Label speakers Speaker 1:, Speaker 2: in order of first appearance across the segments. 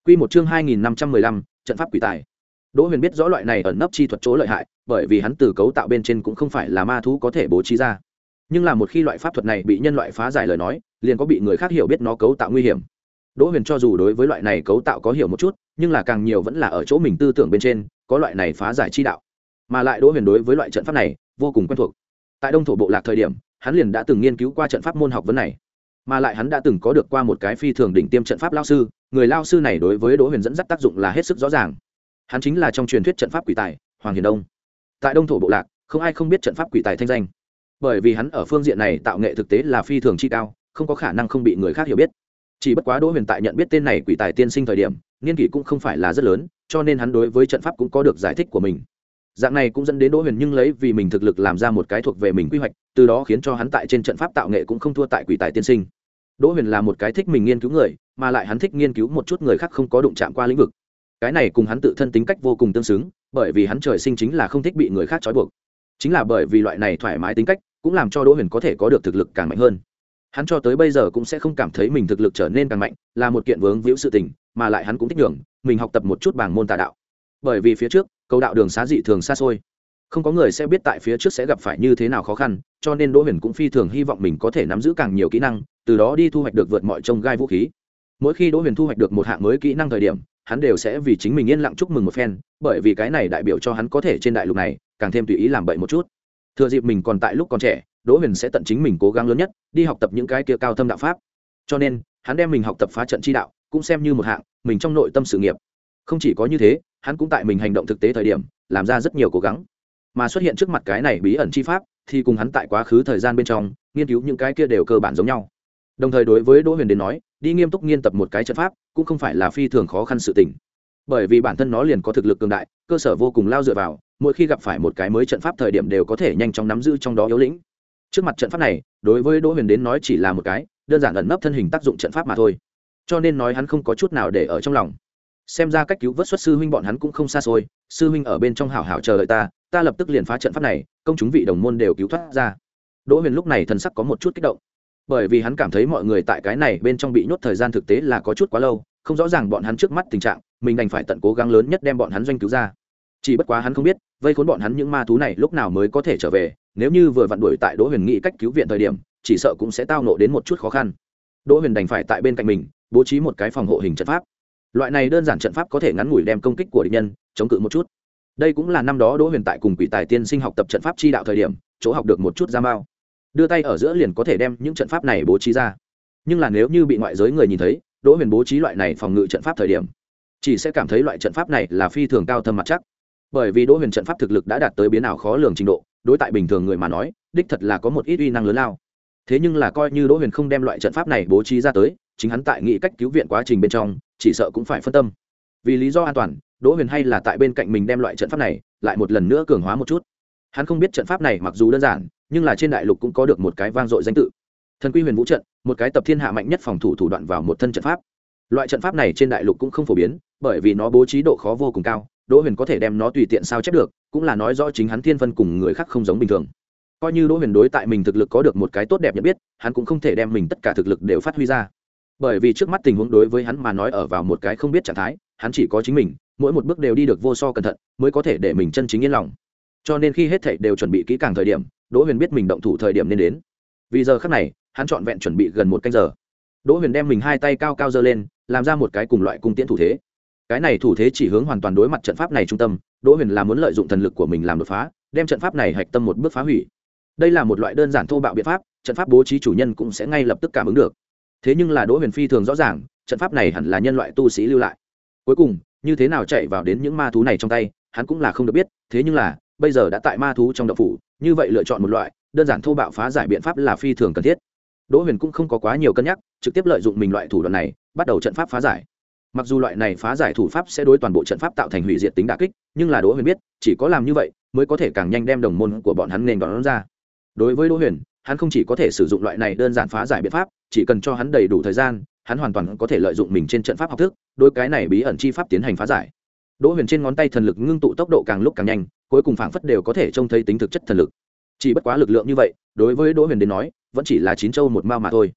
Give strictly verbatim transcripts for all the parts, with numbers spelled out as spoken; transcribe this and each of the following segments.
Speaker 1: Quy một chương hai nghìn năm trăm mười lăm, trận pháp quỷ tài. Đỗ Huyền biết rõ loại này ẩn nấp chi thuật chỗ lợi hại, bởi vì hắn từ cấu tạo bên trên cũng không phải là ma thú có thể bố trí ra. Nhưng là một khi loại pháp thuật này bị nhân loại phá giải lời nói, liền có bị người khác hiểu biết nó cấu tạo nguy hiểm. Đỗ Huyền cho dù đối với loại này cấu tạo có hiểu một chút, nhưng là càng nhiều vẫn là ở chỗ mình tư tưởng bên trên, có loại này phá giải chi đạo. Mà lại Đỗ Huyền đối với loại trận pháp này vô cùng quen thuộc. Tại Đông thổ bộ lạc thời điểm, hắn liền đã từng nghiên cứu qua trận pháp môn học vấn này, mà lại hắn đã từng có được qua một cái phi thường đỉnh tiêm trận pháp lão sư, người lão sư này đối với Đỗ Huyền dẫn dắt tác dụng là hết sức rõ ràng. Hắn chính là trong truyền thuyết trận pháp quỷ tài Hoàng Hiền Đông. Tại Đông thổ bộ lạc, không ai không biết trận pháp quỷ tài thanh danh, bởi vì hắn ở phương diện này tạo nghệ thực tế là phi thường chi cao, không có khả năng không bị người khác hiểu biết. Chỉ bất quá Đỗ Huyền tại nhận biết tên này quỷ tài tiên sinh thời điểm, niên kỷ cũng không phải là rất lớn, cho nên hắn đối với trận pháp cũng có được giải thích của mình. Dạng này cũng dẫn đến Đỗ Huyền nhưng lấy vì mình thực lực làm ra một cái thuộc về mình quy hoạch, từ đó khiến cho hắn tại trên trận pháp tạo nghệ cũng không thua tại quỷ tài tiên sinh. Đỗ Huyền là một cái thích mình nghiên cứu người, mà lại hắn thích nghiên cứu một chút người khác không có đụng chạm qua lĩnh vực. Cái này cùng hắn tự thân tính cách vô cùng tương xứng, bởi vì hắn trời sinh chính là không thích bị người khác trói buộc. Chính là bởi vì loại này thoải mái tính cách, cũng làm cho Đỗ Huyền có thể có được thực lực càng mạnh hơn. Hắn cho tới bây giờ cũng sẽ không cảm thấy mình thực lực trở nên càng mạnh là một kiện vướng víu sự tình, mà lại hắn cũng thích nhường mình học tập một chút bảng môn tà đạo. Bởi vì phía trước, cầu đạo đường xá dị thường xa xôi, không có người sẽ biết tại phía trước sẽ gặp phải như thế nào khó khăn, cho nên Đỗ Huyền cũng phi thường hy vọng mình có thể nắm giữ càng nhiều kỹ năng, từ đó đi thu hoạch được vượt mọi trông gai vũ khí. Mỗi khi Đỗ Huyền thu hoạch được một hạng mới kỹ năng thời điểm, hắn đều sẽ vì chính mình yên lặng chúc mừng một phen, bởi vì cái này đại biểu cho hắn có thể trên đại lục này càng thêm tùy ý làm bậy một chút. Thừa dịp mình còn tại lúc còn trẻ, Đỗ Huyền sẽ tận chính mình cố gắng lớn nhất, đi học tập những cái kia cao thâm đạo pháp. Cho nên, hắn đem mình học tập phá trận chi đạo, cũng xem như một hạng mình trong nội tâm sự nghiệp. Không chỉ có như thế, hắn cũng tại mình hành động thực tế thời điểm, làm ra rất nhiều cố gắng. Mà xuất hiện trước mặt cái này bí ẩn chi pháp, thì cùng hắn tại quá khứ thời gian bên trong, nghiên cứu những cái kia đều cơ bản giống nhau. Đồng thời đối với Đỗ Huyền đến nói, đi nghiêm túc nghiên tập một cái trận pháp, cũng không phải là phi thường khó khăn sự tình. Bởi vì bản thân nó liền có thực lực cường đại, cơ sở vô cùng lao dựa vào, mỗi khi gặp phải một cái mới trận pháp thời điểm đều có thể nhanh chóng nắm giữ trong đó yếu lĩnh. Trước mặt trận pháp này, đối với Đỗ Huyền đến nói chỉ là một cái đơn giản ẩn nấp thân hình tác dụng trận pháp mà thôi, cho nên nói hắn không có chút nào để ở trong lòng. Xem ra cách cứu vớt xuất sư huynh bọn hắn cũng không xa xôi, sư huynh ở bên trong hảo hảo chờ đợi ta, ta lập tức liền phá trận pháp này, công chúng vị đồng môn đều cứu thoát ra. Đỗ Huyền lúc này thần sắc có một chút kích động, bởi vì hắn cảm thấy mọi người tại cái này bên trong bị nhốt thời gian thực tế là có chút quá lâu, không rõ ràng bọn hắn trước mắt tình trạng, mình đành phải tận cố gắng lớn nhất đem bọn hắn doanh cứu ra. Chỉ bất quá hắn không biết, vây khốn bọn hắn những ma thú này lúc nào mới có thể trở về, nếu như vừa vặn đuổi tại Đỗ Huyền nghĩ cách cứu viện thời điểm, chỉ sợ cũng sẽ tao nộ đến một chút khó khăn. Đỗ Huyền đành phải tại bên cạnh mình bố trí một cái phòng hộ hình trận pháp. Loại này đơn giản trận pháp có thể ngắn ngủi đem công kích của địch nhân chống cự một chút. Đây cũng là năm đó Đỗ Huyền tại cùng quỷ tài tiên sinh học tập trận pháp chi đạo thời điểm, chỗ học được một chút ra mao. Đưa tay ở giữa liền có thể đem những trận pháp này bố trí ra. Nhưng là nếu như bị ngoại giới người nhìn thấy, Đỗ Huyền bố trí loại này phòng ngự trận pháp thời điểm, chỉ sẽ cảm thấy loại trận pháp này là phi thường cao thâm mặt chắc. Bởi vì Đỗ Huyền trận pháp thực lực đã đạt tới biến ảo khó lường trình độ, đối tại bình thường người mà nói, đích thật là có một ít uy năng lớn lao. Thế nhưng là coi như Đỗ Huyền không đem loại trận pháp này bố trí ra tới, chính hắn tại nghĩ cách cứu viện quá trình bên trong, chỉ sợ cũng phải phân tâm. Vì lý do an toàn, Đỗ Huyền hay là tại bên cạnh mình đem loại trận pháp này lại một lần nữa cường hóa một chút. Hắn không biết trận pháp này mặc dù đơn giản, nhưng là trên đại lục cũng có được một cái vang dội danh tự. Thần Quy Huyền Vũ trận, một cái tập thiên hạ mạnh nhất phòng thủ thủ đoạn vào một thân trận pháp. Loại trận pháp này trên đại lục cũng không phổ biến, bởi vì nó bố trí độ khó vô cùng cao, Đỗ Huyền có thể đem nó tùy tiện sao chép được, cũng là nói rõ chính hắn thiên phân cùng người khác không giống bình thường. Coi như Đỗ Huyền đối tại mình thực lực có được một cái tốt đẹp nhận biết, hắn cũng không thể đem mình tất cả thực lực đều phát huy ra. Bởi vì trước mắt tình huống đối với hắn mà nói ở vào một cái không biết trạng thái, hắn chỉ có chính mình, mỗi một bước đều đi được vô so cẩn thận, mới có thể để mình chân chính yên lòng. Cho nên khi hết thảy đều chuẩn bị kỹ càng thời điểm, Đỗ Huyền biết mình động thủ thời điểm nên đến. Vì giờ khắc này, hắn trọn vẹn chuẩn bị gần một canh giờ. Đỗ Huyền đem mình hai tay cao cao giơ lên, làm ra một cái cùng loại cung tiễn thủ thế. Cái này thủ thế chỉ hướng hoàn toàn đối mặt trận pháp này trung tâm, Đỗ Huyền là muốn lợi dụng thần lực của mình làm đột phá, đem trận pháp này hạch tâm một bước phá hủy. Đây là một loại đơn giản thô bạo biện pháp, trận pháp bố trí chủ nhân cũng sẽ ngay lập tức cảm ứng được. Thế nhưng là Đỗ Huyền phi thường rõ ràng, trận pháp này hẳn là nhân loại tu sĩ lưu lại. Cuối cùng, như thế nào chạy vào đến những ma thú này trong tay, hắn cũng là không được biết, thế nhưng là, bây giờ đã tại ma thú trong động phủ, như vậy lựa chọn một loại đơn giản thô bạo phá giải biện pháp là phi thường cần thiết. Đỗ Huyền cũng không có quá nhiều cân nhắc, trực tiếp lợi dụng mình loại thủ đoạn này, bắt đầu trận pháp phá giải. Mặc dù loại này phá giải thủ pháp sẽ đối toàn bộ trận pháp tạo thành hủy diệt tính đả kích, nhưng là Đỗ Huyền biết, chỉ có làm như vậy mới có thể càng nhanh đem đồng môn của bọn hắn nên đón ra. Đối với Đỗ Huyền, hắn không chỉ có thể sử dụng loại này đơn giản phá giải biện pháp, chỉ cần cho hắn đầy đủ thời gian, hắn hoàn toàn có thể lợi dụng mình trên trận pháp học thức, đối cái này bí ẩn chi pháp tiến hành phá giải. Đỗ Huyền trên ngón tay thần lực ngưng tụ tốc độ càng lúc càng nhanh, cuối cùng phảng phất đều có thể trông thấy tính thực chất thần lực. Chỉ bất quá lực lượng như vậy, đối với Đỗ Huyền đến nói, vẫn chỉ là chín châu một mao mà thôi.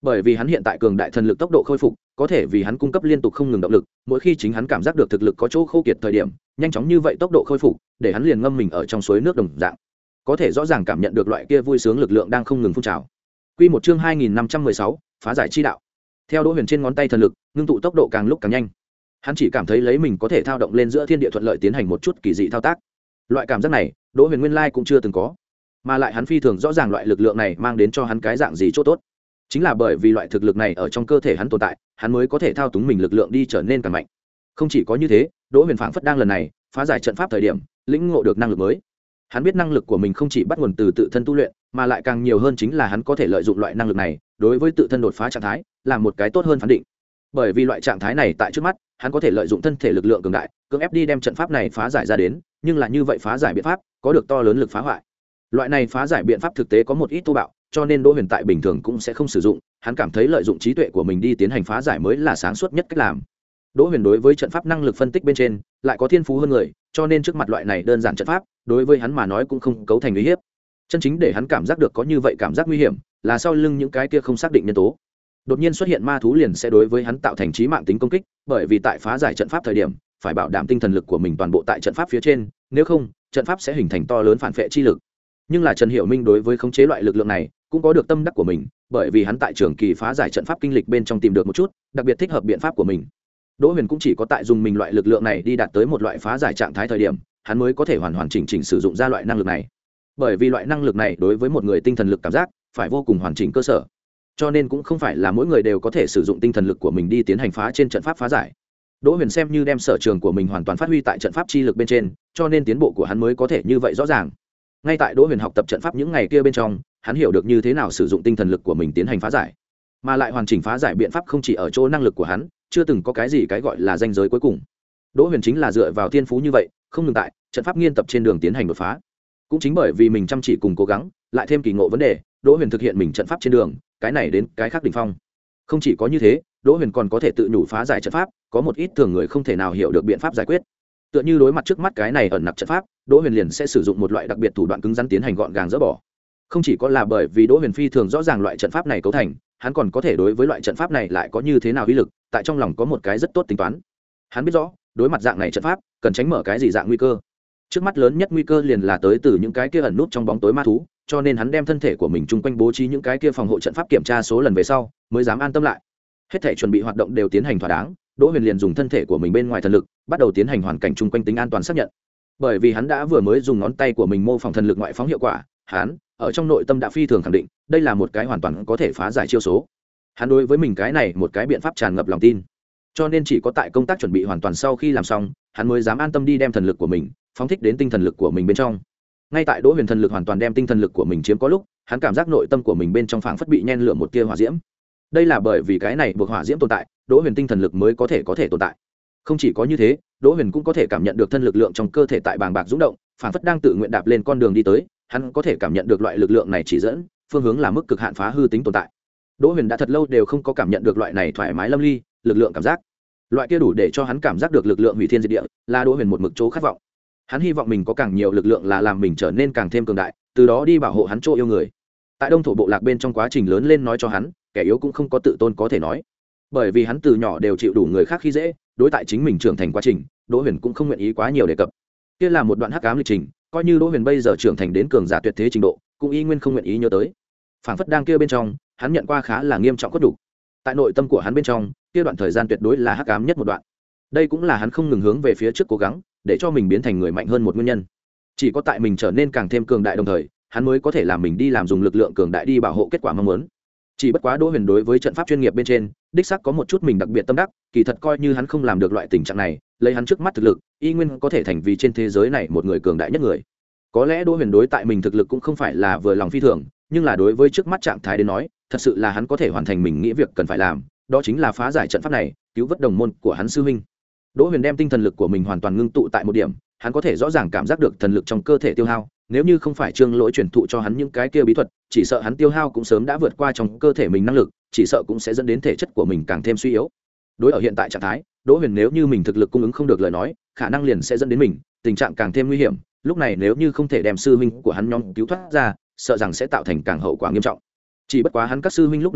Speaker 1: bởi vì hắn hiện tại cường đại thần lực tốc độ khôi phục có thể vì hắn cung cấp liên tục không ngừng động lực, mỗi khi chính hắn cảm giác được thực lực có chỗ khô kiệt thời điểm, nhanh chóng như vậy tốc độ khôi phục để hắn liền ngâm mình ở trong suối nước đồng dạng, có thể rõ ràng cảm nhận được loại kia vui sướng lực lượng đang không ngừng phun trào. Quy một chương hai nghìn năm trăm mười sáu, phá giải chi đạo. Theo Đỗ Huyền trên ngón tay thần lực ngưng tụ tốc độ càng lúc càng nhanh, hắn chỉ cảm thấy lấy mình có thể thao động lên giữa thiên địa thuận lợi tiến hành một chút kỳ dị thao tác. Loại cảm giác này Đỗ Huyền nguyên lai cũng chưa từng có, mà lại hắn phi thường rõ ràng loại lực lượng này mang đến cho hắn cái dạng gì chỗ tốt. Chính là bởi vì loại thực lực này ở trong cơ thể hắn tồn tại, hắn mới có thể thao túng mình lực lượng đi trở nên càng mạnh. Không chỉ có như thế, Đỗ Huyền phảng phất đang lần này phá giải trận pháp thời điểm lĩnh ngộ được năng lực mới. Hắn biết năng lực của mình không chỉ bắt nguồn từ tự thân tu luyện, mà lại càng nhiều hơn chính là hắn có thể lợi dụng loại năng lực này đối với tự thân đột phá trạng thái làm một cái tốt hơn phán định. Bởi vì loại trạng thái này tại trước mắt, hắn có thể lợi dụng thân thể lực lượng cường đại cưỡng ép đi đem trận pháp này phá giải ra đến, nhưng là như vậy phá giải biện pháp có được to lớn lực phá hoại. Loại này phá giải biện pháp thực tế có một ít thô bạo, cho nên Đỗ Huyền tại bình thường cũng sẽ không sử dụng, hắn cảm thấy lợi dụng trí tuệ của mình đi tiến hành phá giải mới là sáng suốt nhất cách làm. Đỗ Huyền đối với trận pháp năng lực phân tích bên trên lại có thiên phú hơn người, cho nên trước mặt loại này đơn giản trận pháp, đối với hắn mà nói cũng không cấu thành uy hiếp. Chân chính để hắn cảm giác được có như vậy cảm giác nguy hiểm, là sau lưng những cái kia không xác định nhân tố. Đột nhiên xuất hiện ma thú liền sẽ đối với hắn tạo thành chí mạng tính công kích, bởi vì tại phá giải trận pháp thời điểm, phải bảo đảm tinh thần lực của mình toàn bộ tại trận pháp phía trên, nếu không, trận pháp sẽ hình thành to lớn phản phệ chi lực. Nhưng là Trần Hiểu Minh đối với khống chế loại lực lượng này cũng có được tâm đắc của mình, bởi vì hắn tại trường kỳ phá giải trận pháp kinh lịch bên trong tìm được một chút đặc biệt thích hợp biện pháp của mình. Đỗ Huyền cũng chỉ có tại dùng mình loại lực lượng này đi đạt tới một loại phá giải trạng thái thời điểm, hắn mới có thể hoàn hoàn chỉnh chỉnh sử dụng ra loại năng lực này. Bởi vì loại năng lực này đối với một người tinh thần lực cảm giác phải vô cùng hoàn chỉnh cơ sở, cho nên cũng không phải là mỗi người đều có thể sử dụng tinh thần lực của mình đi tiến hành phá trên trận pháp phá giải. Đỗ Huyền xem như đem sở trường của mình hoàn toàn phát huy tại trận pháp chi lực bên trên, cho nên tiến bộ của hắn mới có thể như vậy rõ ràng. Ngay tại Đỗ Huyền học tập trận pháp những ngày kia bên trong, hắn hiểu được như thế nào sử dụng tinh thần lực của mình tiến hành phá giải, mà lại hoàn chỉnh phá giải biện pháp không chỉ ở chỗ năng lực của hắn, chưa từng có cái gì cái gọi là ranh giới cuối cùng. Đỗ Huyền chính là dựa vào thiên phú như vậy, không ngừng tại trận pháp nghiên tập trên đường tiến hành đột phá. Cũng chính bởi vì mình chăm chỉ cùng cố gắng, lại thêm kỳ ngộ vấn đề, Đỗ Huyền thực hiện mình trận pháp trên đường, cái này đến cái khác đỉnh phong. Không chỉ có như thế, Đỗ Huyền còn có thể tự nhủ phá giải trận pháp, có một ít thường người không thể nào hiểu được biện pháp giải quyết. Tựa như đối mặt trước mắt cái này ẩn nặc trận pháp, Đỗ Huyền liền sẽ sử dụng một loại đặc biệt thủ đoạn cứng rắn tiến hành gọn gàng dỡ bỏ. Không chỉ có là bởi vì Đỗ Huyền phi thường rõ ràng loại trận pháp này cấu thành, hắn còn có thể đối với loại trận pháp này lại có như thế nào uy lực, tại trong lòng có một cái rất tốt tính toán. Hắn biết rõ, đối mặt dạng này trận pháp, cần tránh mở cái gì dạng nguy cơ. Trước mắt lớn nhất nguy cơ liền là tới từ những cái kia ẩn nút trong bóng tối ma thú, cho nên hắn đem thân thể của mình chung quanh bố trí những cái kia phòng hộ trận pháp kiểm tra số lần về sau, mới dám an tâm lại. Hết thể chuẩn bị hoạt động đều tiến hành thỏa đáng, Đỗ Huyền liền dùng thân thể của mình bên ngoài thần lực, bắt đầu tiến hành hoàn cảnh chung quanh tính an toàn xác nhận. Bởi vì hắn đã vừa mới dùng ngón tay của mình mô phỏng thần lực ngoại phóng hiệu quả, hắn ở trong nội tâm đã phi thường khẳng định, đây là một cái hoàn toàn có thể phá giải chiêu số. Hắn đối với mình cái này một cái biện pháp tràn ngập lòng tin, cho nên chỉ có tại công tác chuẩn bị hoàn toàn sau khi làm xong, hắn mới dám an tâm đi đem thần lực của mình phóng thích đến tinh thần lực của mình bên trong. Ngay tại Đỗ Huyền thần lực hoàn toàn đem tinh thần lực của mình chiếm có lúc, hắn cảm giác nội tâm của mình bên trong phảng phất bị nhen lửa một tia hỏa diễm. Đây là bởi vì cái này buộc hỏa diễm tồn tại, Đỗ Huyền tinh thần lực mới có thể có thể tồn tại. Không chỉ có như thế, Đỗ Huyền cũng có thể cảm nhận được thân lực lượng trong cơ thể tại bàng bạc rung động, phảng phất đang tự nguyện đạp lên con đường đi tới, hắn có thể cảm nhận được loại lực lượng này chỉ dẫn, phương hướng là mức cực hạn phá hư tính tồn tại. Đỗ Huyền đã thật lâu đều không có cảm nhận được loại này thoải mái lâm ly, lực lượng cảm giác. Loại kia đủ để cho hắn cảm giác được lực lượng hủy thiên diệt địa, là Đỗ Huyền một mực chỗ khát vọng. Hắn hy vọng mình có càng nhiều lực lượng là làm mình trở nên càng thêm cường đại, từ đó đi bảo hộ hắn chỗ yêu người. Tại Đông thổ bộ lạc bên trong quá trình lớn lên nói cho hắn, kẻ yếu cũng không có tự tôn có thể nói. Bởi vì hắn từ nhỏ đều chịu đủ người khác khi dễ, đối tại chính mình trưởng thành quá trình, Đỗ Huyền cũng không nguyện ý quá nhiều đề cập. Kia là một đoạn hắc ám lịch trình, coi như Đỗ Huyền bây giờ trưởng thành đến cường giả tuyệt thế trình độ, cũng y nguyên không nguyện ý nhớ tới. Phảng phất đang kia bên trong, hắn nhận qua khá là nghiêm trọng cốt đủ. Tại nội tâm của hắn bên trong, kia đoạn thời gian tuyệt đối là hắc ám nhất một đoạn. Đây cũng là hắn không ngừng hướng về phía trước cố gắng, để cho mình biến thành người mạnh hơn một nguyên nhân. Chỉ có tại mình trở nên càng thêm cường đại đồng thời, hắn mới có thể làm mình đi làm dùng lực lượng cường đại đi bảo hộ kết quả mong muốn. Chỉ bất quá Đỗ Huyền đối với trận pháp chuyên nghiệp bên trên, đích xác có một chút mình đặc biệt tâm đắc, kỳ thật coi như hắn không làm được loại tình trạng này, lấy hắn trước mắt thực lực, y nguyên có thể thành vì trên thế giới này một người cường đại nhất người. Có lẽ Đỗ Huyền đối tại mình thực lực cũng không phải là vừa lòng phi thường, nhưng là đối với trước mắt trạng thái đến nói, thật sự là hắn có thể hoàn thành mình nghĩ việc cần phải làm, đó chính là phá giải trận pháp này, cứu vớt đồng môn của hắn sư huynh. Đỗ Huyền đem tinh thần lực của mình hoàn toàn ngưng tụ tại một điểm, hắn có thể rõ ràng cảm giác được thần lực trong cơ thể tiêu hao, nếu như không phải Trương Lỗi truyền thụ cho hắn những cái kia bí thuật, chỉ sợ hắn tiêu hao cũng sớm đã vượt qua trong cơ thể mình năng lực, chỉ sợ cũng sẽ dẫn đến thể chất của mình càng thêm suy yếu. Đối ở hiện tại trạng thái, Đỗ Huyền nếu như mình thực lực cung ứng không được lời nói, khả năng liền sẽ dẫn đến mình tình trạng càng thêm nguy hiểm, lúc này nếu như không thể đem sư huynh của hắn nhóm cứu thoát ra, sợ rằng sẽ tạo thành càng hậu quả nghiêm trọng. Chỉ bất quá hắn các sư huynh lúc này ở,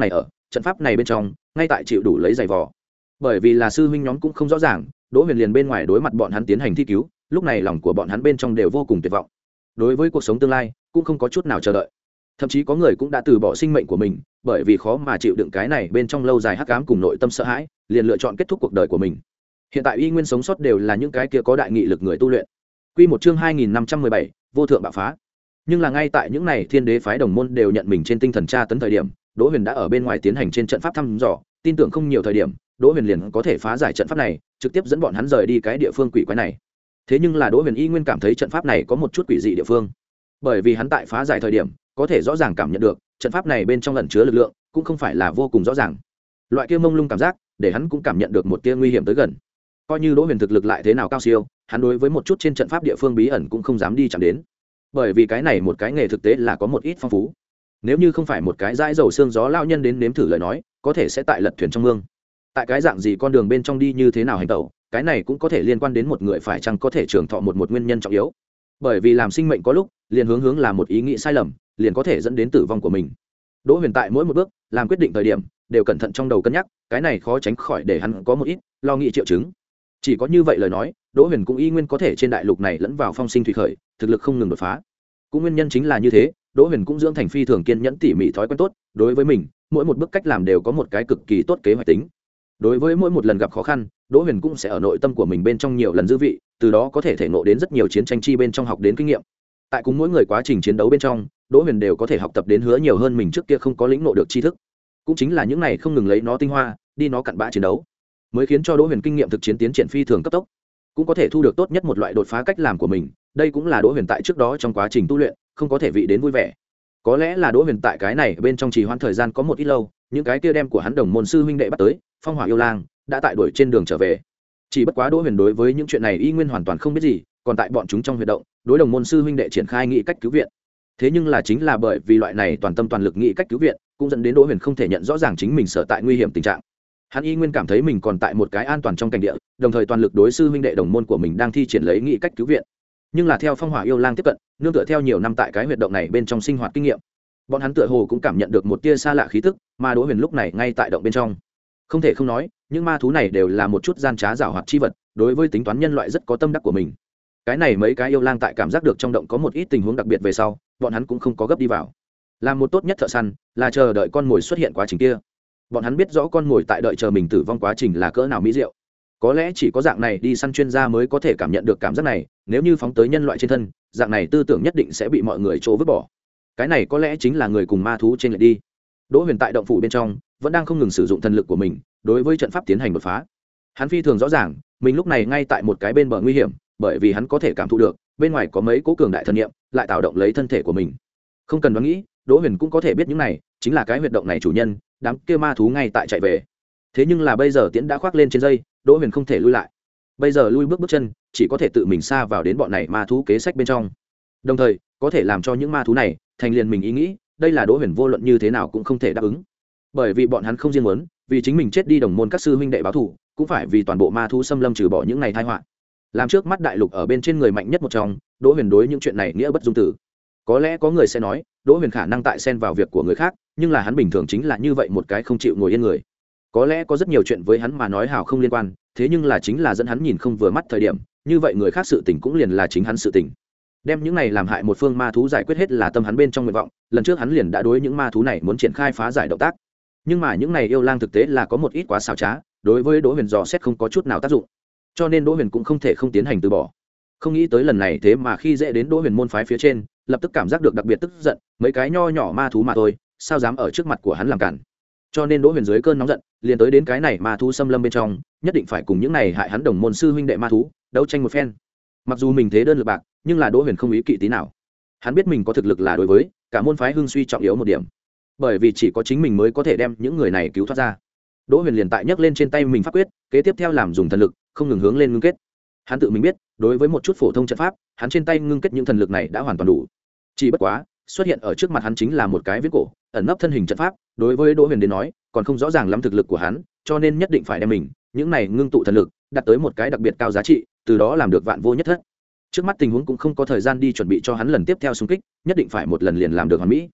Speaker 1: trận pháp này bên trong ngay tại chịu đủ lấy giày vò. Bởi vì là sư huynh nhóm cũng không rõ ràng, Đỗ Huyền liền bên ngoài đối mặt bọn hắn tiến hành thi cứu, lúc này lòng của bọn hắn bên trong đều vô cùng tuyệt vọng. Đối với cuộc sống tương lai cũng không có chút nào chờ đợi, thậm chí có người cũng đã từ bỏ sinh mệnh của mình, bởi vì khó mà chịu đựng cái này bên trong lâu dài hắc ám cùng nội tâm sợ hãi, liền lựa chọn kết thúc cuộc đời của mình. Hiện tại y nguyên sống sót đều là những cái kia có đại nghị lực người tu luyện. Quy một chương hai nghìn năm trăm mười bảy, vô thượng bạo phá. Nhưng là ngay tại những này thiên đế phái đồng môn đều nhận mình trên tinh thần tra tấn thời điểm, Đỗ Huyền đã ở bên ngoài tiến hành trên trận pháp thăm dò, tin tưởng không nhiều thời điểm, Đỗ Huyền liền có thể phá giải trận pháp này, trực tiếp dẫn bọn hắn rời đi cái địa phương quỷ quái này. Thế nhưng là Đỗ Huyền y nguyên cảm thấy trận pháp này có một chút quỷ dị địa phương, bởi vì hắn tại phá giải thời điểm, có thể rõ ràng cảm nhận được, trận pháp này bên trong ẩn chứa lực lượng, cũng không phải là vô cùng rõ ràng. Loại kia mông lung cảm giác, để hắn cũng cảm nhận được một tia nguy hiểm tới gần. Coi như Đỗ Huyền thực lực lại thế nào cao siêu, hắn đối với một chút trên trận pháp địa phương bí ẩn cũng không dám đi chạm đến, bởi vì cái này một cái nghề thực tế là có một ít phong phú. Nếu như không phải một cái dãi dầu xương gió lao nhân đến nếm thử lời nói, có thể sẽ tại lật thuyền trong mương. Tại cái dạng gì con đường bên trong đi như thế nào hành tẩu, cái này cũng có thể liên quan đến một người phải chăng có thể trường thọ một một nguyên nhân trọng yếu. Bởi vì làm sinh mệnh có lúc liền hướng hướng là một ý nghĩ sai lầm, liền có thể dẫn đến tử vong của mình. Đỗ Huyền tại mỗi một bước làm quyết định thời điểm đều cẩn thận trong đầu cân nhắc, cái này khó tránh khỏi để hắn có một ít lo nghĩ triệu chứng. Chỉ có như vậy lời nói, Đỗ Huyền cũng y nguyên có thể trên đại lục này lẫn vào phong sinh thủy khởi, thực lực không ngừng đột phá. Cũng nguyên nhân chính là như thế, Đỗ Huyền cũng dưỡng thành phi thường kiên nhẫn tỉ mỉ thói quen tốt, đối với mình, mỗi một bước cách làm đều có một cái cực kỳ tốt kế hoạch tính. Đối với mỗi một lần gặp khó khăn, Đỗ Huyền cũng sẽ ở nội tâm của mình bên trong nhiều lần dư vị, từ đó có thể thể ngộ đến rất nhiều chiến tranh chi bên trong học đến kinh nghiệm. Tại cùng mỗi người quá trình chiến đấu bên trong, Đỗ Huyền đều có thể học tập đến hứa nhiều hơn mình trước kia không có lĩnh ngộ được tri thức. Cũng chính là những này không ngừng lấy nó tinh hoa, đi nó cặn bã chiến đấu, mới khiến cho Đỗ Huyền kinh nghiệm thực chiến tiến triển phi thường cấp tốc, cũng có thể thu được tốt nhất một loại đột phá cách làm của mình. Đây cũng là Đỗ Huyền tại trước đó trong quá trình tu luyện không có thể vị đến vui vẻ. Có lẽ là Đỗ Huyền tại cái này bên trong trì hoãn thời gian có một ít lâu, những cái kia đem của hắn đồng môn sư huynh đệ bắt tới, Phong Hỏa Yêu Lang đã tại đuổi trên đường trở về. Chỉ bất quá Đỗ Huyền đối với những chuyện này y nguyên hoàn toàn không biết gì, còn tại bọn chúng trong huy động, đối đồng môn sư huynh đệ triển khai nghị cách cứu viện. Thế nhưng là chính là bởi vì loại này toàn tâm toàn lực nghị cách cứu viện, cũng dẫn đến Đỗ Huyền không thể nhận rõ ràng chính mình sở tại nguy hiểm tình trạng. Hắn y nguyên cảm thấy mình còn tại một cái an toàn trong cảnh địa, đồng thời toàn lực đối sư huynh đệ đồng môn của mình đang thi triển lấy nghị cách cứu viện. Nhưng là theo Phong Hỏa Yêu Lang tiếp cận, nương tựa theo nhiều năm tại cái huyệt động này bên trong sinh hoạt kinh nghiệm, bọn hắn tựa hồ cũng cảm nhận được một tia xa lạ khí tức, mà Đỗ Huyền lúc này ngay tại động bên trong. Không thể không nói, những ma thú này đều là một chút gian trá giảo hoạt chi vật, đối với tính toán nhân loại rất có tâm đắc của mình. Cái này mấy cái yêu lang tại cảm giác được trong động có một ít tình huống đặc biệt về sau, bọn hắn cũng không có gấp đi vào. Làm một tốt nhất thợ săn, là chờ đợi con mồi xuất hiện quá trình kia. Bọn hắn biết rõ con mồi tại đợi chờ mình tử vong quá trình là cỡ nào mỹ diệu. Có lẽ chỉ có dạng này đi săn chuyên gia mới có thể cảm nhận được cảm giác này, nếu như phóng tới nhân loại trên thân, dạng này tư tưởng nhất định sẽ bị mọi người chỗ vứt bỏ. Cái này có lẽ chính là người cùng ma thú trên lệch đi. Đỗ Huyền tại động phủ bên trong vẫn đang không ngừng sử dụng thần lực của mình, đối với trận pháp tiến hành đột phá. Hắn phi thường rõ ràng, mình lúc này ngay tại một cái bên bờ nguy hiểm, bởi vì hắn có thể cảm thụ được, bên ngoài có mấy cố cường đại thần niệm lại tạo động lấy thân thể của mình. Không cần đoán nghĩ, Đỗ Huyền cũng có thể biết những này chính là cái huyệt động này chủ nhân, đám kia ma thú ngay tại chạy về. Thế nhưng là bây giờ tiễn đã khoác lên trên dây, Đỗ Huyền không thể lui lại. Bây giờ lui bước bước chân, chỉ có thể tự mình xa vào đến bọn này ma thú kế sách bên trong. Đồng thời, có thể làm cho những ma thú này thành liền mình ý nghĩ, đây là Đỗ Huyền vô luận như thế nào cũng không thể đáp ứng. Bởi vì bọn hắn không riêng muốn, vì chính mình chết đi đồng môn các sư huynh đệ báo thù, cũng phải vì toàn bộ ma thú xâm lâm trừ bỏ những này tai họa. Làm trước mắt đại lục ở bên trên người mạnh nhất một trong, Đỗ Huyền đối những chuyện này nghĩa bất dung tử. Có lẽ có người sẽ nói, Đỗ Huyền khả năng tại xen vào việc của người khác, nhưng là hắn bình thường chính là như vậy một cái không chịu ngồi yên người. Có lẽ có rất nhiều chuyện với hắn mà nói hào không liên quan, thế nhưng là chính là dẫn hắn nhìn không vừa mắt thời điểm, như vậy người khác sự tình cũng liền là chính hắn sự tình. Đem những này làm hại một phương ma thú giải quyết hết là tâm hắn bên trong nguyện vọng, lần trước hắn liền đã đối những ma thú này muốn triển khai phá giải động tác. Nhưng mà những này yêu lang thực tế là có một ít quá xảo trá, đối với Đỗ Huyền dò xét không có chút nào tác dụng. Cho nên Đỗ Huyền cũng không thể không tiến hành từ bỏ. Không nghĩ tới lần này thế mà khi dễ đến Đỗ Huyền môn phái phía trên, lập tức cảm giác được đặc biệt tức giận, mấy cái nho nhỏ ma thú mà thôi, sao dám ở trước mặt của hắn làm cản. Cho nên Đỗ Huyền dưới cơn nóng giận, liền tới đến cái này ma thú xâm lâm bên trong, nhất định phải cùng những này hại hắn đồng môn sư huynh đệ ma thú đấu tranh một phen. Mặc dù mình thế đơn lực bạc, nhưng là Đỗ Huyền không ý kỵ tí nào. Hắn biết mình có thực lực là đối với cả môn phái hưng suy trọng yếu một điểm, bởi vì chỉ có chính mình mới có thể đem những người này cứu thoát ra. Đỗ Huyền liền tại nhấc lên trên tay mình pháp quyết, kế tiếp theo làm dùng thần lực, không ngừng hướng lên ngưng kết. Hắn tự mình biết, đối với một chút phổ thông trận pháp, hắn trên tay ngưng kết những thần lực này đã hoàn toàn đủ. Chỉ bất quá, xuất hiện ở trước mặt hắn chính là một cái viễn cổ, ẩn nấp thân hình trận pháp, đối với Đỗ Huyền đến nói, còn không rõ ràng lắm thực lực của hắn, cho nên nhất định phải đem mình, những này ngưng tụ thần lực, đặt tới một cái đặc biệt cao giá trị, từ đó làm được vạn vô nhất thất. Trước mắt tình huống cũng không có thời gian đi chuẩn bị cho hắn lần tiếp theo xung kích, nhất định phải một lần liền làm được hoàn mỹ.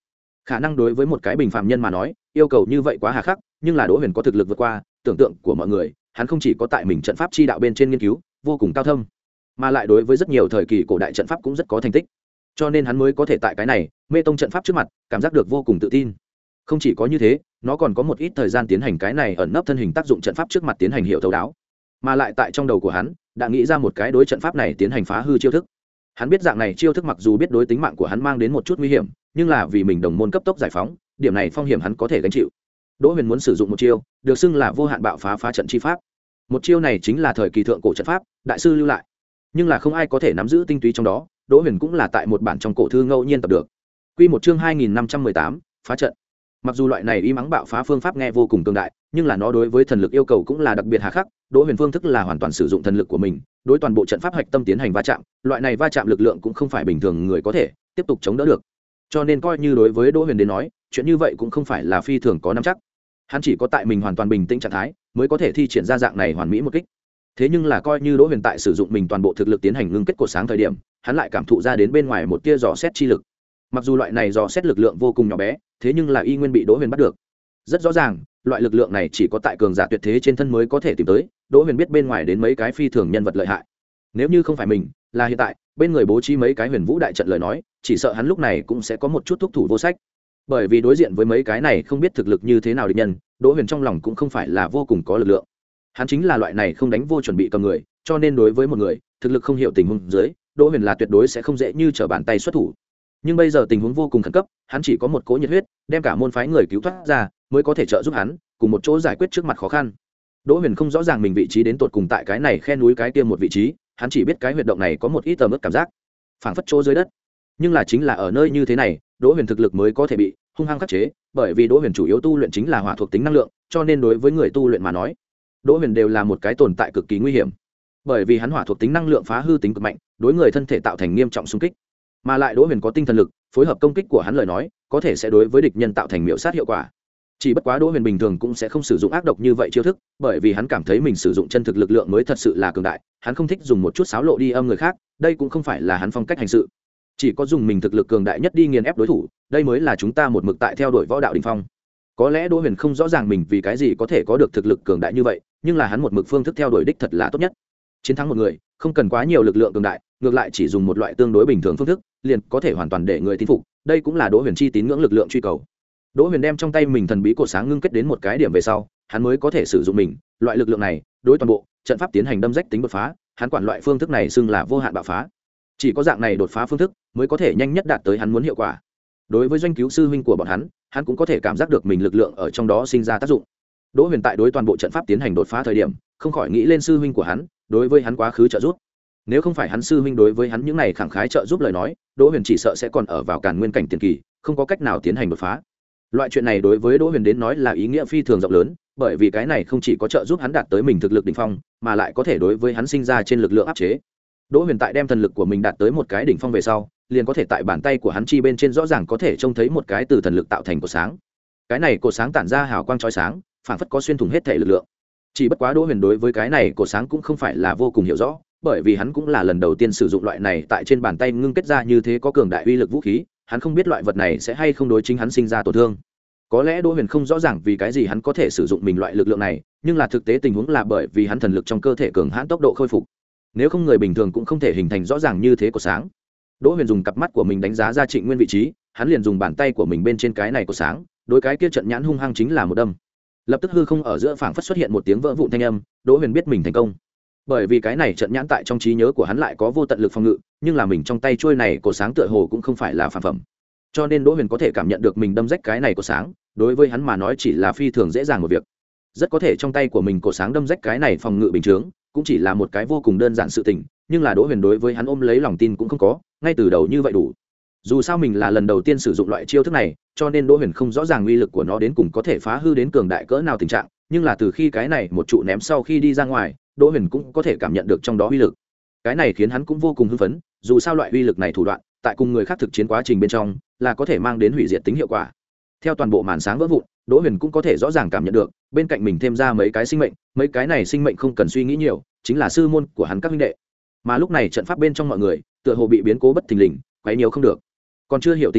Speaker 1: khả năng đối với một cái bình phàm nhân mà nói yêu cầu như vậy quá hà khắc, nhưng là Đỗ Huyền có thực lực vượt qua tưởng tượng của mọi người, hắn không chỉ có tại mình trận pháp chi đạo bên trên nghiên cứu vô cùng cao thâm, mà lại đối với rất nhiều thời kỳ cổ đại trận pháp cũng rất có thành tích, cho nên hắn mới có thể tại cái này mê tông trận pháp trước mặt cảm giác được vô cùng tự tin. Không chỉ có như thế, nó còn có một ít thời gian tiến hành cái này ẩn nấp thân hình tác dụng trận pháp trước mặt tiến hành hiểu thấu đáo, mà lại tại trong đầu của hắn đã nghĩ ra một cái đối trận pháp này tiến hành phá hư chiêu thức. Hắn biết dạng này chiêu thức mặc dù biết đối tính mạng của hắn mang đến một chút nguy hiểm, nhưng là vì mình đồng môn cấp tốc giải phóng, điểm này phong hiểm hắn có thể gánh chịu. Đỗ Huyền muốn sử dụng một chiêu được xưng là vô hạn bạo phá phá trận chi pháp. Một chiêu này chính là thời kỳ thượng cổ trận pháp đại sư lưu lại, nhưng là không ai có thể nắm giữ tinh túy trong đó. Đỗ Huyền cũng là tại một bản trong cổ thư ngẫu nhiên tập được. Quy một chương hai nghìn năm trăm mười tám, phá trận. Mặc dù loại này y mắng bạo phá phương pháp nghe vô cùng cường đại, nhưng là nó đối với thần lực yêu cầu cũng là đặc biệt hà khắc. Đỗ Huyền phương thức là hoàn toàn sử dụng thần lực của mình đối toàn bộ trận pháp hạch tâm tiến hành va chạm, loại này va chạm lực lượng cũng không phải bình thường người có thể tiếp tục chống đỡ được, cho nên coi như đối với Đỗ Huyền đến nói chuyện như vậy cũng không phải là phi thường có nắm chắc. Hắn chỉ có tại mình hoàn toàn bình tĩnh trạng thái mới có thể thi triển ra dạng này hoàn mỹ một kích. Thế nhưng là coi như Đỗ Huyền tại sử dụng mình toàn bộ thực lực tiến hành ngưng kết cột sáng thời điểm, hắn lại cảm thụ ra đến bên ngoài một tia dò xét chi lực. Mặc dù loại này dò xét lực lượng vô cùng nhỏ bé, thế nhưng là y nguyên bị Đỗ Huyền bắt được. Rất rõ ràng, loại lực lượng này chỉ có tại cường giả tuyệt thế trên thân mới có thể tìm tới. Đỗ Huyền biết bên ngoài đến mấy cái phi thường nhân vật lợi hại. Nếu như không phải mình, là hiện tại bên người bố trí mấy cái Huyền Vũ đại trận lời nói, chỉ sợ hắn lúc này cũng sẽ có một chút thúc thủ vô sách. Bởi vì đối diện với mấy cái này không biết thực lực như thế nào địch nhân, Đỗ Huyền trong lòng cũng không phải là vô cùng có lực lượng. Hắn chính là loại này không đánh vô chuẩn bị cầm người, cho nên đối với một người thực lực không hiểu tình huống dưới, Đỗ Huyền là tuyệt đối sẽ không dễ như trở bàn tay xuất thủ. Nhưng bây giờ tình huống vô cùng khẩn cấp, hắn chỉ có một cỗ nhiệt huyết, đem cả môn phái người cứu thoát ra, mới có thể trợ giúp hắn cùng một chỗ giải quyết trước mặt khó khăn. Đỗ Huyền không rõ ràng mình vị trí đến tột cùng tại cái này khe núi cái kia một vị trí, hắn chỉ biết cái huyệt động này có một ít tầm ướt cảm giác, phảng phất chỗ dưới đất. Nhưng là chính là ở nơi như thế này, Đỗ Huyền thực lực mới có thể bị hung hăng khắc chế, bởi vì Đỗ Huyền chủ yếu tu luyện chính là hỏa thuộc tính năng lượng, cho nên đối với người tu luyện mà nói, Đỗ Huyền đều là một cái tồn tại cực kỳ nguy hiểm. Bởi vì hắn hỏa thuộc tính năng lượng phá hư tính cực mạnh, đối người thân thể tạo thành nghiêm trọng xung kích. Mà lại Đỗ Huyền có tinh thần lực, phối hợp công kích của hắn lời nói, có thể sẽ đối với địch nhân tạo thành miểu sát hiệu quả. Chỉ bất quá Đỗ Huyền bình thường cũng sẽ không sử dụng ác độc như vậy chiêu thức, bởi vì hắn cảm thấy mình sử dụng chân thực lực lượng mới thật sự là cường đại, hắn không thích dùng một chút xáo lộ đi âm người khác, đây cũng không phải là hắn phong cách hành sự. Chỉ có dùng mình thực lực cường đại nhất đi nghiền ép đối thủ, đây mới là chúng ta một mực tại theo đuổi võ đạo đỉnh phong. Có lẽ Đỗ Huyền không rõ ràng mình vì cái gì có thể có được thực lực cường đại như vậy, nhưng là hắn một mực phương thức theo đuổi đích thật là tốt nhất. Chiến thắng một người, không cần quá nhiều lực lượng cường đại, ngược lại chỉ dùng một loại tương đối bình thường phương thức, liền có thể hoàn toàn để người tín phục, đây cũng là Đỗ Huyền chi tín ngưỡng lực lượng truy cầu. Đỗ Huyền đem trong tay mình thần bí cột sáng ngưng kết đến một cái điểm về sau, hắn mới có thể sử dụng mình loại lực lượng này đối toàn bộ trận pháp tiến hành đâm rách tính đột phá, hắn quản loại phương thức này xưng là vô hạn bạo phá. Chỉ có dạng này đột phá phương thức mới có thể nhanh nhất đạt tới hắn muốn hiệu quả. Đối với doanh cứu sư huynh của bọn hắn, hắn cũng có thể cảm giác được mình lực lượng ở trong đó sinh ra tác dụng. Đỗ Huyền tại đối toàn bộ trận pháp tiến hành đột phá thời điểm, không khỏi nghĩ lên sư huynh của hắn đối với hắn quá khứ trợ giúp. Nếu không phải hắn sư huynh đối với hắn những này khẳng khái trợ giúp lời nói, Đỗ Huyền chỉ sợ sẽ còn ở vào càn nguyên cảnh tiền kỳ, không có cách nào tiến hành đột phá. Loại chuyện này đối với Đỗ Huyền đến nói là ý nghĩa phi thường rộng lớn, bởi vì cái này không chỉ có trợ giúp hắn đạt tới mình thực lực đỉnh phong, mà lại có thể đối với hắn sinh ra trên lực lượng áp chế. Đỗ Huyền tại đem thần lực của mình đạt tới một cái đỉnh phong về sau, liền có thể tại bàn tay của hắn chi bên trên rõ ràng có thể trông thấy một cái từ thần lực tạo thành cột sáng. Cái này cột sáng tản ra hào quang chói sáng, phảng phất có xuyên thủng hết thể lực lượng. Chỉ bất quá Đỗ Huyền đối với cái này cột sáng cũng không phải là vô cùng hiểu rõ, bởi vì hắn cũng là lần đầu tiên sử dụng loại này tại trên bàn tay ngưng kết ra như thế có cường đại uy lực vũ khí, hắn không biết loại vật này sẽ hay không đối chính hắn sinh ra tổn thương. Có lẽ Đỗ Huyền không rõ ràng vì cái gì hắn có thể sử dụng mình loại lực lượng này, nhưng là thực tế tình huống là bởi vì hắn thần lực trong cơ thể cường hãn tốc độ khôi phục. Nếu không người bình thường cũng không thể hình thành rõ ràng như thế của sáng. Đỗ Huyền dùng cặp mắt của mình đánh giá ra Trịnh Nguyên vị trí, hắn liền dùng bàn tay của mình bên trên cái này của sáng, đối cái kia trận nhãn hung hăng chính là một đâm. Lập tức hư không ở giữa phảng phất xuất hiện một tiếng vỡ vụn thanh âm, Đỗ Huyền biết mình thành công. Bởi vì cái này trận nhãn tại trong trí nhớ của hắn lại có vô tận lực phòng ngự, nhưng là mình trong tay chuôi này của sáng tựa hồ cũng không phải là phàm phẩm. Cho nên Đỗ Huyền có thể cảm nhận được mình đâm rách cái này của sáng, đối với hắn mà nói chỉ là phi thường dễ dàng một việc. Rất có thể trong tay của mình của sáng đâm rách cái này phòng ngự bình thường, cũng chỉ là một cái vô cùng đơn giản sự tình, nhưng là Đỗ Huyền đối với hắn ôm lấy lòng tin cũng không có, ngay từ đầu như vậy đủ. Dù sao mình là lần đầu tiên sử dụng loại chiêu thức này, cho nên Đỗ Huyền không rõ ràng uy lực của nó đến cùng có thể phá hư đến cường đại cỡ nào tình trạng, nhưng là từ khi cái này một trụ ném sau khi đi ra ngoài, Đỗ Huyền cũng có thể cảm nhận được trong đó uy lực. Cái này khiến hắn cũng vô cùng hưng phấn, dù sao loại uy lực này thủ đoạn, tại cùng người khác thực chiến quá trình bên trong, là có thể mang đến hủy diệt tính hiệu quả. Theo toàn bộ màn sáng vỡ vụn, Đỗ Huyền cũng có thể rõ ràng cảm nhận được, bên cạnh mình thêm ra mấy cái sinh mệnh, mấy cái này sinh mệnh không cần suy nghĩ nhiều, chính là sư môn của hắn các huynh đệ. Mà lúc này trận pháp bên trong mọi người, tựa hồ bị biến cố bất thình lình, quấy nhiều không được. Còn chưa hiểu tình trạng,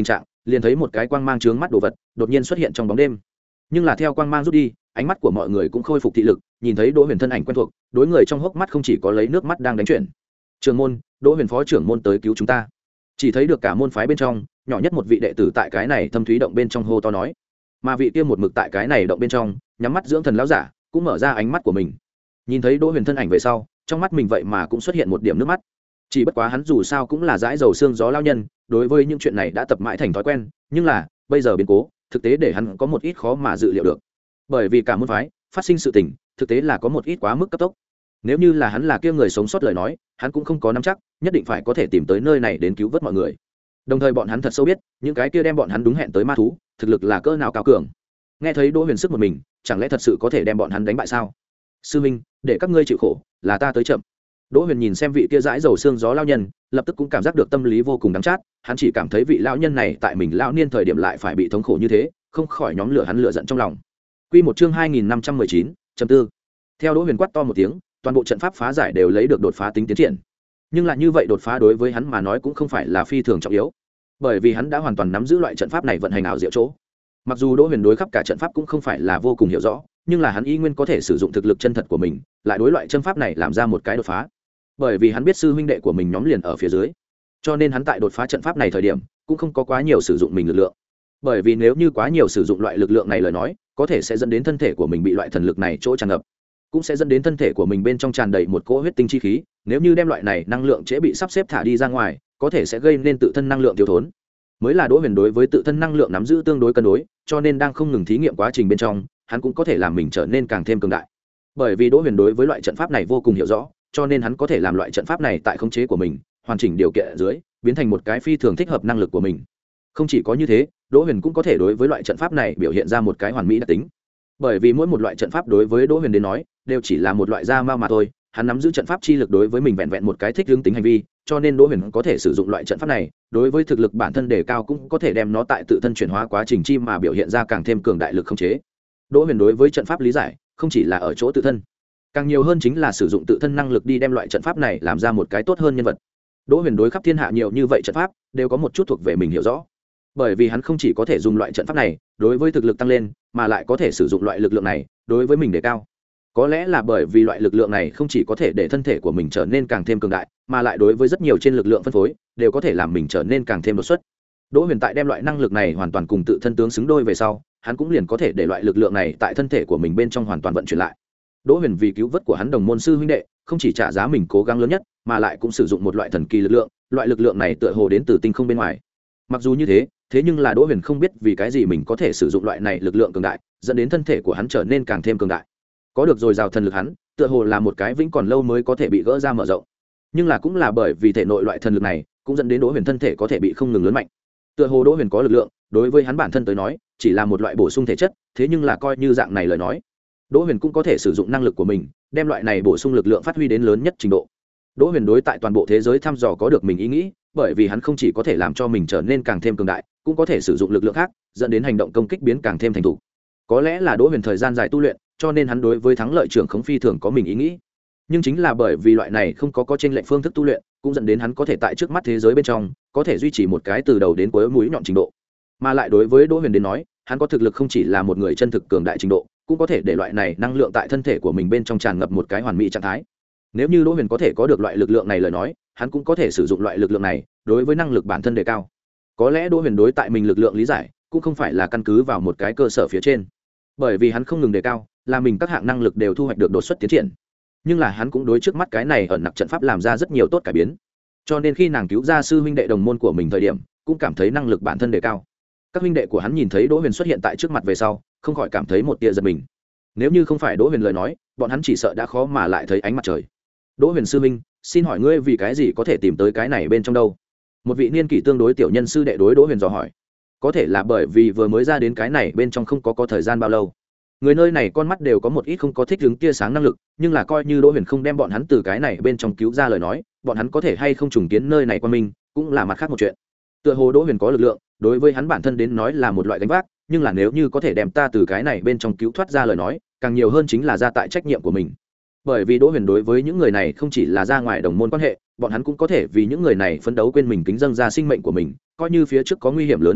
Speaker 1: liền thấy một cái quang mang trướng mắt đồ vật đột nhiên xuất hiện trong bóng đêm. Nhưng là theo quang mang rút đi, ánh mắt của mọi người cũng khôi phục thị lực, nhìn thấy Đỗ Huyền thân ảnh quen thuộc, đối người trong hốc mắt không chỉ có lấy nước mắt đang đánh chuyển. Trưởng môn, Đỗ Huyền phó trưởng môn tới cứu chúng ta. Chỉ thấy được cả môn phái bên trong, nhỏ nhất một vị đệ tử tại cái này thâm thúy động bên trong hô to nói, mà vị kia một mực tại cái này động bên trong, nhắm mắt dưỡng thần lão giả, cũng mở ra ánh mắt của mình. Nhìn thấy Đỗ Huyền thân ảnh về sau, trong mắt mình vậy mà cũng xuất hiện một điểm nước mắt. Chỉ bất quá hắn dù sao cũng là dãi dầu xương gió lao nhân, đối với những chuyện này đã tập mãi thành thói quen, nhưng là bây giờ biến cố thực tế để hắn có một ít khó mà dự liệu được. Bởi vì cả môn phái phát sinh sự tình thực tế là có một ít quá mức cấp tốc. Nếu như là hắn là kia người sống sót lời nói, hắn cũng không có nắm chắc nhất định phải có thể tìm tới nơi này đến cứu vớt mọi người. Đồng thời bọn hắn thật sâu biết những cái kia đem bọn hắn đúng hẹn tới ma thú thực lực là cỡ nào cao cường. Nghe thấy Đỗ Huyền sức một mình, chẳng lẽ thật sự có thể đem bọn hắn đánh bại sao? Sư minh, để các ngươi chịu khổ, là ta tới chậm. Đỗ Huyền nhìn xem vị kia dãi dầu xương gió lao nhân, lập tức cũng cảm giác được tâm lý vô cùng đắng chát. Hắn chỉ cảm thấy vị lão nhân này tại mình lão niên thời điểm lại phải bị thống khổ như thế, không khỏi nhóm lửa hắn lửa giận trong lòng. Quy một chương hai nghìn năm trăm mười chín, chấm tư. Theo Đỗ Huyền quát to một tiếng, toàn bộ trận pháp phá giải đều lấy được đột phá tính tiến triển. Nhưng lại như vậy đột phá đối với hắn mà nói cũng không phải là phi thường trọng yếu, bởi vì hắn đã hoàn toàn nắm giữ loại trận pháp này vận hành ảo diệu chỗ. Mặc dù Đỗ Huyền đối khắp cả trận pháp cũng không phải là vô cùng hiểu rõ, nhưng là hắn y nguyên có thể sử dụng thực lực chân thật của mình, lại đối loại chân pháp này làm ra một cái đột phá. Bởi vì hắn biết sư huynh đệ của mình nhóm liền ở phía dưới, cho nên hắn tại đột phá trận pháp này thời điểm cũng không có quá nhiều sử dụng mình lực lượng. Bởi vì nếu như quá nhiều sử dụng loại lực lượng này lời nói, có thể sẽ dẫn đến thân thể của mình bị loại thần lực này chỗ tràn ngập, cũng sẽ dẫn đến thân thể của mình bên trong tràn đầy một cỗ huyết tinh chi khí. Nếu như đem loại này năng lượng trễ bị sắp xếp thả đi ra ngoài, có thể sẽ gây nên tự thân năng lượng thiếu thốn. Mới là Đỗ Huyền đối với tự thân năng lượng nắm giữ tương đối cân đối, cho nên đang không ngừng thí nghiệm quá trình bên trong, hắn cũng có thể làm mình trở nên càng thêm cường đại. Bởi vì Đỗ Huyền đối với loại trận pháp này vô cùng hiểu rõ, cho nên hắn có thể làm loại trận pháp này tại khống chế của mình, hoàn chỉnh điều kiện dưới, biến thành một cái phi thường thích hợp năng lực của mình. Không chỉ có như thế, Đỗ Huyền cũng có thể đối với loại trận pháp này biểu hiện ra một cái hoàn mỹ đặc tính. Bởi vì mỗi một loại trận pháp đối với Đỗ Huyền đến nói, đều chỉ là một loại da ma mà thôi, hắn nắm giữ trận pháp chi lực đối với mình vẹn vẹn một cái thích ứng tính hành vi, cho nên Đỗ Huyền có thể sử dụng loại trận pháp này, đối với thực lực bản thân đề cao cũng có thể đem nó tại tự thân chuyển hóa quá trình chi mà biểu hiện ra càng thêm cường đại lực khống chế. Đỗ Huyền đối với trận pháp lý giải, không chỉ là ở chỗ tự thân, càng nhiều hơn chính là sử dụng tự thân năng lực đi đem loại trận pháp này làm ra một cái tốt hơn nhân vật. Đỗ Huyền đối khắp thiên hạ nhiều như vậy trận pháp, đều có một chút thuộc về mình hiểu rõ. Bởi vì hắn không chỉ có thể dùng loại trận pháp này đối với thực lực tăng lên, mà lại có thể sử dụng loại lực lượng này đối với mình đề cao. Có lẽ là bởi vì loại lực lượng này không chỉ có thể để thân thể của mình trở nên càng thêm cường đại, mà lại đối với rất nhiều trên lực lượng phân phối đều có thể làm mình trở nên càng thêm đột xuất. Đỗ Huyền tại đem loại năng lực này hoàn toàn cùng tự thân tướng xứng đôi về sau, hắn cũng liền có thể để loại lực lượng này tại thân thể của mình bên trong hoàn toàn vận chuyển lại. Đỗ Huyền vì cứu vớt của hắn đồng môn sư huynh đệ, không chỉ trả giá mình cố gắng lớn nhất, mà lại cũng sử dụng một loại thần kỳ lực lượng, loại lực lượng này tựa hồ đến từ tinh không bên ngoài. Mặc dù như thế, thế nhưng là Đỗ Huyền không biết vì cái gì mình có thể sử dụng loại này lực lượng cường đại, dẫn đến thân thể của hắn trở nên càng thêm cường đại. Có được dồi dào thần lực hắn, tựa hồ là một cái vĩnh còn lâu mới có thể bị gỡ ra mở rộng. Nhưng là cũng là bởi vì thể nội loại thần lực này, cũng dẫn đến Đỗ Huyền thân thể có thể bị không ngừng lớn mạnh. Tựa hồ Đỗ Huyền có lực lượng, đối với hắn bản thân tới nói, chỉ là một loại bổ sung thể chất, thế nhưng là coi như dạng này lời nói, Đỗ Huyền cũng có thể sử dụng năng lực của mình, đem loại này bổ sung lực lượng phát huy đến lớn nhất trình độ. Đỗ Huyền đối tại toàn bộ thế giới thăm dò có được mình ý nghĩ, bởi vì hắn không chỉ có thể làm cho mình trở nên càng thêm cường đại, cũng có thể sử dụng lực lượng khác, dẫn đến hành động công kích biến càng thêm thành thục. Có lẽ là Đỗ Huyền thời gian dài tu luyện, cho nên hắn đối với thắng lợi trưởng khống phi thường có mình ý nghĩ. Nhưng chính là bởi vì loại này không có có chênh lệch phương thức tu luyện, cũng dẫn đến hắn có thể tại trước mắt thế giới bên trong, có thể duy trì một cái từ đầu đến cuối mũi nhọn trình độ. Mà lại đối với Đỗ Huyền đến nói, hắn có thực lực không chỉ là một người chân thực cường đại trình độ, cũng có thể để loại này năng lượng tại thân thể của mình bên trong tràn ngập một cái hoàn mỹ trạng thái. Nếu như Đỗ Huyền có thể có được loại lực lượng này lời nói, hắn cũng có thể sử dụng loại lực lượng này đối với năng lực bản thân đề cao. Có lẽ Đỗ Huyền đối tại mình lực lượng lý giải cũng không phải là căn cứ vào một cái cơ sở phía trên, bởi vì hắn không ngừng đề cao, là mình các hạng năng lực đều thu hoạch được đột xuất tiến triển. Nhưng là hắn cũng đối trước mắt cái này ẩn nặc trận pháp làm ra rất nhiều tốt cải biến, cho nên khi nàng cứu ra sư huynh đệ đồng môn của mình thời điểm, cũng cảm thấy năng lực bản thân đề cao. Các huynh đệ của hắn nhìn thấy Đỗ Huyền xuất hiện tại trước mặt về sau, không khỏi cảm thấy một tia giật mình. Nếu như không phải Đỗ Huyền lời nói, bọn hắn chỉ sợ đã khó mà lại thấy ánh mặt trời. Đỗ Huyền sư huynh, xin hỏi ngươi vì cái gì có thể tìm tới cái này bên trong đâu? Một vị niên kỷ tương đối tiểu nhân sư đệ đối Đỗ Huyền dò hỏi. Có thể là bởi vì vừa mới ra đến cái này bên trong không có có thời gian bao lâu, người nơi này con mắt đều có một ít không có thích ứng tia sáng năng lực, nhưng là coi như Đỗ Huyền không đem bọn hắn từ cái này bên trong cứu ra lời nói, bọn hắn có thể hay không trùng kiến nơi này qua mình, cũng là mặt khác một chuyện. Tựa hồ Đỗ Huyền có lực lượng, đối với hắn bản thân đến nói là một loại gánh vác, nhưng là nếu như có thể đem ta từ cái này bên trong cứu thoát ra lời nói, càng nhiều hơn chính là ra tại trách nhiệm của mình. Bởi vì Đỗ Huyền đối với những người này không chỉ là ra ngoài đồng môn quan hệ, bọn hắn cũng có thể vì những người này phấn đấu quên mình kính dâng ra sinh mệnh của mình, coi như phía trước có nguy hiểm lớn hơn nữa,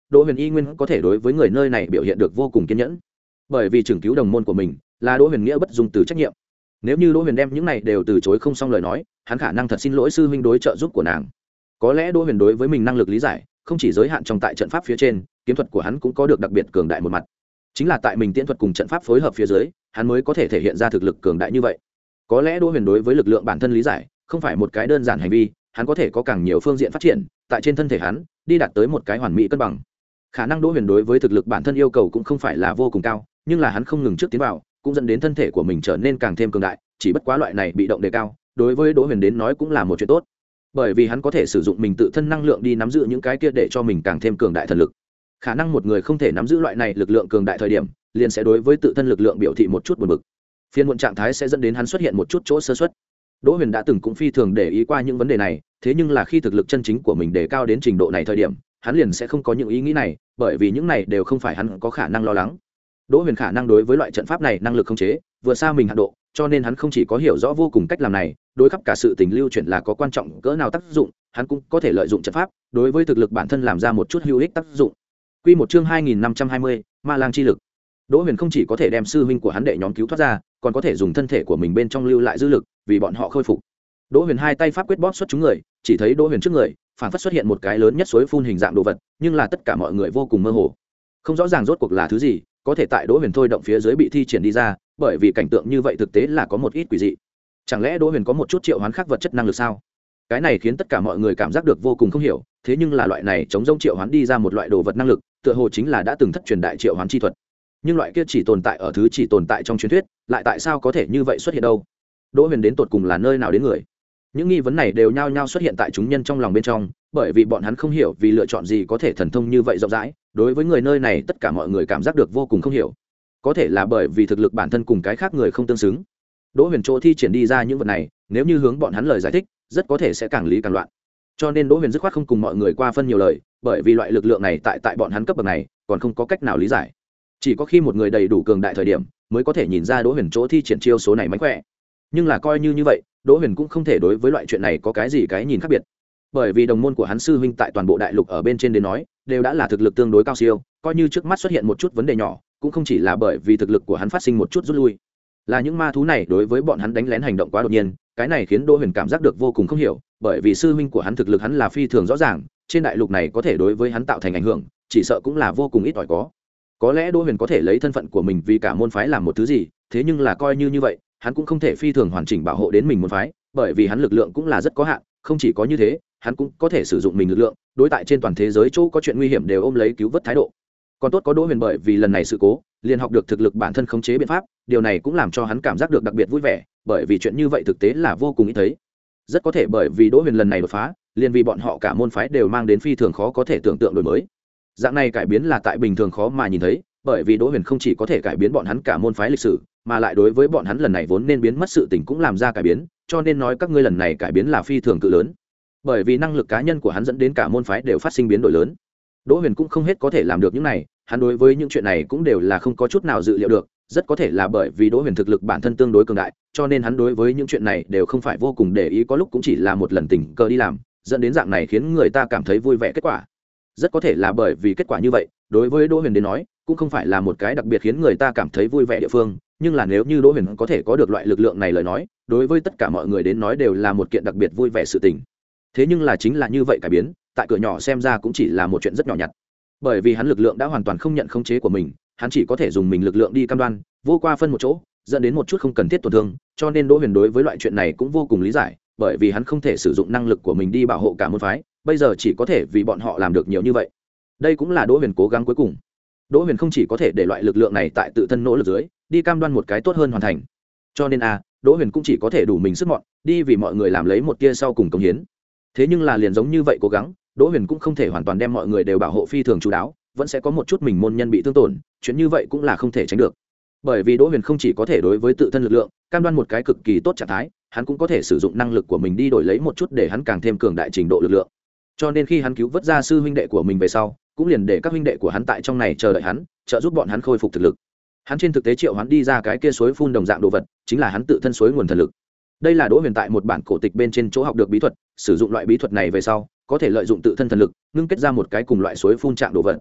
Speaker 1: Đỗ Huyền y nguyên có thể đối với người nơi này biểu hiện được vô cùng kiên nhẫn, bởi vì trưởng cứu đồng môn của mình là Đỗ Huyền nghĩa bất dung từ trách nhiệm. Nếu như Đỗ Huyền đem những này đều từ chối không xong lời nói, hắn khả năng thật xin lỗi sư huynh đối trợ giúp của nàng. Có lẽ Đỗ Huyền đối với mình năng lực lý giải không chỉ giới hạn trong tại trận pháp phía trên, kiếm thuật của hắn cũng có được đặc biệt cường đại một mặt. Chính là tại mình tiễn thuật cùng trận pháp phối hợp phía dưới, hắn mới có thể thể hiện ra thực lực cường đại như vậy. Có lẽ Đỗ Huyền đối với lực lượng bản thân lý giải không phải một cái đơn giản hành vi, hắn có thể có càng nhiều phương diện phát triển, tại trên thân thể hắn đi đạt tới một cái hoàn mỹ cân bằng. Khả năng Đỗ Huyền đối với thực lực bản thân yêu cầu cũng không phải là vô cùng cao, nhưng là hắn không ngừng trước tiến vào, cũng dẫn đến thân thể của mình trở nên càng thêm cường đại, chỉ bất quá loại này bị động đề cao, đối với Đỗ Huyền đến nói cũng là một chuyện tốt. Bởi vì hắn có thể sử dụng mình tự thân năng lượng đi nắm giữ những cái kia để cho mình càng thêm cường đại thần lực. Khả năng một người không thể nắm giữ loại này lực lượng cường đại thời điểm, liền sẽ đối với tự thân lực lượng biểu thị một chút buồn bực. Phiên muộn trạng thái sẽ dẫn đến hắn xuất hiện một chút chỗ sơ suất. Đỗ Huyền đã từng cũng phi thường để ý qua những vấn đề này, thế nhưng là khi thực lực chân chính của mình đề cao đến trình độ này thời điểm, hắn liền sẽ không có những ý nghĩ này, bởi vì những này đều không phải hắn có khả năng lo lắng. Đỗ Huyền khả năng đối với loại trận pháp này năng lực khống chế vượt xa mình hạn độ, cho nên hắn không chỉ có hiểu rõ vô cùng cách làm này, đối khắp cả sự tình lưu chuyển là có quan trọng cỡ nào tác dụng, hắn cũng có thể lợi dụng trận pháp đối với thực lực bản thân làm ra một chút hữu ích tác dụng. Quy một chương hai nghìn năm trăm hai mươi, Ma Lang chi lực. Đỗ Huyền không chỉ có thể đem sư huynh của hắn đệ nhóm cứu thoát ra, còn có thể dùng thân thể của mình bên trong lưu lại dư lực, vì bọn họ khôi phục. Đỗ Huyền hai tay pháp quyết bóp xuất chúng người, chỉ thấy Đỗ Huyền trước người, phản phất xuất hiện một cái lớn nhất suối phun hình dạng đồ vật, nhưng là tất cả mọi người vô cùng mơ hồ, không rõ ràng rốt cuộc là thứ gì, có thể tại Đỗ Huyền thôi động phía dưới bị thi triển đi ra, bởi vì cảnh tượng như vậy thực tế là có một ít quỷ dị. Chẳng lẽ Đỗ Huyền có một chút triệu hoán khác vật chất năng lực sao? Cái này khiến tất cả mọi người cảm giác được vô cùng không hiểu, thế nhưng là loại này chống rông triệu hoán đi ra một loại đồ vật năng lực, tựa hồ chính là đã từng thất truyền đại triệu hoán chi thuật. Nhưng loại kia chỉ tồn tại ở thứ chỉ tồn tại trong truyền thuyết, lại tại sao có thể như vậy xuất hiện đâu? Đỗ Huyền đến tột cùng là nơi nào đến người? Những nghi vấn này đều nhao nhao xuất hiện tại chúng nhân trong lòng bên trong, bởi vì bọn hắn không hiểu vì lựa chọn gì có thể thần thông như vậy rộng rãi, đối với người nơi này tất cả mọi người cảm giác được vô cùng không hiểu. Có thể là bởi vì thực lực bản thân cùng cái khác người không tương xứng. Đỗ Huyền chỗ thi triển đi ra những vật này, nếu như hướng bọn hắn lời giải thích, rất có thể sẽ càng lý càng loạn. Cho nên Đỗ Huyền dứt khoát không cùng mọi người qua phân nhiều lời, bởi vì loại lực lượng này tại tại bọn hắn cấp bậc này, còn không có cách nào lý giải. Chỉ có khi một người đầy đủ cường đại thời điểm, mới có thể nhìn ra Đỗ Huyền chỗ thi triển chiêu số này mánh khỏe. Nhưng là coi như như vậy, Đỗ Huyền cũng không thể đối với loại chuyện này có cái gì cái nhìn khác biệt. Bởi vì đồng môn của hắn sư huynh tại toàn bộ đại lục ở bên trên đến nói, đều đã là thực lực tương đối cao siêu, coi như trước mắt xuất hiện một chút vấn đề nhỏ, cũng không chỉ là bởi vì thực lực của hắn phát sinh một chút rút lui, là những ma thú này đối với bọn hắn đánh lén hành động quá đột nhiên, cái này khiến Đỗ Huyền cảm giác được vô cùng không hiểu, bởi vì sư huynh của hắn thực lực hắn là phi thường rõ ràng, trên đại lục này có thể đối với hắn tạo thành ảnh hưởng, chỉ sợ cũng là vô cùng ít ỏi có. Có lẽ Đỗ Huyền có thể lấy thân phận của mình vì cả môn phái làm một thứ gì, thế nhưng là coi như như vậy, hắn cũng không thể phi thường hoàn chỉnh bảo hộ đến mình môn phái, bởi vì hắn lực lượng cũng là rất có hạn, không chỉ có như thế, hắn cũng có thể sử dụng mình lực lượng, đối tại trên toàn thế giới chỗ có chuyện nguy hiểm đều ôm lấy cứu vớt thái độ. Còn tốt có Đỗ Huyền bởi vì lần này sự cố, liền học được thực lực bản thân khống chế biện pháp, điều này cũng làm cho hắn cảm giác được đặc biệt vui vẻ, bởi vì chuyện như vậy thực tế là vô cùng ít thấy. Rất có thể bởi vì Đỗ Huyền lần này đột phá, liền vì bọn họ cả môn phái đều mang đến phi thường khó có thể tưởng tượng đổi mới. Dạng này cải biến là tại bình thường khó mà nhìn thấy, bởi vì Đỗ Huyền không chỉ có thể cải biến bọn hắn cả môn phái lịch sử, mà lại đối với bọn hắn lần này vốn nên biến mất sự tình cũng làm ra cải biến, cho nên nói các ngươi lần này cải biến là phi thường cự lớn. Bởi vì năng lực cá nhân của hắn dẫn đến cả môn phái đều phát sinh biến đổi lớn. Đỗ Huyền cũng không hết có thể làm được những này, hắn đối với những chuyện này cũng đều là không có chút nào dự liệu được, rất có thể là bởi vì Đỗ Huyền thực lực bản thân tương đối cường đại, cho nên hắn đối với những chuyện này đều không phải vô cùng để ý, có lúc cũng chỉ là một lần tình cờ đi làm, dẫn đến dạng này khiến người ta cảm thấy vui vẻ kết quả. Rất có thể là bởi vì kết quả như vậy, đối với Đỗ Huyền đến nói, cũng không phải là một cái đặc biệt khiến người ta cảm thấy vui vẻ địa phương, nhưng là nếu như Đỗ Huyền có thể có được loại lực lượng này lời nói, đối với tất cả mọi người đến nói đều là một kiện đặc biệt vui vẻ sự tình. Thế nhưng là chính là như vậy cải biến, tại cửa nhỏ xem ra cũng chỉ là một chuyện rất nhỏ nhặt. Bởi vì hắn lực lượng đã hoàn toàn không nhận khống chế của mình, hắn chỉ có thể dùng mình lực lượng đi cam đoan, vô qua phân một chỗ, dẫn đến một chút không cần thiết tổn thương, cho nên Đỗ Huyền đối với loại chuyện này cũng vô cùng lý giải, bởi vì hắn không thể sử dụng năng lực của mình đi bảo hộ cả môn phái, bây giờ chỉ có thể vì bọn họ làm được nhiều như vậy. Đây cũng là Đỗ Huyền cố gắng cuối cùng. Đỗ Huyền không chỉ có thể để loại lực lượng này tại tự thân nỗ lực dưới, đi cam đoan một cái tốt hơn hoàn thành. Cho nên a, Đỗ Huyền cũng chỉ có thể đủ mình sức mọn, đi vì mọi người làm lấy một tia sau cùng công hiến. Thế nhưng là liền giống như vậy cố gắng, Đỗ Huyền cũng không thể hoàn toàn đem mọi người đều bảo hộ phi thường chú đáo, vẫn sẽ có một chút mình môn nhân bị thương tổn, chuyện như vậy cũng là không thể tránh được. Bởi vì Đỗ Huyền không chỉ có thể đối với tự thân lực lượng cam đoan một cái cực kỳ tốt trạng thái, hắn cũng có thể sử dụng năng lực của mình đi đổi lấy một chút để hắn càng thêm cường đại trình độ lực lượng. Cho nên khi hắn cứu vớt ra sư huynh đệ của mình về sau, cũng liền để các huynh đệ của hắn tại trong này chờ đợi hắn, trợ giúp bọn hắn khôi phục thực lực. Hắn trên thực tế triệu hắn đi ra cái kia suối phun đồng dạng đồ vật, chính là hắn tự thân suối nguồn thần lực. Đây là Đỗ Huyền tại một bản cổ tịch bên trên chỗ học được bí thuật, sử dụng loại bí thuật này về sau, có thể lợi dụng tự thân thần lực, ngưng kết ra một cái cùng loại suối phun trạng đồ vật.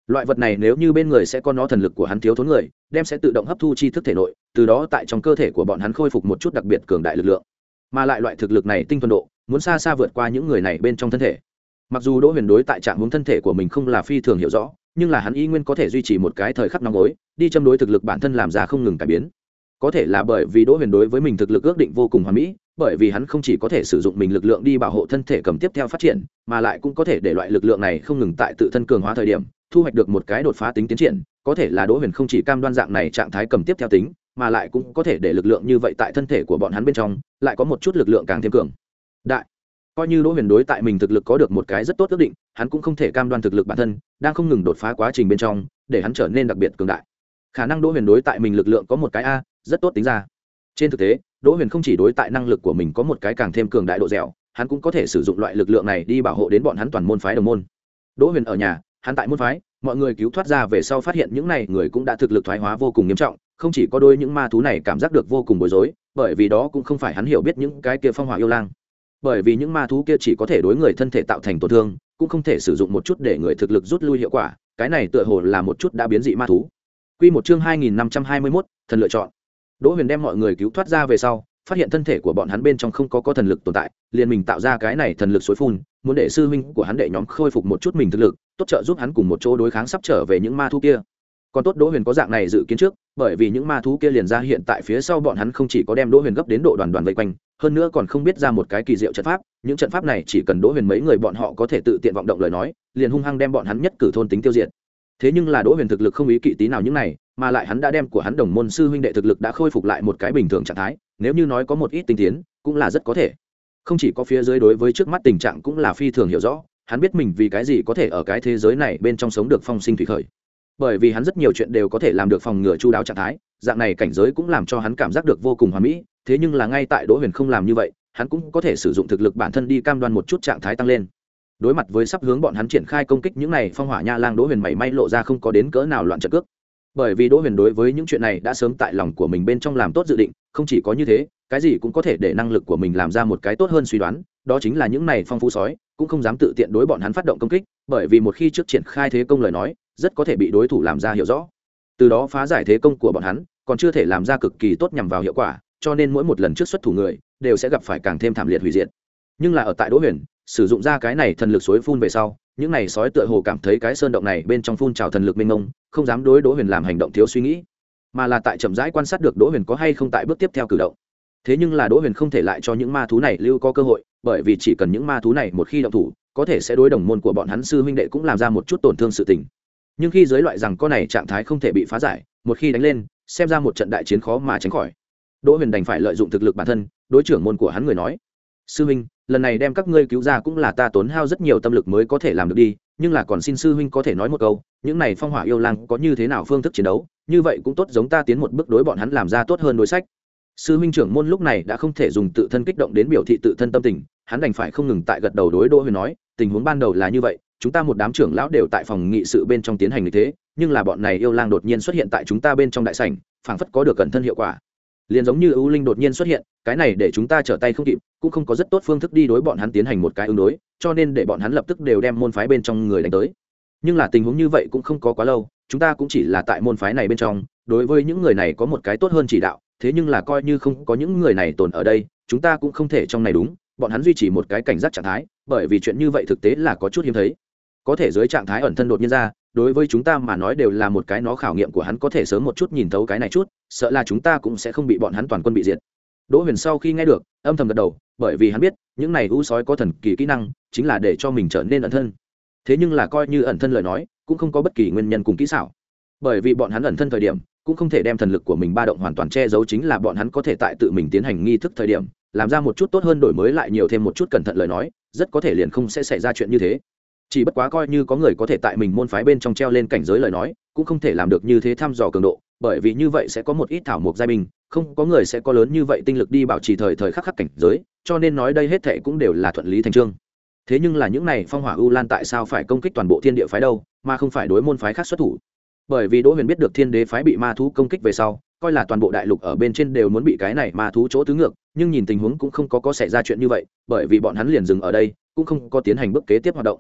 Speaker 1: Loại vật này nếu như bên người sẽ có nó thần lực của hắn thiếu thốn người, đem sẽ tự động hấp thu chi thức thể nội, từ đó tại trong cơ thể của bọn hắn khôi phục một chút đặc biệt cường đại lực lượng. Mà lại loại thực lực này tinh thuần độ, muốn xa xa vượt qua những người này bên trong thân thể. Mặc dù Đỗ Huyền đối tại trạng huống thân thể của mình không là phi thường hiểu rõ, nhưng là hắn y nguyên có thể duy trì một cái thời khắc nóng gối, đi châm đối thực lực bản thân làm ra không ngừng cải biến. Có thể là bởi vì Đỗ Huyền đối với mình thực lực ước định vô cùng hoàn mỹ, bởi vì hắn không chỉ có thể sử dụng mình lực lượng đi bảo hộ thân thể cầm tiếp theo phát triển, mà lại cũng có thể để loại lực lượng này không ngừng tại tự thân cường hóa thời điểm, thu hoạch được một cái đột phá tính tiến triển. Có thể là Đỗ Huyền không chỉ cam đoan dạng này trạng thái cầm tiếp theo tính, mà lại cũng có thể để lực lượng như vậy tại thân thể của bọn hắn bên trong, lại có một chút lực lượng càng thêm cường đại. Coi như Đỗ Huyền đối tại mình thực lực có được một cái rất tốt ước định, hắn cũng không thể cam đoan thực lực bản thân đang không ngừng đột phá quá trình bên trong, để hắn trở nên đặc biệt cường đại. Khả năng Đỗ Huyền đối tại mình lực lượng có một cái a rất tốt tính ra. Trên thực tế, Đỗ Huyền không chỉ đối tại năng lực của mình có một cái càng thêm cường đại độ dẻo, hắn cũng có thể sử dụng loại lực lượng này đi bảo hộ đến bọn hắn toàn môn phái đồng môn. Đỗ Huyền ở nhà, hắn tại môn phái, mọi người cứu thoát ra về sau phát hiện những này người cũng đã thực lực thoái hóa vô cùng nghiêm trọng, không chỉ có đôi những ma thú này cảm giác được vô cùng bối rối, bởi vì đó cũng không phải hắn hiểu biết những cái kia phong hỏa yêu lang. Bởi vì những ma thú kia chỉ có thể đối người thân thể tạo thành tổn thương, cũng không thể sử dụng một chút để người thực lực rút lui hiệu quả, cái này tựa hồ là một chút đã biến dị ma thú. Quy một chương hai nghìn năm trăm hai mươi mốt, thần lựa chọn. Đỗ Huyền đem mọi người cứu thoát ra về sau, phát hiện thân thể của bọn hắn bên trong không có có thần lực tồn tại, liền mình tạo ra cái này thần lực suối phun, muốn để sư huynh của hắn đệ nhóm khôi phục một chút mình thực lực, tốt trợ giúp hắn cùng một chỗ đối kháng sắp trở về những ma thú kia. Còn tốt Đỗ Huyền có dạng này dự kiến trước, bởi vì những ma thú kia liền ra hiện tại phía sau bọn hắn không chỉ có đem Đỗ Huyền gấp đến độ đoàn đoàn vây quanh, hơn nữa còn không biết ra một cái kỳ diệu trận pháp, những trận pháp này chỉ cần Đỗ Huyền mấy người bọn họ có thể tự tiện vọng động lời nói, liền hung hăng đem bọn hắn nhất cử thôn tính tiêu diệt. Thế nhưng là Đỗ Huyền thực lực không ý kỵ tí nào những này, mà lại hắn đã đem của hắn đồng môn sư huynh đệ thực lực đã khôi phục lại một cái bình thường trạng thái, nếu như nói có một ít tinh tiến, cũng là rất có thể. Không chỉ có phía dưới đối với trước mắt tình trạng cũng là phi thường hiểu rõ, hắn biết mình vì cái gì có thể ở cái thế giới này bên trong sống được phong sinh thủy khởi. Bởi vì hắn rất nhiều chuyện đều có thể làm được phòng ngừa chu đáo trạng thái, dạng này cảnh giới cũng làm cho hắn cảm giác được vô cùng hoàn mỹ, thế nhưng là ngay tại Đỗ Huyền không làm như vậy, hắn cũng có thể sử dụng thực lực bản thân đi cam đoan một chút trạng thái tăng lên. Đối mặt với sắp hướng bọn hắn triển khai công kích những này phong hỏa nha lang, Đỗ Huyền mảy may lộ ra không có đến cỡ nào loạn trận cước. Bởi vì Đỗ Huyền đối với những chuyện này đã sớm tại lòng của mình bên trong làm tốt dự định, không chỉ có như thế, cái gì cũng có thể để năng lực của mình làm ra một cái tốt hơn suy đoán, đó chính là những này phong phú sói cũng không dám tự tiện đối bọn hắn phát động công kích, bởi vì một khi trước triển khai thế công lời nói, rất có thể bị đối thủ làm ra hiểu rõ. Từ đó phá giải thế công của bọn hắn, còn chưa thể làm ra cực kỳ tốt nhằm vào hiệu quả, cho nên mỗi một lần trước xuất thủ người đều sẽ gặp phải càng thêm thảm liệt hủy diệt. Nhưng là ở tại Đỗ Huyền sử dụng ra cái này thần lực suối phun về sau, những này sói tựa hồ cảm thấy cái sơn động này bên trong phun trào thần lực mênh mông, không dám đối Đỗ Huyền làm hành động thiếu suy nghĩ, mà là tại chậm rãi quan sát được Đỗ Huyền có hay không tại bước tiếp theo cử động. Thế nhưng là Đỗ Huyền không thể lại cho những ma thú này lưu có cơ hội, bởi vì chỉ cần những ma thú này một khi động thủ, có thể sẽ đối đồng môn của bọn hắn sư huynh đệ cũng làm ra một chút tổn thương sự tình. Nhưng khi dưới loại rằng con này trạng thái không thể bị phá giải, một khi đánh lên, xem ra một trận đại chiến khó mà tránh khỏi. Đỗ Huyền đành phải lợi dụng thực lực bản thân, đối trưởng môn của hắn người nói: "Sư huynh, lần này đem các ngươi cứu ra cũng là ta tốn hao rất nhiều tâm lực mới có thể làm được đi, nhưng là còn xin sư huynh có thể nói một câu, những này phong hỏa yêu lang có như thế nào phương thức chiến đấu, như vậy cũng tốt giống ta tiến một bước đối bọn hắn làm ra tốt hơn đối sách." Sư huynh trưởng môn lúc này đã không thể dùng tự thân kích động đến biểu thị tự thân tâm tình, hắn đành phải không ngừng tại gật đầu đối Đỗ Huyền nói: "Tình huống ban đầu là như vậy, chúng ta một đám trưởng lão đều tại phòng nghị sự bên trong tiến hành như thế, nhưng là bọn này yêu lang đột nhiên xuất hiện tại chúng ta bên trong đại sảnh, phảng phất có được cẩn thân hiệu quả. Liền giống như ưu linh đột nhiên xuất hiện, cái này để chúng ta trở tay không kịp, cũng không có rất tốt phương thức đi đối bọn hắn tiến hành một cái ứng đối, cho nên để bọn hắn lập tức đều đem môn phái bên trong người đánh tới. Nhưng là tình huống như vậy cũng không có quá lâu, chúng ta cũng chỉ là tại môn phái này bên trong, đối với những người này có một cái tốt hơn chỉ đạo, thế nhưng là coi như không có những người này tồn ở đây, chúng ta cũng không thể trong này đúng, bọn hắn duy trì một cái cảnh giác trạng thái, bởi vì chuyện như vậy thực tế là có chút hiếm thấy. Có thể dưới trạng thái ẩn thân đột nhiên ra, đối với chúng ta mà nói đều là một cái nó khảo nghiệm của hắn có thể sớm một chút nhìn thấu cái này chút, sợ là chúng ta cũng sẽ không bị bọn hắn toàn quân bị diệt." Đỗ Huyền sau khi nghe được, âm thầm gật đầu, bởi vì hắn biết, những này u sói có thần kỳ kỹ năng, chính là để cho mình trở nên ẩn thân. Thế nhưng là coi như ẩn thân lời nói, cũng không có bất kỳ nguyên nhân cùng kỹ xảo. Bởi vì bọn hắn ẩn thân thời điểm, cũng không thể đem thần lực của mình ba động hoàn toàn che giấu, chính là bọn hắn có thể tại tự mình tiến hành nghi thức thời điểm, làm ra một chút tốt hơn đổi mới lại nhiều thêm một chút cẩn thận lời nói, rất có thể liền không sẽ xảy ra chuyện như thế. Chỉ bất quá coi như có người có thể tại mình môn phái bên trong treo lên cảnh giới lời nói, cũng không thể làm được như thế thăm dò cường độ, bởi vì như vậy sẽ có một ít thảo mộc giai binh, không có người sẽ có lớn như vậy tinh lực đi bảo trì thời thời khắc khắc cảnh giới, cho nên nói đây hết thảy cũng đều là thuận lý thành chương. Thế nhưng là những này phong hỏa u lan tại sao phải công kích toàn bộ thiên địa phái đâu, mà không phải đối môn phái khác xuất thủ? Bởi vì Đỗ Huyền biết được thiên đế phái bị ma thú công kích về sau, coi là toàn bộ đại lục ở bên trên đều muốn bị cái này ma thú chỗ tứ ngược, nhưng nhìn tình huống cũng không có có xảy ra chuyện như vậy, bởi vì bọn hắn liền dừng ở đây, cũng không có tiến hành bước kế tiếp hoạt động.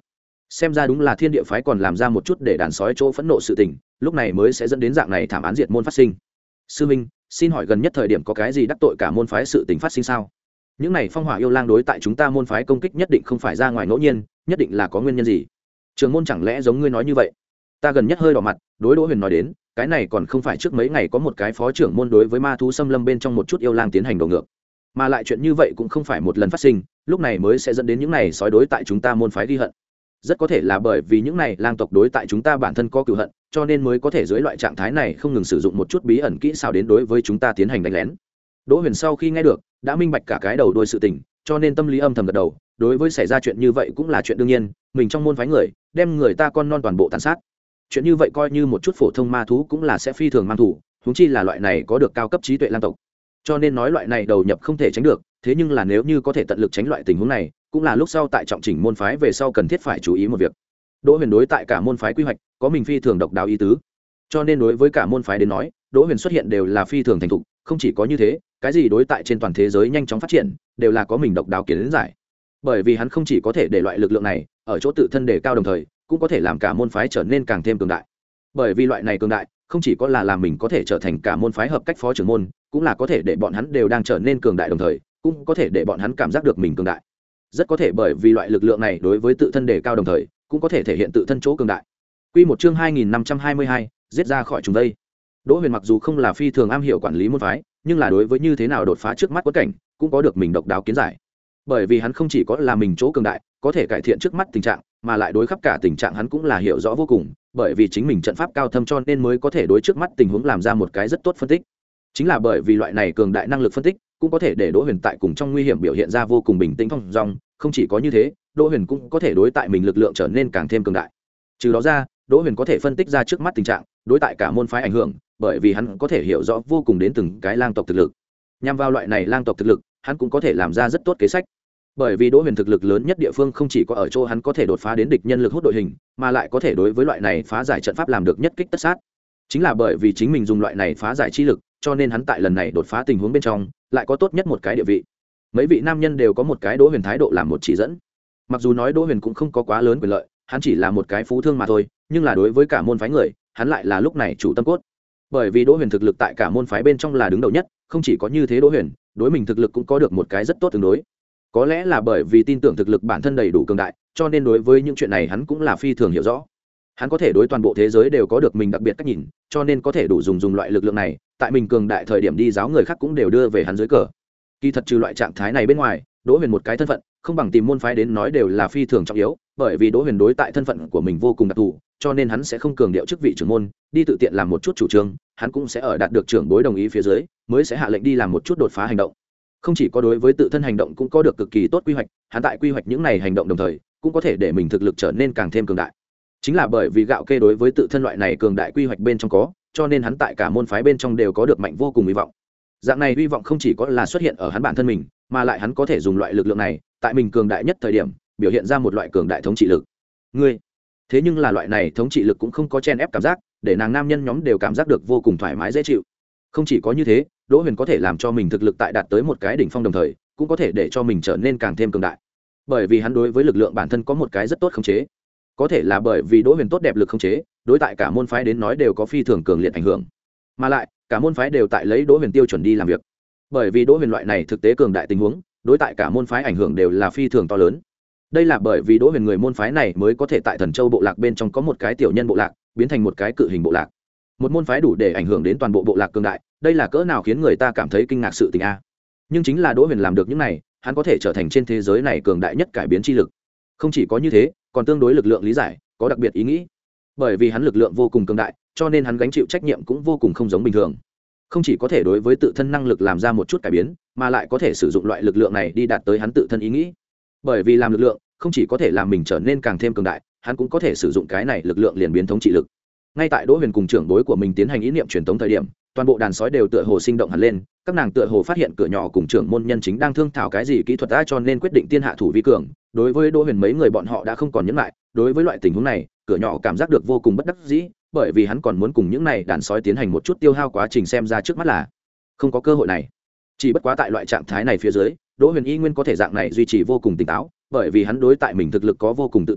Speaker 1: xem ra đúng là thiên địa phái còn làm ra một chút để đàn sói chỗ phẫn nộ sự tình, lúc này mới sẽ dẫn đến dạng này thảm án diệt môn phát sinh. Sư minh, xin hỏi gần nhất thời điểm có cái gì đắc tội cả môn phái sự tình phát sinh sao? Những này phong hỏa yêu lang đối tại chúng ta môn phái công kích nhất định không phải ra ngoài ngẫu nhiên, nhất định là có nguyên nhân gì? Trường môn chẳng lẽ giống ngươi nói như vậy? Ta gần nhất hơi đỏ mặt, đối Đỗ Huyền nói đến, cái này còn không phải trước mấy ngày có một cái phó trưởng môn đối với ma thú xâm lâm bên trong một chút yêu lang tiến hành đổ ngược, mà lại chuyện như vậy cũng không phải một lần phát sinh, lúc này mới sẽ dẫn đến những này sói đối tại chúng ta môn phái ghi hận. Rất có thể là bởi vì những này lang tộc đối tại chúng ta bản thân có cừu hận, cho nên mới có thể dưới loại trạng thái này không ngừng sử dụng một chút bí ẩn kỹ xảo đến đối với chúng ta tiến hành đánh lén. Đỗ Huyền sau khi nghe được, đã minh bạch cả cái đầu đuôi sự tình, cho nên tâm lý âm thầm gật đầu, đối với xảy ra chuyện như vậy cũng là chuyện đương nhiên, mình trong môn phái người, đem người ta con non toàn bộ tàn sát. Chuyện như vậy coi như một chút phổ thông ma thú cũng là sẽ phi thường mang thủ, huống chi là loại này có được cao cấp trí tuệ lang tộc. Cho nên nói loại này đầu nhập không thể tránh được, thế nhưng là nếu như có thể tận lực tránh loại tình huống này, cũng là lúc sau tại trọng chỉnh môn phái về sau cần thiết phải chú ý một việc. Đỗ Huyền đối tại cả môn phái quy hoạch có mình phi thường độc đáo ý tứ, cho nên đối với cả môn phái đến nói, Đỗ Huyền xuất hiện đều là phi thường thành thục, không chỉ có như thế, cái gì đối tại trên toàn thế giới nhanh chóng phát triển, đều là có mình độc đáo kiến giải. Bởi vì hắn không chỉ có thể để loại lực lượng này ở chỗ tự thân đề cao, đồng thời cũng có thể làm cả môn phái trở nên càng thêm cường đại. Bởi vì loại này cường đại, không chỉ có là làm mình có thể trở thành cả môn phái hợp cách phó trưởng môn, cũng là có thể để bọn hắn đều đang trở nên cường đại, đồng thời cũng có thể để bọn hắn cảm giác được mình cường đại. Rất có thể bởi vì loại lực lượng này đối với tự thân đề cao, đồng thời cũng có thể thể hiện tự thân chỗ cường đại. Quy một chương hai nghìn năm trăm hai mươi hai, giết ra khỏi chúng đây. Đỗ Huyền mặc dù không là phi thường am hiểu quản lý môn phái, nhưng là đối với như thế nào đột phá trước mắt quất cảnh, cũng có được mình độc đáo kiến giải. Bởi vì hắn không chỉ có là mình chỗ cường đại, có thể cải thiện trước mắt tình trạng, mà lại đối khắp cả tình trạng hắn cũng là hiểu rõ vô cùng, bởi vì chính mình trận pháp cao thâm cho nên mới có thể đối trước mắt tình huống làm ra một cái rất tốt phân tích. Chính là bởi vì loại này cường đại năng lực phân tích, cũng có thể để Đỗ Huyền tại cùng trong nguy hiểm biểu hiện ra vô cùng bình tĩnh thong dong, không chỉ có như thế, Đỗ Huyền cũng có thể đối tại mình lực lượng trở nên càng thêm cường đại. Trừ đó ra, Đỗ Huyền có thể phân tích ra trước mắt tình trạng, đối tại cả môn phái ảnh hưởng, bởi vì hắn có thể hiểu rõ vô cùng đến từng cái lang tộc thực lực. Nhằm vào loại này lang tộc thực lực, hắn cũng có thể làm ra rất tốt kế sách. Bởi vì Đỗ Huyền thực lực lớn nhất địa phương không chỉ có ở chỗ hắn có thể đột phá đến địch nhân lực hút đội hình, mà lại có thể đối với loại này phá giải trận pháp làm được nhất kích tất sát. Chính là bởi vì chính mình dùng loại này phá giải chi lực, cho nên hắn tại lần này đột phá tình huống bên trong, lại có tốt nhất một cái địa vị. Mấy vị nam nhân đều có một cái Đỗ Huyền thái độ làm một chỉ dẫn. Mặc dù nói Đỗ Huyền cũng không có quá lớn quyền lợi, hắn chỉ là một cái phú thương mà thôi, nhưng là đối với cả môn phái người, hắn lại là lúc này chủ tâm cốt. Bởi vì Đỗ Huyền thực lực tại cả môn phái bên trong là đứng đầu nhất, không chỉ có như thế, Đỗ Huyền đối mình thực lực cũng có được một cái rất tốt tương đối. Có lẽ là bởi vì tin tưởng thực lực bản thân đầy đủ cường đại, cho nên đối với những chuyện này hắn cũng là phi thường hiểu rõ. Hắn có thể đối toàn bộ thế giới đều có được mình đặc biệt cách nhìn, cho nên có thể đủ dùng dùng loại lực lượng này, tại mình cường đại thời điểm đi giáo người khác cũng đều đưa về hắn dưới cờ. Kỳ thật trừ loại trạng thái này bên ngoài, Đỗ Huyền một cái thân phận, không bằng tìm môn phái đến nói đều là phi thường trọng yếu, bởi vì Đỗ Huyền đối tại thân phận của mình vô cùng đặc thù, cho nên hắn sẽ không cường điệu chức vị trưởng môn, đi tự tiện làm một chút chủ trương, hắn cũng sẽ ở đạt được trưởng bối đồng ý phía dưới, mới sẽ hạ lệnh đi làm một chút đột phá hành động. Không chỉ có đối với tự thân hành động cũng có được cực kỳ tốt quy hoạch, hắn tại quy hoạch những này hành động đồng thời, cũng có thể để mình thực lực trở nên càng thêm cường đại. Chính là bởi vì gạo kê đối với tự thân loại này cường đại quy hoạch bên trong có, cho nên hắn tại cả môn phái bên trong đều có được mạnh vô cùng hy vọng. Dạng này hy vọng không chỉ có là xuất hiện ở hắn bản thân mình, mà lại hắn có thể dùng loại lực lượng này, tại mình cường đại nhất thời điểm, biểu hiện ra một loại cường đại thống trị lực. Ngươi, thế nhưng là loại này thống trị lực cũng không có chen ép cảm giác, để nàng nam nhân nhóm đều cảm giác được vô cùng thoải mái dễ chịu. Không chỉ có như thế, Đỗ Huyền có thể làm cho mình thực lực tại đạt tới một cái đỉnh phong, đồng thời cũng có thể để cho mình trở nên càng thêm cường đại. Bởi vì hắn đối với lực lượng bản thân có một cái rất tốt khống chế. Có thể là bởi vì Đỗ Huyền tốt đẹp lực khống chế, đối tại cả môn phái đến nói đều có phi thường cường liệt ảnh hưởng. Mà lại, cả môn phái đều tại lấy Đỗ Huyền tiêu chuẩn đi làm việc. Bởi vì Đỗ Huyền loại này thực tế cường đại tình huống, đối tại cả môn phái ảnh hưởng đều là phi thường to lớn. Đây là bởi vì Đỗ Huyền người môn phái này mới có thể tại Thần Châu bộ lạc bên trong có một cái tiểu nhân bộ lạc, biến thành một cái cự hình bộ lạc. Một môn phái đủ để ảnh hưởng đến toàn bộ bộ lạc cường đại, đây là cỡ nào khiến người ta cảm thấy kinh ngạc sự tình a. Nhưng chính là Đỗ Huyền làm được những này, hắn có thể trở thành trên thế giới này cường đại nhất cải biến chi lực. Không chỉ có như thế, còn tương đối lực lượng lý giải, có đặc biệt ý nghĩ. Bởi vì hắn lực lượng vô cùng cường đại, cho nên hắn gánh chịu trách nhiệm cũng vô cùng không giống bình thường. Không chỉ có thể đối với tự thân năng lực làm ra một chút cải biến, mà lại có thể sử dụng loại lực lượng này đi đạt tới hắn tự thân ý nghĩ. Bởi vì làm lực lượng, không chỉ có thể làm mình trở nên càng thêm cường đại, hắn cũng có thể sử dụng cái này lực lượng liền biến thống trị lực. Ngay tại Đỗ Huyền cùng trưởng bối của mình tiến hành ý niệm truyền tống thời điểm, toàn bộ đàn sói đều tựa hồ sinh động hẳn lên, các nàng tựa hồ phát hiện cửa nhỏ cùng trưởng môn nhân chính đang thương thảo cái gì kỹ thuật đã, cho nên quyết định tiên hạ thủ vi cường. Đối với Đỗ Huyền mấy người bọn họ đã không còn nhẫn lại, đối với loại tình huống này, cửa nhỏ cảm giác được vô cùng bất đắc dĩ, bởi vì hắn còn muốn cùng những này đàn sói tiến hành một chút tiêu hao, quá trình xem ra trước mắt là không có cơ hội này. Chỉ bất quá tại loại trạng thái này phía dưới, Đỗ Huyền y nguyên có thể dạng này duy trì vô cùng tỉnh táo, bởi vì hắn đối tại mình thực lực có vô cùng tự tin,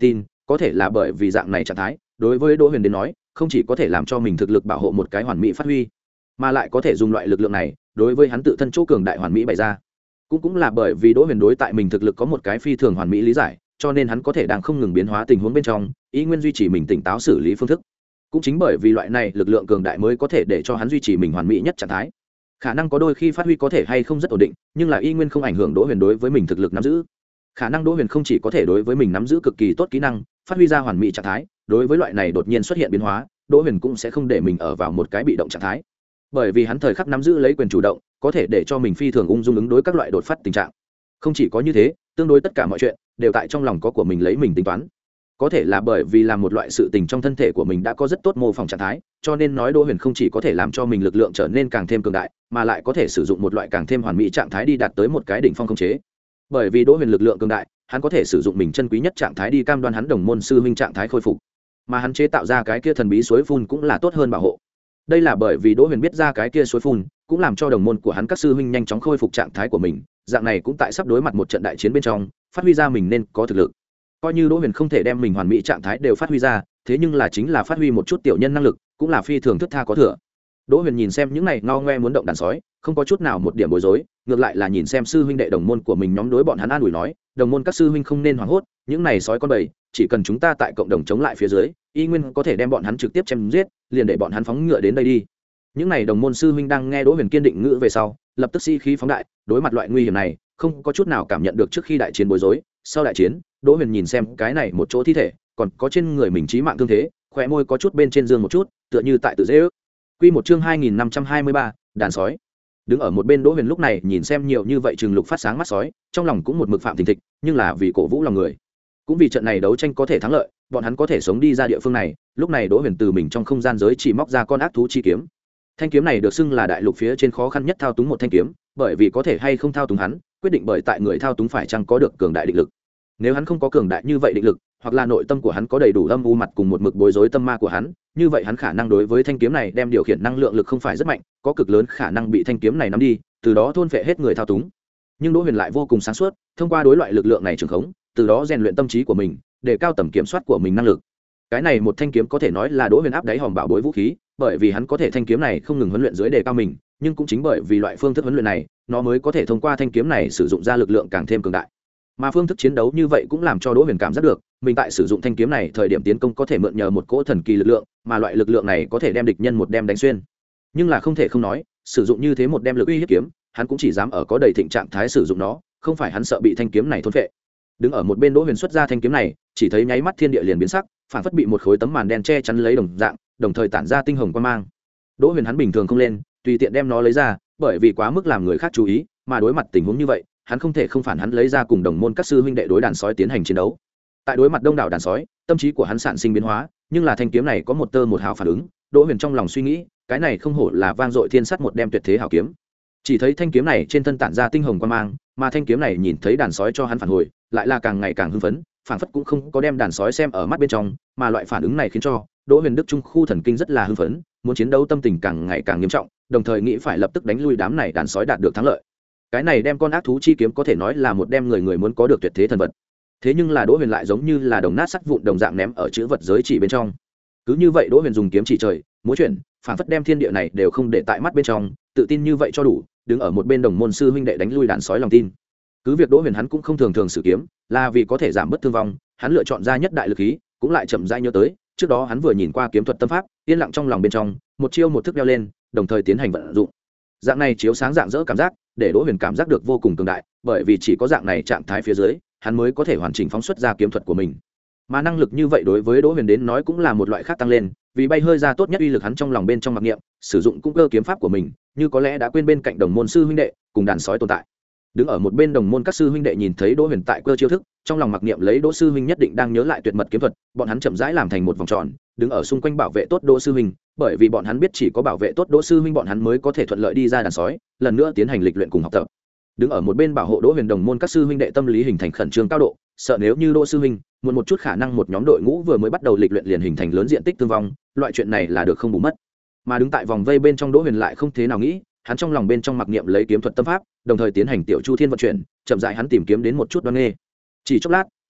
Speaker 1: có thể là bởi vì dạng này trạng thái đối với Đỗ Huyền đến nói không chỉ có thể làm cho mình thực lực bảo hộ một cái hoàn mỹ phát huy, mà lại có thể dùng loại lực lượng này đối với hắn tự thân chỗ cường đại hoàn mỹ bày ra. Cũng cũng là bởi vì Đỗ Huyền đối tại mình thực lực có một cái phi thường hoàn mỹ lý giải, cho nên hắn có thể đang không ngừng biến hóa tình huống bên trong, ý nguyên duy trì mình tỉnh táo xử lý phương thức. Cũng chính bởi vì loại này lực lượng cường đại mới có thể để cho hắn duy trì mình hoàn mỹ nhất trạng thái. Khả năng có đôi khi phát huy có thể hay không rất ổn định, nhưng là y nguyên không ảnh hưởng Đỗ Huyền đối với mình thực lực nắm giữ. Khả năng Đỗ Huyền không chỉ có thể đối với mình nắm giữ cực kỳ tốt kỹ năng, phát huy ra hoàn mỹ trạng thái, đối với loại này đột nhiên xuất hiện biến hóa, Đỗ Huyền cũng sẽ không để mình ở vào một cái bị động trạng thái. Bởi vì hắn thời khắc nắm giữ lấy quyền chủ động, có thể để cho mình phi thường ung dung ứng đối các loại đột phát tình trạng. Không chỉ có như thế, tương đối tất cả mọi chuyện đều tại trong lòng có của mình lấy mình tính toán. Có thể là bởi vì làm một loại sự tình trong thân thể của mình đã có rất tốt mô phỏng trạng thái, cho nên nói Đỗ Huyền không chỉ có thể làm cho mình lực lượng trở nên càng thêm cường đại, mà lại có thể sử dụng một loại càng thêm hoàn mỹ trạng thái đi đạt tới một cái đỉnh phong khống chế. Bởi vì Đỗ Huyền lực lượng cường đại, hắn có thể sử dụng mình chân quý nhất trạng thái đi cam đoan hắn đồng môn sư huynh trạng thái khôi phục, mà hắn chế tạo ra cái kia thần bí suối phun cũng là tốt hơn bảo hộ. Đây là bởi vì Đỗ Huyền biết ra cái kia suối phun cũng làm cho đồng môn của hắn các sư huynh nhanh chóng khôi phục trạng thái của mình, dạng này cũng tại sắp đối mặt một trận đại chiến bên trong phát huy ra mình nên có thực lực. Coi như Đỗ Huyền không thể đem mình hoàn mỹ trạng thái đều phát huy ra, thế nhưng là chính là phát huy một chút tiểu nhân năng lực cũng là phi thường thức tha có thừa. Đỗ Huyền nhìn xem những này ngao ngoe muốn động đàn sói, không có chút nào một điểm bối rối, ngược lại là nhìn xem sư huynh đệ đồng môn của mình nhóm đối bọn hắn an ủi nói, đồng môn các sư huynh không nên hoảng hốt, những này sói con bầy, chỉ cần chúng ta tại cộng đồng chống lại phía dưới, y nguyên có thể đem bọn hắn trực tiếp chém giết, liền để bọn hắn phóng ngựa đến đây đi. Những này đồng môn sư huynh đang nghe Đỗ Huyền kiên định ngữ về sau, lập tức sĩ khí phóng đại, đối mặt loại nguy hiểm này, không có chút nào cảm nhận được trước khi đại chiến bối rối. Sau đại chiến, Đỗ Huyền nhìn xem cái này một chỗ thi thể, còn có trên người mình chí mạng thương thế, khóe môi có chút bên trên dương một chút, tựa như tại tự dễ ước. Quy một chương hai nghìn năm trăm hai mươi ba, đàn sói. Đứng ở một bên Đỗ Huyền lúc này nhìn xem nhiều như vậy trừng lục phát sáng mắt sói, trong lòng cũng một mực phạm thình thịch, nhưng là vì cổ vũ lòng người, cũng vì trận này đấu tranh có thể thắng lợi, bọn hắn có thể sống đi ra địa phương này. Lúc này Đỗ Huyền từ mình trong không gian giới chỉ móc ra con ác thú chi kiếm. Thanh kiếm này được xưng là đại lục phía trên khó khăn nhất thao túng một thanh kiếm, bởi vì có thể hay không thao túng hắn, quyết định bởi tại người thao túng phải chăng có được cường đại định lực. Nếu hắn không có cường đại như vậy định lực, hoặc là nội tâm của hắn có đầy đủ âm u mặt cùng một mực bối rối tâm ma của hắn, như vậy hắn khả năng đối với thanh kiếm này đem điều khiển năng lượng lực không phải rất mạnh, có cực lớn khả năng bị thanh kiếm này nắm đi, từ đó thôn phệ hết người thao túng. Nhưng Đỗ Huyền lại vô cùng sáng suốt, thông qua đối loại lực lượng này trường khống, từ đó rèn luyện tâm trí của mình, để cao tầm kiểm soát của mình năng lực. Cái này một thanh kiếm có thể nói là Đỗ Huyền áp đáy hòm bảo bối vũ khí, bởi vì hắn có thể thanh kiếm này không ngừng huấn luyện dưới đề cao mình, nhưng cũng chính bởi vì loại phương thức huấn luyện này, nó mới có thể thông qua thanh kiếm này sử dụng ra lực lượng càng thêm cường đại. Mà phương thức chiến đấu như vậy cũng làm cho Đỗ Huyền cảm giác được, mình tại sử dụng thanh kiếm này thời điểm tiến công có thể mượn nhờ một cỗ thần kỳ lực lượng, mà loại lực lượng này có thể đem địch nhân một đem đánh xuyên. Nhưng là không thể không nói, sử dụng như thế một đem lực uy hiếp kiếm, hắn cũng chỉ dám ở có đầy thịnh trạng thái sử dụng nó, không phải hắn sợ bị thanh kiếm này thôn phệ. Đứng ở một bên Đỗ Huyền xuất ra thanh kiếm này, chỉ thấy nháy mắt thiên địa liền biến sắc, phản phất bị một khối tấm màn đen che chắn lấy đồng dạng, đồng thời tản ra tinh hồng quang mang. Đỗ Huyền hắn bình thường không lên, tùy tiện đem nó lấy ra, bởi vì quá mức làm người khác chú ý, mà đối mặt tình huống như vậy, hắn không thể không phản hắn lấy ra cùng đồng môn các sư huynh đệ đối đàn sói tiến hành chiến đấu. Tại đối mặt đông đảo đàn sói, tâm trí của hắn sản sinh biến hóa, nhưng là thanh kiếm này có một tơ một hào phản ứng, Đỗ Huyền trong lòng suy nghĩ, cái này không hổ là vang dội thiên sắt một đem tuyệt thế hảo kiếm. Chỉ thấy thanh kiếm này trên thân tản ra tinh hồng quang mang, mà thanh kiếm này nhìn thấy đàn sói cho hắn phản hồi, lại là càng ngày càng hưng phấn, phản phất cũng không có đem đàn sói xem ở mắt bên trong, mà loại phản ứng này khiến cho Đỗ Huyền Đức trung khu thần kinh rất là hưng phấn, muốn chiến đấu tâm tình càng ngày càng nghiêm trọng, đồng thời nghĩ phải lập tức đánh lui đám này đàn sói đạt được thắng lợi. Cái này đem con ác thú chi kiếm có thể nói là một đem người người muốn có được tuyệt thế thần vật. Thế nhưng là Đỗ Huyền lại giống như là đồng nát sắt vụn đồng dạng ném ở chữ vật giới chỉ bên trong. Cứ như vậy Đỗ Huyền dùng kiếm chỉ trời, múa chuyển, phản phất đem thiên địa này đều không để tại mắt bên trong, tự tin như vậy cho đủ, đứng ở một bên đồng môn sư huynh đệ đánh lui đàn sói lòng tin. Cứ việc Đỗ Huyền hắn cũng không thường thường sử kiếm, là vì có thể giảm bớt thương vong, hắn lựa chọn ra nhất đại lực khí, cũng lại chậm rãi nhớ tới, trước đó hắn vừa nhìn qua kiếm thuật tâm pháp, yên lặng trong lòng bên trong, một chiêu một thức đeo lên, đồng thời tiến hành vận dụng. Dạng này chiếu sáng dạng dỡ cảm giác, để Đỗ Huyền cảm giác được vô cùng cường đại, bởi vì chỉ có dạng này trạng thái phía dưới, hắn mới có thể hoàn chỉnh phóng xuất ra kiếm thuật của mình. Mà năng lực như vậy đối với Đỗ Huyền đến nói cũng là một loại khác tăng lên, vì bay hơi ra tốt nhất uy lực hắn trong lòng bên trong mặc niệm, sử dụng cung cơ kiếm pháp của mình, như có lẽ đã quên bên cạnh đồng môn sư huynh đệ cùng đàn sói tồn tại. Đứng ở một bên đồng môn các sư huynh đệ nhìn thấy Đỗ Huyền tại cơ chiêu thức, trong lòng mặc niệm lấy Đỗ sư huynh nhất định đang nhớ lại tuyệt mật kiếm thuật, bọn hắn chậm rãi làm thành một vòng tròn, đứng ở xung quanh bảo vệ tốt Đỗ sư huynh, bởi vì bọn hắn biết chỉ có bảo vệ tốt Đỗ sư huynh bọn hắn mới có thể thuận lợi đi ra đàn sói, lần nữa tiến hành lịch luyện cùng học tập. Đứng ở một bên bảo hộ Đỗ Huyền đồng môn các sư huynh đệ tâm lý hình thành khẩn trương cao độ, sợ nếu như Đỗ sư huynh muốn một chút khả năng một nhóm đội ngũ vừa mới bắt đầu lịch luyện liền hình thành lớn diện tích thương vong, loại chuyện này là được không bù mất. Mà đứng tại vòng vây bên trong Đỗ Huyền lại không thế nào nghĩ, hắn trong lòng bên trong mặc niệm lấy kiếm thuật tâm pháp, đồng thời tiến hành tiểu chu thiên vận chuyển, chậm rãi hắn tìm kiếm đến một chút đoan nghê. Chỉ chốc lát,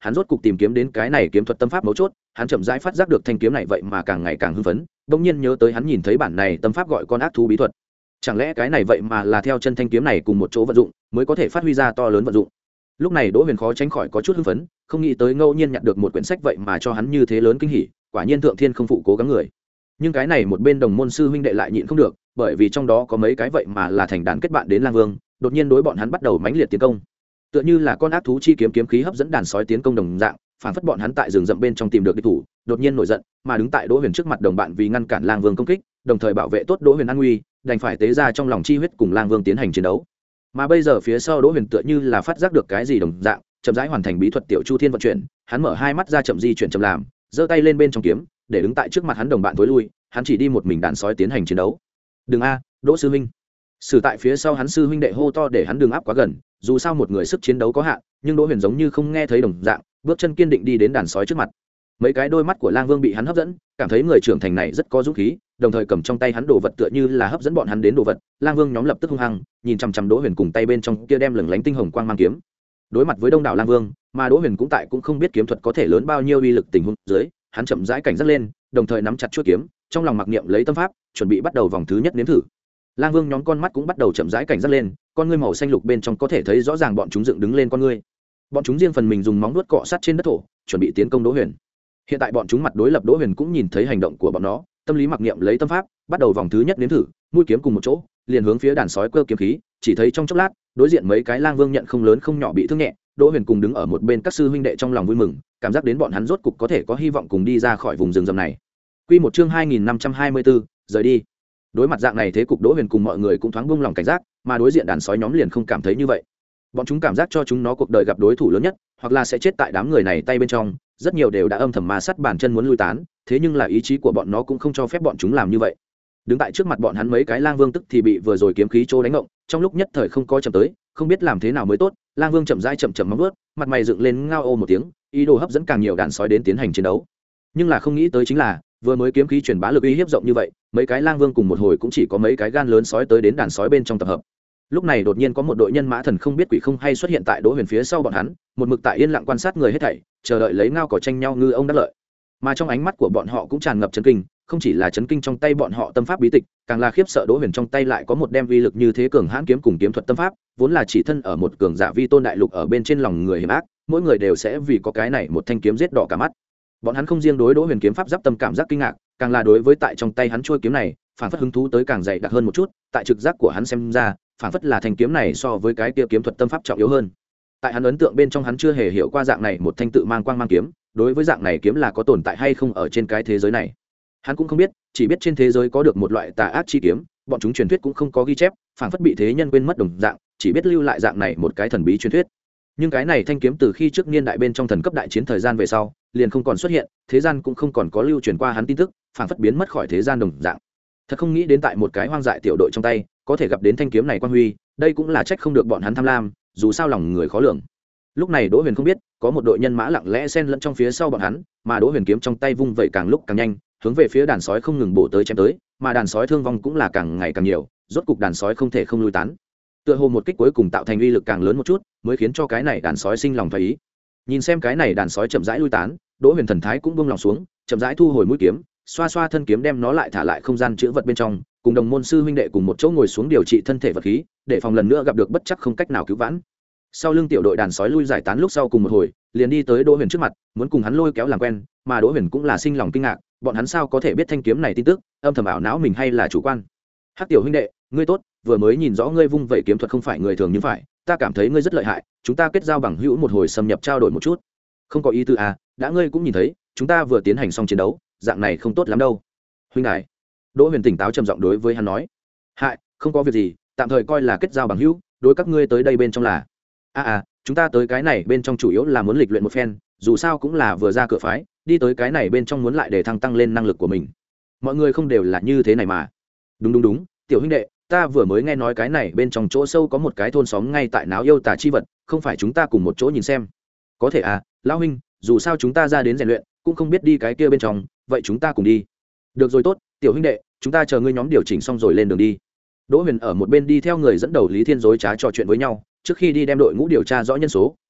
Speaker 1: hắn rốt cục tìm kiếm đến cái này kiếm thuật tâm pháp mấu chốt. Hắn chậm rãi phát giác được thanh kiếm này vậy mà càng ngày càng hưng phấn, bỗng nhiên nhớ tới hắn nhìn thấy bản này tâm pháp gọi con ác thú bí thuật. Chẳng lẽ cái này vậy mà là theo chân thanh kiếm này cùng một chỗ vận dụng mới có thể phát huy ra to lớn vận dụng. Lúc này Đỗ Huyền khó tránh khỏi có chút hưng phấn, không nghĩ tới ngẫu nhiên nhận được một quyển sách vậy mà cho hắn như thế lớn kinh hỉ, quả nhiên thượng thiên không phụ cố gắng người. Nhưng cái này một bên đồng môn sư huynh đệ lại nhịn không được, bởi vì trong đó có mấy cái vậy mà là thành đàn kết bạn đến Lang Vương, đột nhiên đối bọn hắn bắt đầu mãnh liệt tiến công. Tựa như là con ác thú chi kiếm kiếm khí hấp dẫn đàn sói tiến công đồng dạng, phản phất bọn hắn tại rừng rậm bên trong tìm được địch thủ, đột nhiên nổi giận, mà đứng tại Đỗ Huyền trước mặt đồng bạn vì ngăn cản Lang Vương công kích, đồng thời bảo vệ tốt Đỗ Huyền an nguy, đành phải tế ra trong lòng chi huyết cùng Lang Vương tiến hành chiến đấu. Mà bây giờ phía sau Đỗ Huyền tựa như là phát giác được cái gì đồng dạng, chậm rãi hoàn thành bí thuật tiểu chu thiên vận chuyển, hắn mở hai mắt ra chậm di chuyển chậm làm, giơ tay lên bên trong kiếm, để đứng tại trước mặt hắn đồng bạn tối lui, hắn chỉ đi một mình đàn sói tiến hành chiến đấu. Đừng a, Đỗ sư huynh. Sử tại phía sau hắn sư huynh đệ hô to để hắn đừng áp quá gần, dù sao một người sức chiến đấu có hạn, nhưng Đỗ Huyền giống như không nghe thấy đồng dạng, bước chân kiên định đi đến đàn sói trước mặt. Mấy cái đôi mắt của Lang Vương bị hắn hấp dẫn, cảm thấy người trưởng thành này rất có dũng khí, đồng thời cầm trong tay hắn đồ vật tựa như là hấp dẫn bọn hắn đến đồ vật. Lang Vương nhóm lập tức hung hăng, nhìn chằm chằm Đỗ Huyền cùng tay bên trong kia đem lửng lánh tinh hồng quang mang kiếm. Đối mặt với đông đảo Lang Vương, mà Đỗ Huyền cũng tại cũng không biết kiếm thuật có thể lớn bao nhiêu uy lực tình huống dưới, hắn chậm rãi cảnh giác lên, đồng thời nắm chặt chuôi kiếm, trong lòng mặc niệm lấy tâm pháp, chuẩn bị bắt đầu vòng thứ nhất nếm thử. Lang Vương nhóm con mắt cũng bắt đầu chậm rãi cảnh giác lên, con ngươi màu xanh lục bên trong có thể thấy rõ ràng bọn chúng dựng đứng lên con ngươi. Bọn chúng riêng phần mình dùng móng vuốt cọ sát trên đất thổ, chuẩn bị tiến công Đỗ Huyền. Hiện tại bọn chúng mặt đối lập, Đỗ Huyền cũng nhìn thấy hành động của bọn nó, tâm lý mặc niệm lấy tâm pháp, bắt đầu vòng thứ nhất nếm thử, mũi kiếm cùng một chỗ, liền hướng phía đàn sói cơ kiếm khí, chỉ thấy trong chốc lát, đối diện mấy cái Lang Vương nhận không lớn không nhỏ bị thương nhẹ, Đỗ Huyền cùng đứng ở một bên các sư huynh đệ trong lòng vui mừng, cảm giác đến bọn hắn rốt cục có thể có hy vọng cùng đi ra khỏi vùng rừng rậm này. Quy một chương hai nghìn năm trăm hai mươi bốn, rời đi. Đối mặt dạng này thế cục, Đỗ Huyền cùng mọi người cũng thoáng buông lòng cảnh giác, mà đối diện đàn sói nhóm liền không cảm thấy như vậy. Bọn chúng cảm giác cho chúng nó cuộc đời gặp đối thủ lớn nhất, hoặc là sẽ chết tại đám người này tay bên trong, rất nhiều đều đã âm thầm ma sát bàn chân muốn lui tán, thế nhưng là ý chí của bọn nó cũng không cho phép bọn chúng làm như vậy. Đứng tại trước mặt bọn hắn mấy cái Lang Vương tức thì bị vừa rồi kiếm khí trô đánh ngộng, trong lúc nhất thời không có chậm tới, không biết làm thế nào mới tốt. Lang Vương chậm rãi chậm chậm móng vuốt, mặt mày dựng lên ngao ô một tiếng, ý đồ hấp dẫn càng nhiều đàn sói đến tiến hành chiến đấu. Nhưng là không nghĩ tới chính là, vừa mới kiếm khí truyền bá lực uy hiếp rộng như vậy, mấy cái Lang Vương cùng một hồi cũng chỉ có mấy cái gan lớn sói tới đến đàn sói bên trong tập hợp. Lúc này đột nhiên có một đội nhân mã thần không biết quỷ không hay xuất hiện tại Đỗ Huyền phía sau bọn hắn, một mực tại yên lặng quan sát người hết thảy, chờ đợi lấy ngao cỏ tranh nhau ngư ông đắc lợi. Mà trong ánh mắt của bọn họ cũng tràn ngập chấn kinh, không chỉ là chấn kinh trong tay bọn họ tâm pháp bí tịch, càng là khiếp sợ Đỗ Huyền trong tay lại có một đem uy lực như thế cường hãn kiếm cùng kiếm thuật tâm pháp, vốn là chỉ thân ở một cường giả vi tôn đại lục ở bên trên lòng người hiểm ác, mỗi người đều sẽ vì có cái này một thanh kiếm giết đỏ cả mắt. Bọn hắn không riêng đối Đỗ Huyền kiếm pháp giáp tâm cảm giác kinh ngạc, càng là đối với tại trong tay hắn chuôi kiếm này, phản phất hứng thú tới càng dày đặc hơn một chút, tại trực giác của hắn xem ra, phản phất là thanh kiếm này so với cái kia kiếm thuật tâm pháp trọng yếu hơn. Tại hắn ấn tượng bên trong, hắn chưa hề hiểu qua dạng này một thanh tự mang quang mang kiếm, đối với dạng này kiếm là có tồn tại hay không ở trên cái thế giới này, hắn cũng không biết, chỉ biết trên thế giới có được một loại tà ác chi kiếm, bọn chúng truyền thuyết cũng không có ghi chép, phản phất bị thế nhân quên mất đồng dạng, chỉ biết lưu lại dạng này một cái thần bí truyền thuyết. Nhưng cái này thanh kiếm từ khi trước niên đại bên trong thần cấp đại chiến thời gian về sau, liền không còn xuất hiện, thế gian cũng không còn có lưu truyền qua hắn tin tức, phản phất biến mất khỏi thế gian đồng dạng. Thật không nghĩ đến tại một cái hoang dại tiểu đội trong tay, có thể gặp đến thanh kiếm này quang huy, đây cũng là trách không được bọn hắn tham lam, dù sao lòng người khó lường. Lúc này Đỗ Huyền không biết, có một đội nhân mã lặng lẽ xen lẫn trong phía sau bọn hắn, mà Đỗ Huyền kiếm trong tay vung vẩy càng lúc càng nhanh, hướng về phía đàn sói không ngừng bổ tới chém tới, mà đàn sói thương vong cũng là càng ngày càng nhiều, rốt cục đàn sói không thể không lui tán. Tựa hồ một kích cuối cùng tạo thành uy lực càng lớn một chút, mới khiến cho cái này đàn sói sinh lòng thoái ý. Nhìn xem cái này đàn sói chậm rãi lui tán, Đỗ Huyền thần thái cũng buông lòng xuống, chậm rãi thu hồi mũi kiếm, xoa xoa thân kiếm đem nó lại thả lại không gian chứa vật bên trong, cùng đồng môn sư huynh đệ cùng một chỗ ngồi xuống điều trị thân thể vật khí, để phòng lần nữa gặp được bất chắc không cách nào cứu vãn. Sau lưng tiểu đội đàn sói lui giải tán lúc sau cùng một hồi, liền đi tới Đỗ Huyền trước mặt, muốn cùng hắn lôi kéo làm quen, mà Đỗ Huyền cũng là sinh lòng kinh ngạc, bọn hắn sao có thể biết thanh kiếm này tin tức, âm thầm ảo não mình hay là chủ quan. Hắc tiểu huynh đệ, ngươi tốt, vừa mới nhìn rõ ngươi vung vẩy kiếm thuật không phải người thường như phải, ta cảm thấy ngươi rất lợi hại, chúng ta kết giao bằng hữu một hồi xâm nhập trao đổi một chút. Không có ý tư à, đã ngươi cũng nhìn thấy, chúng ta vừa tiến hành xong chiến đấu, dạng này không tốt lắm đâu. Huynh đài. Đỗ Huyền tỉnh táo trầm giọng đối với hắn nói. Hại, không có việc gì, tạm thời coi là kết giao bằng hữu, đối các ngươi tới đây bên trong là. À à, chúng ta tới cái này bên trong chủ yếu là muốn lịch luyện một phen, dù sao cũng là vừa ra cửa phái, đi tới cái này bên trong muốn lại để thăng tăng lên năng lực của mình. Mọi người không đều là như thế này mà. Đúng đúng đúng, tiểu huynh đệ, ta vừa mới nghe nói cái này bên trong chỗ sâu có một cái thôn xóm ngay tại náo yêu tà chi vật, không phải chúng ta cùng một chỗ nhìn xem. Có thể à, lão huynh, dù sao chúng ta ra đến rèn luyện, cũng không biết đi cái kia bên trong, vậy chúng ta cùng đi. Được rồi tốt, tiểu huynh đệ, chúng ta chờ ngươi nhóm điều chỉnh xong rồi lên đường đi. Đỗ Huyền ở một bên đi theo người dẫn đầu Lý Thiên dối trá trò chuyện với nhau, trước khi đi đem đội ngũ điều tra rõ nhân số,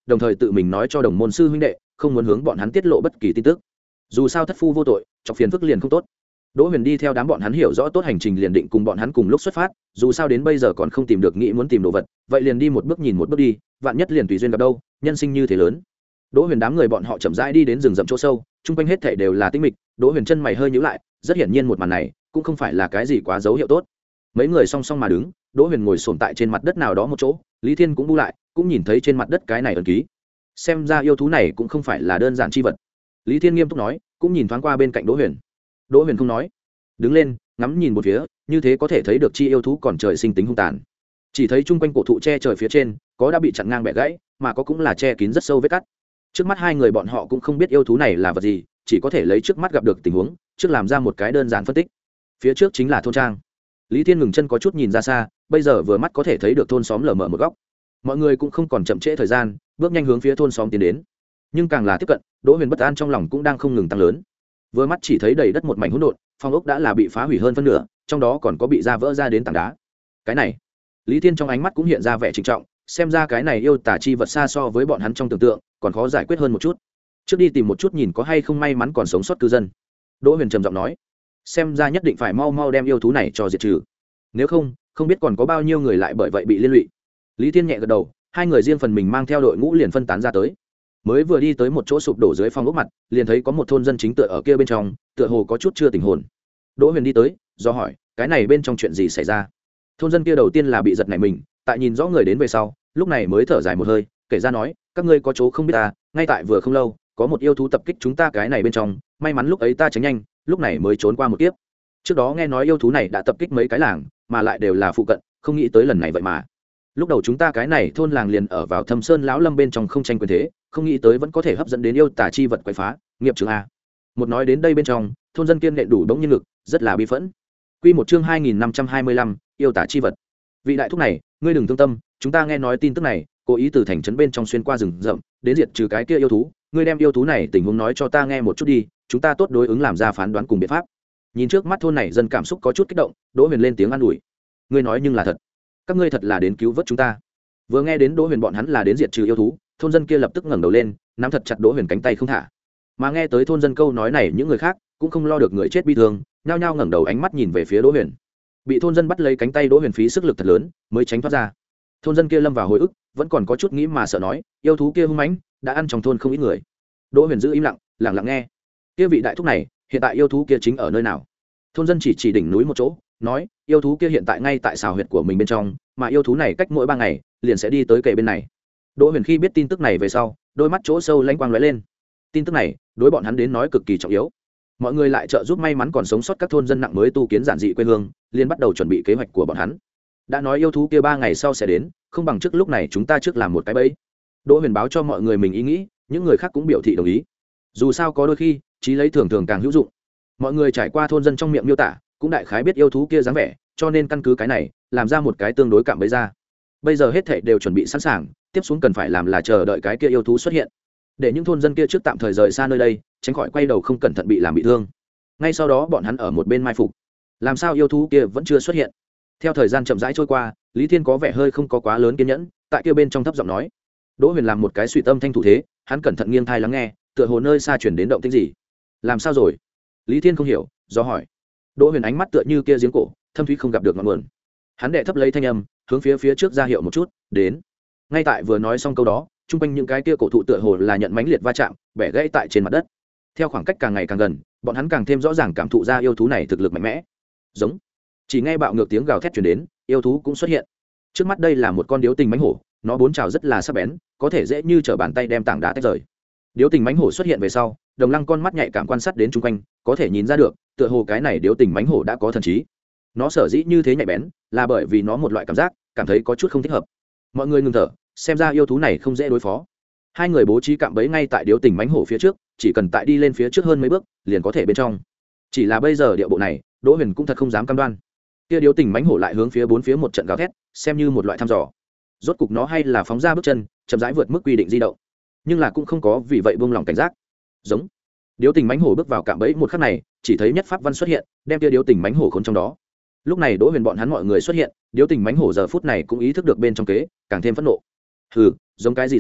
Speaker 1: đồng thời tự mình nói cho đồng môn sư huynh đệ không muốn hướng bọn hắn tiết lộ bất kỳ tin tức. Dù sao thất phu vô tội, chọc phiền phức liền không tốt. Đỗ Huyền đi theo đám bọn hắn hiểu rõ tốt hành trình, liền định cùng bọn hắn cùng lúc xuất phát, dù sao đến bây giờ còn không tìm được nghĩ muốn tìm đồ vật, vậy liền đi một bước nhìn một bước đi, vạn nhất liền tùy duyên gặp đâu, nhân sinh như thế lớn. Đỗ Huyền đám người bọn họ chậm rãi đi đến rừng rậm chỗ sâu, chung quanh hết thảy đều là tĩnh mịch. Đỗ Huyền chân mày hơi nhíu lại, rất hiển nhiên một màn này cũng không phải là cái gì quá dấu hiệu tốt. Mấy người song song mà đứng, Đỗ Huyền ngồi xổm tại trên mặt đất nào đó một chỗ, Lý Thiên cũng bu lại, cũng nhìn thấy trên mặt đất cái này ấn ký. Xem ra yêu thú này cũng không phải là đơn giản chi vật. Lý Thiên nghiêm túc nói, cũng nhìn thoáng qua bên cạnh Đỗ Huyền. Đỗ Huyền không nói, đứng lên, ngắm nhìn một phía, như thế có thể thấy được chi yêu thú còn trời sinh tính hung tàn. Chỉ thấy chung quanh cổ thụ che trời phía trên, có đã bị chặn ngang bẻ gãy, mà có cũng là che kín rất sâu vết cắt. Trước mắt hai người bọn họ cũng không biết yêu thú này là vật gì, chỉ có thể lấy trước mắt gặp được tình huống, trước làm ra một cái đơn giản phân tích. Phía trước chính là thôn trang. Lý Thiên ngừng chân có chút nhìn ra xa, bây giờ vừa mắt có thể thấy được thôn xóm lờ mờ một góc. Mọi người cũng không còn chậm trễ thời gian, bước nhanh hướng phía thôn xóm tiến đến. Nhưng càng là tiếp cận, Đỗ Huyền bất an trong lòng cũng đang không ngừng tăng lớn. Vừa mắt chỉ thấy đầy đất một mảnh hỗn độn, phong ốc đã là bị phá hủy hơn phân nửa, trong đó còn có bị ra vỡ ra đến tảng đá. Cái này, Lý Thiên trong ánh mắt cũng hiện ra vẻ trịnh trọng, xem ra cái này yêu tà chi vật xa so với bọn hắn trong tưởng tượng còn khó giải quyết hơn một chút. Trước đi tìm một chút nhìn có hay không may mắn còn sống sót cư dân. Đỗ Huyền trầm giọng nói, xem ra nhất định phải mau mau đem yêu thú này cho diệt trừ, nếu không không biết còn có bao nhiêu người lại bởi vậy bị liên lụy. Lý Thiên nhẹ gật đầu, hai người riêng phần mình mang theo đội ngũ liền phân tán ra tới. Mới vừa đi tới một chỗ sụp đổ dưới phong ốc mặt, liền thấy có một thôn dân chính tựa ở kia bên trong, tựa hồ có chút chưa tỉnh hồn. Đỗ Huyền đi tới, do hỏi, cái này bên trong chuyện gì xảy ra? Thôn dân kia đầu tiên là bị giật nảy mình, tại nhìn rõ người đến về sau, lúc này mới thở dài một hơi, kể ra nói, các ngươi có chỗ không biết ta, ngay tại vừa không lâu, có một yêu thú tập kích chúng ta cái này bên trong, may mắn lúc ấy ta tránh nhanh, lúc này mới trốn qua một kiếp. Trước đó nghe nói yêu thú này đã tập kích mấy cái làng, mà lại đều là phụ cận, không nghĩ tới lần này vậy mà. Lúc đầu chúng ta cái này thôn làng liền ở vào Thâm Sơn lão lâm bên trong không tranh quyền thế, không nghĩ tới vẫn có thể hấp dẫn đến yêu tà chi vật quậy phá, nghiệp trường a. Một nói đến đây bên trong, thôn dân kiên nện đủ đống nhiên ngực, rất là bi phẫn. Quy một chương hai nghìn năm trăm hai mươi lăm, yêu tà chi vật. Vị đại thúc này, ngươi đừng thương tâm, chúng ta nghe nói tin tức này, cố ý từ thành trấn bên trong xuyên qua rừng rậm, đến diệt trừ cái kia yêu thú, ngươi đem yêu thú này tình huống nói cho ta nghe một chút đi, chúng ta tốt đối ứng làm ra phán đoán cùng biện pháp. Nhìn trước mắt thôn này dân cảm xúc có chút kích động, Đỗ Huyền lên tiếng an ủi. Ngươi nói nhưng là thật, các ngươi thật là đến cứu vớt chúng ta. Vừa nghe đến Đỗ Huyền bọn hắn là đến diệt trừ yêu thú, thôn dân kia lập tức ngẩng đầu lên, nắm thật chặt Đỗ Huyền cánh tay không thả. Mà nghe tới thôn dân câu nói này, những người khác cũng không lo được người chết bi thương, nhao nhao ngẩng đầu ánh mắt nhìn về phía Đỗ Huyền. Bị thôn dân bắt lấy cánh tay Đỗ Huyền phí sức lực thật lớn mới tránh thoát ra. Thôn dân kia lâm vào hồi ức, vẫn còn có chút nghĩ mà sợ nói, yêu thú kia hung mãnh, đã ăn trong thôn không ít người. Đỗ Huyền giữ im lặng, lặng lặng nghe. Kia vị đại thúc này, hiện tại yêu thú kia chính ở nơi nào? Thôn dân chỉ chỉ đỉnh núi một chỗ, nói, yêu thú kia hiện tại ngay tại xào huyệt của mình bên trong, mà yêu thú này cách mỗi ba ngày liền sẽ đi tới kề bên này. Đỗ Huyền khi biết tin tức này về sau, đôi mắt chỗ sâu lanh quang lóe lên. Tin tức này đối bọn hắn đến nói cực kỳ trọng yếu. Mọi người lại trợ giúp may mắn còn sống sót các thôn dân nặng mới tu kiến giản dị quê hương, liền bắt đầu chuẩn bị kế hoạch của bọn hắn. Đã nói yêu thú kia ba ngày sau sẽ đến, không bằng trước lúc này chúng ta trước làm một cái bẫy. Đỗ Huyền báo cho mọi người mình ý nghĩ, những người khác cũng biểu thị đồng ý. Dù sao có đôi khi trí lấy thường thường càng hữu dụng. Mọi người trải qua thôn dân trong miệng miêu tả, cũng đại khái biết yêu thú kia dáng vẻ, cho nên căn cứ cái này làm ra một cái tương đối cạm bẫy ra. Bây giờ hết thảy đều chuẩn bị sẵn sàng, tiếp xuống cần phải làm là chờ đợi cái kia yêu thú xuất hiện, để những thôn dân kia trước tạm thời rời xa nơi đây, tránh khỏi quay đầu không cẩn thận bị làm bị thương. Ngay sau đó bọn hắn ở một bên mai phục. Làm sao yêu thú kia vẫn chưa xuất hiện? Theo thời gian chậm rãi trôi qua, Lý Thiên có vẻ hơi không có quá lớn kiên nhẫn, tại kia bên trong thấp giọng nói. Đỗ Huyền làm một cái suy tâm thanh thủ thế, hắn cẩn thận nghiêng thai lắng nghe, tựa hồ nơi xa truyền đến động tĩnh gì. Làm sao rồi? Lý Thiên không hiểu, do hỏi. Đỗ Huyền ánh mắt tựa như kia giếng cổ, thâm thúy không gặp được ngọn nguồn. Hắn đệ thấp lấy thanh âm, hướng phía phía trước ra hiệu một chút, đến. Ngay tại vừa nói xong câu đó, trung quanh những cái kia cổ thụ tựa hồ là nhận mãnh liệt va chạm, bẻ gãy tại trên mặt đất. Theo khoảng cách càng ngày càng gần, bọn hắn càng thêm rõ ràng cảm thụ ra yêu thú này thực lực mạnh mẽ. Giống. Chỉ nghe bạo ngược tiếng gào thét truyền đến, yêu thú cũng xuất hiện. Trước mắt đây là một con điếu tình mãnh hổ, nó bốn trào rất là sắc bén, có thể dễ như trở bàn tay đem tảng đá tách rời. Điếu tình mãnh hổ xuất hiện về sau, Đồng Lăng con mắt nhạy cảm quan sát đến chung quanh, có thể nhìn ra được, tựa hồ cái này điếu tình mãnh hổ đã có thần trí. Nó sở dĩ như thế nhạy bén, là bởi vì nó một loại cảm giác, cảm thấy có chút không thích hợp. Mọi người ngừng thở, xem ra yêu thú này không dễ đối phó. Hai người bố trí cạm bẫy ngay tại điếu tình mãnh hổ phía trước, chỉ cần tại đi lên phía trước hơn mấy bước, liền có thể bên trong. Chỉ là bây giờ địa bộ này, Đỗ Huyền cũng thật không dám cam đoan. Kia điếu tình mãnh hổ lại hướng phía bốn phía một trận gào thét, xem như một loại thăm dò. Rốt cục nó hay là phóng ra bước chân, chậm rãi vượt mức quy định di động, nhưng là cũng không có vì vậy buông lỏng cảnh giác. Giống. Điếu tình mãnh hổ bước vào cạm bẫy một khắc này, chỉ thấy nhất pháp văn xuất hiện, đem kia điếu tình mãnh hổ khốn trong đó. Lúc này Đỗ Huyền bọn hắn mọi người xuất hiện, điếu tình mãnh hổ giờ phút này cũng ý thức được bên trong kế, càng thêm phẫn nộ. Hừ, giống cái gì giống,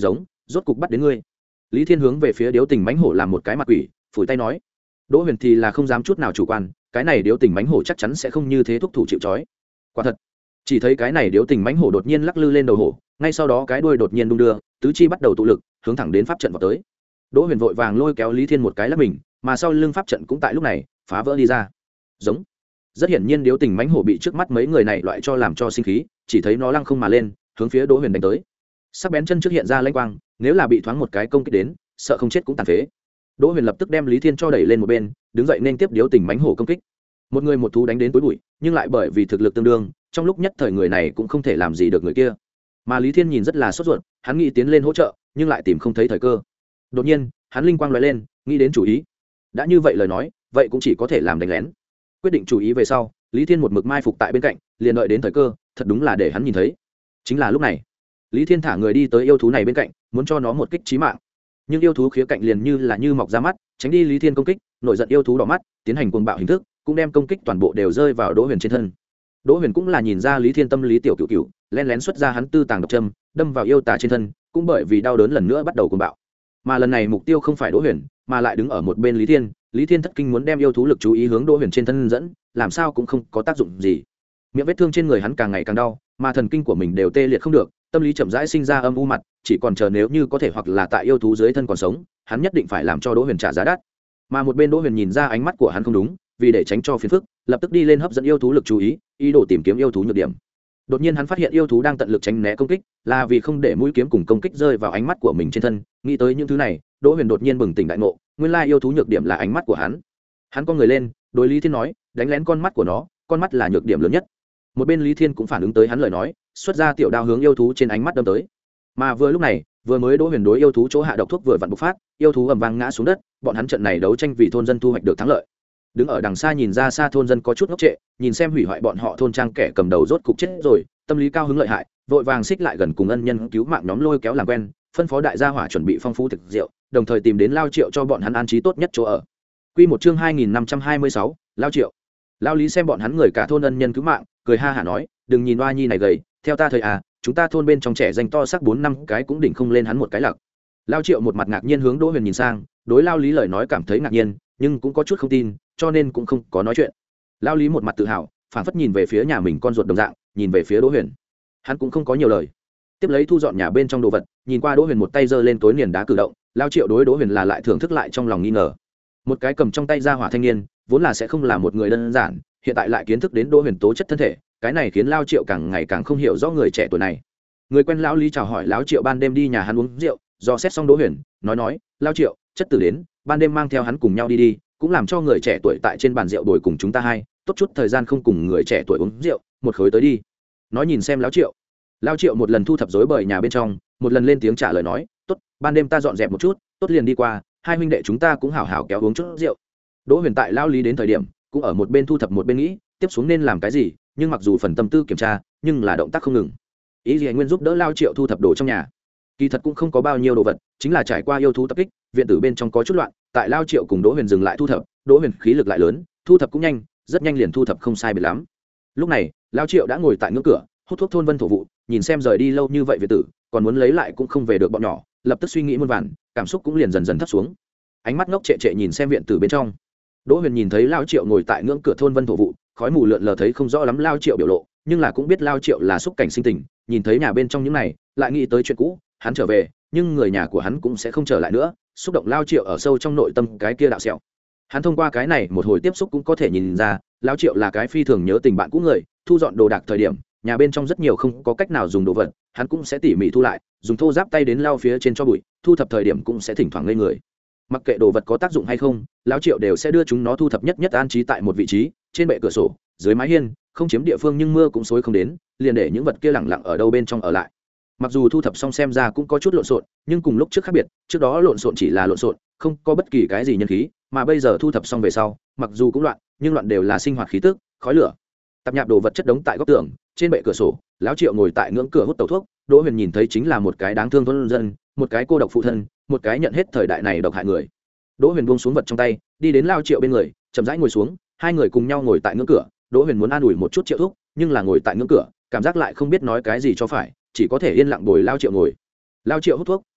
Speaker 1: rốt cục bắt đến ngươi. Lý Thiên hướng về phía điếu tình mãnh hổ làm một cái mặt quỷ, phủi tay nói. Đỗ Huyền thì là không dám chút nào chủ quan, cái này điếu tình mãnh hổ chắc chắn sẽ không như thế thúc thủ chịu trói. Quả thật, chỉ thấy cái này điếu tình mãnh hổ đột nhiên lắc lư lên đầu hổ, ngay sau đó cái đuôi đột nhiên đung đưa, tứ chi bắt đầu tụ lực, hướng thẳng đến pháp trận vào tới. Đỗ Huyền vội vàng lôi kéo Lý Thiên một cái lắc mình, mà sau lưng pháp trận cũng tại lúc này phá vỡ đi ra. Giống. Rất hiển nhiên điếu tình mãnh hổ bị trước mắt mấy người này loại cho làm cho sinh khí, chỉ thấy nó lăng không mà lên, hướng phía Đỗ Huyền đánh tới. Sắc bén chân trước hiện ra lanh quang, nếu là bị thoáng một cái công kích đến, sợ không chết cũng tàn phế. Đỗ Huyền lập tức đem Lý Thiên cho đẩy lên một bên, đứng dậy nên tiếp điếu tình mãnh hổ công kích. Một người một thú đánh đến tối bụi, nhưng lại bởi vì thực lực tương đương, trong lúc nhất thời người này cũng không thể làm gì được người kia. Mà Lý Thiên nhìn rất là sốt ruột, hắn nghĩ tiến lên hỗ trợ, nhưng lại tìm không thấy thời cơ. Đột nhiên, hắn linh quang lóe lên, nghĩ đến chủ ý. Đã như vậy lời nói, vậy cũng chỉ có thể làm đánh lén. Quyết định chủ ý về sau, Lý Thiên một mực mai phục tại bên cạnh, liền đợi đến thời cơ, thật đúng là để hắn nhìn thấy. Chính là lúc này, Lý Thiên thả người đi tới yêu thú này bên cạnh, muốn cho nó một kích chí mạng. Nhưng yêu thú khía cạnh liền như là như mọc ra mắt, tránh đi Lý Thiên công kích, nổi giận yêu thú đỏ mắt, tiến hành cuồng bạo hình thức, cũng đem công kích toàn bộ đều rơi vào Đỗ Huyền trên thân. Đỗ Huyền cũng là nhìn ra Lý Thiên tâm lý tiểu cựu cựu, lén lén xuất ra hắn tư tàng độc châm, đâm vào yêu tà trên thân, cũng bởi vì đau đớn lần nữa bắt đầu cuồng bạo. Mà lần này mục tiêu không phải Đỗ Huyền, mà lại đứng ở một bên Lý Thiên, Lý Thiên thất kinh muốn đem yêu thú lực chú ý hướng Đỗ Huyền trên thân dẫn, làm sao cũng không có tác dụng gì. Miệng vết thương trên người hắn càng ngày càng đau, mà thần kinh của mình đều tê liệt không được, tâm lý chậm rãi sinh ra âm u mặt, chỉ còn chờ nếu như có thể hoặc là tại yêu thú dưới thân còn sống, hắn nhất định phải làm cho Đỗ Huyền trả giá đắt. Mà một bên Đỗ Huyền nhìn ra ánh mắt của hắn không đúng, vì để tránh cho phiền phức, lập tức đi lên hấp dẫn yêu thú lực chú ý, ý đồ tìm kiếm yêu thú nhược điểm. Đột nhiên hắn phát hiện yêu thú đang tận lực tránh né công kích, là vì không để mũi kiếm cùng công kích rơi vào ánh mắt của mình trên thân. Nghĩ tới những thứ này, Đỗ Huyền đột nhiên bừng tỉnh đại ngộ, nguyên lai yêu thú nhược điểm là ánh mắt của hắn. Hắn co người lên, đối Lý Thiên nói, đánh lén con mắt của nó, con mắt là nhược điểm lớn nhất. Một bên Lý Thiên cũng phản ứng tới hắn lời nói, xuất ra tiểu đao hướng yêu thú trên ánh mắt đâm tới. Mà vừa lúc này, vừa mới Đỗ Huyền đối yêu thú chỗ hạ độc thuốc vừa vặn bộc phát, yêu thú ầm vang ngã xuống đất, bọn hắn trận này đấu tranh vì thôn dân thu hoạch được thắng lợi. Đứng ở đằng xa nhìn ra xa thôn dân có chút ngốc trệ, nhìn xem hủy hoại bọn họ thôn trang kẻ cầm đầu rốt cục chết rồi, tâm lý cao hứng lợi hại, vội vàng xích lại gần cùng ân nhân cứu mạng nhóm lôi kéo làm quen, phân phó đại gia hỏa chuẩn bị phong phú thực rượu, đồng thời tìm đến Lao Triệu cho bọn hắn an trí tốt nhất chỗ ở. Quy một chương hai nghìn năm trăm hai mươi sáu, Lao Triệu. Lao Lý xem bọn hắn người cả thôn ân nhân cứu mạng, cười ha hả nói, đừng nhìn oa nhi này gầy, theo ta thời à, chúng ta thôn bên trong trẻ danh to sắc bốn năm cái cũng đỉnh không lên hắn một cái lặc. Lao Triệu một mặt ngạc nhiên hướng Đỗ Huyền nhìn sang, đối Lao Lý lời nói cảm thấy ngạc nhiên, nhưng cũng có chút không tin, cho nên cũng không có nói chuyện. Lao Lý một mặt tự hào, phảng phất nhìn về phía nhà mình con ruột đồng dạng, nhìn về phía Đỗ Huyền. Hắn cũng không có nhiều lời, tiếp lấy thu dọn nhà bên trong đồ vật, nhìn qua Đỗ Huyền một tay giơ lên tối niền đá cử động, Lao Triệu đối Đỗ Huyền là lại thưởng thức lại trong lòng nghi ngờ. Một cái cầm trong tay ra hỏa thanh niên, vốn là sẽ không là một người đơn giản, hiện tại lại kiến thức đến Đỗ Huyền tố chất thân thể, cái này khiến Lao Triệu càng ngày càng không hiểu rõ người trẻ tuổi này. Người quen lão Lý chào hỏi lão Triệu ban đêm đi nhà hắn uống rượu, do xét xong Đỗ Huyền, nói nói, Lao Triệu, chất tử đến, ban đêm mang theo hắn cùng nhau đi đi, cũng làm cho người trẻ tuổi tại trên bàn rượu bồi cùng chúng ta hai, tốt chút thời gian không cùng người trẻ tuổi uống rượu, một khối tới đi. Nói nhìn xem lão Triệu. Lão Triệu một lần thu thập rối bời nhà bên trong, một lần lên tiếng trả lời nói, tốt, ban đêm ta dọn dẹp một chút, tốt liền đi qua, hai huynh đệ chúng ta cũng hảo hảo kéo uống chút rượu. Đỗ Huyền tại lão Lý đến thời điểm, cũng ở một bên thu thập một bên nghĩ, tiếp xuống nên làm cái gì, nhưng mặc dù phần tâm tư kiểm tra, nhưng là động tác không ngừng. Ý gì nguyên giúp đỡ Lão Triệu thu thập đồ trong nhà. Kỳ thật cũng không có bao nhiêu đồ vật, chính là trải qua yêu thú tập kích, viện tử bên trong có chút loạn, tại Lão Triệu cùng Đỗ Huyền dừng lại thu thập, Đỗ Huyền khí lực lại lớn, thu thập cũng nhanh, rất nhanh liền thu thập không sai biệt lắm. Lúc này, Lão Triệu đã ngồi tại ngưỡng cửa, hút thuốc thôn vân thổ vụ, nhìn xem rời đi lâu như vậy viện tử, còn muốn lấy lại cũng không về được bọn nhỏ, lập tức suy nghĩ muôn vàn, cảm xúc cũng liền dần dần thấp xuống. Ánh mắt ngốc trệ trệ nhìn xem viện tử bên trong. Đỗ Huyền nhìn thấy Lão Triệu ngồi tại ngưỡng cửa thôn vân thổ vụ, khói mù lượn lờ thấy không rõ lắm Lão Triệu biểu lộ, nhưng là cũng biết Lão Triệu là xúc cảnh sinh tình, nhìn thấy nhà bên trong những này, lại nghĩ tới chuyện cũ, hắn trở về, nhưng người nhà của hắn cũng sẽ không trở lại nữa, xúc động Lão Triệu ở sâu trong nội tâm cái kia đạo sẹo. Hắn thông qua cái này một hồi tiếp xúc cũng có thể nhìn ra, Lão Triệu là cái phi thường nhớ tình bạn cũ người, thu dọn đồ đạc thời điểm, nhà bên trong rất nhiều không có cách nào dùng đồ vật, hắn cũng sẽ tỉ mỉ thu lại, dùng thô giáp tay đến lau phía trên cho bụi, thu thập thời điểm cũng sẽ thỉnh thoảng ngây người. Mặc kệ đồ vật có tác dụng hay không, Lão Triệu đều sẽ đưa chúng nó thu thập nhất nhất an trí tại một vị trí, trên bệ cửa sổ, dưới mái hiên, không chiếm địa phương nhưng mưa cũng xối không đến, liền để những vật kia lẳng lặng ở đâu bên trong ở lại. Mặc dù thu thập xong xem ra cũng có chút lộn xộn, nhưng cùng lúc trước khác biệt, trước đó lộn xộn chỉ là lộn xộn, không có bất kỳ cái gì nhân khí, mà bây giờ thu thập xong về sau, mặc dù cũng loạn, nhưng loạn đều là sinh hoạt khí tức, khói lửa. Tạp nhạp đồ vật chất đống tại góc tường, trên bệ cửa sổ, Lão Triệu ngồi tại ngưỡng cửa hút tẩu thuốc, Đỗ Huyền nhìn thấy chính là một cái đáng thương thôn dân, một cái cô độc phụ thân, một cái nhận hết thời đại này độc hại người. Đỗ Huyền buông xuống vật trong tay, đi đến Lão Triệu bên người, chậm rãi ngồi xuống, hai người cùng nhau ngồi tại ngưỡng cửa. Đỗ Huyền muốn an ủi một chút Triệu Thúc, nhưng là ngồi tại ngưỡng cửa, cảm giác lại không biết nói cái gì cho phải, chỉ có thể yên lặng bồi Lão Triệu ngồi. Lão Triệu hút thuốc,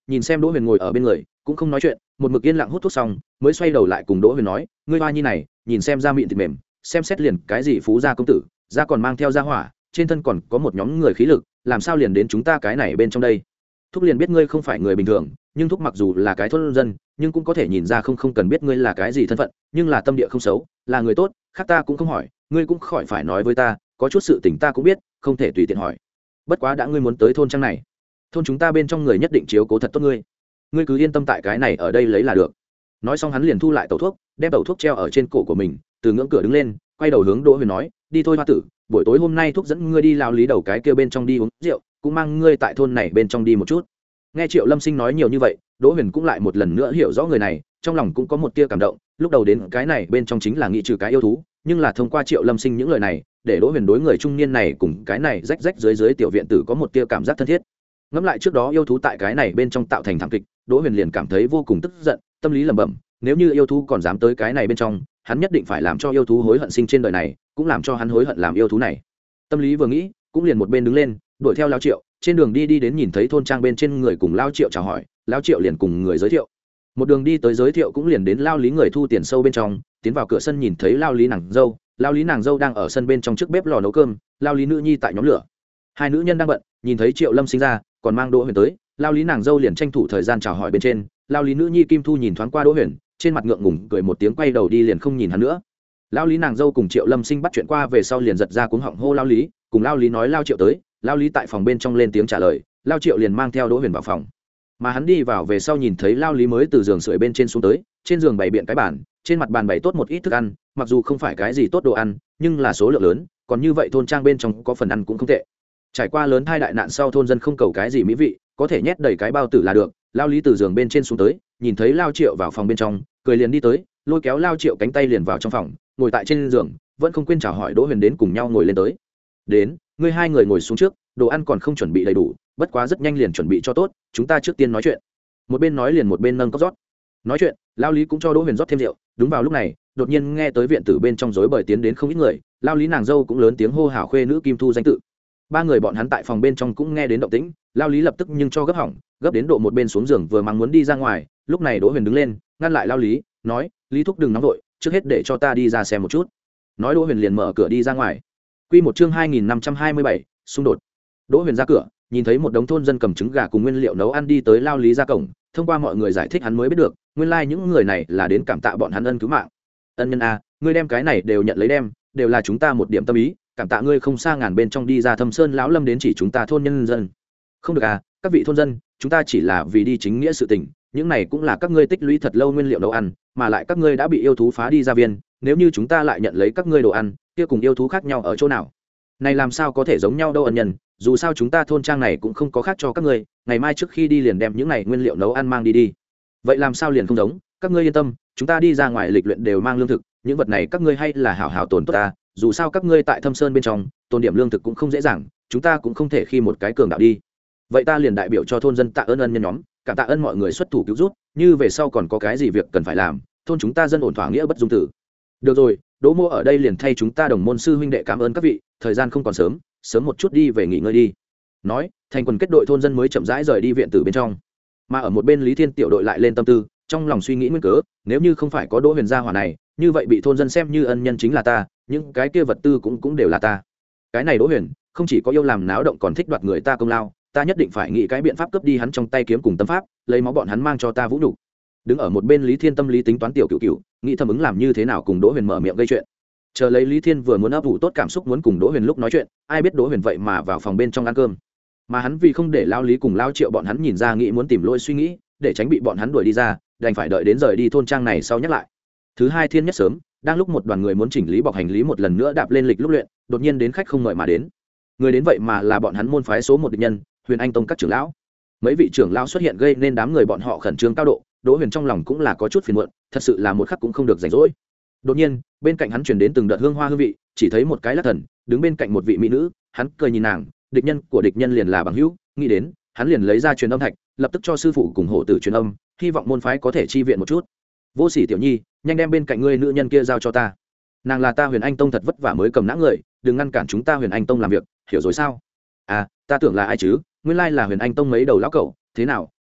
Speaker 1: nhìn xem đỗ huyền ngồi ở bên người cũng không nói chuyện, một mực yên lặng hút thuốc xong mới xoay đầu lại cùng đỗ huyền nói, ngươi hoa nhi này nhìn xem da mịn thịt mềm, xem xét liền cái gì phú gia công tử, da còn mang theo da hỏa, trên thân còn có một nhóm người khí lực, làm sao liền đến chúng ta cái này bên trong đây. Thúc liền biết ngươi không phải người bình thường, nhưng thúc mặc dù là cái thôn dân nhưng cũng có thể nhìn ra, không không cần biết ngươi là cái gì thân phận, nhưng là tâm địa không xấu, là người tốt, khác ta cũng không hỏi, ngươi cũng khỏi phải nói với ta, có chút sự tình ta cũng biết, không thể tùy tiện hỏi. Bất quá đã ngươi muốn tới thôn trang này, thôn chúng ta bên trong người nhất định chiếu cố thật tốt ngươi, ngươi cứ yên tâm tại cái này ở đây lấy là được. Nói xong hắn liền thu lại tẩu thuốc, đem tẩu thuốc treo ở trên cổ của mình, từ ngưỡng cửa đứng lên, quay đầu hướng Đỗ Huyền nói, đi thôi hoa tử, buổi tối hôm nay thúc dẫn ngươi đi lao lý đầu cái kia bên trong đi uống rượu, cũng mang ngươi tại thôn này bên trong đi một chút. Nghe Triệu Lâm Sinh nói nhiều như vậy, Đỗ Huyền cũng lại một lần nữa hiểu rõ người này, trong lòng cũng có một tia cảm động. Lúc đầu đến cái này bên trong chính là nghĩ trừ cái yêu thú, nhưng là thông qua Triệu Lâm Sinh những lời này, để Đỗ Huyền đối người trung niên này cùng cái này rách rách dưới dưới tiểu viện tử có một tia cảm giác thân thiết. Ngẫm lại trước đó yêu thú tại cái này bên trong tạo thành thảm kịch, Đỗ Huyền liền cảm thấy vô cùng tức giận, tâm lý lẩm bẩm, nếu như yêu thú còn dám tới cái này bên trong, hắn nhất định phải làm cho yêu thú hối hận sinh trên đời này, cũng làm cho hắn hối hận làm yêu thú này. Tâm lý vừa nghĩ, cũng liền một bên đứng lên, đuổi theo Lao Triệu, trên đường đi đi đến nhìn thấy thôn trang bên trên người cùng Lao Triệu chào hỏi, Lao Triệu liền cùng người giới thiệu. Một đường đi tới giới thiệu cũng liền đến Lao Lý người thu tiền sâu bên trong, tiến vào cửa sân nhìn thấy Lao Lý nàng dâu, Lao Lý nàng dâu đang ở sân bên trong trước bếp lò nấu cơm, Lao Lý nữ nhi tại nhóm lửa. Hai nữ nhân đang bận, nhìn thấy Triệu Lâm Sinh ra, còn mang Đỗ Huyền tới, Lao Lý nàng dâu liền tranh thủ thời gian chào hỏi bên trên, Lao Lý nữ nhi Kim Thu nhìn thoáng qua Đỗ Huyền, trên mặt ngượng ngùng cười một tiếng, quay đầu đi liền không nhìn hắn nữa. Lao Lý nàng dâu cùng Triệu Lâm Sinh bắt chuyện qua về sau liền giật ra cuống họng hô Lao Lý, cùng Lao Lý nói Lao Triệu tới, Lao Lý tại phòng bên trong lên tiếng trả lời, Lao Triệu liền mang theo Đỗ Huyền vào phòng. Mà hắn đi vào về sau nhìn thấy Lao Lý mới từ giường sưởi bên trên xuống tới, trên giường bày biện cái bàn, trên mặt bàn bày tốt một ít thức ăn, mặc dù không phải cái gì tốt đồ ăn, nhưng là số lượng lớn, còn như vậy thôn trang bên trong có phần ăn cũng không tệ. Trải qua lớn hai đại nạn sau thôn dân không cầu cái gì mỹ vị, có thể nhét đầy cái bao tử là được. Lao Lý từ giường bên trên xuống tới, nhìn thấy Lao Triệu vào phòng bên trong, cười liền đi tới, lôi kéo Lao Triệu cánh tay liền vào trong phòng, ngồi tại trên giường, vẫn không quên chào hỏi Đỗ Huyền đến cùng nhau ngồi lên tới. Đến, ngươi hai người ngồi xuống trước, đồ ăn còn không chuẩn bị đầy đủ, bất quá rất nhanh liền chuẩn bị cho tốt, chúng ta trước tiên nói chuyện. Một bên nói liền một bên nâng cốc rót. Nói chuyện, Lao Lý cũng cho Đỗ Huyền rót thêm rượu. Đúng vào lúc này, đột nhiên nghe tới viện tử bên trong rối bời tiến đến không ít người, Lao Lý nàng dâu cũng lớn tiếng hô hào khuê nữ Kim Thu danh tự. Ba người bọn hắn tại phòng bên trong cũng nghe đến động tĩnh, Lao Lý lập tức nhưng cho gấp hỏng, gấp đến độ một bên xuống giường vừa mang muốn đi ra ngoài, lúc này Đỗ Huyền đứng lên, ngăn lại Lao Lý, nói, Lý thúc đừng nóng vội, trước hết để cho ta đi ra xem một chút. Nói Đỗ Huyền liền mở cửa đi ra ngoài. Quy một chương hai nghìn năm trăm hai mươi bảy, xung đột. Đỗ Huyền ra cửa, nhìn thấy một đống thôn dân cầm trứng gà cùng nguyên liệu nấu ăn đi tới Lao Lý ra cổng, thông qua mọi người giải thích hắn mới biết được, nguyên lai like những người này là đến cảm tạ bọn hắn ân cứu mạng. Ân nhân a, ngươi đem cái này đều nhận lấy đem, đều là chúng ta một điểm tâm ý, cảm tạ ngươi không xa ngàn bên trong đi ra Thâm Sơn lão lâm đến chỉ chúng ta thôn nhân dân. Không được à, các vị thôn dân, chúng ta chỉ là vì đi chính nghĩa sự tình, những này cũng là các ngươi tích lũy thật lâu nguyên liệu nấu ăn, mà lại các ngươi đã bị yêu thú phá đi gia viên, nếu như chúng ta lại nhận lấy các ngươi đồ ăn, kia cùng yêu thú khác nhau ở chỗ nào? Này làm sao có thể giống nhau đâu ân nhân, dù sao chúng ta thôn trang này cũng không có khác cho các ngươi, ngày mai trước khi đi liền đem những này nguyên liệu nấu ăn mang đi đi. Vậy làm sao liền không giống, các ngươi yên tâm, chúng ta đi ra ngoài lịch luyện đều mang lương thực, những vật này các ngươi hay là hảo hảo tồn tốt ta, dù sao các ngươi tại Thâm Sơn bên trong, tồn điểm lương thực cũng không dễ dàng, chúng ta cũng không thể khi một cái cường đạo đi. Vậy ta liền đại biểu cho thôn dân tạ ơn ân nhân nhóm, cảm tạ ơn mọi người xuất thủ cứu giúp, như về sau còn có cái gì việc cần phải làm, thôn chúng ta dân ổn thỏa nghĩa bất dung tử. Được rồi, Đỗ Mô ở đây liền thay chúng ta đồng môn sư huynh đệ cảm ơn các vị, thời gian không còn sớm, sớm một chút đi về nghỉ ngơi đi. Nói, thành quần kết đội thôn dân mới chậm rãi rời đi viện tử bên trong. Mà ở một bên Lý Thiên tiểu đội lại lên tâm tư, trong lòng suy nghĩ nguyên cớ, nếu như không phải có Đỗ Huyền gia hỏa này, như vậy bị thôn dân xem như ân nhân chính là ta, những cái kia vật tư cũng cũng đều là ta. Cái này Đỗ Huyền, không chỉ có yêu làm náo động còn thích đoạt người ta công lao, ta nhất định phải nghĩ cái biện pháp cướp đi hắn trong tay kiếm cùng tâm pháp, lấy máu bọn hắn mang cho ta vũ nhục. Đứng ở một bên Lý Thiên tâm lý tính toán tiểu cửu cửu, nghĩ thầm ứng làm như thế nào cùng Đỗ Huyền mở miệng gây chuyện. Chờ lấy Lý Thiên vừa muốn ấp ủ tốt cảm xúc muốn cùng Đỗ Huyền lúc nói chuyện, ai biết Đỗ Huyền vậy mà vào phòng bên trong ăn cơm. Mà hắn vì không để Lao Lý cùng Lao Triệu bọn hắn nhìn ra nghĩ muốn tìm lỗi suy nghĩ, để tránh bị bọn hắn đuổi đi ra, đành phải đợi đến rời đi thôn trang này sau nhắc lại. Thứ hai thiên nhất sớm, đang lúc một đoàn người muốn chỉnh lý bọc hành lý một lần nữa đạp lên lịch lúc luyện, đột nhiên đến khách không mời mà đến. Người đến vậy mà là bọn hắn môn phái số một địch nhân, Huyền Anh Tông các trưởng lão. Mấy vị trưởng lão xuất hiện gây nên đám người bọn họ khẩn trương cao độ, Đỗ Huyền trong lòng cũng là có chút phiền muộn, thật sự là một khắc cũng không được rảnh rỗi. Đột nhiên, bên cạnh hắn truyền đến từng đợt hương hoa hương vị, chỉ thấy một cái lắc thần, đứng bên cạnh một vị mỹ nữ, hắn cười nhìn nàng, địch nhân của địch nhân liền là bằng hữu, nghĩ đến, hắn liền lấy ra truyền âm thạch, lập tức cho sư phụ cùng hộ tử truyền âm, hy vọng môn phái có thể chi viện một chút. Vô Sỉ tiểu nhi, nhanh đem bên cạnh ngươi nữ nhân kia giao cho ta. Nàng là ta Huyền Anh Tông thật vất vả mới cầm nã người, đừng ngăn cản chúng ta Huyền Anh Tông làm việc, hiểu rồi sao? À, ta tưởng là ai chứ, nguyên lai là Huyền Anh Tông mấy đầu lão cẩu, thế nào,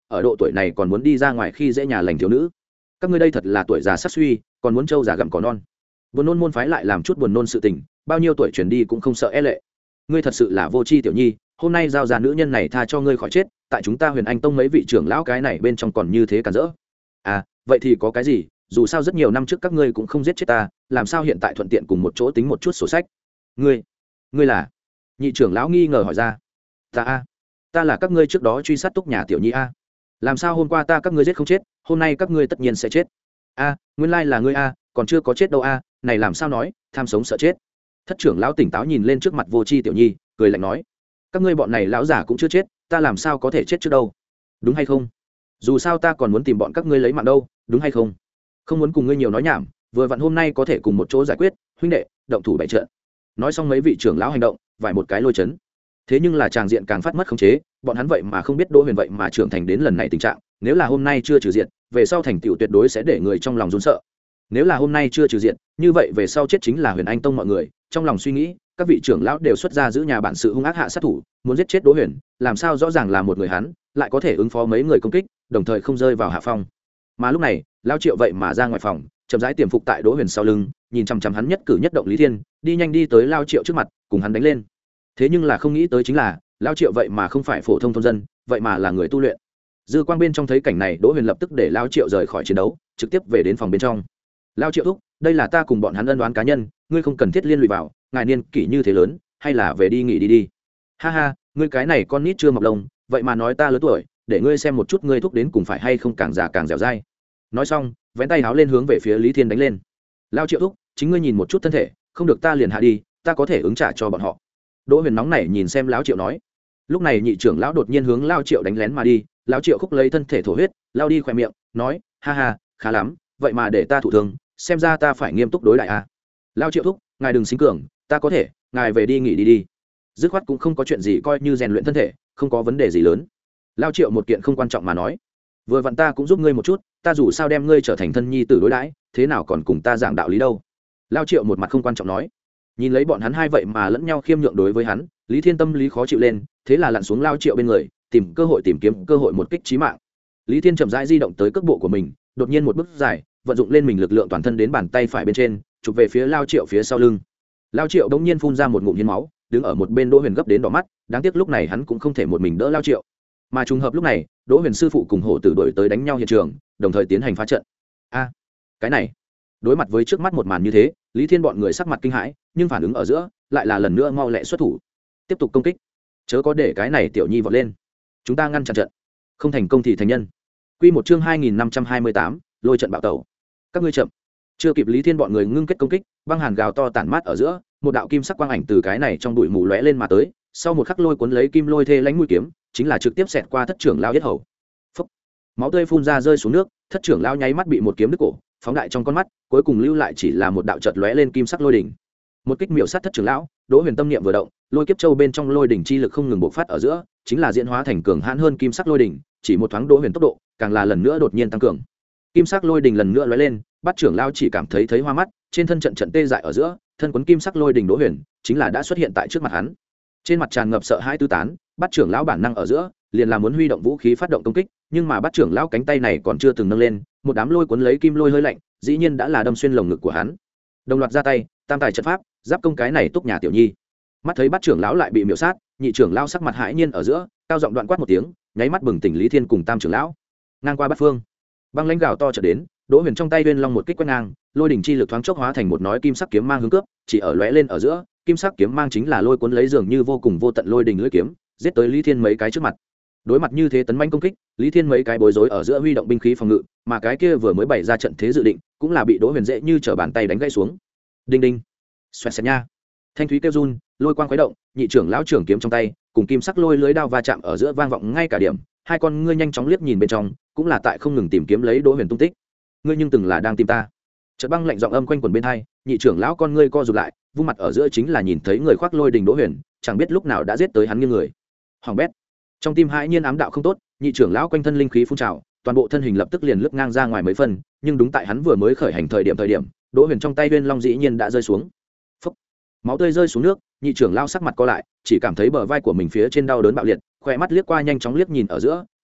Speaker 1: ở độ tuổi này còn muốn đi ra ngoài khi dễ nhà lành thiếu nữ. Các ngươi đây thật là tuổi già sắc suy, còn muốn trâu già gặm cỏ non. Buồn nôn môn phái lại làm chút buồn nôn sự tình, bao nhiêu tuổi chuyển đi cũng không sợ e lệ. Ngươi thật sự là vô tri tiểu nhi, hôm nay giao ra nữ nhân này tha cho ngươi khỏi chết, tại chúng ta Huyền Anh Tông mấy vị trưởng lão cái này bên trong còn như thế cản rỡ. À, vậy thì có cái gì, dù sao rất nhiều năm trước các ngươi cũng không giết chết ta, làm sao hiện tại thuận tiện cùng một chỗ tính một chút sổ sách. Ngươi, ngươi là? Nhị trưởng lão nghi ngờ hỏi ra. Ta a, ta là các ngươi trước đó truy sát Túc nhà tiểu nhi a. Làm sao hôm qua ta các ngươi giết không chết, hôm nay các ngươi tất nhiên sẽ chết. A, nguyên lai là ngươi a, còn chưa có chết đâu a, này làm sao nói, tham sống sợ chết. Thất trưởng lão tỉnh táo nhìn lên trước mặt vô tri tiểu nhi, cười lạnh nói: các ngươi bọn này lão giả cũng chưa chết, ta làm sao có thể chết trước đâu, đúng hay không? Dù sao ta còn muốn tìm bọn các ngươi lấy mạng đâu, đúng hay không? Không muốn cùng ngươi nhiều nói nhảm, vừa vặn hôm nay có thể cùng một chỗ giải quyết, huynh đệ, động thủ bảy trận. Nói xong mấy vị trưởng lão hành động, vài một cái lôi chấn. Thế nhưng là tràng diện càng phát mất khống chế, bọn hắn vậy mà không biết Đỗ Huyền vậy mà trưởng thành đến lần này tình trạng, nếu là hôm nay chưa trừ diện, về sau thành tựu tuyệt đối sẽ để người trong lòng run sợ. Nếu là hôm nay chưa trừ diện, như vậy về sau chết chính là Huyền Anh Tông mọi người, trong lòng suy nghĩ, các vị trưởng lão đều xuất ra giữ nhà bản sự hung ác hạ sát thủ, muốn giết chết Đỗ Huyền, làm sao rõ ràng là một người hắn, lại có thể ứng phó mấy người công kích, đồng thời không rơi vào hạ phong. Mà lúc này, lão Triệu vậy mà ra ngoài phòng, chậm rãi tiềm phục tại Đỗ Huyền sau lưng, nhìn chằm chằm hắn nhất cử nhất động Lý Thiên, đi nhanh đi tới lão Triệu trước mặt, cùng hắn đánh lên. Thế nhưng là không nghĩ tới chính là, lão Triệu vậy mà không phải phổ thông thôn dân, vậy mà là người tu luyện. Dư Quang bên trong thấy cảnh này, Đỗ Huyền lập tức để lão Triệu rời khỏi chiến đấu, trực tiếp về đến phòng bên trong. Lão Triệu thúc, đây là ta cùng bọn hắn ân oán cá nhân, ngươi không cần thiết liên lụy vào, ngài niên kỷ như thế lớn, hay là về đi nghỉ đi đi. Ha ha, ngươi cái này con nít chưa mọc lông, vậy mà nói ta lớn tuổi, để ngươi xem một chút ngươi thúc đến cùng phải hay không càng già càng dẻo dai. Nói xong, vén tay háo lên hướng về phía Lý Thiên đánh lên. Lão Triệu thúc, chính ngươi nhìn một chút thân thể, không được ta liền hạ đi, ta có thể ứng trả cho bọn họ. Đỗ Huyền nóng nảy nhìn xem lão Triệu nói. Lúc này nhị trưởng lão đột nhiên hướng lão Triệu đánh lén mà đi, lão Triệu khúc lấy thân thể thổ huyết, lao đi khỏe miệng, nói: ha ha, khá lắm, vậy mà để ta thụ thương, xem ra ta phải nghiêm túc đối đại a. À. Lão Triệu thúc, ngài đừng xính cường, ta có thể, ngài về đi nghỉ đi đi. Dứt khoát cũng không có chuyện gì, coi như rèn luyện thân thể, không có vấn đề gì lớn. Lão Triệu một kiện không quan trọng mà nói, vừa vặn ta cũng giúp ngươi một chút, ta dù sao đem ngươi trở thành thân nhi tử đối đãi, thế nào còn cùng ta giảng đạo lý đâu. Lão Triệu một mặt không quan trọng nói. Nhìn lấy bọn hắn hai vậy mà lẫn nhau khiêm nhượng đối với hắn, Lý Thiên tâm lý khó chịu lên, thế là lặn xuống Lão Triệu bên người, tìm cơ hội tìm kiếm cơ hội một kích chí mạng. Lý Thiên chậm rãi di động tới cước bộ của mình, đột nhiên một bước dài, vận dụng lên mình lực lượng toàn thân đến bàn tay phải bên trên, chụp về phía Lão Triệu phía sau lưng. Lão Triệu đống nhiên phun ra một ngụm hiến máu, đứng ở một bên Đỗ Huyền gấp đến đỏ mắt, đáng tiếc lúc này hắn cũng không thể một mình đỡ Lão Triệu. Mà trùng hợp lúc này, Đỗ Huyền sư phụ cùng Hổ Tử đuổi tới đánh nhau hiện trường, đồng thời tiến hành phá trận. A, cái này, đối mặt với trước mắt một màn như thế, Lý Thiên bọn người sắc mặt kinh hãi, nhưng phản ứng ở giữa lại là lần nữa mau lẹ xuất thủ, tiếp tục công kích. Chớ có để cái này tiểu nhi vọt lên, chúng ta ngăn chặn trận, không thành công thì thành nhân. Quy một chương hai nghìn năm trăm hai mươi tám, lôi trận bạo tẩu. Các ngươi chậm. Chưa kịp Lý Thiên bọn người ngưng kết công kích, băng hàn gào to tản mát ở giữa, một đạo kim sắc quang ảnh từ cái này trong bụi mù lóe lên mà tới, sau một khắc lôi cuốn lấy kim lôi thê lãnh mũi kiếm, chính là trực tiếp xẹt qua thất trưởng lao yết hầu. Phốc. Máu tươi phun ra rơi xuống nước, thất trưởng lao nháy mắt bị một kiếm đứt cổ, phóng đại trong con mắt, cuối cùng lưu lại chỉ là một đạo chợt lóe lên kim sắc lôi đỉnh. Một kích miểu sát thất trưởng lão, Đỗ Huyền tâm niệm vừa động, lôi kiếp châu bên trong lôi đỉnh chi lực không ngừng bộc phát ở giữa, chính là diễn hóa thành cường hãn hơn kim sắc lôi đỉnh, chỉ một thoáng Đỗ Huyền tốc độ, càng là lần nữa đột nhiên tăng cường. Kim sắc lôi đỉnh lần nữa lóe lên, Bát trưởng lão chỉ cảm thấy thấy hoa mắt, trên thân trận trận tê dại ở giữa, thân quấn kim sắc lôi đỉnh Đỗ Huyền, chính là đã xuất hiện tại trước mặt hắn. Trên mặt tràn ngập sợ hãi tứ tán, Bát trưởng lão bản năng ở giữa, liền là muốn huy động vũ khí phát động công kích, nhưng mà Bát trưởng lão cánh tay này còn chưa từng nâng lên, một đám lôi cuốn lấy kim lôi hơi lạnh, dĩ nhiên đã là đâm xuyên lồng ngực của hắn. Đồng loạt ra tay, tam tài trận pháp, giáp công cái này Túc nhà tiểu nhi. Mắt thấy Bát trưởng lão lại bị miểu sát, nhị trưởng lão sắc mặt hãi nhiên ở giữa, cao giọng đoạn quát một tiếng, nháy mắt bừng tỉnh Lý Thiên cùng tam trưởng lão. Ngang qua bát phương, băng lãnh gào to chợt đến, Đỗ Huyền trong tay uyên long một kích quét ngang, lôi đỉnh chi lực thoáng chốc hóa thành một nói kim sắc kiếm mang hướng cướp, chỉ ở lóe lên ở giữa, kim sắc kiếm mang chính là lôi cuốn lấy dường như vô cùng vô tận lôi đỉnh lưỡi kiếm, giết tới Lý Thiên mấy cái trước mặt. Đối mặt như thế tấn manh công kích, Lý Thiên mấy cái bối rối ở giữa huy động binh khí phòng ngự, mà cái kia vừa mới bày ra trận thế dự định, cũng là bị Đỗ Huyền dễ như trở bàn tay đánh gãy xuống. Đinh đinh, xoẹt xẹt nha. Thanh thúy kêu run, lôi quang khuấy động, nhị trưởng lão trưởng kiếm trong tay, cùng kim sắc lôi lưới đao va chạm ở giữa vang vọng ngay cả điểm, hai con ngươi nhanh chóng liếc nhìn bên trong, cũng là tại không ngừng tìm kiếm lấy Đỗ Huyền tung tích. Ngươi nhưng từng là đang tìm ta. Chợt băng lạnh giọng âm quanh quẩn bên hai, nhị trưởng lão con ngươi co rụt lại, vung mặt ở giữa chính là nhìn thấy người khoác lôi đình Đỗ Huyền, chẳng biết lúc nào đã giết tới hắn như người. Hoàng bét. Trong tim hãi nhiên ám đạo không tốt, nhị trưởng lão quanh thân linh khí phun trào, toàn bộ thân hình lập tức liền lướt ngang ra ngoài mấy phân, nhưng đúng tại hắn vừa mới khởi hành thời điểm thời điểm, Đỗ Huyền trong tay Uyên Long dĩ nhiên đã rơi xuống. Phốc. Máu tươi rơi xuống nước, nhị trưởng lão sắc mặt co lại, chỉ cảm thấy bờ vai của mình phía trên đau đớn bạo liệt, khóe mắt liếc qua nhanh chóng liếc nhìn ở giữa,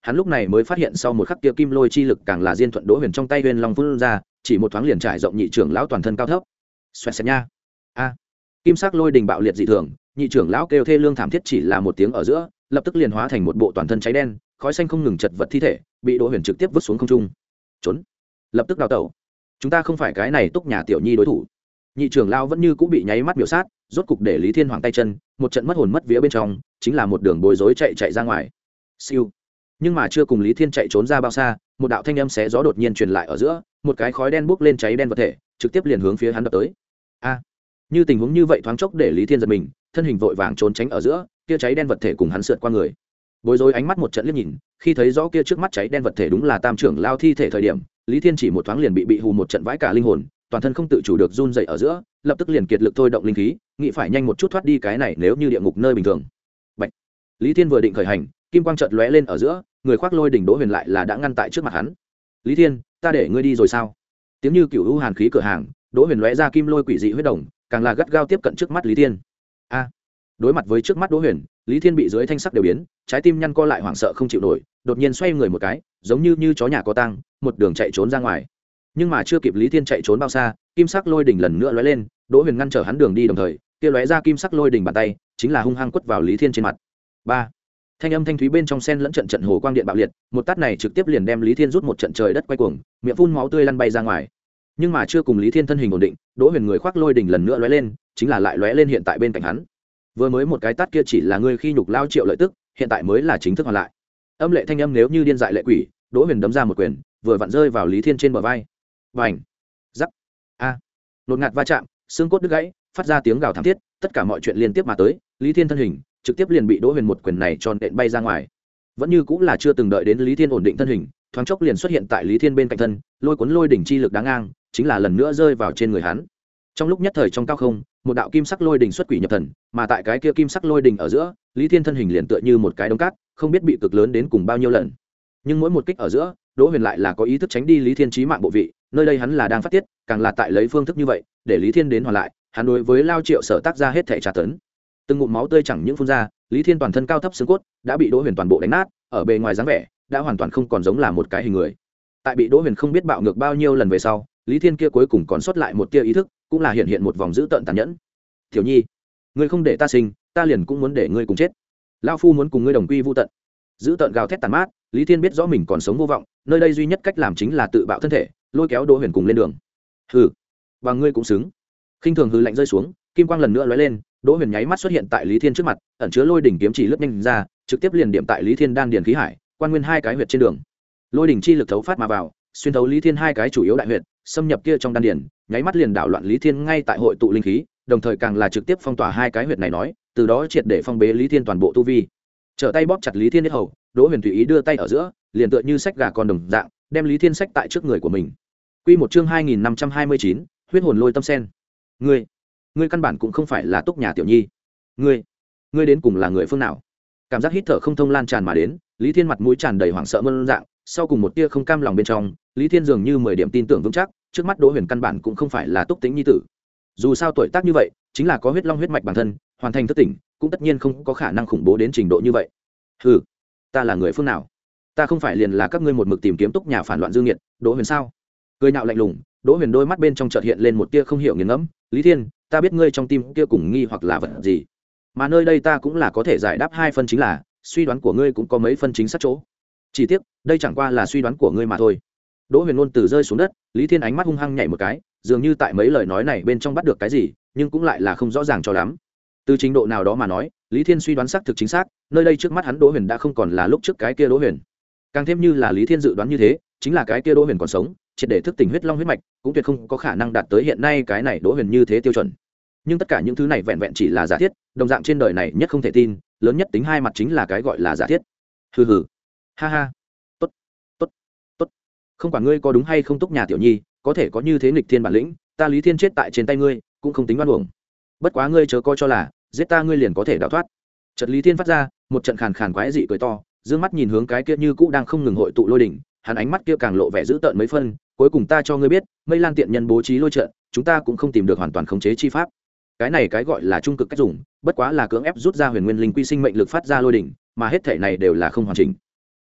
Speaker 1: hắn lúc này mới phát hiện sau một khắc kia kim lôi chi lực càng là diên thuận đỗ huyền trong tay huyền long phun ra, chỉ một thoáng liền trải rộng nhị trưởng lão toàn thân cao thấp. Xoẹt xẹt nha. A. Kim sắc lôi đình bạo liệt dị thường, nhị trưởng lão kêu thê lương thảm thiết chỉ là một tiếng ở giữa, lập tức liền hóa thành một bộ toàn thân cháy đen, khói xanh không ngừng chật vật thi thể, bị Đỗ Huyền trực tiếp vứt xuống không trung. Trốn. Lập tức đào tẩu. Chúng ta không phải cái này Túc nhà tiểu nhi đối thủ. Nhị trưởng lão vẫn như cũng bị nháy mắt biểu sát, rốt cục để Lý Thiên Hoàng tay chân, một trận mất hồn mất vía bên trong, chính là một đường bối rối chạy chạy ra ngoài. Siêu. Nhưng mà chưa cùng Lý Thiên chạy trốn ra bao xa, một đạo thanh âm xé gió đột nhiên truyền lại ở giữa, một cái khói đen bốc lên cháy đen vật thể, trực tiếp liền hướng phía hắn đập tới. A. Như tình huống như vậy thoáng chốc để Lý Thiên giật mình, thân hình vội vàng trốn tránh ở giữa, kia cháy đen vật thể cùng hắn sượt qua người. Bối rối ánh mắt một trận liếc nhìn, khi thấy rõ kia trước mắt cháy đen vật thể đúng là Tam trưởng lao thi thể thời điểm, Lý Thiên chỉ một thoáng liền bị bị hù một trận vãi cả linh hồn, toàn thân không tự chủ được run rẩy ở giữa, lập tức liền kiệt lực thôi động linh khí, nghĩ phải nhanh một chút thoát đi cái này nếu như địa ngục nơi bình thường. Bạch. Lý Thiên vừa định khởi hành, kim quang chợt lóe lên ở giữa, người khoác lôi đỉnh Đỗ Huyền lại là đã ngăn tại trước mặt hắn. Lý Thiên, ta để ngươi đi rồi sao? Tiếng như cựu u hàn khí cửa hàng, Đỗ Huyền lóe ra kim lôi quỷ dị huyết đồng, càng là gắt gao tiếp cận trước mắt Lý Thiên. A. Đối mặt với trước mắt Đỗ Huyền, Lý Thiên bị dưới thanh sắc đều biến, trái tim nhăn co lại hoảng sợ không chịu nổi, đột nhiên xoay người một cái, giống như như chó nhà có tang, một đường chạy trốn ra ngoài. Nhưng mà chưa kịp Lý Thiên chạy trốn bao xa, kim sắc lôi đỉnh lần nữa lóe lên, Đỗ Huyền ngăn trở hắn đường đi đồng thời, kia lóe ra kim sắc lôi đỉnh bàn tay, chính là hung hăng quất vào Lý Thiên trên mặt. Ba. Thanh âm thanh thúy bên trong sen lẫn trận trận hồ quang điện bạo liệt, một tát này trực tiếp liền đem Lý Thiên rút một trận trời đất quay cuồng, miệng phun máu tươi lăn bay ra ngoài. Nhưng mà chưa cùng Lý Thiên thân hình ổn định, Đỗ Huyền người khoác lôi đỉnh lần nữa lóe lên, chính là lại lóe lên hiện tại bên cạnh hắn. Vừa mới một cái tát kia chỉ là ngươi khi nhục lao Triệu lợi tức, hiện tại mới là chính thức hoàn lại. Âm lệ thanh âm nếu như điên dại lệ quỷ, Đỗ Huyền đấm ra một quyền, vừa vặn rơi vào Lý Thiên trên bờ vai. Vành. Rắc. A. Nột ngạt va chạm, xương cốt đứt gãy, phát ra tiếng gào thảm thiết, tất cả mọi chuyện liên tiếp mà tới, Lý Thiên thân hình trực tiếp liền bị Đỗ Huyền một quyền này tròn đện bay ra ngoài. Vẫn như cũng là chưa từng đợi đến Lý Thiên ổn định thân hình, thoáng chốc liền xuất hiện tại Lý Thiên bên cạnh thân, lôi cuốn lôi đỉnh chi lực đáng ngang, chính là lần nữa rơi vào trên người hắn. Trong lúc nhất thời trong cao không, một đạo kim sắc lôi đỉnh xuất quỷ nhập thần, mà tại cái kia kim sắc lôi đỉnh ở giữa, Lý Thiên thân hình liền tựa như một cái đống cát, không biết bị cực lớn đến cùng bao nhiêu lần. Nhưng mỗi một kích ở giữa, Đỗ Huyền lại là có ý thức tránh đi Lý Thiên chí mạng bộ vị, nơi đây hắn là đang phát tiết, càng là tại lấy phương thức như vậy, để Lý Thiên đến hoàn lại, hắn đối với lao Triệu sở tác ra hết thảy tra tấn. Từng ngụm máu tươi chẳng những phun ra, Lý Thiên toàn thân cao thấp xương cốt đã bị Đỗ Huyền toàn bộ đánh nát, ở bề ngoài dáng vẻ đã hoàn toàn không còn giống là một cái hình người. Tại bị Đỗ Huyền không biết bạo ngược bao nhiêu lần về sau, Lý Thiên kia cuối cùng còn sót lại một tia ý thức, cũng là hiện hiện một vòng dữ tợn tàn nhẫn. "Tiểu Nhi, ngươi không để ta sinh, ta liền cũng muốn để ngươi cùng chết. Lão phu muốn cùng ngươi đồng quy vu tận." Dữ tợn gào thét tàn mát, Lý Thiên biết rõ mình còn sống vô vọng, nơi đây duy nhất cách làm chính là tự bạo thân thể, lôi kéo Đỗ Huyền cùng lên đường. "Hừ, và ngươi cũng xứng." Khinh thường hừ lạnh rơi xuống, kim quang lần nữa lóe lên, Đỗ Huyền nháy mắt xuất hiện tại Lý Thiên trước mặt, ẩn chứa lôi đỉnh kiếm chỉ lướt nhanh ra, trực tiếp liền điểm tại Lý Thiên đan điền khí hải, quan nguyên hai cái huyệt trên đường. Lôi đỉnh chi lực thấu phát mà vào, xuyên thấu Lý Thiên hai cái chủ yếu đại huyệt, xâm nhập kia trong đan điền, nháy mắt liền đảo loạn Lý Thiên ngay tại hội tụ linh khí, đồng thời càng là trực tiếp phong tỏa hai cái huyệt này nói, từ đó triệt để phong bế Lý Thiên toàn bộ tu vi. Trở tay bóp chặt Lý Thiên huyết hầu, Đỗ Huyền tùy ý đưa tay ở giữa, liền tựa như sách gà con đồng dạng, đem Lý Thiên sách tại trước người của mình. Quy một chương hai nghìn năm trăm hai mươi chín, huyết hồn lôi tâm sen. Ngươi, ngươi căn bản cũng không phải là Túc nhà tiểu nhi. Ngươi, ngươi đến cùng là người phương nào? Cảm giác hít thở không thông lan tràn mà đến, Lý Thiên mặt mũi tràn đầy hoảng sợ mơn dạng, sau cùng một tia không cam lòng bên trong, Lý Thiên dường như mười điểm tin tưởng vững chắc, trước mắt Đỗ Huyền căn bản cũng không phải là Túc Tĩnh nhi tử. Dù sao tuổi tác như vậy, chính là có huyết long huyết mạch bản thân, hoàn thành thức tỉnh, cũng tất nhiên không có khả năng khủng bố đến trình độ như vậy. Hừ, ta là người phương nào? Ta không phải liền là các ngươi một mực tìm kiếm Túc nhà phản loạn dương nghiệt, Đỗ Huyền sao? Cười nhạo lạnh lùng, Đỗ Huyền đôi mắt bên trong chợt hiện lên một tia không hiểu nghiền ngẫm, Lý Thiên, ta biết ngươi trong tim kia cùng nghi hoặc là vật gì, mà nơi đây ta cũng là có thể giải đáp hai phân, chính là suy đoán của ngươi cũng có mấy phân chính xác chỗ. Chỉ tiếc, đây chẳng qua là suy đoán của ngươi mà thôi. Đỗ Huyền ngôn từ rơi xuống đất, Lý Thiên ánh mắt hung hăng nhảy một cái, dường như tại mấy lời nói này bên trong bắt được cái gì, nhưng cũng lại là không rõ ràng cho lắm. Từ trình độ nào đó mà nói, Lý Thiên suy đoán xác thực chính xác, nơi đây trước mắt hắn Đỗ Huyền đã không còn là lúc trước cái kia Đỗ Huyền. Càng thêm như là Lý Thiên dự đoán như thế, chính là cái kia Đỗ Huyền còn sống, triệt để thức tỉnh huyết long huyết mạch, cũng tuyệt không có khả năng đạt tới hiện nay cái này Đỗ Huyền như thế tiêu chuẩn. Nhưng tất cả những thứ này vẹn vẹn chỉ là giả thiết, đồng dạng trên đời này nhất không thể tin, lớn nhất tính hai mặt chính là cái gọi là giả thiết. Hừ hừ. Ha ha. Tốt, tốt, tốt. Không quản ngươi có đúng hay không Túc nhà tiểu nhi, có thể có như thế nghịch thiên bản lĩnh, ta Lý Thiên chết tại trên tay ngươi, cũng không tính oan uổng. Bất quá ngươi chớ coi cho là, giết ta ngươi liền có thể đào thoát. Chợt Lý Thiên phát ra một trận khàn khàn quái dị cười to, dương mắt nhìn hướng cái kia như cũ đang không ngừng hội tụ lôi đỉnh, hắn ánh mắt kia càng lộ vẻ dữ tợn mấy phân, cuối cùng ta cho ngươi biết, Mây Lan tiện nhân bố trí lôi trận, chúng ta cũng không tìm được hoàn toàn khống chế chi pháp. Cái này cái gọi là trung cực cách dùng, bất quá là cưỡng ép rút ra huyền nguyên linh quy sinh mệnh lực phát ra lôi đỉnh, mà hết thể này đều là không hoàn chỉnh.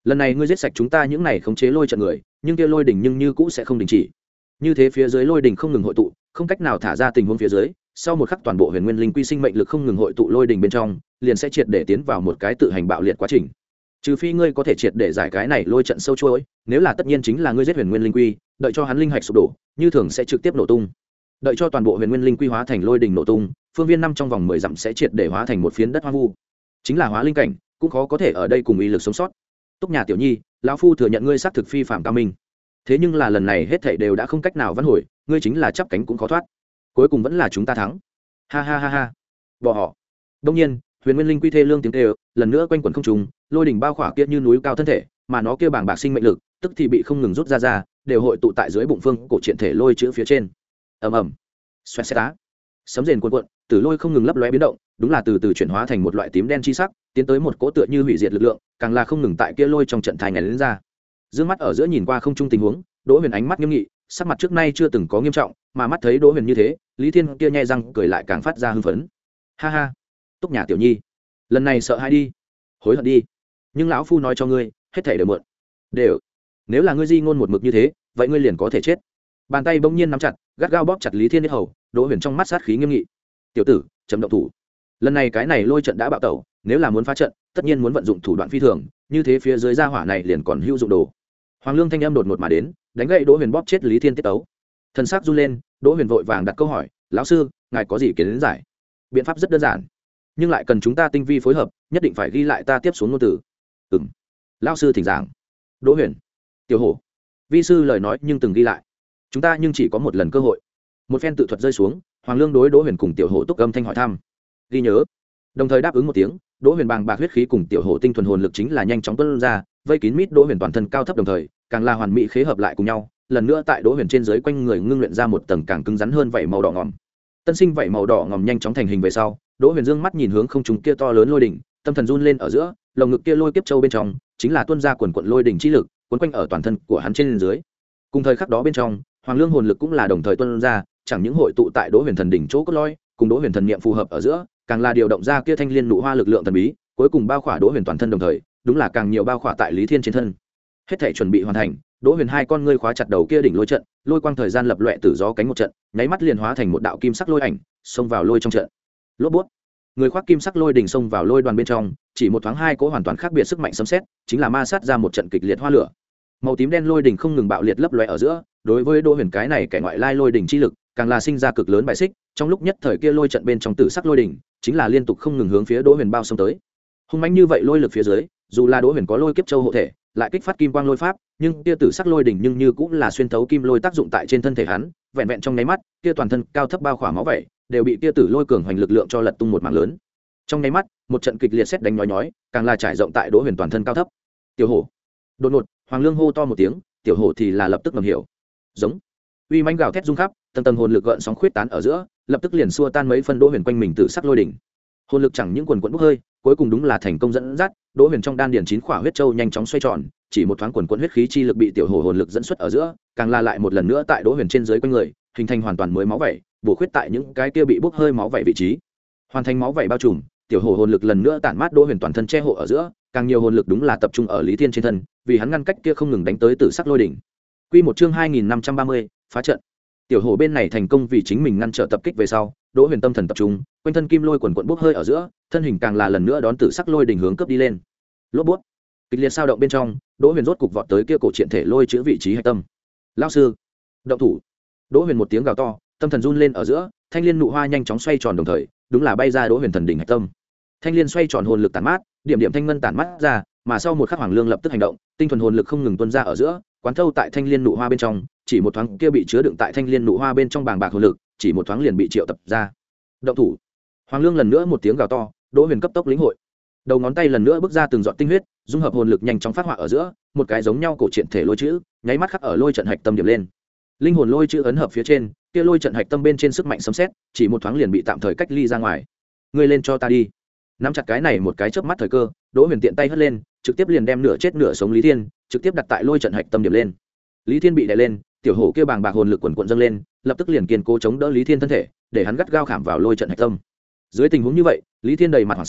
Speaker 1: lần này ngươi giết sạch chúng ta những này khống chế lôi trận người, nhưng kia lôi đỉnh nhưng như cũ sẽ không đình chỉ. Như thế phía dưới lôi đỉnh không ngừng hội tụ, không cách nào thả ra tình huống phía dưới, sau một khắc toàn bộ huyền nguyên linh quy sinh mệnh lực không ngừng hội tụ lôi đỉnh bên trong, liền sẽ triệt để tiến vào một cái tự hành bạo liệt quá trình. Trừ phi ngươi có thể triệt để giải cái này lôi trận sâu chuỗi, nếu là tất nhiên chính là ngươi giết huyền nguyên linh quy, đợi cho hắn linh hạch sụp đổ, như thường sẽ trực tiếp nổ tung. Đợi cho toàn bộ huyền nguyên linh quy hóa thành lôi đỉnh nổ tung, phương viên năm trong vòng mười dặm sẽ triệt để hóa thành một phiến đất hoang vu. Chính là hóa linh cảnh, cũng khó có thể ở đây cùng uy lực sống sót. Túc nhà tiểu nhi, lão phu thừa nhận ngươi xác thực phi phạm cao minh. Thế nhưng là lần này hết thảy đều đã không cách nào vãn hồi, ngươi chính là chắp cánh cũng khó thoát. Cuối cùng vẫn là chúng ta thắng. Ha ha ha ha. Bỏ họ. Đương nhiên, huyền nguyên linh quy thê lương tiếng kêu, lần nữa quanh quẩn không trùng, lôi đỉnh bao khỏa kia như núi cao thân thể, mà nó kia bàng bạc sinh mệnh lực, tức thì bị không ngừng rút ra ra, đều hội tụ tại dưới bụng phương cổ triện thể lôi chữ phía trên. Ầm ầm. Xoẹt xẹt á. Sấm rền cuộn cuộn, tử lôi không ngừng lấp lóe biến động, đúng là từ từ chuyển hóa thành một loại tím đen chi sắc, tiến tới một cỗ tựa như hủy diệt lực lượng, càng là không ngừng tại kia lôi trong trận thai ngày đến ra. Dương mắt ở giữa nhìn qua không trung tình huống, Đỗ Huyền ánh mắt nghiêm nghị, sắc mặt trước nay chưa từng có nghiêm trọng, mà mắt thấy Đỗ Huyền như thế, Lý Thiên kia nhe răng cười lại càng phát ra hưng phấn. Ha ha, Túc nhà tiểu nhi, lần này sợ hãi đi, hối hận đi, nhưng lão phu nói cho ngươi, hết thảy đều mượn. Đều, nếu là ngươi di ngôn một mực như thế, vậy ngươi liền có thể chết. Bàn tay bỗng nhiên nắm chặt, gắt gao bóp chặt Lý Thiên huyết hầu, Đỗ Huyền trong mắt sát khí nghiêm nghị. Tiểu tử, chấm động thủ. Lần này cái này lôi trận đã bạo tẩu, nếu là muốn phá trận, tất nhiên muốn vận dụng thủ đoạn phi thường, như thế phía dưới gia hỏa này liền còn hữu dụng đồ. Hoàng Lương thanh âm đột ngột mà đến, đánh gậy Đỗ Huyền bóp chết Lý Thiên tiết tấu. Thần sắc run lên, Đỗ Huyền vội vàng đặt câu hỏi, lão sư, ngài có gì kiến giải? Biện pháp rất đơn giản, nhưng lại cần chúng ta tinh vi phối hợp, nhất định phải ghi lại ta tiếp xuống ngôn từ. Ừm, lão sư thỉnh giảng. Đỗ Huyền, Tiểu Hổ, vi sư lời nói nhưng từng ghi lại, chúng ta nhưng chỉ có một lần cơ hội. Một phen tự thuật rơi xuống, Hoàng Lương đối Đỗ Huyền cùng Tiểu Hổ túc âm thanh hỏi thăm. Ghi nhớ. Đồng thời đáp ứng một tiếng, Đỗ Huyền bàng bạc huyết khí cùng Tiểu Hổ tinh thuần hồn lực chính là nhanh chóng tuôn ra, vây kín mít Đỗ Huyền toàn thân cao thấp đồng thời, càng là hoàn mỹ khế hợp lại cùng nhau, lần nữa tại Đỗ Huyền trên dưới quanh người ngưng luyện ra một tầng càng cứng rắn hơn vảy màu đỏ ngòm. Tân sinh vảy màu đỏ ngòm nhanh chóng thành hình về sau, Đỗ Huyền dương mắt nhìn hướng không trung kia to lớn lôi đỉnh, tâm thần run lên ở giữa, lồng ngực kia lôi kiếp châu bên trong, chính là tuôn ra quần quần lôi đỉnh chi lực, cuốn quanh ở toàn thân của hắn trên dưới. Cùng thời khắc đó bên trong, Hoàng Lương hồn lực cũng là đồng thời tuôn ra, chẳng những hội tụ tại Đỗ Huyền thần đỉnh chỗ cốt lõi, cùng Đỗ Huyền thần niệm phù hợp ở giữa, càng là điều động ra kia thanh liên nụ hoa lực lượng thần bí, cuối cùng bao khỏa Đỗ Huyền toàn thân đồng thời, đúng là càng nhiều bao khỏa tại Lý Thiên trên thân. Hết thảy chuẩn bị hoàn thành, Đỗ Huyền hai con ngươi khóa chặt đầu kia đỉnh lôi trận, lôi quang thời gian lập loè từ gió cánh một trận, nháy mắt liền hóa thành một đạo kim sắc lôi ảnh, xông vào lôi trong trận. Lốp bút, người khoác kim sắc lôi đỉnh xông vào lôi đoàn bên trong, chỉ một thoáng hai cỗ hoàn toàn khác biệt sức mạnh sấm sét, chính là ma sát ra một trận kịch liệt hoa lửa. Màu tím đen lôi đỉnh không ngừng bạo liệt lấp loè ở giữa, đối với Đỗ Huyền cái này kẻ ngoại lai lôi đỉnh chi lực, càng là sinh ra cực lớn bài xích, trong lúc nhất thời kia lôi trận bên trong tử sắc lôi đỉnh, chính là liên tục không ngừng hướng phía Đỗ Huyền bao xông tới. Hung mãnh như vậy lôi lực phía dưới, dù là Đỗ Huyền có lôi kiếp châu hộ thể, lại kích phát kim quang lôi pháp, nhưng kia tử sắc lôi đỉnh nhưng như cũng là xuyên thấu kim lôi tác dụng tại trên thân thể hắn, vẹn vẹn trong nháy mắt, kia toàn thân cao thấp bao khỏa máu vậy, đều bị kia tử lôi cường hoành lực lượng cho lật tung một mảng lớn. Trong nháy mắt, một trận kịch liệt sét đánh nhói nhói, càng là trải rộng tại Đỗ Huyền toàn thân cao thấp. Tiểu Hổ. Đột ngột, Hoàng Lương hô to một tiếng, Tiểu Hổ thì là lập tức ngầm hiểu. Giống. Uy mãnh gào thét rung khắp, tầng tầng hồn lực gợn sóng khuyết tán ở giữa, lập tức liền xua tan mấy phân Đỗ Huyền quanh mình tử sắc lôi đỉnh. Hồn lực chẳng những quần quần bốc hơi, cuối cùng đúng là thành công dẫn dắt, Đỗ Huyền trong đan điền chín khỏa huyết châu nhanh chóng xoay tròn, chỉ một thoáng quần quần huyết khí chi lực bị Tiểu Hổ hồn lực dẫn xuất ở giữa, càng la lại một lần nữa tại Đỗ Huyền trên dưới quanh người, hình thành hoàn toàn mới máu vảy, bổ khuyết tại những cái kia bị bốc hơi máu vảy vị trí. Hoàn thành máu vảy bao trùm, Tiểu Hổ hồn lực lần nữa tản mát Đỗ Huyền toàn thân che hộ ở giữa, càng nhiều hồn lực đúng là tập trung ở Lý Thiên trên thân, vì hắn ngăn cách kia không ngừng đánh tới tử sắc lôi đỉnh. Quy một chương hai nghìn năm trăm ba mươi, phá trận. Tiểu Hổ bên này thành công vì chính mình ngăn trở tập kích về sau, Đỗ Huyền tâm thần tập trung, quanh thân kim lôi quần quần bốc hơi ở giữa, thân hình càng là lần nữa đón tử sắc lôi đỉnh hướng cấp đi lên. Lốp bút, kịch liệt sao động bên trong, Đỗ Huyền rốt cục vọt tới kia cổ triện thể lôi chữ vị trí hạch tâm. Lão sư, động thủ! Đỗ Huyền một tiếng gào to, tâm thần run lên ở giữa, thanh liên nụ hoa nhanh chóng xoay tròn đồng thời, đúng là bay ra Đỗ Huyền thần đỉnh hạch tâm. Thanh liên xoay tròn hồn lực tản mát, điểm điểm thanh ngân tản mát ra, mà sau một khắc Hoàng Lương lập tức hành động, tinh thuần hồn lực không ngừng tuôn ra ở giữa, quán thâu tại thanh liên nụ hoa bên trong, chỉ một thoáng kia bị chứa đựng tại thanh liên nụ hoa bên trong bàng bạc hồn lực, chỉ một thoáng liền bị triệu tập ra. Động thủ! Hoàng Lương lần nữa một tiếng gào to, Đỗ Huyền cấp tốc lĩnh hội. Đầu ngón tay lần nữa bước ra từng giọt tinh huyết, dung hợp hồn lực nhanh chóng phát họa ở giữa, một cái giống nhau cổ triện thể lôi chữ, nháy mắt khắc ở lôi trận hạch tâm điểm lên. Linh hồn lôi chữ ấn hợp phía trên, kia lôi trận hạch tâm bên trên sức mạnh sấm sét, chỉ một thoáng liền bị tạm thời cách ly ra ngoài. Ngươi lên cho ta đi. Nắm chặt cái này một cái chớp mắt thời cơ, Đỗ Huyền tiện tay hất lên, trực tiếp liền đem nửa chết nửa sống Lý Thiên, trực tiếp đặt tại lôi trận hạch tâm điểm lên. Lý Thiên bị đè lên, Tiểu Hổ kia bàng bạc hồn lực quần quần dâng lên, lập tức liền kiên cố chống đỡ Lý Thiên thân thể, để hắn gắt gao khảm vào lôi trận hạch tâm. Dưới tình huống như vậy, Lý Thiên đầy mặt hoảng sợ,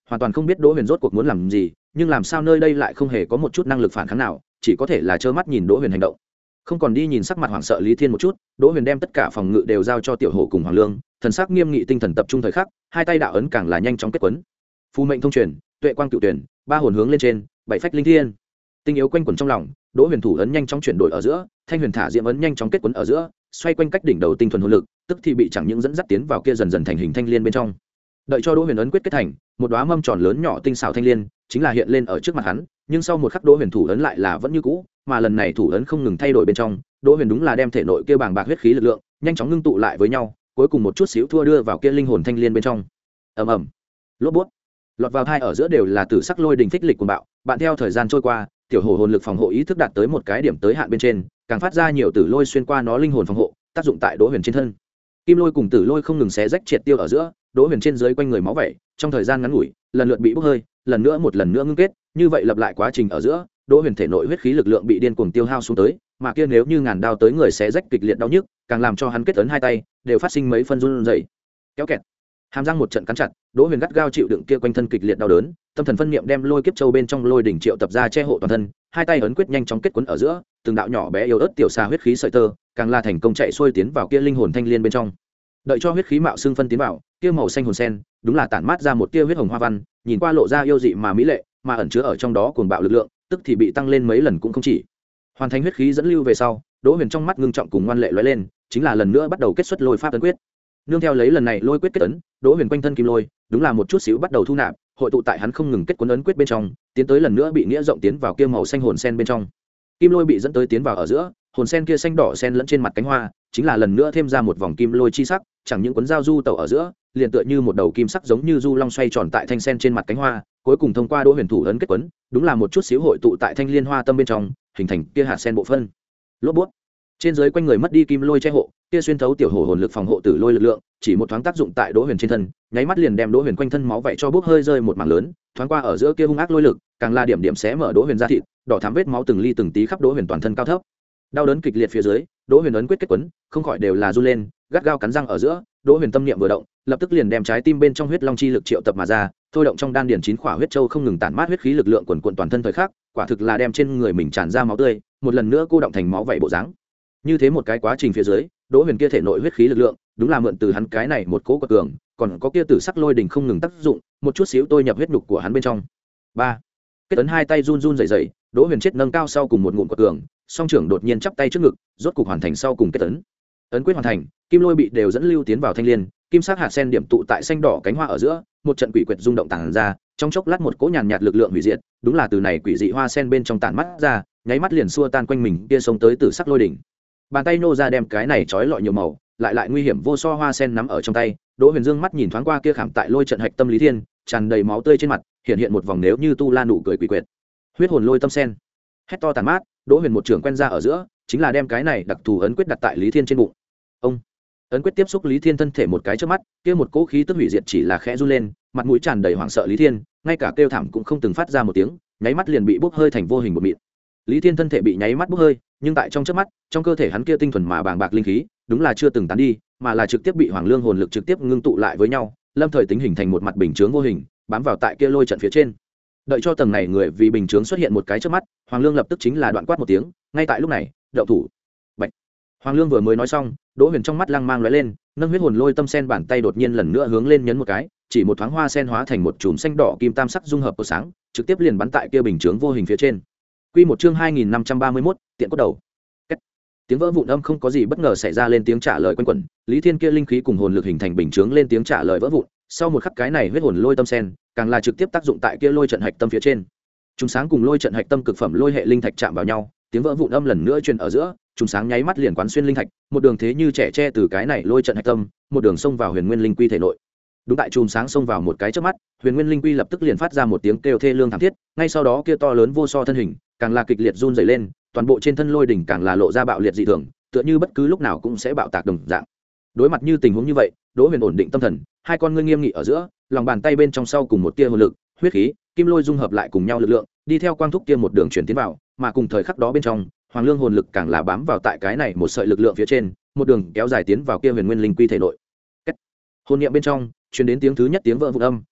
Speaker 1: hoàn toàn không biết đỗ huyền rốt cuộc muốn làm gì, nhưng làm sao nơi đây lại không hề có một chút năng lực phản kháng nào, chỉ có thể là trơ mắt nhìn đỗ huyền hành động. Không còn đi nhìn sắc mặt hoảng sợ Lý Thiên một chút, đỗ huyền đem tất cả phòng ngự đều giao cho tiểu hổ cùng Hoàng Lương, thần sắc nghiêm nghị, tinh thần tập trung thời khắc, hai tay đạo ấn càng là nhanh chóng kết quấn. Phù mệnh thông truyền, tuệ quang cựu tuyển, ba hồn hướng lên trên, bảy phách linh thiên, tinh yếu quanh quẩn trong lòng. Đỗ huyền thủ ấn nhanh chóng chuyển đổi ở giữa, thanh huyền thả diệm ấn nhanh chóng kết quấn ở giữa, xoay quanh cách đỉnh đầu tinh thuần hồn lực, tức thì bị chẳng những dẫn dắt tiến vào kia dần dần thành hình thanh liên bên trong. Đợi cho đỗ huyền ấn quyết kết thành, một đóa mâm tròn lớn nhỏ tinh xảo thanh liên chính là hiện lên ở trước mặt hắn, nhưng sau một khắc đỗ huyền thủ ấn lại là vẫn như cũ, mà lần này thủ ấn không ngừng thay đổi bên trong, đỗ huyền đúng là đem thể nội kia bàng bạc huyết khí lực lượng nhanh chóng ngưng tụ lại với nhau, cuối cùng một chút xíu thua đưa vào kia linh hồn thanh liên bên trong. Ầm ầm, lốp bút, lọt vào thai ở giữa đều là tử sắc lôi đình phích lịch cuồng bạo. Bạn theo thời gian trôi qua, tiểu hổ hồn lực phòng hộ ý thức đạt tới một cái điểm tới hạn bên trên, càng phát ra nhiều tử lôi xuyên qua nó linh hồn phòng hộ, tác dụng tại đỗ huyền trên thân. Kim lôi cùng tử lôi không ngừng xé rách triệt tiêu ở giữa, đỗ huyền trên dưới quanh người máu vẩy, trong thời gian ngắn ngủi lần lượt bị bốc hơi, lần nữa một lần nữa ngưng kết, như vậy lặp lại quá trình ở giữa, đỗ huyền thể nội huyết khí lực lượng bị điên cuồng tiêu hao xuống tới, mà kia nếu như ngàn đao tới người xé rách kịch liệt đau nhức, càng làm cho hắn kết ấn hai tay đều phát sinh mấy phân run rẩy. Kéo kẹt, hàm răng một trận cắn chặt, đỗ huyền gắt gao chịu đựng kia quanh thân kịch liệt đau đớn, tâm thần phân niệm đem lôi kiếp châu bên trong lôi đỉnh triệu tập ra che hộ toàn thân, hai tay ấn quyết nhanh chóng kết quấn ở giữa, từng đạo nhỏ bé yếu ớt tiểu xà huyết khí sợi tơ càng là thành công chạy xuôi tiến vào kia linh hồn thanh liên bên trong. Đợi cho huyết khí mạo xương phân tiến vào, kia màu xanh hồn sen đúng là tản mát ra một tia huyết hồng hoa văn, nhìn qua lộ ra yêu dị mà mỹ lệ, mà ẩn chứa ở trong đó cuồng bạo lực lượng, tức thì bị tăng lên mấy lần cũng không chỉ. Hoàn thành huyết khí dẫn lưu về sau, đỗ huyền trong mắt ngưng trọng cùng ngoan lệ lóe lên, chính là lần nữa bắt đầu kết xuất lôi pháp ấn quyết. Nương theo lấy lần này lôi quyết kết ấn, đỗ huyền quanh thân kim lôi đúng là một chút xíu bắt đầu thu nạp, hội tụ tại hắn không ngừng kết cuốn ấn quyết bên trong, tiến tới lần nữa bị nghĩa rộng tiến vào kia màu xanh hồn sen bên trong. Kim lôi bị dẫn tới tiến vào ở giữa, hồn sen kia xanh đỏ sen lẫn trên mặt cánh hoa, chính là lần nữa thêm ra một vòng kim lôi chi sắc, chẳng những cuốn dao du tẩu ở giữa, liền tựa như một đầu kim sắc giống như du long xoay tròn tại thanh sen trên mặt cánh hoa, cuối cùng thông qua đỗ huyền thủ ấn kết quấn, đúng là một chút xíu hội tụ tại thanh liên hoa tâm bên trong, hình thành kia hạt sen bộ phân. Lốp bút. Trên dưới quanh người mất đi kim lôi che hộ, kia xuyên thấu tiểu hổ hồn lực phòng hộ tử lôi lực lượng, chỉ một thoáng tác dụng tại đỗ huyền trên thân, nháy mắt liền đem đỗ huyền quanh thân máu vảy cho bốc hơi rơi một mảng lớn, thoáng qua ở giữa kia hung ác lôi lực, càng là điểm điểm xé mở đỗ huyền da thịt, đỏ thắm vết máu từng ly từng tí khắp đỗ huyền toàn thân cao thấp. Đau đớn kịch liệt phía dưới, đỗ huyền ấn quyết kết quấn, không khỏi đều là run lên, gắt gao cắn răng ở giữa, đỗ huyền tâm niệm vừa động, lập tức liền đem trái tim bên trong huyết long chi lực triệu tập mà ra, thôi động trong đan điền chín khỏa huyết châu không ngừng tản mát huyết khí lực lượng quần quần toàn thân thời khắc, quả thực là đem trên người mình tràn ra máu tươi, một lần nữa cô động thành máu vảy bộ dáng. Như thế một cái quá trình phía dưới, đỗ huyền kia thể nội huyết khí lực lượng đúng là mượn từ hắn cái này một cố quật cường, còn có kia tử sắc lôi đỉnh không ngừng tác dụng, một chút xíu tôi nhập huyết nhục của hắn bên trong. Ba, kết ấn hai tay run run rẩy rẩy, đỗ huyền chết nâng cao sau cùng một ngụm quật cường, song trưởng đột nhiên chắp tay trước ngực, rốt cục hoàn thành sau cùng kết ấn. Ấn quyết hoàn thành, kim lôi bị đều dẫn lưu tiến vào thanh liên, kim sắc hạt sen điểm tụ tại xanh đỏ cánh hoa ở giữa, một trận quỷ quyệt rung động tản ra, trong chốc lát một cỗ nhàn nhạt lực lượng hủy diệt, đúng là từ này quỷ dị hoa sen bên trong tản mắt ra, nháy mắt liền xua tan quanh mình kia sống tới tử sắc lôi đỉnh. Bàn tay nô ra đem cái này trói lọi nhiều màu, lại lại nguy hiểm vô so hoa sen nắm ở trong tay, đỗ huyền dương mắt nhìn thoáng qua kia khảm tại lôi trận hạch tâm Lý Thiên, tràn đầy máu tươi trên mặt, hiện hiện một vòng nếu như tu la nụ cười quỷ quyệt. Huyết hồn lôi tâm sen, hét to tàn mát, đỗ huyền một trường quen ra ở giữa, chính là đem cái này đặc thù ấn quyết đặt tại Lý Thiên trên bụng. Ông ấn quyết tiếp xúc Lý Thiên thân thể một cái trước mắt, kia một cỗ khí tức hủy diệt chỉ là khẽ run lên, mặt mũi tràn đầy hoảng sợ Lý Thiên, ngay cả kêu thảm cũng không từng phát ra một tiếng, nháy mắt liền bị bốc hơi thành vô hình một mịn. Lý Thiên thân thể bị nháy mắt bốc hơi, nhưng tại trong chớp mắt, trong cơ thể hắn kia tinh thuần mà bàng bạc linh khí, đúng là chưa từng tán đi, mà là trực tiếp bị Hoàng Lương hồn lực trực tiếp ngưng tụ lại với nhau, lâm thời tính hình thành một mặt bình chướng vô hình, bám vào tại kia lôi trận phía trên. Đợi cho tầng này người vì bình chướng xuất hiện một cái trước mắt, Hoàng Lương lập tức chính là đoạn quát một tiếng, ngay tại lúc này, động thủ. Bạch. Hoàng Lương vừa mới nói xong, Đỗ Huyền trong mắt lăng mang lóe lên, nâng huyết hồn lôi tâm sen bàn tay đột nhiên lần nữa hướng lên nhấn một cái, chỉ một thoáng hoa sen hóa thành một chùm xanh đỏ kim tam sắc dung hợp của sáng, trực tiếp liền bắn tại kia bình chướng vô hình phía trên. Quy một chương hai nghìn năm trăm ba mươi mốt, tiện cốt đầu. Kết. Tiếng vỡ vụn âm không có gì bất ngờ xảy ra lên tiếng trả lời quanh quẩn, Lý Thiên kia linh khí cùng hồn lực hình thành bình chướng lên tiếng trả lời vỡ vụn, sau một khắc cái này huyết hồn lôi tâm sen, càng là trực tiếp tác dụng tại kia lôi trận hạch tâm phía trên. Trùng sáng cùng lôi trận hạch tâm cực phẩm lôi hệ linh thạch chạm vào nhau, tiếng vỡ vụn âm lần nữa truyền ở giữa, trùng sáng nháy mắt liền quán xuyên linh thạch, một đường thế như trẻ tre từ cái này lôi trận hạch tâm, một đường xông vào Huyền Nguyên linh quy thể nội. Đúng tại chùm sáng xông vào một cái chớp mắt, Huyền Nguyên linh quy lập tức liền phát ra một tiếng kêu thê lương thảm thiết, ngay sau đó kia to lớn vô so thân hình, càng là kịch liệt run rẩy lên, toàn bộ trên thân lôi đỉnh càng là lộ ra bạo liệt dị thường, tựa như bất cứ lúc nào cũng sẽ bạo tạc đồng dạng. Đối mặt như tình huống như vậy, Đỗ Huyền ổn định tâm thần, hai con ngươi nghiêm nghị ở giữa, lòng bàn tay bên trong sau cùng một tia hồn lực, huyết khí, kim lôi dung hợp lại cùng nhau lực lượng, đi theo quang thúc kia một đường chuyển tiến vào, mà cùng thời khắc đó bên trong, Hoàng Lương hồn lực càng là bám vào tại cái này một sợi lực lượng phía trên, một đường kéo dài tiến vào kia Huyền Nguyên linh quy thể nội. Hồn niệm bên trong truyền đến tiếng thứ nhất tiếng vỡ vụn âm,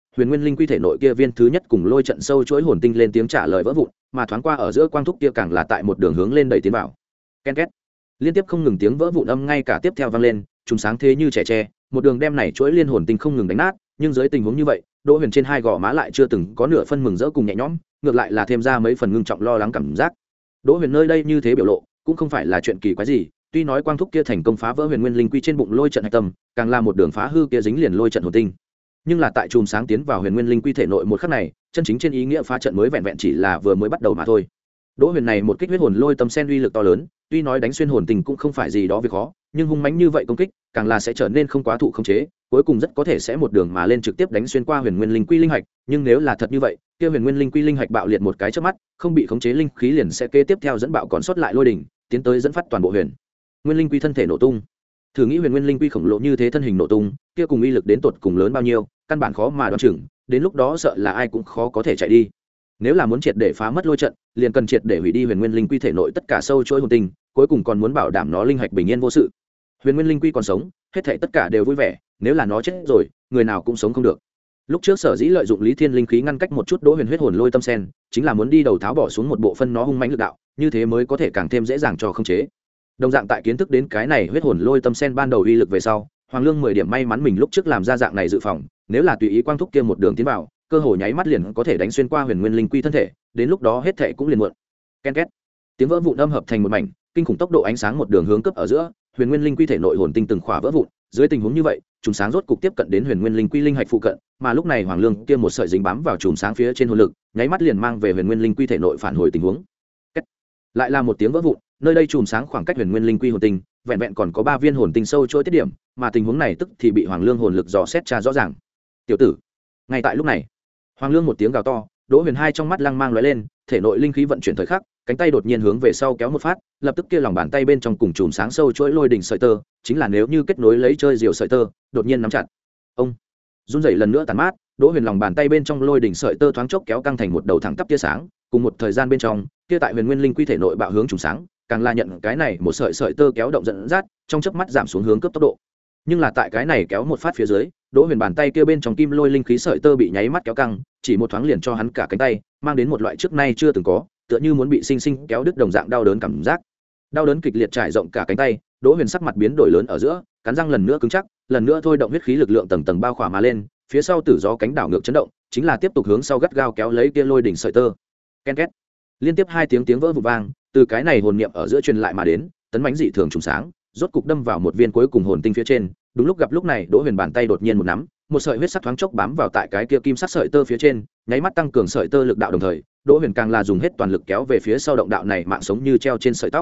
Speaker 1: huyền nguyên linh quy thể nội kia viên thứ nhất cùng lôi trận sâu chuỗi hồn tinh lên tiếng trả lời vỡ vụn, mà thoáng qua ở giữa quang thúc kia càng là tại một đường hướng lên đẩy tiến vào. Ken két, liên tiếp không ngừng tiếng vỡ vụn âm ngay cả tiếp theo vang lên, trùng sáng thế như trẻ tre, một đường đem này chuỗi liên hồn tinh không ngừng đánh nát. Nhưng dưới tình huống như vậy, Đỗ Huyền trên hai gò má lại chưa từng có nửa phân mừng rỡ cùng nhẹ nhõm, ngược lại là thêm ra mấy phần ngưng trọng lo lắng cảm giác. Đỗ Huyền nơi đây như thế biểu lộ, cũng không phải là chuyện kỳ quái gì, tuy nói quang thúc kia thành công phá vỡ huyền nguyên linh quy trên bụng lôi trận hạch tâm, càng là một đường phá hư kia dính liền lôi trận hồn tinh. Nhưng là tại chùm sáng tiến vào huyền nguyên linh quy thể nội một khắc này, chân chính trên ý nghĩa phá trận mới vẹn vẹn chỉ là vừa mới bắt đầu mà thôi. Đỗ Huyền này một kích huyết hồn lôi tâm sen uy lực to lớn, tuy nói đánh xuyên hồn tình cũng không phải gì đó việc khó, nhưng hung mãnh như vậy công kích, càng là sẽ trở nên không quá thụ khống chế, cuối cùng rất có thể sẽ một đường mà lên trực tiếp đánh xuyên qua huyền nguyên linh quy linh hạch, nhưng nếu là thật như vậy, kia huyền nguyên linh quy linh hạch bạo liệt một cái chớp mắt, không bị khống chế linh khí liền sẽ kế tiếp theo dẫn bạo còn sót lại lôi đỉnh, tiến tới dẫn phát toàn bộ huyền nguyên linh quy thân thể nổ tung. Thử nghĩ huyền nguyên linh quy khổng lồ như thế thân hình nổ tung, kia cùng uy lực đến tột cùng lớn bao nhiêu, căn bản khó mà đoán chừng, đến lúc đó sợ là ai cũng khó có thể chạy đi. Nếu là muốn triệt để phá mất lôi trận, liền cần triệt để hủy đi huyền nguyên linh quy thể nội tất cả sâu chuỗi hồn tinh, cuối cùng còn muốn bảo đảm nó linh hạch bình yên vô sự. Huyền nguyên linh quy còn sống, hết thảy tất cả đều vui vẻ, nếu là nó chết rồi, người nào cũng sống không được. Lúc trước sở dĩ lợi dụng Lý Thiên linh khí ngăn cách một chút Đỗ Huyền huyết hồn lôi tâm sen, chính là muốn đi đầu tháo bỏ xuống một bộ phân nó hung mãnh lực đạo, như thế mới có thể càng thêm dễ dàng cho khống chế. Đồng dạng tại kiến thức đến cái này huyết hồn lôi tâm sen ban đầu uy lực về sau, Hoàng Lương mười điểm may mắn mình lúc trước làm ra dạng này dự phòng, nếu là tùy ý quang thúc kia một đường tiến vào, cơ hội nháy mắt liền có thể đánh xuyên qua huyền nguyên linh quy thân thể, đến lúc đó hết thể cũng liền muộn. Ken két, tiếng vỡ vụn âm hợp thành một mảnh, kinh khủng tốc độ ánh sáng một đường hướng cấp ở giữa, huyền nguyên linh quy thể nội hồn tinh từng khỏa vỡ vụn, dưới tình huống như vậy, chùm sáng rốt cục tiếp cận đến huyền nguyên linh quy linh hạch phụ cận, mà lúc này Hoàng Lương kia một sợi dính bám vào chùm sáng phía trên hồn lực, nháy mắt liền mang về huyền nguyên linh quy thể nội phản hồi tình huống. Két, lại là một tiếng vỡ vụn, nơi đây chùm sáng khoảng cách huyền nguyên linh quy hồn tinh, vẹn vẹn còn có ba viên hồn tinh sâu trôi tiết điểm, mà tình huống này tức thì bị Hoàng Lương hồn lực dò xét tra rõ ràng. Tiểu tử, ngay tại lúc này, Hoàng Lương một tiếng gào to, Đỗ Huyền hai trong mắt lăng mang lóe lên, thể nội linh khí vận chuyển thời khắc, cánh tay đột nhiên hướng về sau kéo một phát, lập tức kia lòng bàn tay bên trong cùng chùm sáng sâu chuỗi lôi đỉnh sợi tơ, chính là nếu như kết nối lấy chơi diều sợi tơ, đột nhiên nắm chặt. Ông run rẩy lần nữa tàn mát, Đỗ Huyền lòng bàn tay bên trong lôi đỉnh sợi tơ thoáng chốc kéo căng thành một đầu thẳng tắp tia sáng, cùng một thời gian bên trong, kia tại huyền nguyên linh quy thể nội bạo hướng chùm sáng, càng là nhận cái này một sợi sợi tơ kéo động dẫn dắt, trong chớp mắt giảm xuống hướng cấp tốc độ. Nhưng là tại cái này kéo một phát phía dưới, Đỗ Huyền bàn tay kia bên trong kim lôi linh khí sợi tơ bị nháy mắt kéo căng, chỉ một thoáng liền cho hắn cả cánh tay mang đến một loại trước nay chưa từng có, tựa như muốn bị sinh sinh kéo đứt đồng dạng đau đớn cảm giác. Đau đớn kịch liệt trải rộng cả cánh tay, Đỗ Huyền sắc mặt biến đổi lớn ở giữa, cắn răng lần nữa cứng chắc, lần nữa thôi động huyết khí lực lượng tầng tầng bao khỏa mà lên, phía sau tử gió cánh đảo ngược chấn động, chính là tiếp tục hướng sau gắt gao kéo lấy kia lôi đỉnh sợi tơ. Ken két, liên tiếp hai tiếng tiếng vỡ vụn vang, từ cái này hồn niệm ở giữa truyền lại mà đến, tấn mãnh dị thường trùng sáng, rốt cục đâm vào một viên cuối cùng hồn tinh phía trên. Đúng lúc gặp lúc này, Đỗ Huyền bàn tay đột nhiên một nắm, một sợi huyết sắc thoáng chốc bám vào tại cái kia kim sắc sợi tơ phía trên, nháy mắt tăng cường sợi tơ lực đạo, đồng thời Đỗ Huyền càng là dùng hết toàn lực kéo về phía sau động đạo này mạng sống như treo trên sợi tóc.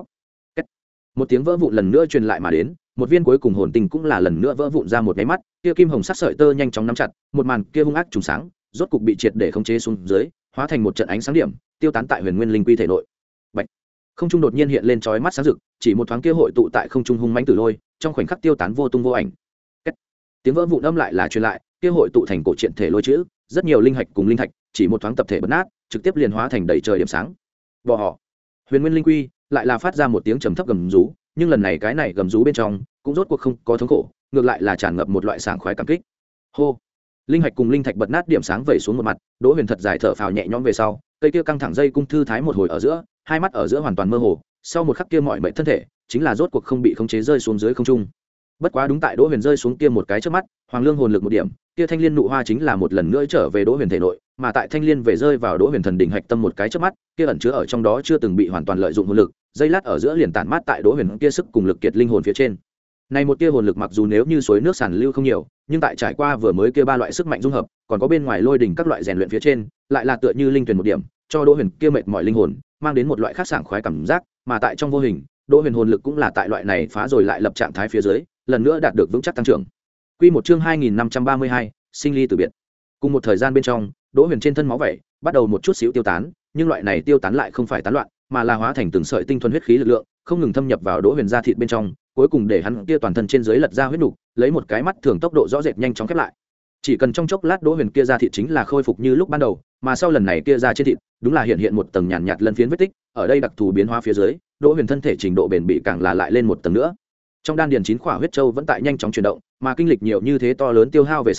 Speaker 1: Một tiếng vỡ vụn lần nữa truyền lại mà đến, một viên cuối cùng hồn tinh cũng là lần nữa vỡ vụn ra một nháy mắt, kia kim hồng sắc sợi tơ nhanh chóng nắm chặt, một màn kia hung ác trùng sáng, rốt cục bị triệt để khống chế xuống dưới, hóa thành một trận ánh sáng điểm, tiêu tán tại huyền nguyên linh quy thể nội. Bạch, không trung đột nhiên hiện lên chói mắt sáng rực, chỉ một thoáng kia hội tụ tại không trung hung mãnh tử lôi, trong khoảnh khắc tiêu tán vô tung vô ảnh. Kết. Tiếng vỡ vụn âm lại là truyền lại, kia hội tụ thành cổ truyện thể lôi chữ, rất nhiều linh hạch cùng linh thạch, chỉ một thoáng tập thể bật nát, trực tiếp liền hóa thành đầy trời điểm sáng. Bò họ. Huyền nguyên linh quy lại là phát ra một tiếng trầm thấp gầm rú, nhưng lần này cái này gầm rú bên trong cũng rốt cuộc không có thống khổ, ngược lại là tràn ngập một loại sảng khoái cảm kích. Hô. Linh hạch cùng linh thạch bật nát điểm sáng vẩy xuống một mặt, Đỗ Huyền thật dài thở phào nhẹ nhõm về sau, cây kia căng thẳng dây cung thư thái một hồi ở giữa, hai mắt ở giữa hoàn toàn mơ hồ, sau một khắc kia mọi mệnh thân thể chính là rốt cuộc không bị khống chế rơi xuống dưới không trung. Bất quá đúng tại Đỗ Huyền rơi xuống kia một cái trước mắt, Hoàng Lương hồn lực một điểm, kia thanh liên nụ hoa chính là một lần nữa trở về Đỗ Huyền thể nội, mà tại thanh liên về rơi vào Đỗ Huyền thần đỉnh hạch tâm một cái trước mắt, kia ẩn chứa ở trong đó chưa từng bị hoàn toàn lợi dụng hồn lực, dây lát ở giữa liền tản mát tại Đỗ Huyền kia sức cùng lực kiệt linh hồn phía trên. Này một tia hồn lực mặc dù nếu như suối nước sản lưu không nhiều, nhưng tại trải qua vừa mới kia ba loại sức mạnh dung hợp, còn có bên ngoài lôi đỉnh các loại rèn luyện phía trên, lại là tựa như linh tuyển một điểm, cho Đỗ Huyền kia mệt mỏi linh hồn, mang đến một loại khác sảng khoái cảm giác, mà tại trong vô hình, Đỗ Huyền hồn lực cũng là tại loại này phá rồi lại lập trạng thái phía dưới, lần nữa đạt được vững chắc tăng trưởng. Quy một chương hai nghìn năm trăm ba mươi hai, sinh ly tử biệt. Cùng một thời gian bên trong, Đỗ Huyền trên thân máu vảy bắt đầu một chút xíu tiêu tán, nhưng loại này tiêu tán lại không phải tán loạn, mà là hóa thành từng sợi tinh thuần huyết khí lực lượng, không ngừng thâm nhập vào Đỗ Huyền da thịt bên trong, cuối cùng để hắn kia toàn thân trên dưới lật ra huyết nục, lấy một cái mắt thường tốc độ rõ rệt nhanh chóng khép lại. Chỉ cần trong chốc lát Đỗ Huyền kia da thịt chính là khôi phục như lúc ban đầu, mà sau lần này kia da trên thịt, đúng là hiện hiện một tầng nhàn nhạt lân phiến vết tích, ở đây đặc thù biến hóa phía dưới, Đỗ Huyền thân thể trình độ bền bỉ càng là lại lên một tầng nữa. Trong đan điền chín khỏa huyết châu vẫn tại nhanh chóng chuyển động, mà kinh lịch nhiều như thế to lớn tiêu hao về sau,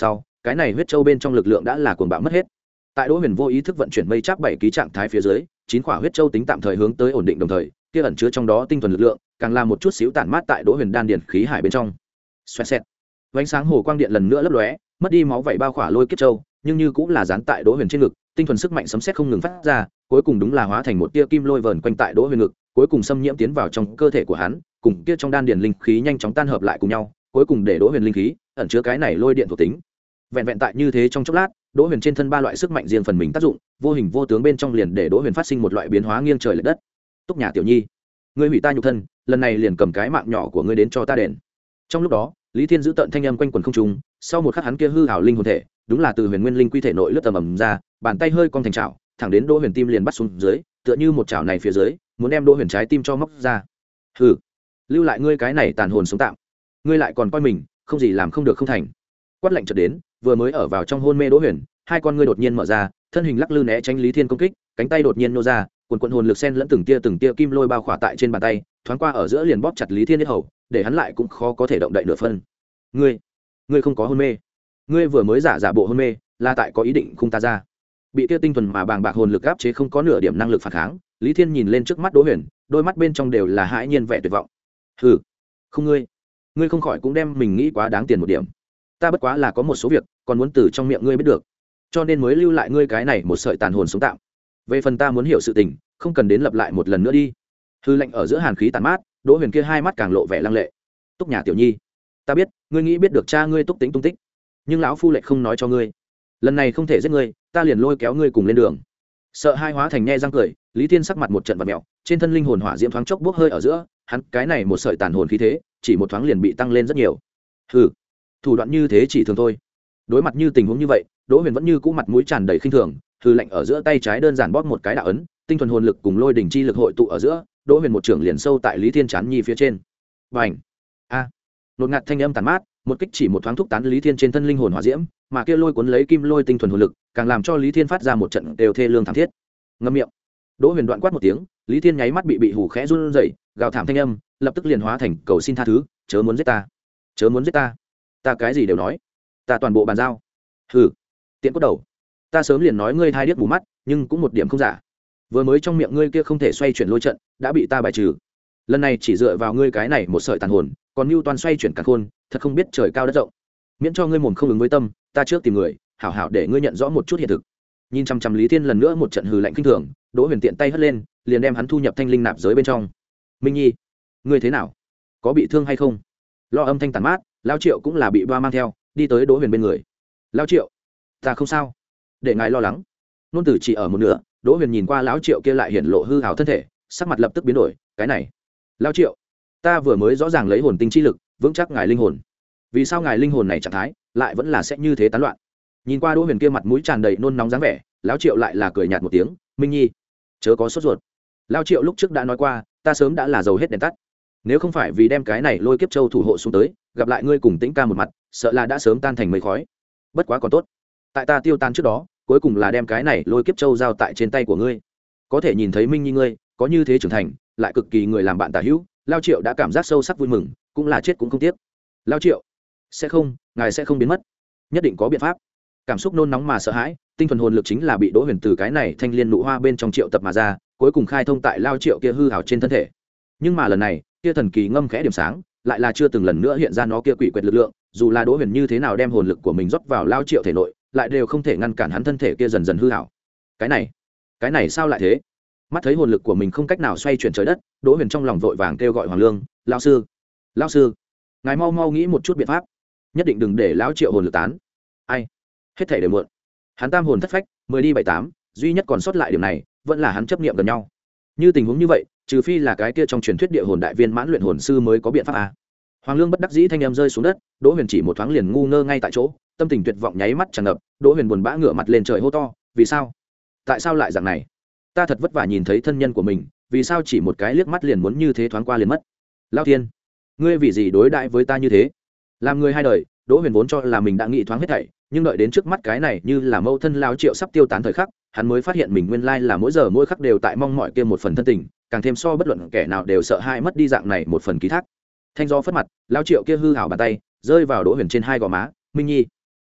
Speaker 1: cái này huyết châu bên trong lực lượng đã là cuồng bạo mất hết. Tại Đỗ Huyền vô ý thức vận chuyển mây cháp bảy ký trạng thái phía dưới, chín quả huyết châu tính tạm thời hướng tới ổn định, đồng thời kia ẩn chứa trong đó tinh thuần lực lượng càng làm một chút xíu tản mát tại Đỗ Huyền đan điền khí hải bên trong. Xoẹt xẹt, ánh sáng hồ quang điện lần nữa lấp lóe, mất đi máu vảy bao khỏa lôi kiếp châu, nhưng như cũng là dán tại Đỗ Huyền trên ngực, tinh thuần sức mạnh sấm sét không ngừng phát ra, cuối cùng đúng là hóa thành một tia kim lôi vờn quanh tại Đỗ Huyền ngực, cuối cùng xâm nhiễm tiến vào trong cơ thể của hắn, cùng kia trong đan điền linh khí nhanh chóng tan hợp lại cùng nhau, cuối cùng để Đỗ Huyền linh khí ẩn chứa cái này lôi điện thuộc tính. Vẹn vẹn tại như thế trong chốc lát, Đỗ Huyền trên thân ba loại sức mạnh riêng phần mình tác dụng, vô hình vô tướng bên trong liền để Đỗ Huyền phát sinh một loại biến hóa nghiêng trời lệch đất. Túc Nhà tiểu nhi, ngươi hủy ta nhục thân, lần này liền cầm cái mạng nhỏ của ngươi đến cho ta đền. Trong lúc đó, Lý Thiên giữ tận thanh âm quanh quẩn không trung, sau một khắc hắn kia hư ảo linh hồn thể, đúng là từ Huyền Nguyên linh quy thể nội lướt tầm ầm ra, bàn tay hơi cong thành chảo, thẳng đến Đỗ Huyền tim liền bắt xuống dưới, tựa như một chảo này phía dưới, muốn đem Đỗ Huyền trái tim cho móc ra. Hừ, lưu lại ngươi cái này tàn hồn sống tạm, ngươi lại còn coi mình không gì làm không được không thành. Quát lạnh chợt đến, vừa mới ở vào trong hôn mê Đỗ Huyền, hai con ngươi đột nhiên mở ra, thân hình lắc lư né tránh Lý Thiên công kích, cánh tay đột nhiên nô ra, quần quần hồn lực xen lẫn từng tia từng tia kim lôi bao khỏa tại trên bàn tay, thoáng qua ở giữa liền bóp chặt Lý Thiên yết hầu, để hắn lại cũng khó có thể động đậy nửa phân. Ngươi, ngươi không có hôn mê, ngươi vừa mới giả giả bộ hôn mê, là tại có ý định khung ta ra. Bị tia tinh thuần mà bàng bạc hồn lực áp chế không có nửa điểm năng lực phản kháng, Lý Thiên nhìn lên trước mắt Đỗ Huyền, đôi mắt bên trong đều là hãi nhiên vẻ tuyệt vọng. Hừ, không ngươi, ngươi không khỏi cũng đem mình nghĩ quá đáng tiền một điểm. Ta bất quá là có một số việc còn muốn từ trong miệng ngươi biết được, cho nên mới lưu lại ngươi cái này một sợi tàn hồn sống tạm. Về phần ta muốn hiểu sự tình, không cần đến lặp lại một lần nữa đi. Hư lạnh ở giữa hàn khí tàn mát, Đỗ Huyền kia hai mắt càng lộ vẻ lăng lệ. Túc Nhà tiểu nhi, ta biết ngươi nghĩ biết được cha ngươi Túc Tĩnh tung tích, nhưng lão phu lệ không nói cho ngươi. Lần này không thể giết ngươi, ta liền lôi kéo ngươi cùng lên đường. Sợ hai hóa thành nhe răng cười, Lý Thiên sắc mặt một trận vặn mèo, trên thân linh hồn hỏa diễm thoáng chốc bốc hơi ở giữa, hắn cái này một sợi tàn hồn khí thế, chỉ một thoáng liền bị tăng lên rất nhiều. Hừ, thủ đoạn như thế chỉ thường thôi. Đối mặt như tình huống như vậy, Đỗ Huyền vẫn như cũ mặt mũi tràn đầy khinh thường, hư lạnh ở giữa tay trái đơn giản bóp một cái đạo ấn, tinh thuần hồn lực cùng lôi đỉnh chi lực hội tụ ở giữa, Đỗ Huyền một trưởng liền sâu tại Lý Thiên chán nhi phía trên. Bành! A! À. Nột ngạt thanh âm tàn mát, một kích chỉ một thoáng thúc tán Lý Thiên trên thân linh hồn hỏa diễm, mà kia lôi cuốn lấy kim lôi tinh thuần hồn lực, càng làm cho Lý Thiên phát ra một trận đều thê lương thảm thiết. Ngậm miệng! Đỗ Huyền đoạn quát một tiếng, Lý Thiên nháy mắt bị bị hù khẽ run rẩy, gào thảm thanh âm, lập tức liền hóa thành cầu xin tha thứ, chớ muốn giết ta, chớ muốn giết ta, ta cái gì đều nói, ta toàn bộ bàn giao. Hừ, tiện cốt đầu, ta sớm liền nói ngươi thai điếc mù mắt, nhưng cũng một điểm không giả. Vừa mới trong miệng ngươi kia không thể xoay chuyển lôi trận, đã bị ta bài trừ. Lần này chỉ dựa vào ngươi cái này một sợi tàn hồn, còn mưu toàn xoay chuyển cả khôn, thật không biết trời cao đất rộng. Miễn cho ngươi mồm không ứng với tâm, ta trước tìm người, hảo hảo để ngươi nhận rõ một chút hiện thực. Nhìn chăm chăm Lý Thiên lần nữa một trận hừ lạnh kinh thường, Đỗ Huyền tiện tay hất lên, liền đem hắn thu nhập thanh linh nạp giới bên trong. Minh Nhi, ngươi thế nào? Có bị thương hay không? Lo âm thanh tàn mát, Lao Triệu cũng là bị ba mang theo, đi tới Đỗ Huyền bên người. Lao Triệu, ta không sao, để ngài lo lắng. Nôn tử chỉ ở một nửa, Đỗ Huyền nhìn qua lão Triệu kia lại hiển lộ hư hào thân thể, sắc mặt lập tức biến đổi. Cái này, Lao Triệu, ta vừa mới rõ ràng lấy hồn tinh chi lực vững chắc ngài linh hồn, vì sao ngài linh hồn này trạng thái lại vẫn là sẽ như thế tán loạn? Nhìn qua Đỗ Huyền kia mặt mũi tràn đầy nôn nóng dáng vẻ, lão Triệu lại là cười nhạt một tiếng. Minh Nhi, chớ có sốt ruột. Lao Triệu lúc trước đã nói qua, ta sớm đã là dầu hết đèn tắt, nếu không phải vì đem cái này lôi kiếp châu thủ hộ xuống tới, gặp lại ngươi cùng Tĩnh ca một mặt, sợ là đã sớm tan thành mây khói. Bất quá còn tốt, tại ta tiêu tan trước đó, cuối cùng là đem cái này lôi kiếp châu giao tại trên tay của ngươi. Có thể nhìn thấy Minh Nhi ngươi có như thế trưởng thành, lại cực kỳ người làm bạn tả hữu, Lao Triệu đã cảm giác sâu sắc vui mừng, cũng là chết cũng không tiếc. Lao Triệu, sẽ không, ngài sẽ không biến mất, nhất định có biện pháp. Cảm xúc nôn nóng mà sợ hãi, tinh thần hồn lực chính là bị Đỗ Huyền từ cái này thanh liên nụ hoa bên trong triệu tập mà ra, cuối cùng khai thông tại Lao Triệu kia hư hào trên thân thể. Nhưng mà lần này, kia thần kỳ ngâm khẽ điểm sáng, lại là chưa từng lần nữa hiện ra nó kia quỷ quyệt lực lượng, dù là Đỗ Huyền như thế nào đem hồn lực của mình rót vào Lao Triệu thể nội, lại đều không thể ngăn cản hắn thân thể kia dần dần hư hảo. Cái này, cái này sao lại thế? Mắt thấy hồn lực của mình không cách nào xoay chuyển trời đất, Đỗ Huyền trong lòng vội vàng kêu gọi Hoàng Lương, "Lão sư, lão sư, ngài mau mau nghĩ một chút biện pháp, nhất định đừng để lão Triệu hồn lực tán." Ai? Hết thảy đều muộn. Hắn tam hồn thất phách, mười đi bảy tám, duy nhất còn sót lại điểm này, vẫn là hắn chấp niệm gần nhau. Như tình huống như vậy, trừ phi là cái kia trong truyền thuyết địa hồn đại viên mãn luyện hồn sư mới có biện pháp à? Hoàng Lương bất đắc dĩ thanh em rơi xuống đất, Đỗ Huyền chỉ một thoáng liền ngu ngơ ngay tại chỗ, tâm tình tuyệt vọng nháy mắt tràn ngập, Đỗ Huyền buồn bã ngửa mặt lên trời hô to, "Vì sao? Tại sao lại dạng này? Ta thật vất vả nhìn thấy thân nhân của mình, vì sao chỉ một cái liếc mắt liền muốn như thế thoáng qua liền mất? Lão Thiên, ngươi vì gì đối đãi với ta như thế?" Làm người hai đời, Đỗ Huyền vốn cho là mình đã nghĩ thoáng hết thảy, nhưng đợi đến trước mắt cái này như là mâu thân lão Triệu sắp tiêu tán thời khắc, hắn mới phát hiện mình nguyên lai là mỗi giờ mỗi khắc đều tại mong mỏi kia một phần thân tình, càng thêm so bất luận kẻ nào đều sợ hãi mất đi dạng này một phần ký thác. Thanh gió phất mặt, lão Triệu kia hư hảo bàn tay rơi vào Đỗ Huyền trên hai gò má. "Minh Nhi,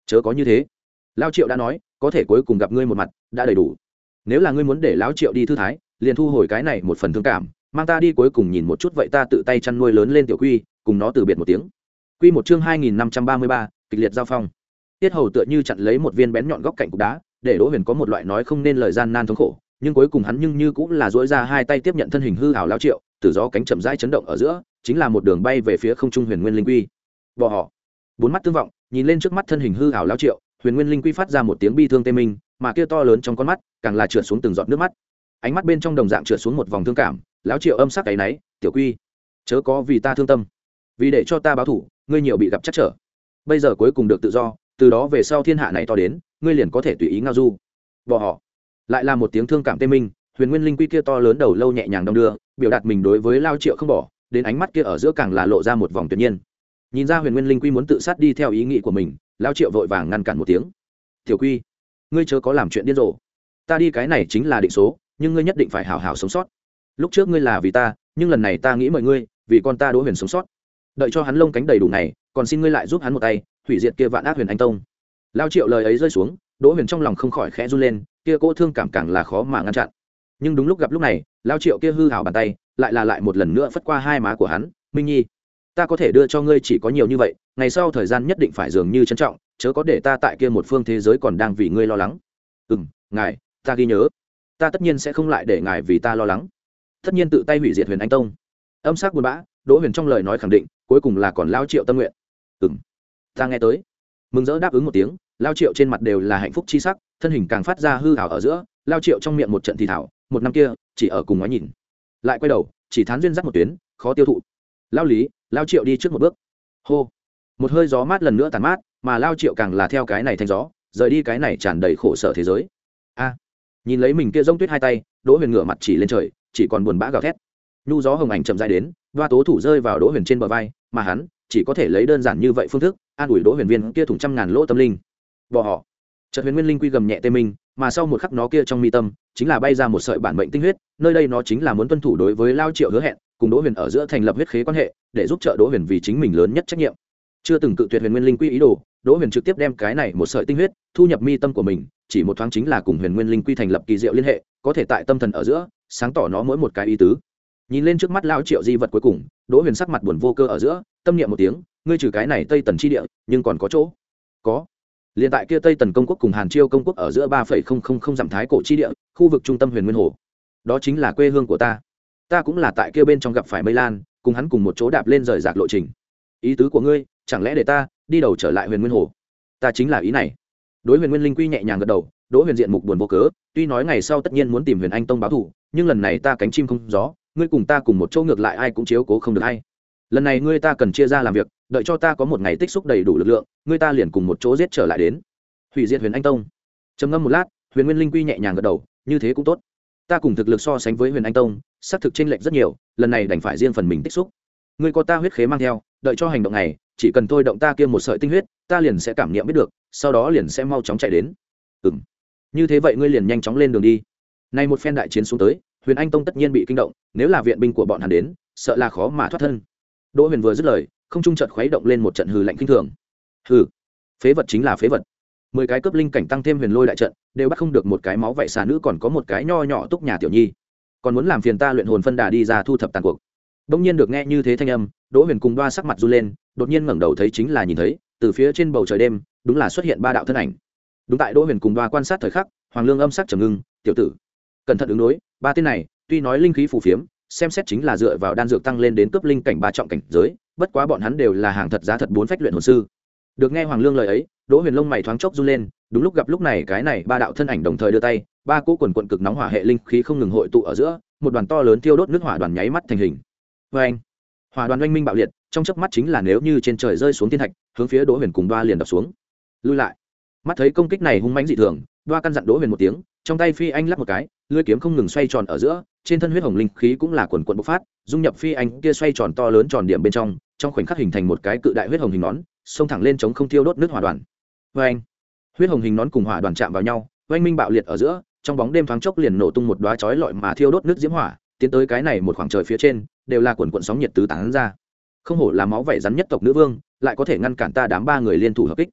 Speaker 1: chớ có như thế, lao triệu đã nói có thể cuối cùng gặp ngươi một mặt đã đầy đủ. Nếu là ngươi muốn để lão triệu đi thư thái, liền thu hồi cái này một phần thương cảm, mang ta đi cuối cùng nhìn một chút, vậy ta tự tay chăn nuôi lớn lên tiểu quy, cùng nó từ biệt một tiếng. Quy một chương hai nghìn năm trăm ba mươi ba, kịch liệt giao phong. Tiết Hầu tựa như chặn lấy một viên bén nhọn góc cạnh cục đá, để Đỗ Huyền có một loại nói không nên lời gian nan thống khổ, nhưng cuối cùng hắn nhưng như cũng là duỗi ra hai tay tiếp nhận thân hình hư ảo lão triệu, từ gió cánh chậm rãi chấn động ở giữa, chính là một đường bay về phía không trung Huyền Nguyên Linh Quy. Bò họ. Bốn mắt tương vọng, nhìn lên trước mắt thân hình hư ảo lão triệu, Huyền Nguyên Linh Quy phát ra một tiếng bi thương tê minh, mà kia to lớn trong con mắt, càng là trượt xuống từng giọt nước mắt. Ánh mắt bên trong đồng dạng trượt xuống một vòng thương cảm, lão triệu âm sắc cái náy, tiểu quy, chớ có vì ta thương tâm, vì để cho ta báo thủ, ngươi nhiều bị gặp chắc trở. Bây giờ cuối cùng được tự do, từ đó về sau thiên hạ này to đến, ngươi liền có thể tùy ý ngao du. Bỏ họ. Lại là một tiếng thương cảm tê minh, Huyền Nguyên Linh Quy kia to lớn đầu lâu nhẹ nhàng đong đưa, biểu đạt mình đối với lao triệu không bỏ, đến ánh mắt kia ở giữa càng là lộ ra một vòng tuyệt nhiên. Nhìn ra Huyền Nguyên Linh Quy muốn tự sát đi theo ý nghĩ của mình, lao triệu vội vàng ngăn cản một tiếng. Tiểu quy, ngươi chớ có làm chuyện điên rồ, ta đi cái này chính là định số, nhưng ngươi nhất định phải hảo hảo sống sót. Lúc trước ngươi là vì ta, nhưng lần này ta nghĩ mời ngươi vì con ta Đỗ Huyền sống sót. Đợi cho hắn lông cánh đầy đủ này, còn xin ngươi lại giúp hắn một tay hủy diệt kia vạn ác Huyền Anh Tông. Lao triệu lời ấy rơi xuống, Đỗ Huyền trong lòng không khỏi khẽ run lên, kia cỗ thương cảm càng là khó mà ngăn chặn. Nhưng đúng lúc gặp lúc này, Lao triệu kia hư hảo bàn tay lại là lại một lần nữa phất qua hai má của hắn. Minh Nhi, ta có thể đưa cho ngươi chỉ có nhiều như vậy, ngày sau thời gian nhất định phải dường như trân trọng, chớ có để ta tại kia một phương thế giới còn đang vì ngươi lo lắng. Ừm, ngài, ta ghi nhớ, ta tất nhiên sẽ không lại để ngài vì ta lo lắng, tất nhiên tự tay hủy diệt Huyền Anh Tông. Âm sắc buồn bã, Đỗ Huyền trong lời nói khẳng định, cuối cùng là còn Lao triệu tâm nguyện. Ừm, ta nghe tới. Mừng rỡ đáp ứng một tiếng, Lao triệu trên mặt đều là hạnh phúc chi sắc, thân hình càng phát ra hư ảo ở giữa, Lao triệu trong miệng một trận thì thảo, một năm kia chỉ ở cùng ngoái nhìn, lại quay đầu chỉ thán duyên dắt một tuyến, khó tiêu thụ. Lao lý, Lao triệu đi trước một bước. Hô, một hơi gió mát lần nữa tàn mát, mà Lao triệu càng là theo cái này thành gió rời đi cái này tràn đầy khổ sở thế giới. A, nhìn lấy mình kia rông tuyết hai tay, Đỗ Huyền ngửa mặt chỉ lên trời, chỉ còn buồn bã gào thét. Nhu gió hồng ảnh chậm rãi đến, đoa tố thủ rơi vào Đỗ Huyền trên bờ vai, mà hắn chỉ có thể lấy đơn giản như vậy phương thức an ủi Đỗ Huyền viên kia thủng trăm ngàn lỗ tâm linh. Bỏ họ. Chợt Huyền Nguyên Linh Quy gầm nhẹ tê minh, mà sau một khắc nó kia trong mi tâm chính là bay ra một sợi bản mệnh tinh huyết, nơi đây nó chính là muốn tuân thủ đối với Lao triệu hứa hẹn, cùng Đỗ Huyền ở giữa thành lập huyết khế quan hệ, để giúp trợ Đỗ Huyền vì chính mình lớn nhất trách nhiệm. Chưa từng cự tuyệt Huyền Nguyên Linh Quy ý đồ, Đỗ Huyền trực tiếp đem cái này một sợi tinh huyết thu nhập mi tâm của mình, chỉ một thoáng chính là cùng Huyền Nguyên Linh Quy thành lập kỳ diệu liên hệ, có thể tại tâm thần ở giữa sáng tỏ nó mỗi một cái ý tứ. Nhìn lên trước mắt Lao triệu di vật cuối cùng, Đỗ Huyền sắc mặt buồn vô cơ ở giữa, tâm niệm một tiếng, ngươi trừ cái này Tây Tần chi địa, nhưng còn có chỗ. Có. Liên tại kia Tây Tần công quốc cùng Hàn Chiêu công quốc ở giữa ba phẩy không không không dặm thái cổ chi địa, khu vực trung tâm Huyền Nguyên Hồ. Đó chính là quê hương của ta. Ta cũng là tại kia bên trong gặp phải Mây Lan, cùng hắn cùng một chỗ đạp lên rời rạc lộ trình. Ý tứ của ngươi, chẳng lẽ để ta đi đầu trở lại Huyền Nguyên Hồ? Ta chính là ý này. Đối Huyền Nguyên Linh Quy nhẹ nhàng gật đầu, Đỗ Huyền diện mục buồn vô cớ, tuy nói ngày sau tất nhiên muốn tìm Huyền Anh Tông báo thù, nhưng lần này ta cánh chim không gió, ngươi cùng ta cùng một chỗ ngược lại ai cũng chiếu cố không được hay. Lần này ngươi ta cần chia ra làm việc, đợi cho ta có một ngày tích xúc đầy đủ lực lượng, ngươi ta liền cùng một chỗ giết trở lại đến hủy diệt Huyền Anh Tông. Trầm ngâm một lát, Huyền Nguyên Linh Quy nhẹ nhàng gật đầu, như thế cũng tốt. Ta cùng thực lực so sánh với Huyền Anh Tông, xác thực chênh lệch rất nhiều, lần này đành phải riêng phần mình tích xúc. Ngươi có ta huyết khế mang theo, đợi cho hành động này, chỉ cần thôi động ta kia một sợi tinh huyết, ta liền sẽ cảm nghiệm biết được, sau đó liền sẽ mau chóng chạy đến. Ừm. Như thế vậy ngươi liền nhanh chóng lên đường đi. Nay một phen đại chiến xuống tới, Huyền Anh Tông tất nhiên bị kinh động, nếu là viện binh của bọn hắn đến, sợ là khó mà thoát thân. Đỗ Huyền vừa dứt lời, không trung chợt khuấy động lên một trận hừ lạnh kinh thường. Hừ, phế vật chính là phế vật. Mười cái cướp linh cảnh tăng thêm huyền lôi đại trận, đều bắt không được một cái máu vậy xà nữ, còn có một cái nho nhỏ túc nhà tiểu nhi, còn muốn làm phiền ta luyện hồn phân đà đi ra thu thập tàn cuộc. Đông nhiên được nghe như thế thanh âm, Đỗ Huyền cùng đoa sắc mặt run lên, đột nhiên ngẩng đầu thấy chính là nhìn thấy, từ phía trên bầu trời đêm, đúng là xuất hiện ba đạo thân ảnh. Đúng tại Đỗ Huyền cùng đoa quan sát thời khắc, Hoàng Lương âm sắc trầm ngưng, tiểu tử, cẩn thận ứng đối, ba tên này, tuy nói linh khí phù phiếm, xem xét chính là dựa vào đan dược tăng lên đến cấp linh cảnh ba trọng cảnh giới, bất quá bọn hắn đều là hàng thật giá thật bốn phách luyện hồn sư. Được nghe Hoàng Lương lời ấy, Đỗ Huyền lông mày thoáng chốc run lên, đúng lúc gặp lúc này cái này ba đạo thân ảnh đồng thời đưa tay, ba cỗ quần quần cực nóng hỏa hệ linh khí không ngừng hội tụ ở giữa, một đoàn to lớn thiêu đốt nước hỏa đoàn nháy mắt thành hình. Oeng! Hỏa đoàn oanh minh bạo liệt, trong chớp mắt chính là nếu như trên trời rơi xuống thiên thạch, hướng phía Đỗ Huyền cùng Đoa liền đập xuống. Lui lại. Mắt thấy công kích này hung mãnh dị thường, Đoa căn dặn Đỗ Huyền một tiếng, trong tay phi anh lắc một cái, lưỡi kiếm không ngừng xoay tròn ở giữa, trên thân huyết hồng linh khí cũng là quần quần bộc phát, dung nhập phi anh kia xoay tròn to lớn tròn điểm bên trong, trong khoảnh khắc hình thành một cái cự đại huyết hồng hình nón, xông thẳng lên chống không thiêu đốt nước hỏa đoàn. Oeng! Huyết hồng hình nón cùng hỏa đoàn chạm vào nhau, oanh minh bạo liệt ở giữa, trong bóng đêm thoáng chốc liền nổ tung một đóa chói lọi mà thiêu đốt nước diễm hỏa, tiến tới cái này một khoảng trời phía trên, đều là quần quần sóng nhiệt tứ tán ra. Không hổ là máu vảy rắn nhất tộc nữ vương, lại có thể ngăn cản ta đám ba người liên thủ hợp kích.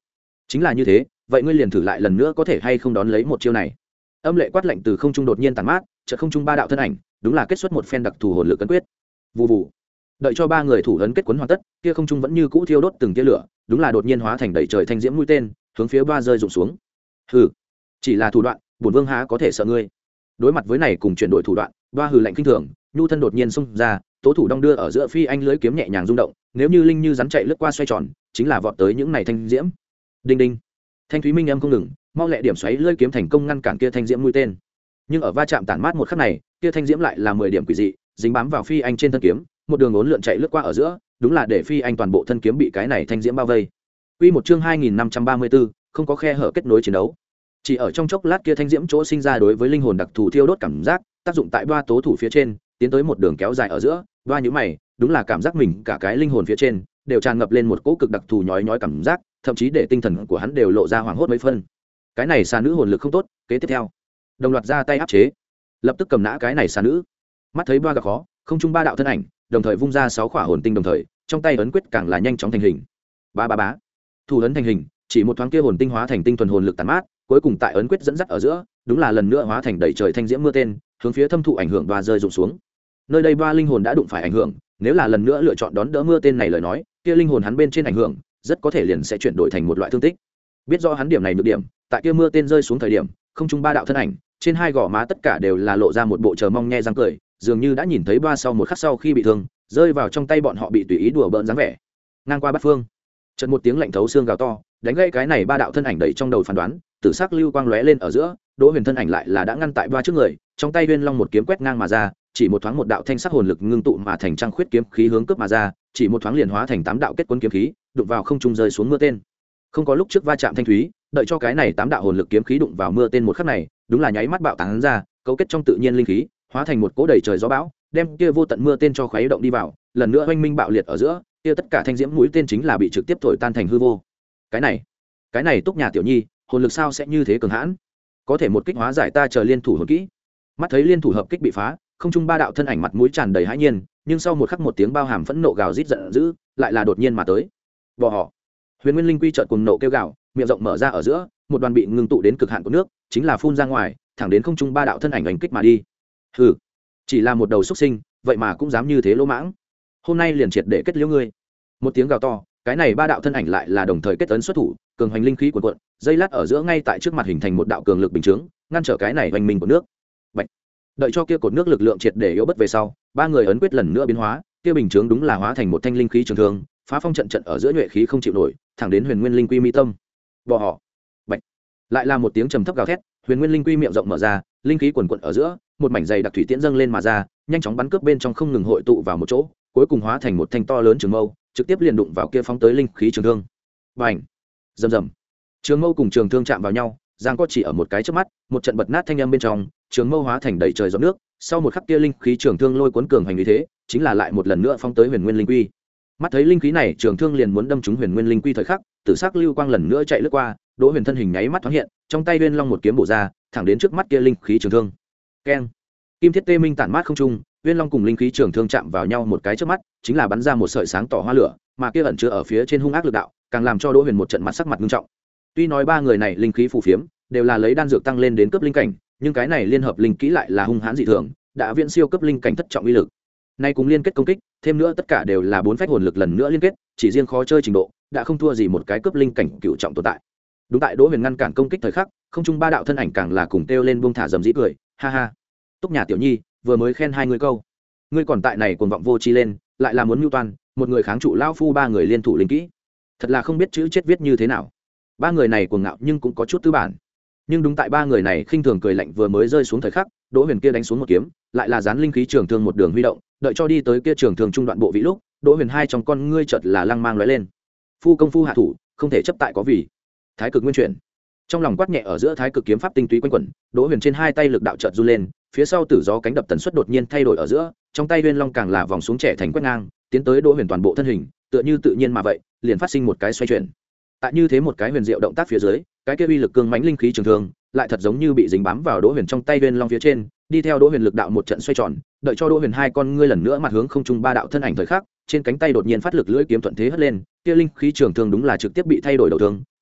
Speaker 1: chính là như thế, vậy ngươi liền thử lại lần nữa có thể hay không đón lấy một chiêu này. Âm lệ quát lạnh từ không trung đột nhiên tàn mát, chợt không trung ba đạo thân ảnh đúng là kết xuất một phen đặc thù hồn lực ấn quyết. Vù vù. Đợi cho ba người thủ ấn kết quấn hoàn tất, kia không trung vẫn như cũ thiêu đốt từng tia lửa, đúng là đột nhiên hóa thành đầy trời thanh diễm mũi tên, hướng phía ba rơi rụng xuống. Hừ, chỉ là thủ đoạn, bổn vương há có thể sợ ngươi. Đối mặt với này cùng chuyển đổi thủ đoạn, ba hừ lạnh kinh thường, nhu thân đột nhiên xung ra, tố thủ đong đưa ở giữa phi anh lưới kiếm nhẹ nhàng rung động, nếu như linh như rắn chạy lướt qua xoay tròn, chính là vọt tới những này thanh diễm. Đinh đinh. Thanh thúy minh âm không ngừng, mau lẹ điểm xoáy lưới kiếm thành công ngăn cản kia thanh diễm mũi tên. Nhưng ở va chạm tản mát một khắc này, kia thanh diễm lại là mười điểm quỷ dị, dính bám vào phi anh trên thân kiếm, một đường uốn lượn chạy lướt qua ở giữa, đúng là để phi anh toàn bộ thân kiếm bị cái này thanh diễm bao vây. Quy một chương hai nghìn năm trăm ba mươi tư, không có khe hở kết nối chiến đấu. Chỉ ở trong chốc lát kia thanh diễm chỗ sinh ra đối với linh hồn đặc thù thiêu đốt cảm giác, tác dụng tại ba tố thủ phía trên, tiến tới một đường kéo dài ở giữa, ba nhíu mày, đúng là cảm giác mình cả cái linh hồn phía trên đều tràn ngập lên một cỗ cực đặc thù nhói nhói cảm giác, thậm chí để tinh thần của hắn đều lộ ra hoảng hốt mấy phân. Cái này xà nữ hồn lực không tốt, kế tiếp theo, đồng loạt ra tay áp chế, lập tức cầm nã cái này xà nữ. Mắt thấy ba gặp khó, không trung ba đạo thân ảnh, đồng thời vung ra sáu quả hồn tinh đồng thời, trong tay ấn quyết càng là nhanh chóng thành hình. Ba ba bá. Thủ ấn thành hình, chỉ một thoáng kia hồn tinh hóa thành tinh thuần hồn lực tàn mát, cuối cùng tại ấn quyết dẫn dắt ở giữa, đúng là lần nữa hóa thành đầy trời thanh diễm mưa tên, hướng phía thâm thụ ảnh hưởng và rơi rụng xuống. Nơi đây ba linh hồn đã đụng phải ảnh hưởng, nếu là lần nữa lựa chọn đón đỡ mưa tên này lời nói, kia linh hồn hắn bên trên ảnh hưởng, rất có thể liền sẽ chuyển đổi thành một loại thương tích. Biết rõ hắn điểm này nhược điểm, tại kia mưa tên rơi xuống thời điểm, không trung ba đạo thân ảnh, trên hai gò má tất cả đều là lộ ra một bộ chờ mong nhe răng cười, dường như đã nhìn thấy ba sau một khắc sau khi bị thương, rơi vào trong tay bọn họ bị tùy ý đùa bỡn dáng vẻ. Ngang qua bát phương, chợt một tiếng lạnh thấu xương gào to, đánh gãy cái này ba đạo thân ảnh đẩy trong đầu phán đoán, tử sắc lưu quang lóe lên ở giữa, Đỗ Huyền thân ảnh lại là đã ngăn tại ba trước người, trong tay Uyên Long một kiếm quét ngang mà ra, chỉ một thoáng một đạo thanh sắc hồn lực ngưng tụ mà thành trăng khuyết kiếm khí hướng cướp mà ra, chỉ một thoáng liền hóa thành tám đạo kết quân kiếm khí, đụng vào không trung rơi xuống mưa tên. Không có lúc trước va chạm thanh thúy, đợi cho cái này tám đạo hồn lực kiếm khí đụng vào mưa tên một khắc này, đúng là nháy mắt bạo tán ra, cấu kết trong tự nhiên linh khí, hóa thành một cỗ đầy trời gió bão, đem kia vô tận mưa tên cho khuấy động đi vào, lần nữa oanh minh bạo liệt ở giữa, kia tất cả thanh diễm mũi tên chính là bị trực tiếp thổi tan thành hư vô. Cái này, cái này Túc Nhà tiểu nhi, hồn lực sao sẽ như thế cường hãn? Có thể một kích hóa giải ta chờ liên thủ hồn kỹ. Mắt thấy liên thủ hợp kích bị phá, không trung ba đạo thân ảnh mặt mũi tràn đầy hãi nhiên, nhưng sau một khắc một tiếng bao hàm phẫn nộ gào rít giận dữ, lại là đột nhiên mà tới. Bỏ họ. Huyền Nguyên Linh Quy chợt cùng nộ kêu gào, miệng rộng mở ra ở giữa, một đoàn bị ngưng tụ đến cực hạn của nước, chính là phun ra ngoài, thẳng đến không trung ba đạo thân ảnh đánh kích mà đi. Hừ, chỉ là một đầu xuất sinh, vậy mà cũng dám như thế lỗ mãng. Hôm nay liền triệt để kết liễu ngươi. Một tiếng gào to, cái này ba đạo thân ảnh lại là đồng thời kết ấn xuất thủ, cường hành linh khí cuồn cuộn, dây lát ở giữa ngay tại trước mặt hình thành một đạo cường lực bình chướng, ngăn trở cái này hoành minh của nước. Bạch. Đợi cho kia cột nước lực lượng triệt để yếu bất về sau, ba người ấn quyết lần nữa biến hóa, kia bình chướng đúng là hóa thành một thanh linh khí trường thương, phá phong trận trận ở giữa nhuệ khí không chịu nổi, thẳng đến Huyền Nguyên Linh Quy mi tâm. Bỏ họ. Bạch. Lại là một tiếng trầm thấp gào thét, Huyền Nguyên Linh Quy miệng rộng mở ra, linh khí cuồn cuộn ở giữa, một mảnh dày đặc thủy tiễn dâng lên mà ra, nhanh chóng bắn cướp bên trong không ngừng hội tụ vào một chỗ, cuối cùng hóa thành một thanh to lớn trường mâu, trực tiếp liền đụng vào kia phóng tới linh khí trường thương. Bành! Rầm rầm. Trường mâu cùng trường thương chạm vào nhau, giang có chỉ ở một cái chớp mắt, một trận bật nát thanh âm bên trong, trường mâu hóa thành đầy trời giọt nước, sau một khắc kia linh khí trường thương lôi cuốn cường hành như thế, chính là lại một lần nữa phóng tới Huyền Nguyên Linh Quy. Mắt thấy linh khí này trường thương liền muốn đâm trúng Huyền Nguyên Linh Quy thời khắc, tử sắc lưu quang lần nữa chạy lướt qua, Đỗ Huyền thân hình nháy mắt thoáng hiện, trong tay Uyên Long một kiếm bổ ra, thẳng đến trước mắt kia linh khí trường thương. Keng! Kim thiết tê minh tản mát không trung, Uyên Long cùng linh khí trường thương chạm vào nhau một cái trước mắt, chính là bắn ra một sợi sáng tỏ hoa lửa, mà kia ẩn chứa ở phía trên hung ác lực đạo, càng làm cho Đỗ Huyền một trận mặt sắc mặt nghiêm trọng. Tuy nói ba người này linh khí phù phiếm, đều là lấy đan dược tăng lên đến cấp linh cảnh, nhưng cái này liên hợp linh kỹ lại là hung hãn dị thường, đã viễn siêu cấp linh cảnh thất trọng uy lực. Nay cùng liên kết công kích, thêm nữa tất cả đều là bốn phách hồn lực lần nữa liên kết, chỉ riêng khó chơi trình độ, đã không thua gì một cái cấp linh cảnh cựu trọng tồn tại. Đúng tại Đỗ Huyền ngăn cản công kích thời khắc, không trung ba đạo thân ảnh càng là cùng kêu lên buông thả dầm dĩ cười, ha ha. Túc Nhà tiểu nhi, vừa mới khen hai người câu, ngươi còn tại này cuồng vọng vô chi lên, lại là muốn mưu toan, một người kháng trụ lão phu ba người liên thủ linh kỹ. Thật là không biết chữ chết viết như thế nào. Ba người này cuồng ngạo nhưng cũng có chút tư bản. Nhưng đúng tại ba người này khinh thường cười lạnh vừa mới rơi xuống thời khắc, Đỗ Huyền kia đánh xuống một kiếm, lại là dán linh khí trường thương một đường huy động, đợi cho đi tới kia trường thương trung đoạn bộ vị lúc, Đỗ Huyền hai trong con ngươi chợt là lăng mang lóe lên. Phu công phu hạ thủ, không thể chấp tại có vì. Thái cực nguyên chuyển. Trong lòng quát nhẹ ở giữa thái cực kiếm pháp tinh túy quanh quẩn, Đỗ Huyền trên hai tay lực đạo chợt du lên, phía sau tử gió cánh đập tần suất đột nhiên thay đổi ở giữa, trong tay Uyên Long càng là vòng xuống trẻ thành quét ngang, tiến tới Đỗ Huyền toàn bộ thân hình, tựa như tự nhiên mà vậy, liền phát sinh một cái xoay chuyển. Tại như thế một cái huyền diệu động tác phía dưới, cái kia uy lực cương mãnh linh khí trường thương, lại thật giống như bị dính bám vào Đỗ Huyền trong tay Uyên Long phía trên, đi theo Đỗ Huyền lực đạo một trận xoay tròn, đợi cho Đỗ Huyền hai con ngươi lần nữa mặt hướng không trung ba đạo thân ảnh thời khắc, trên cánh tay đột nhiên phát lực lưỡi kiếm thuận thế hất lên, kia linh khí trường thương đúng là trực tiếp bị thay đổi đầu thương,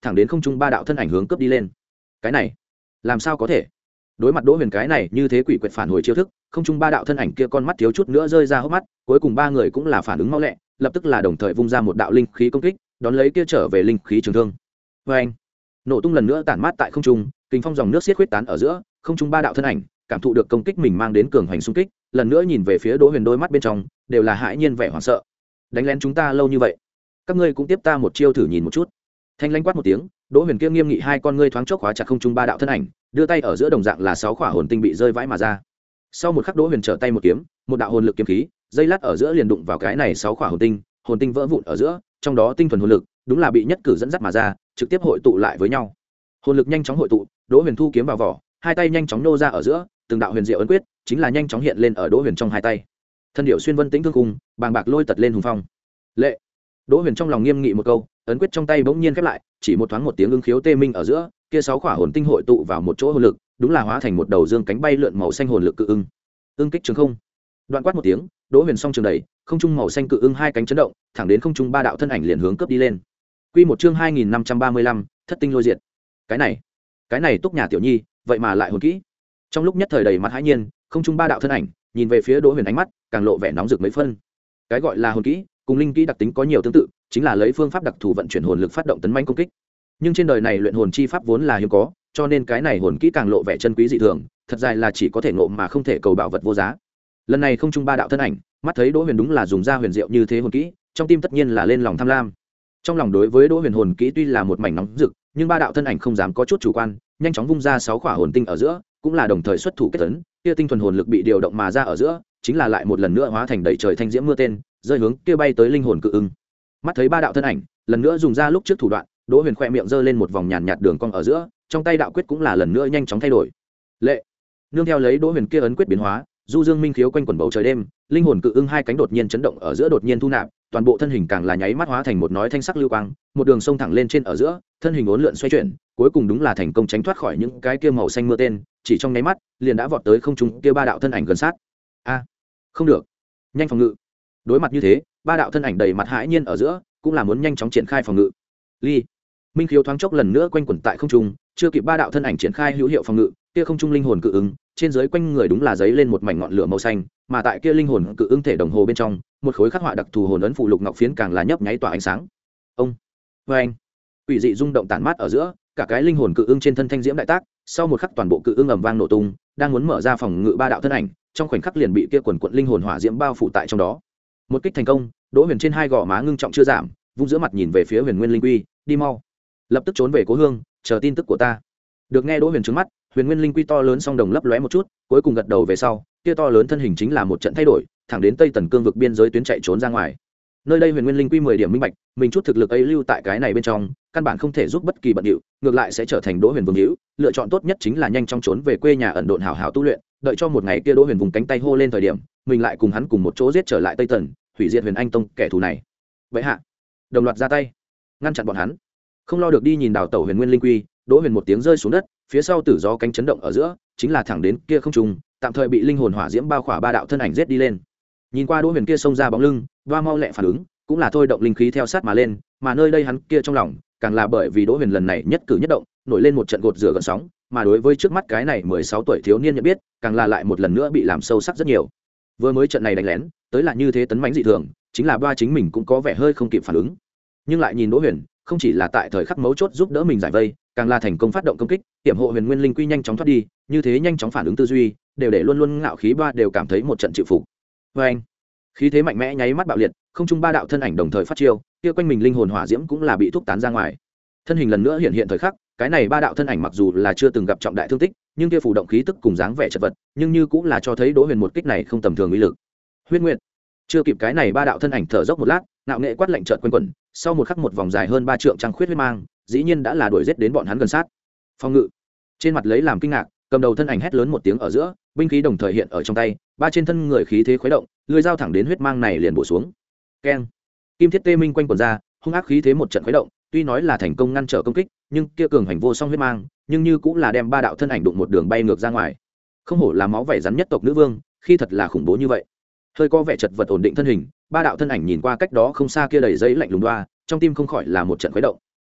Speaker 1: thẳng đến không trung ba đạo thân ảnh hướng cướp đi lên. Cái này làm sao có thể? Đối mặt Đỗ Huyền cái này như thế quỷ quyệt phản hồi chiêu thức, không trung ba đạo thân ảnh kia con mắt thiếu chút nữa rơi ra hốc mắt, cuối cùng ba người cũng là phản ứng mau lẹ, lập tức là đồng thời vung ra một đạo linh khí công kích, đón lấy kia trở về linh khí trường thương. Và anh, nổ tung lần nữa tản mát tại không trung, kình phong dòng nước xiết khuyết tán ở giữa, không trung ba đạo thân ảnh cảm thụ được công kích mình mang đến cường hành xung kích, lần nữa nhìn về phía Đỗ Huyền, đôi mắt bên trong đều là hãi nhiên vẻ hoảng sợ. Đánh lén chúng ta lâu như vậy, các ngươi cũng tiếp ta một chiêu thử nhìn một chút. Thanh lãnh quát một tiếng, Đỗ Huyền kia nghiêm nghị hai con ngươi thoáng chốc khóa chặt không trung ba đạo thân ảnh, đưa tay ở giữa đồng dạng là sáu khỏa hồn tinh bị rơi vãi mà ra. Sau một khắc Đỗ Huyền trở tay một kiếm, một đạo hồn lực kiếm khí, dây lát ở giữa liền đụng vào cái này sáu khỏa hồn tinh, hồn tinh vỡ vụn ở giữa, trong đó tinh thuần hồn lực, đúng là bị nhất cử dẫn dắt mà ra, trực tiếp hội tụ lại với nhau. Hồn lực nhanh chóng hội tụ, Đỗ Huyền thu kiếm vào vỏ, hai tay nhanh chóng nô ra ở giữa, từng đạo huyền diệu ấn quyết, chính là nhanh chóng hiện lên ở Đỗ Huyền trong hai tay. Thân điệu xuyên vân tĩnh thương cùng, bàng bạc lôi tật lên hùng phong. Lệ. Đỗ Huyền trong lòng nghiêm nghị một câu, ấn quyết trong tay bỗng nhiên khép lại, chỉ một thoáng một tiếng ưng khiếu tê minh ở giữa, kia sáu khỏa hồn tinh hội tụ vào một chỗ hồn lực, đúng là hóa thành một đầu dương cánh bay lượn màu xanh hồn lực cự ưng. Ưng kích trường không. Đoạn quát một tiếng, Đỗ Huyền song trường đẩy, không trung màu xanh cự ưng hai cánh chấn động, thẳng đến không trung ba đạo thân ảnh liền hướng cướp đi lên. Quy một chương hai nghìn năm trăm ba mươi lăm, thất tinh lôi diệt. Cái này, cái này Túc Nhà tiểu nhi, vậy mà lại hồn kỹ. Trong lúc nhất thời đầy mặt hãi nhiên, không trung ba đạo thân ảnh, nhìn về phía Đỗ Huyền ánh mắt càng lộ vẻ nóng rực mấy phân. Cái gọi là hồn kỹ, cùng linh kỹ đặc tính có nhiều tương tự, chính là lấy phương pháp đặc thù vận chuyển hồn lực phát động tấn manh công kích. Nhưng trên đời này luyện hồn chi pháp vốn là hiếm có, cho nên cái này hồn kỹ càng lộ vẻ chân quý dị thường, thật dài là chỉ có thể ngộ mà không thể cầu bảo vật vô giá. Lần này không trung ba đạo thân ảnh, mắt thấy Đỗ Huyền đúng là dùng ra huyền diệu như thế hồn kỹ, trong tim tất nhiên là lên lòng tham lam. Trong lòng đối với Đỗ Huyền hồn kỹ tuy là một mảnh nóng rực, nhưng ba đạo thân ảnh không dám có chút chủ quan, nhanh chóng vung ra sáu quả hồn tinh ở giữa, cũng là đồng thời xuất thủ kết tấn, kia tinh thuần hồn lực bị điều động mà ra ở giữa, chính là lại một lần nữa hóa thành đầy trời thanh diễm mưa tên, rơi hướng kia bay tới linh hồn cự ưng. Mắt thấy ba đạo thân ảnh, lần nữa dùng ra lúc trước thủ đoạn, Đỗ Huyền khẽ miệng giơ lên một vòng nhàn nhạt đường cong ở giữa, trong tay đạo quyết cũng là lần nữa nhanh chóng thay đổi. Lệ. Nương theo lấy Đỗ Huyền kia ấn quyết biến hóa, du dương minh khiếu quanh quẩn bầu trời đêm, linh hồn cự ưng hai cánh đột nhiên chấn động ở giữa đột nhiên thu nạp, toàn bộ thân hình càng là nháy mắt hóa thành một nói thanh sắc lưu quang, một đường sông thẳng lên trên ở giữa, thân hình uốn lượn xoay chuyển, cuối cùng đúng là thành công tránh thoát khỏi những cái kia màu xanh mưa tên, chỉ trong nháy mắt, liền đã vọt tới không trung kia ba đạo thân ảnh gần sát. A, không được, nhanh phòng ngự. Đối mặt như thế, ba đạo thân ảnh đầy mặt hãi nhiên ở giữa, cũng là muốn nhanh chóng triển khai phòng ngự. Ly. Minh khiếu thoáng chốc lần nữa quanh quẩn tại không trung, chưa kịp ba đạo thân ảnh triển khai hữu hiệu phòng ngự, kia không trung linh hồn cự ứng, trên dưới quanh người đúng là giấy lên một mảnh ngọn lửa màu xanh, mà tại kia linh hồn cự ứng thể đồng hồ bên trong, một khối khắc họa đặc thù hồn ấn phụ lục ngọc phiến càng là nhấp nháy tỏa ánh sáng. Ông. Và anh. Quỷ dị rung động tản mát ở giữa, cả cái linh hồn cự ứng trên thân thanh diễm đại tác, sau một khắc toàn bộ cự ứng ầm vang nổ tung, đang muốn mở ra phòng ngự ba đạo thân ảnh, trong khoảnh khắc liền bị kia quần quần linh hồn hỏa diễm bao phủ tại trong đó. Một kích thành công, Đỗ Huyền trên hai gò má ngưng trọng chưa giảm, vung giữa mặt nhìn về phía Huyền Nguyên Linh Quy, đi mau, lập tức trốn về cố hương, chờ tin tức của ta. Được nghe Đỗ Huyền trừng mắt, Huyền Nguyên Linh Quy to lớn song đồng lấp lóe một chút, cuối cùng gật đầu về sau, kia to lớn thân hình chính là một trận thay đổi, thẳng đến Tây Tần cương vực biên giới tuyến chạy trốn ra ngoài. Nơi đây Huyền Nguyên Linh Quy mười điểm minh bạch, mình chút thực lực ấy lưu tại cái này bên trong, căn bản không thể giúp bất kỳ bận điệu, ngược lại sẽ trở thành Đỗ Huyền vương hữu, lựa chọn tốt nhất chính là nhanh chóng trốn về quê nhà ẩn độn hảo hảo tu luyện, đợi cho một ngày kia Đỗ Huyền vùng cánh tay hô lên thời điểm, mình lại cùng hắn cùng một chỗ giết trở lại Tây Tần, hủy diệt Huyền Anh Tông kẻ thù này. Vậy hạ, đồng loạt ra tay, ngăn chặn bọn hắn. Không lo được đi nhìn đào tẩu Huyền Nguyên Linh Quy, Đỗ Huyền một tiếng rơi xuống đất, phía sau tử gió cánh chấn động ở giữa, chính là thẳng đến kia không trung, tạm thời bị linh hồn hỏa diễm bao khỏa ba đạo thân ảnh giết đi lên. Nhìn qua Đỗ Huyền kia xông ra bóng lưng, đoa mau lẹ phản ứng, cũng là thôi động linh khí theo sát mà lên, mà nơi đây hắn kia trong lòng, càng là bởi vì Đỗ Huyền lần này nhất cử nhất động, nổi lên một trận gột rửa gợn sóng, mà đối với trước mắt cái này mười sáu tuổi thiếu niên nhận biết, càng là lại một lần nữa bị làm sâu sắc rất nhiều. Vừa mới trận này đánh lén, tới là như thế tấn mãnh dị thường, chính là ba chính mình cũng có vẻ hơi không kịp phản ứng. Nhưng lại nhìn Đỗ Huyền, không chỉ là tại thời khắc mấu chốt giúp đỡ mình giải vây, càng là thành công phát động công kích, tiểm hộ Huyền Nguyên Linh Quy nhanh chóng thoát đi, như thế nhanh chóng phản ứng tư duy, đều để luôn luôn ngạo khí ba đều cảm thấy một trận chịu phục. Và anh, khí thế mạnh mẽ nháy mắt bạo liệt, không trung ba đạo thân ảnh đồng thời phát chiêu, kia quanh mình linh hồn hỏa diễm cũng là bị thúc tán ra ngoài. Thân hình lần nữa hiện hiện thời khắc, cái này ba đạo thân ảnh mặc dù là chưa từng gặp trọng đại thương tích, nhưng kia phủ động khí tức cùng dáng vẻ chật vật, nhưng như cũng là cho thấy Đỗ Huyền một kích này không tầm thường uy lực. Huyết Nguyệt. Chưa kịp cái này ba đạo thân ảnh thở dốc một lát, ngạo nghệ quát lạnh chợt quanh quẩn, sau một khắc một vòng dài hơn ba trượng trăng khuyết huyết mang, dĩ nhiên đã là đuổi giết đến bọn hắn gần sát. Phong ngự. Trên mặt lấy làm kinh ngạc, cầm đầu thân ảnh hét lớn một tiếng ở giữa, binh khí đồng thời hiện ở trong tay, ba trên thân người khí thế khuấy động, lưỡi dao thẳng đến huyết mang này liền bổ xuống. Keng. Kim thiết tê minh quanh quần ra, hung ác khí thế một trận khuấy động, tuy nói là thành công ngăn trở công kích, nhưng kia cường hành vô song huyết mang, nhưng như cũng là đem ba đạo thân ảnh đụng một đường bay ngược ra ngoài. Không hổ là máu vảy rắn nhất tộc nữ vương, khi thật là khủng bố như vậy. Hơi có vẻ chật vật ổn định thân hình, ba đạo thân ảnh nhìn qua cách đó không xa kia đầy giấy lạnh lùng đoa, trong tim không khỏi là một trận khuấy động.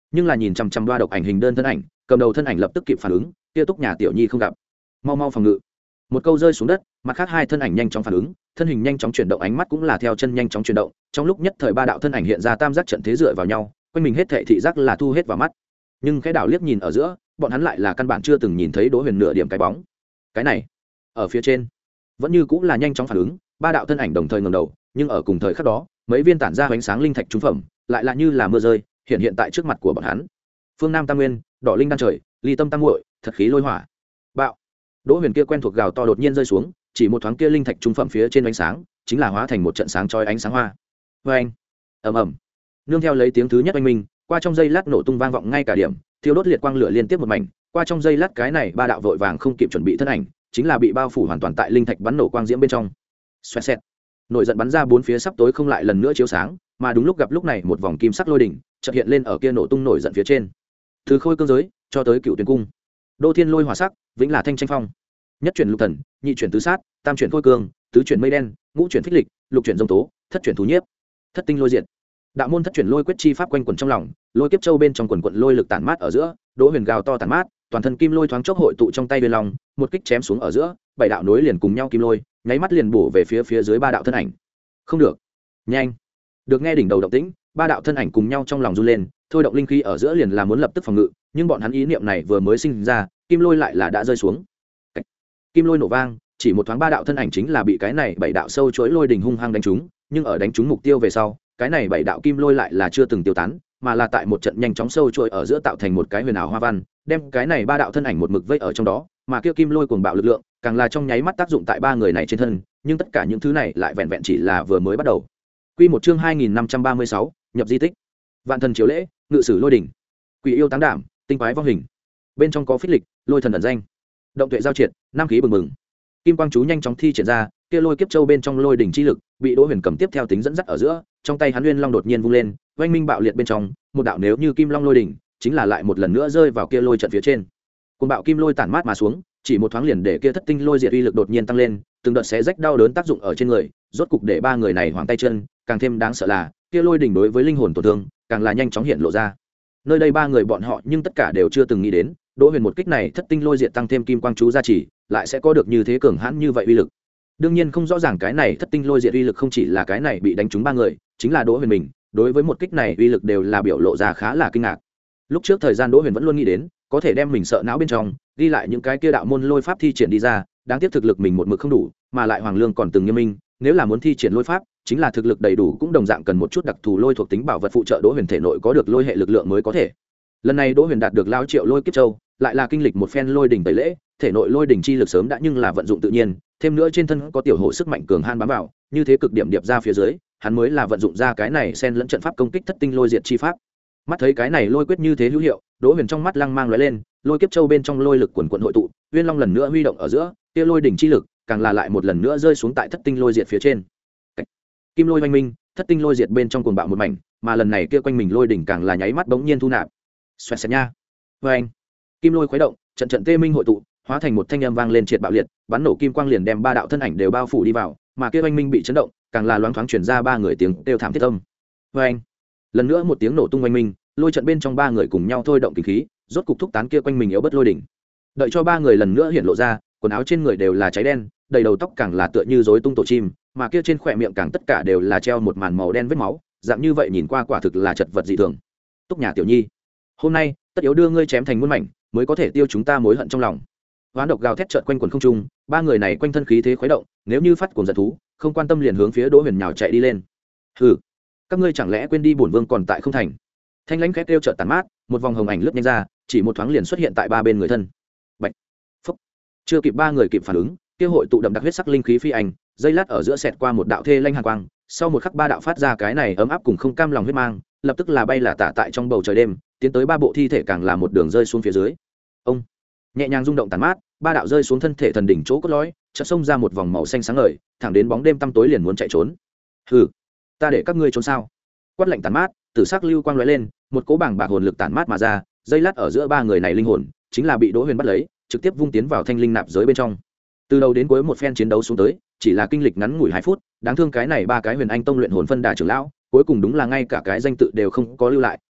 Speaker 1: nhưng là nhìn chằm chằm đoa độc ảnh hình đơn thân ảnh, cầm đầu thân ảnh lập tức kịp phản ứng, kia Túc Nhà tiểu nhi không gặp, mau mau phòng ngự. Một câu rơi xuống đất, mặt khác hai thân ảnh nhanh chóng phản ứng, thân hình nhanh chóng chuyển động, ánh mắt cũng là theo chân nhanh chóng chuyển động, trong lúc nhất thời ba đạo thân ảnh hiện ra tam giác trận thế dựa vào nhau, quanh mình hết thảy thị giác là thu hết vào mắt. Nhưng cái đảo liếc nhìn ở giữa, bọn hắn lại là căn bản chưa từng nhìn thấy Đỗ Huyền nửa điểm cái bóng. Cái này, ở phía trên, vẫn như cũng là nhanh chóng phản ứng, ba đạo thân ảnh đồng thời ngẩng đầu, nhưng ở cùng thời khắc đó, mấy viên tản ra ánh sáng linh thạch trung phẩm, lại là như là mưa rơi, hiện hiện tại trước mặt của bọn hắn. Phương Nam Tam Nguyên, Đỏ Linh Đan Trời, Ly Tâm Tam Muội, Thật Khí Lôi Hỏa. Bạo. Đỗ Huyền kia quen thuộc gào to đột nhiên rơi xuống, chỉ một thoáng kia linh thạch trung phẩm phía trên ánh sáng, chính là hóa thành một trận sáng chói ánh sáng hoa. Oeng. Ầm ầm. Nương theo lấy tiếng thứ nhất oanh minh, qua trong giây lát nổ tung vang vọng ngay cả điểm, thiêu đốt liệt quang lửa liên tiếp một mảnh, qua trong giây lát cái này ba đạo vội vàng không kịp chuẩn bị thân ảnh, chính là bị bao phủ hoàn toàn tại linh thạch bắn nổ quang diễm bên trong. Xoẹt xẹt. Nổi giận bắn ra bốn phía sắp tối không lại lần nữa chiếu sáng, mà đúng lúc gặp lúc này một vòng kim sắc lôi đỉnh chợt hiện lên ở kia nổ tung nổi giận phía trên. Từ khôi cương giới cho tới cựu tuyển cung, đô thiên lôi hỏa sắc, vĩnh là thanh tranh phong. Nhất chuyển lục thần, nhị chuyển tứ sát, tam chuyển khôi cương, tứ chuyển mây đen, ngũ chuyển phích lịch, lục chuyển dông tố, thất chuyển thú nhiếp, thất tinh lôi diệt. Đạo môn thất chuyển lôi quyết chi pháp quanh quẩn trong lòng, lôi kiếp châu bên trong quần quận lôi lực tản mát ở giữa, Đỗ Huyền gào to tản mát, toàn thân kim lôi thoáng chốc hội tụ trong tay bên lòng, một kích chém xuống ở giữa, bảy đạo nối liền cùng nhau kim lôi, nháy mắt liền bổ về phía phía dưới ba đạo thân ảnh. Không được, nhanh. Được nghe đỉnh đầu động tĩnh, ba đạo thân ảnh cùng nhau trong lòng run lên, thôi động linh khí ở giữa liền là muốn lập tức phòng ngự, nhưng bọn hắn ý niệm này vừa mới sinh ra, kim lôi lại là đã rơi xuống. Kim lôi nổ vang, chỉ một thoáng ba đạo thân ảnh chính là bị cái này bảy đạo sâu chuỗi lôi đỉnh hung hăng đánh trúng, nhưng ở đánh trúng mục tiêu về sau, cái này bảy đạo kim lôi lại là chưa từng tiêu tán, mà là tại một trận nhanh chóng sâu chuỗi ở giữa tạo thành một cái huyền ảo hoa văn, đem cái này ba đạo thân ảnh một mực vây ở trong đó, mà kia kim lôi cuồng bạo lực lượng, càng là trong nháy mắt tác dụng tại ba người này trên thân, nhưng tất cả những thứ này lại vẹn vẹn chỉ là vừa mới bắt đầu. Quy một chương hai nghìn năm trăm ba mươi sáu, nhập di tích. Vạn thần chiếu lễ, ngự sử lôi đỉnh. Quỷ yêu táng đảm, tinh quái vong hình. Bên trong có phích lịch, lôi thần ẩn danh. Động tuệ giao triệt, nam khí bừng bừng. Kim quang chú nhanh chóng thi triển ra, kia lôi kiếp châu bên trong lôi đỉnh chi lực, bị Đỗ Huyền cầm tiếp theo tính dẫn dắt ở giữa, trong tay hắn Nguyên Long đột nhiên vung lên, oanh minh bạo liệt bên trong, một đạo nếu như kim long lôi đỉnh, chính là lại một lần nữa rơi vào kia lôi trận phía trên. Cuồng bạo kim lôi tản mát mà xuống, chỉ một thoáng liền để kia thất tinh lôi diệt uy lực đột nhiên tăng lên, từng đợt xé rách đau đớn tác dụng ở trên người, rốt cục để ba người này hoảng tay chân, càng thêm đáng sợ là, kia lôi đỉnh đối với linh hồn tổn thương, càng là nhanh chóng hiện lộ ra. Nơi đây ba người bọn họ nhưng tất cả đều chưa từng nghĩ đến, Đỗ Huyền một kích này thất tinh lôi diệt tăng thêm kim quang chú gia trì, lại sẽ có được như thế cường hãn như vậy uy lực. Đương nhiên không rõ ràng cái này thất tinh lôi diệt uy lực không chỉ là cái này bị đánh trúng ba người, chính là Đỗ Huyền mình, đối với một kích này uy lực đều là biểu lộ ra khá là kinh ngạc. Lúc trước thời gian Đỗ Huyền vẫn luôn nghĩ đến, có thể đem mình sợ não bên trong, ghi lại những cái kia đạo môn lôi pháp thi triển đi ra, đáng tiếc thực lực mình một mực không đủ, mà lại Hoàng Lương còn từng nghiêm minh, nếu là muốn thi triển lôi pháp, chính là thực lực đầy đủ cũng đồng dạng cần một chút đặc thù lôi thuộc tính bảo vật phụ trợ Đỗ Huyền thể nội có được lôi hệ lực lượng mới có thể. Lần này Đỗ Huyền đạt được lao triệu lôi kiếp châu, lại là kinh lịch một phen lôi đỉnh tẩy lễ, thể nội lôi đỉnh chi lực sớm đã nhưng là vận dụng tự nhiên, thêm nữa trên thân có tiểu hộ sức mạnh cường han bám vào, như thế cực điểm điệp ra phía dưới, hắn mới là vận dụng ra cái này xen lẫn trận pháp công kích thất tinh lôi diệt chi pháp. Mắt thấy cái này lôi quyết như thế hữu hiệu, Đỗ Huyền trong mắt lăng mang lóe lên, lôi kiếp châu bên trong lôi lực quần quần hội tụ, Uyên Long lần nữa huy động ở giữa, kia lôi đỉnh chi lực, càng là lại một lần nữa rơi xuống tại thất tinh lôi diệt phía trên. Kim lôi oanh minh, thất tinh lôi diệt bên trong cuồng bạo một mảnh, mà lần này kia quanh mình lôi đỉnh càng là nháy mắt bỗng nhiên thu nạp. Xoẹt xẹt nha. Oanh. Kim lôi khuấy động, trận trận tê minh hội tụ, hóa thành một thanh âm vang lên triệt bạo liệt, bắn nổ kim quang liền đem ba đạo thân ảnh đều bao phủ đi vào, mà kia oanh minh bị chấn động, càng là loáng thoáng truyền ra ba người tiếng kêu thảm thiết âm. Oanh. Lần nữa một tiếng nổ tung oanh minh, lôi trận bên trong ba người cùng nhau thôi động kinh khí, rốt cục thúc tán kia quanh mình yếu bất lôi đỉnh. Đợi cho ba người lần nữa hiện lộ ra, quần áo trên người đều là cháy đen, đầy đầu tóc càng là tựa như rối tung tổ chim, mà kia trên khóe miệng càng tất cả đều là treo một màn màu đen vết máu, dạng như vậy nhìn qua quả thực là chật vật dị thường. Túc Nhà tiểu nhi, hôm nay tất yếu đưa ngươi chém thành muôn mảnh, mới có thể tiêu chúng ta mối hận trong lòng. Hoán độc gào thét chợt quanh quần không trung, ba người này quanh thân khí thế khuấy động, nếu như phát cuồng giận thú, không quan tâm liền hướng phía Đỗ Huyền nhào chạy đi lên. Hừ, các ngươi chẳng lẽ quên đi bổn vương còn tại không thành? Thanh lãnh khét kêu chợt tàn mát, một vòng hồng ảnh lướt nhanh ra, chỉ một thoáng liền xuất hiện tại ba bên người thân. Bạch, phúc, chưa kịp ba người kịp phản ứng, kia hội tụ đậm đặc huyết sắc linh khí phi ảnh, dây lát ở giữa xẹt qua một đạo thê lanh hàn quang, sau một khắc ba đạo phát ra cái này ấm áp cùng không cam lòng huyết mang, lập tức là bay là tả tại trong bầu trời đêm, tiến tới ba bộ thi thể càng là một đường rơi xuống phía dưới. Ông nhẹ nhàng rung động tàn mát, ba đạo rơi xuống thân thể thần đỉnh chỗ cốt lõi, chợt xông ra một vòng màu xanh sáng ngời, thẳng đến bóng đêm tăm tối liền muốn chạy trốn. Hừ, ta để các ngươi trốn sao? Quát lạnh tàn mát, tử sắc lưu quang lóe lên, một cỗ bảng bạc hồn lực tàn mát mà ra, dây lát ở giữa ba người này linh hồn, chính là bị Đỗ Huyền bắt lấy, trực tiếp vung tiến vào thanh linh nạp giới bên trong. Từ đầu đến cuối một phen chiến đấu xuống tới, chỉ là kinh lịch ngắn ngủi hai phút, đáng thương cái này ba cái Huyền Anh tông luyện hồn phân đà trưởng lão, cuối cùng đúng là ngay cả cái danh tự đều không có lưu lại,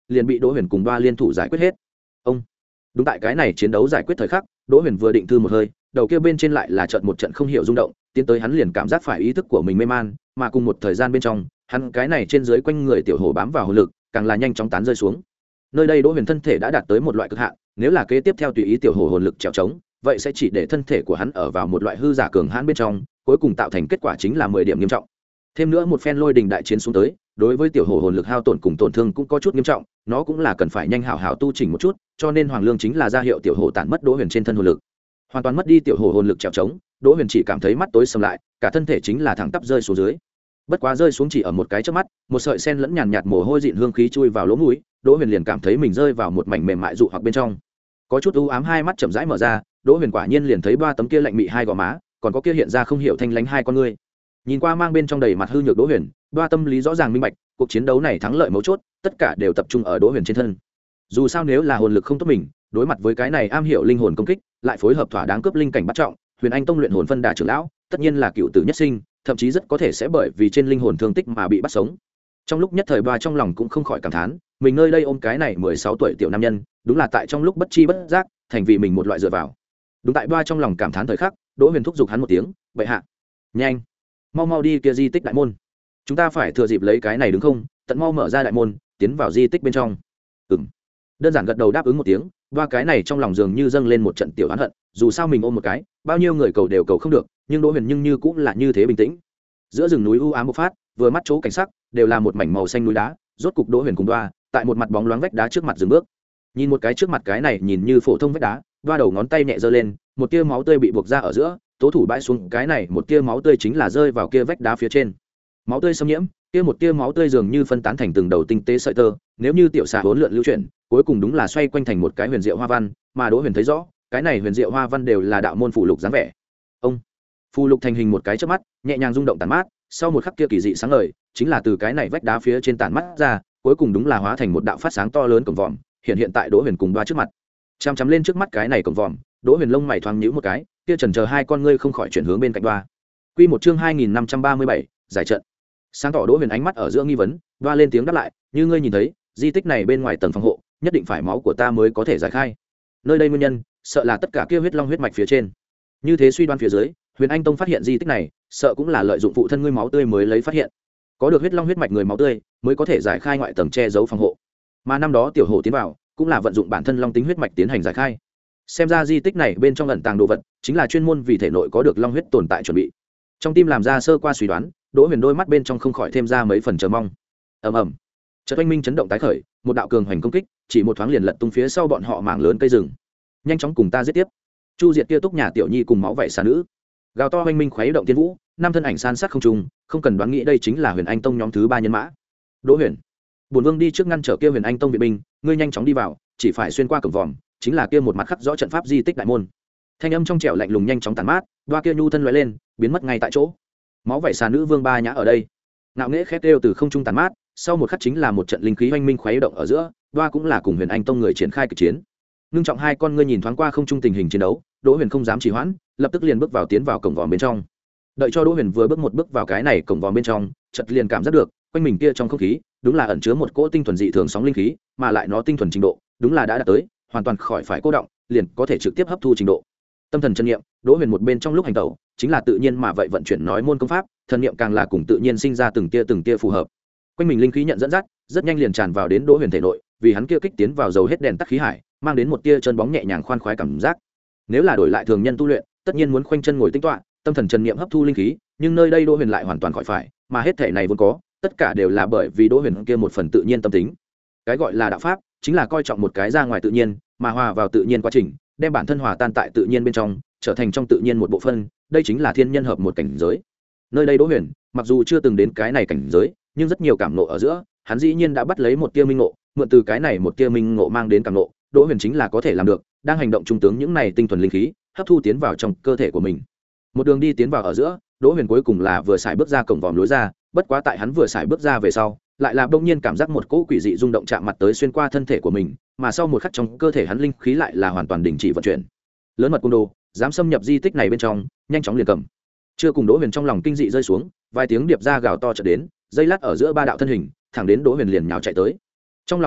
Speaker 1: liền bị Đỗ Huyền cùng Đoa liên thủ giải quyết hết. Ông đúng tại cái này chiến đấu giải quyết thời khắc, Đỗ Huyền vừa định thư một hơi, đầu kia bên trên lại là trận một trận không hiểu rung động, tiến tới hắn liền cảm giác phải ý thức của mình mê man, mà cùng một thời gian bên trong, hắn cái này trên dưới quanh người tiểu hổ bám vào hồn lực, càng là nhanh chóng tán rơi xuống. Nơi đây Đỗ Huyền thân thể đã đạt tới một loại cực hạn, nếu là kế tiếp theo tùy ý tiểu hổ hồn lực trèo trống, vậy sẽ chỉ để thân thể của hắn ở vào một loại hư giả cường hãn bên trong, cuối cùng tạo thành kết quả chính là mười điểm nghiêm trọng. Thêm nữa một phen lôi đình đại chiến xuống tới, đối với tiểu hổ hồn lực hao tổn cùng tổn thương cũng có chút nghiêm trọng, nó cũng là cần phải nhanh hảo hảo tu chỉnh một chút, cho nên Hoàng Lương chính là ra hiệu tiểu hổ tản mất Đỗ Huyền trên thân hồn lực. Hoàn toàn mất đi tiểu hổ hồn lực trèo trống, Đỗ Huyền chỉ cảm thấy mắt tối sầm lại, cả thân thể chính là thẳng tắp rơi xuống dưới. Bất quá rơi xuống chỉ ở một cái chớp mắt, một sợi sen lẫn nhàn nhạt mồ hôi dịn hương khí chui vào lỗ mũi, Đỗ Huyền liền cảm thấy mình rơi vào một mảnh mềm mại dụ hoặc bên trong. Có chút u ám hai mắt chậm rãi mở ra, Đỗ Huyền quả nhiên liền thấy ba tấm kia lạnh mị hai gò má, còn có kia hiện ra không hiểu thanh lánh hai con ngươi. Nhìn qua mang bên trong đầy mặt hư nhược Đỗ Huyền, ba tâm lý rõ ràng minh bạch, cuộc chiến đấu này thắng lợi mấu chốt, tất cả đều tập trung ở Đỗ Huyền trên thân. Dù sao nếu là hồn lực không tốt mình, đối mặt với cái này am hiểu linh hồn công kích, lại phối hợp thỏa đáng cướp linh cảnh bắt trọng, Huyền Anh Tông luyện hồn phân đà trưởng lão, tất nhiên là cựu tử nhất sinh, thậm chí rất có thể sẽ bởi vì trên linh hồn thương tích mà bị bắt sống. Trong lúc nhất thời ba trong lòng cũng không khỏi cảm thán, mình nơi đây ôm cái này mười sáu tuổi tiểu nam nhân, đúng là tại trong lúc bất chi bất giác, thành vì mình một loại dựa vào. Đúng tại ba trong lòng cảm thán thời khắc, Đỗ Huyền thúc giục hắn một tiếng, "Bệ hạ, nhanh, mau mau đi kia di tích đại môn. Chúng ta phải thừa dịp lấy cái này đứng không, tận mau mở ra đại môn, tiến vào di tích bên trong." Ừm. Đơn giản gật đầu đáp ứng một tiếng, ba cái này trong lòng dường như dâng lên một trận tiểu oán hận, dù sao mình ôm một cái, bao nhiêu người cầu đều cầu không được, nhưng Đỗ Huyền nhưng như cũng là như thế bình tĩnh. Giữa rừng núi u ám bộc phát, vừa mắt chỗ cảnh sắc, đều là một mảnh màu xanh núi đá, rốt cục Đỗ Huyền cùng Đoa, tại một mặt bóng loáng vách đá trước mặt dừng bước. Nhìn một cái trước mặt cái này nhìn như phổ thông vách đá, Đoa đầu ngón tay nhẹ giơ lên, một tia máu tươi bị buộc ra ở giữa, tố thủ bãi xuống, cái này một tia máu tươi chính là rơi vào kia vách đá phía trên. Máu tươi xâm nhiễm, kia một tia máu tươi dường như phân tán thành từng đầu tinh tế sợi tơ, nếu như tiểu xà hỗn lượn lưu chuyển, cuối cùng đúng là xoay quanh thành một cái huyền diệu hoa văn, mà Đỗ Huyền thấy rõ, cái này huyền diệu hoa văn đều là đạo môn phù lục dáng vẻ. Ông phù lục thành hình một cái chớp mắt, nhẹ nhàng rung động tản mát, sau một khắc kia kỳ dị sáng ngời, chính là từ cái này vách đá phía trên tản mắt ra, cuối cùng đúng là hóa thành một đạo phát sáng to lớn cổng vòm, hiện hiện tại Đỗ Huyền cùng Đoa trước mặt. Chăm chăm lên trước mắt cái này cổng vòm, Đỗ Huyền lông mày thoáng nhíu một cái, kia chần chờ hai con ngươi không khỏi chuyển hướng bên cạnh Đoa. Quy một chương hai nghìn năm trăm ba mươi bảy, giải trận. Sáng tỏ Đỗ Huyền ánh mắt ở giữa nghi vấn, Đoa lên tiếng đáp lại, "Như ngươi nhìn thấy, di tích này bên ngoài tầng phòng hộ, nhất định phải máu của ta mới có thể giải khai. Nơi đây nguyên nhân, sợ là tất cả kia huyết long huyết mạch phía trên." Như thế suy đoán phía dưới, Huyền Anh Tông phát hiện di tích này, sợ cũng là lợi dụng phụ thân ngươi máu tươi mới lấy phát hiện. Có được huyết long huyết mạch người máu tươi, mới có thể giải khai ngoại tầng che giấu phòng hộ. Mà năm đó tiểu hổ tiến vào, cũng là vận dụng bản thân long tính huyết mạch tiến hành giải khai. Xem ra di tích này bên trong ẩn tàng đồ vật, chính là chuyên môn vì thể nội có được long huyết tồn tại chuẩn bị. Trong tim làm ra sơ qua suy đoán, Đỗ Huyền đôi mắt bên trong không khỏi thêm ra mấy phần chờ mong. Ầm ầm. Chợt oanh minh chấn động tái khởi, một đạo cường hoành công kích, chỉ một thoáng liền lật tung phía sau bọn họ mảng lớn cây rừng. Nhanh chóng cùng ta giết tiếp. Chu Diệt kia túc nhà tiểu nhi cùng máu vảy xà nữ. Gào to oanh minh khuấy động tiên vũ, năm thân ảnh san sát không trùng, không cần đoán nghĩ đây chính là Huyền Anh Tông nhóm thứ ba nhân mã. Đỗ Huyền, bổn vương đi trước ngăn trở kia Huyền Anh Tông viện binh, ngươi nhanh chóng đi vào, chỉ phải xuyên qua cổng vòm, chính là kia một mặt khắc rõ trận pháp di tích đại môn. Thanh âm trong trẻo lạnh lùng nhanh chóng tàn mát, Đoa kia nhu thân lóe lên, biến mất ngay tại chỗ. Máu vảy xà nữ vương ba nhã ở đây. Ngạo nghễ khét đều từ không trung tàn mát, sau một khắc chính là một trận linh khí oanh minh khuấy động ở giữa, Đoa cũng là cùng Huyền Anh Tông người triển khai kịch chiến. Nương trọng hai con ngươi nhìn thoáng qua không trung tình hình chiến đấu, Đỗ Huyền không dám trì hoãn, lập tức liền bước vào tiến vào cổng vòm bên trong. Đợi cho Đỗ Huyền vừa bước một bước vào cái này cổng vòm bên trong, chợt liền cảm giác được, quanh mình kia trong không khí, đúng là ẩn chứa một cỗ tinh thuần dị thường sóng linh khí, mà lại nó tinh thuần trình độ, đúng là đã đạt tới, hoàn toàn khỏi phải cô động, liền có thể trực tiếp hấp thu trình độ. Tâm thần chân niệm, Đỗ Huyền một bên trong lúc hành tẩu, chính là tự nhiên mà vậy vận chuyển nói môn công pháp, thần niệm càng là cùng tự nhiên sinh ra từng tia từng tia phù hợp. Quanh mình linh khí nhận dẫn dắt, rất nhanh liền tràn vào đến Đỗ Huyền thể nội, vì hắn kia kích tiến vào dầu hết đèn tắt khí hải, mang đến một tia chân bóng nhẹ nhàng khoan khoái cảm giác. Nếu là đổi lại thường nhân tu luyện, tất nhiên muốn khoanh chân ngồi tĩnh tọa, tâm thần chân niệm hấp thu linh khí, nhưng nơi đây Đỗ Huyền lại hoàn toàn khỏi phải, mà hết thể này vốn có, tất cả đều là bởi vì Đỗ Huyền kia một phần tự nhiên tâm tính. Cái gọi là đạo pháp, chính là coi trọng một cái ra ngoài tự nhiên, mà hòa vào tự nhiên quá trình, đem bản thân hòa tan tại tự nhiên bên trong, trở thành trong tự nhiên một bộ phận, đây chính là thiên nhân hợp một cảnh giới. Nơi đây Đỗ Huyền, mặc dù chưa từng đến cái này cảnh giới, nhưng rất nhiều cảm ngộ ở giữa, hắn dĩ nhiên đã bắt lấy một tia minh ngộ, mượn từ cái này một tia minh ngộ mang đến cảm ngộ, Đỗ Huyền chính là có thể làm được, đang hành động trung tướng những này tinh thuần linh khí, hấp thu tiến vào trong cơ thể của mình. Một đường đi tiến vào ở giữa, Đỗ Huyền cuối cùng là vừa xài bước ra cổng vòm lối ra, bất quá tại hắn vừa xài bước ra về sau, lại là bỗng nhiên cảm giác một cỗ quỷ dị rung động chạm mặt tới xuyên qua thân thể của mình, mà sau một khắc trong cơ thể hắn linh khí lại là hoàn toàn đình chỉ vận chuyển. Lớn mật côn đồ, dám xâm nhập di tích này bên trong, nhanh chóng liền cầm. Chưa cùng Đỗ Huyền trong lòng kinh dị rơi xuống, vài tiếng điệp ra gào to chợt đến, dây lát ở giữa ba đạo thân hình, thẳng đến Đỗ Huyền liền nhào chạy tới. Trong lòng nghiêm nghị,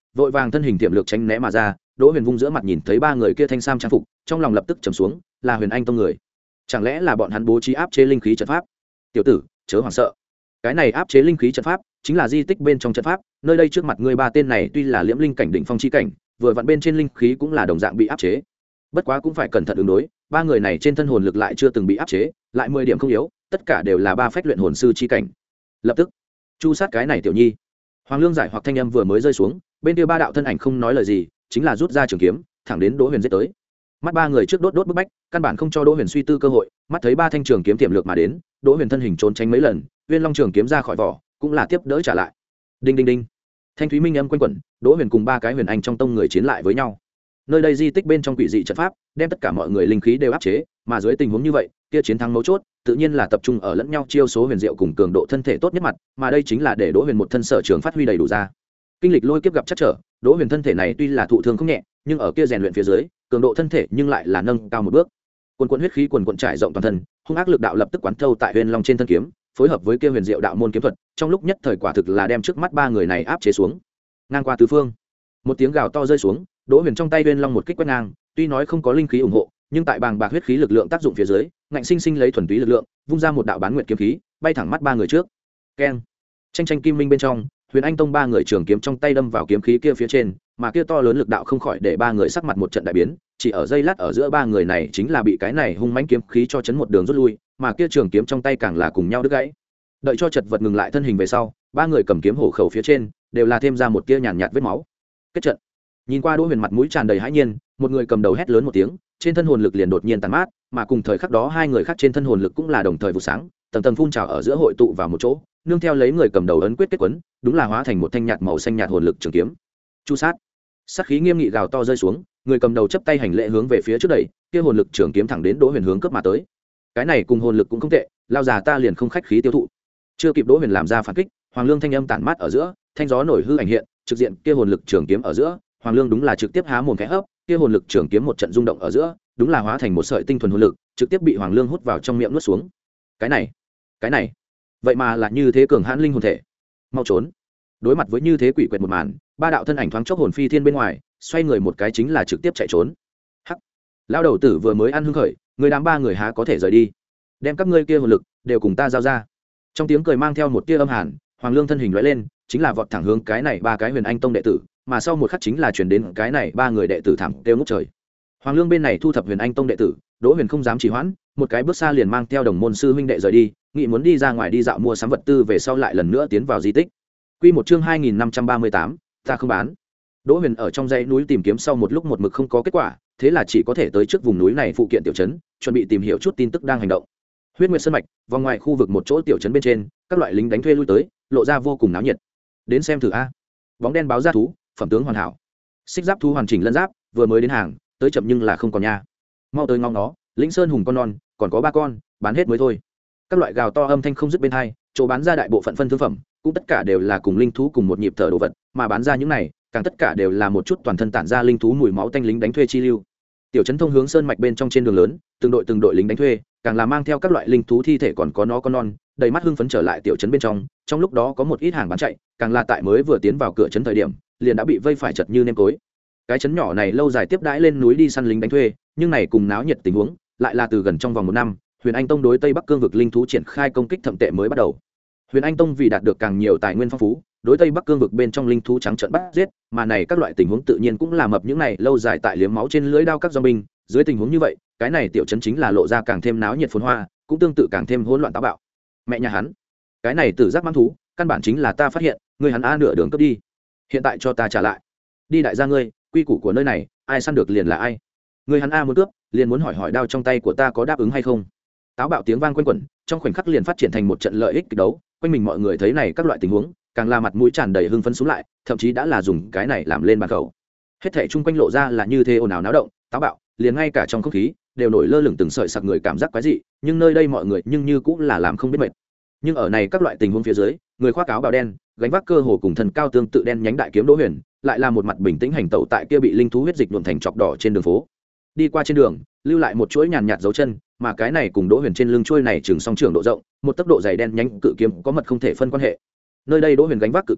Speaker 1: vội vàng thân hình tiệm lược tránh né mà ra. Đỗ Huyền vung giữa mặt nhìn thấy ba người kia thanh sam trang phục, trong lòng lập tức trầm xuống, là Huyền Anh tông người. Chẳng lẽ là bọn hắn bố trí áp chế linh khí trận pháp? Tiểu tử, chớ hoảng sợ. Cái này áp chế linh khí trận pháp chính là di tích bên trong trận pháp, nơi đây trước mặt ngươi ba tên này tuy là liễm linh cảnh đỉnh phong chi cảnh, vừa vặn bên trên linh khí cũng là đồng dạng bị áp chế. Bất quá cũng phải cẩn thận ứng đối, ba người này trên thân hồn lực lại chưa từng bị áp chế, lại mười điểm không yếu, tất cả đều là ba phách luyện hồn sư chi cảnh. Lập tức, chu sát cái này tiểu nhi. Hoàng Lương giải hoặc thanh âm vừa mới rơi xuống, bên kia ba đạo thân ảnh không nói lời gì, chính là rút ra trường kiếm, thẳng đến Đỗ Huyền giết tới. Mắt ba người trước đốt đốt bức bách, căn bản không cho Đỗ Huyền suy tư cơ hội, mắt thấy ba thanh trường kiếm tiềm lược mà đến, Đỗ Huyền thân hình trốn tránh mấy lần, Uyên Long trường kiếm ra khỏi vỏ, cũng là tiếp đỡ trả lại. Đinh đinh đinh. Thanh thúy minh âm quanh quẩn, Đỗ Huyền cùng ba cái Huyền Anh trong tông người chiến lại với nhau. Nơi đây di tích bên trong quỷ dị trận pháp, đem tất cả mọi người linh khí đều áp chế, mà dưới tình huống như vậy, kia chiến thắng mấu chốt, tự nhiên là tập trung ở lẫn nhau chiêu số huyền diệu cùng cường độ thân thể tốt nhất mặt, mà đây chính là để Đỗ Huyền một thân sở trường phát huy đầy đủ ra. Kinh lịch lôi kiếp gặp chắc trở, Đỗ Huyền thân thể này tuy là thụ thương không nhẹ, nhưng ở kia rèn luyện phía dưới, cường độ thân thể nhưng lại là nâng cao một bước. Quần quần huyết khí quần quần trải rộng toàn thân, hung ác lực đạo lập tức quán thâu tại Huyền Long trên thân kiếm, phối hợp với kia huyền diệu đạo môn kiếm thuật, trong lúc nhất thời quả thực là đem trước mắt ba người này áp chế xuống. Ngang qua tứ phương, một tiếng gào to rơi xuống, Đỗ Huyền trong tay Huyền Long một kích quét ngang, tuy nói không có linh khí ủng hộ, nhưng tại bàng bạc huyết khí lực lượng tác dụng phía dưới, ngạnh sinh sinh lấy thuần túy lực lượng, vung ra một đạo bán nguyệt kiếm khí, bay thẳng mắt ba người trước. Keng! Tranh tranh kim minh bên trong, Huyền Anh tông ba người trường kiếm trong tay đâm vào kiếm khí kia phía trên, mà kia to lớn lực đạo không khỏi để ba người sắc mặt một trận đại biến, chỉ ở giây lát ở giữa ba người này chính là bị cái này hung mãnh kiếm khí cho chấn một đường rút lui, mà kia trường kiếm trong tay càng là cùng nhau đứt gãy. Đợi cho chật vật ngừng lại thân hình về sau, ba người cầm kiếm hổ khẩu phía trên, đều là thêm ra một tia nhàn nhạt vết máu. Kết trận. Nhìn qua Đỗ Huyền mặt mũi tràn đầy hãi nhiên, một người cầm đầu hét lớn một tiếng, trên thân hồn lực liền đột nhiên tàn mát, mà cùng thời khắc đó hai người khác trên thân hồn lực cũng là đồng thời vụ sáng, tầng tầng phun trào ở giữa hội tụ vào một chỗ, nương theo lấy người cầm đầu ấn quyết kết quấn, đúng là hóa thành một thanh nhạt màu xanh nhạt hồn lực trường kiếm. Chu sát. Sát khí nghiêm nghị gào to rơi xuống, người cầm đầu chấp tay hành lễ hướng về phía trước đẩy, kia hồn lực trường kiếm thẳng đến Đỗ Huyền hướng cướp mà tới. Cái này cùng hồn lực cũng không tệ, lao già ta liền không khách khí tiêu thụ. Chưa kịp Đỗ Huyền làm ra phản kích, Hoàng Lương thanh âm tản mát ở giữa, thanh gió nổi hư ảnh hiện, trực diện kia hồn lực trường kiếm ở giữa, Hoàng Lương đúng là trực tiếp há mồm khẽ hấp, kia hồn lực trường kiếm một trận rung động ở giữa, đúng là hóa thành một sợi tinh thuần hồn lực, trực tiếp bị Hoàng Lương hút vào trong miệng nuốt xuống. Cái này, cái này, vậy mà là như thế cường hãn linh hồn thể. Mau trốn. Đối mặt với như thế quỷ quyệt một màn, ba đạo thân ảnh thoáng chốc hồn phi thiên bên ngoài, xoay người một cái chính là trực tiếp chạy trốn. Hắc. Lão đầu tử vừa mới ăn hưng khởi, người đám ba người há có thể rời đi. Đem các ngươi kia hồn lực đều cùng ta giao ra. Trong tiếng cười mang theo một tia âm hàn, Hoàng Lương thân hình lóe lên, chính là vọt thẳng hướng cái này ba cái Huyền Anh tông đệ tử, mà sau một khắc chính là chuyển đến cái này ba người đệ tử thảm kêu ngút trời. Hoàng Lương bên này thu thập Huyền Anh tông đệ tử, Đỗ Huyền không dám trì hoãn, một cái bước xa liền mang theo đồng môn sư huynh đệ rời đi, nghĩ muốn đi ra ngoài đi dạo mua sắm vật tư về sau lại lần nữa tiến vào di tích. Quy một chương hai nghìn năm trăm ba mươi tám, ta không bán. Đỗ Huyền ở trong dãy núi tìm kiếm sau một lúc một mực không có kết quả, thế là chỉ có thể tới trước vùng núi này phụ kiện tiểu trấn, chuẩn bị tìm hiểu chút tin tức đang hành động. Huyết Nguyệt Sơn mạch, vòng ngoài khu vực một chỗ tiểu trấn bên trên, các loại lính đánh thuê lui tới, lộ ra vô cùng náo nhiệt. Đến xem thử a. Bóng đen báo ra thú, phẩm tướng hoàn hảo. Xích giáp thú hoàn chỉnh lân giáp, vừa mới đến hàng, tới chậm nhưng là không còn nha. Mau tới ngóng nó, Lĩnh Sơn hùng con non, còn có ba con, bán hết mới thôi. Các loại gào to âm thanh không dứt bên hai, chỗ bán ra đại bộ phận phân thương phẩm, cũng tất cả đều là cùng linh thú cùng một nhịp thở đồ vật, mà bán ra những này, càng tất cả đều là một chút toàn thân tản ra linh thú mùi máu tanh lính đánh thuê chi lưu. Tiểu trấn thông hướng sơn mạch bên trong trên đường lớn, từng đội từng đội lính đánh thuê, càng là mang theo các loại linh thú thi thể còn có nó con non, đầy mắt hưng phấn trở lại tiểu trấn bên trong. Trong lúc đó có một ít hàng bán chạy, càng là tại mới vừa tiến vào cửa trấn thời điểm, liền đã bị vây phải chật như nêm cối. Cái trấn nhỏ này lâu dài tiếp đãi lên núi đi săn lính đánh thuê, nhưng này cùng náo nhiệt tình huống, lại là từ gần trong vòng một năm, Huyền Anh Tông đối Tây Bắc Cương vực linh thú triển khai công kích thậm tệ mới bắt đầu. Huyền Anh Tông vì đạt được càng nhiều tài nguyên phong phú, đối Tây Bắc Cương vực bên trong linh thú trắng trợn bắt giết, mà này các loại tình huống tự nhiên cũng là mập những này lâu dài tại liếm máu trên lưỡi đao các do binh, dưới tình huống như vậy, cái này tiểu trấn chính là lộ ra càng thêm náo nhiệt phồn hoa, cũng tương tự càng thêm hỗn loạn táo bạo. Mẹ nhà hắn, cái này tử giác mãng thú, căn bản chính là ta phát hiện, ngươi hắn a nửa đường cướp đi, hiện tại cho ta trả lại. Đi đại gia ngươi, quy củ của nơi này, ai săn được liền là ai. Ngươi hắn a muốn cướp, liền muốn hỏi hỏi đao trong tay của ta có đáp ứng hay không. Táo bạo tiếng vang quanh quẩn, trong khoảnh khắc liền phát triển thành một trận lợi ích kịch đấu, quanh mình mọi người thấy này các loại tình huống, càng là mặt mũi tràn đầy hưng phấn xuống lại, thậm chí đã là dùng cái này làm lên bàn khẩu. Hết thảy chung quanh lộ ra là như thế ồn ào náo động, táo bạo, liền ngay cả trong không khí đều nổi lơ lửng từng sợi sặc người cảm giác quái dị, nhưng nơi đây mọi người nhưng như cũng là làm không biết mệt. Nhưng ở này các loại tình huống phía dưới, người khoác áo bào đen, gánh vác cơ hồ cùng thần cao tương tự đen nhánh đại kiếm Đỗ Huyền, lại là một mặt bình tĩnh hành tẩu tại kia bị linh thú huyết dịch nhuộm thành chọc đỏ trên đường phố. Đi qua trên đường, lưu lại một chuỗi nhàn nhạt dấu chân, mà cái này cùng Đỗ Huyền trên lưng chuôi này chừng song trường độ rộng, một tốc độ dày đen nhánh cự kiếm có mật không thể phân quan hệ. Nơi đây Đỗ Huyền gánh vác cự kiếm,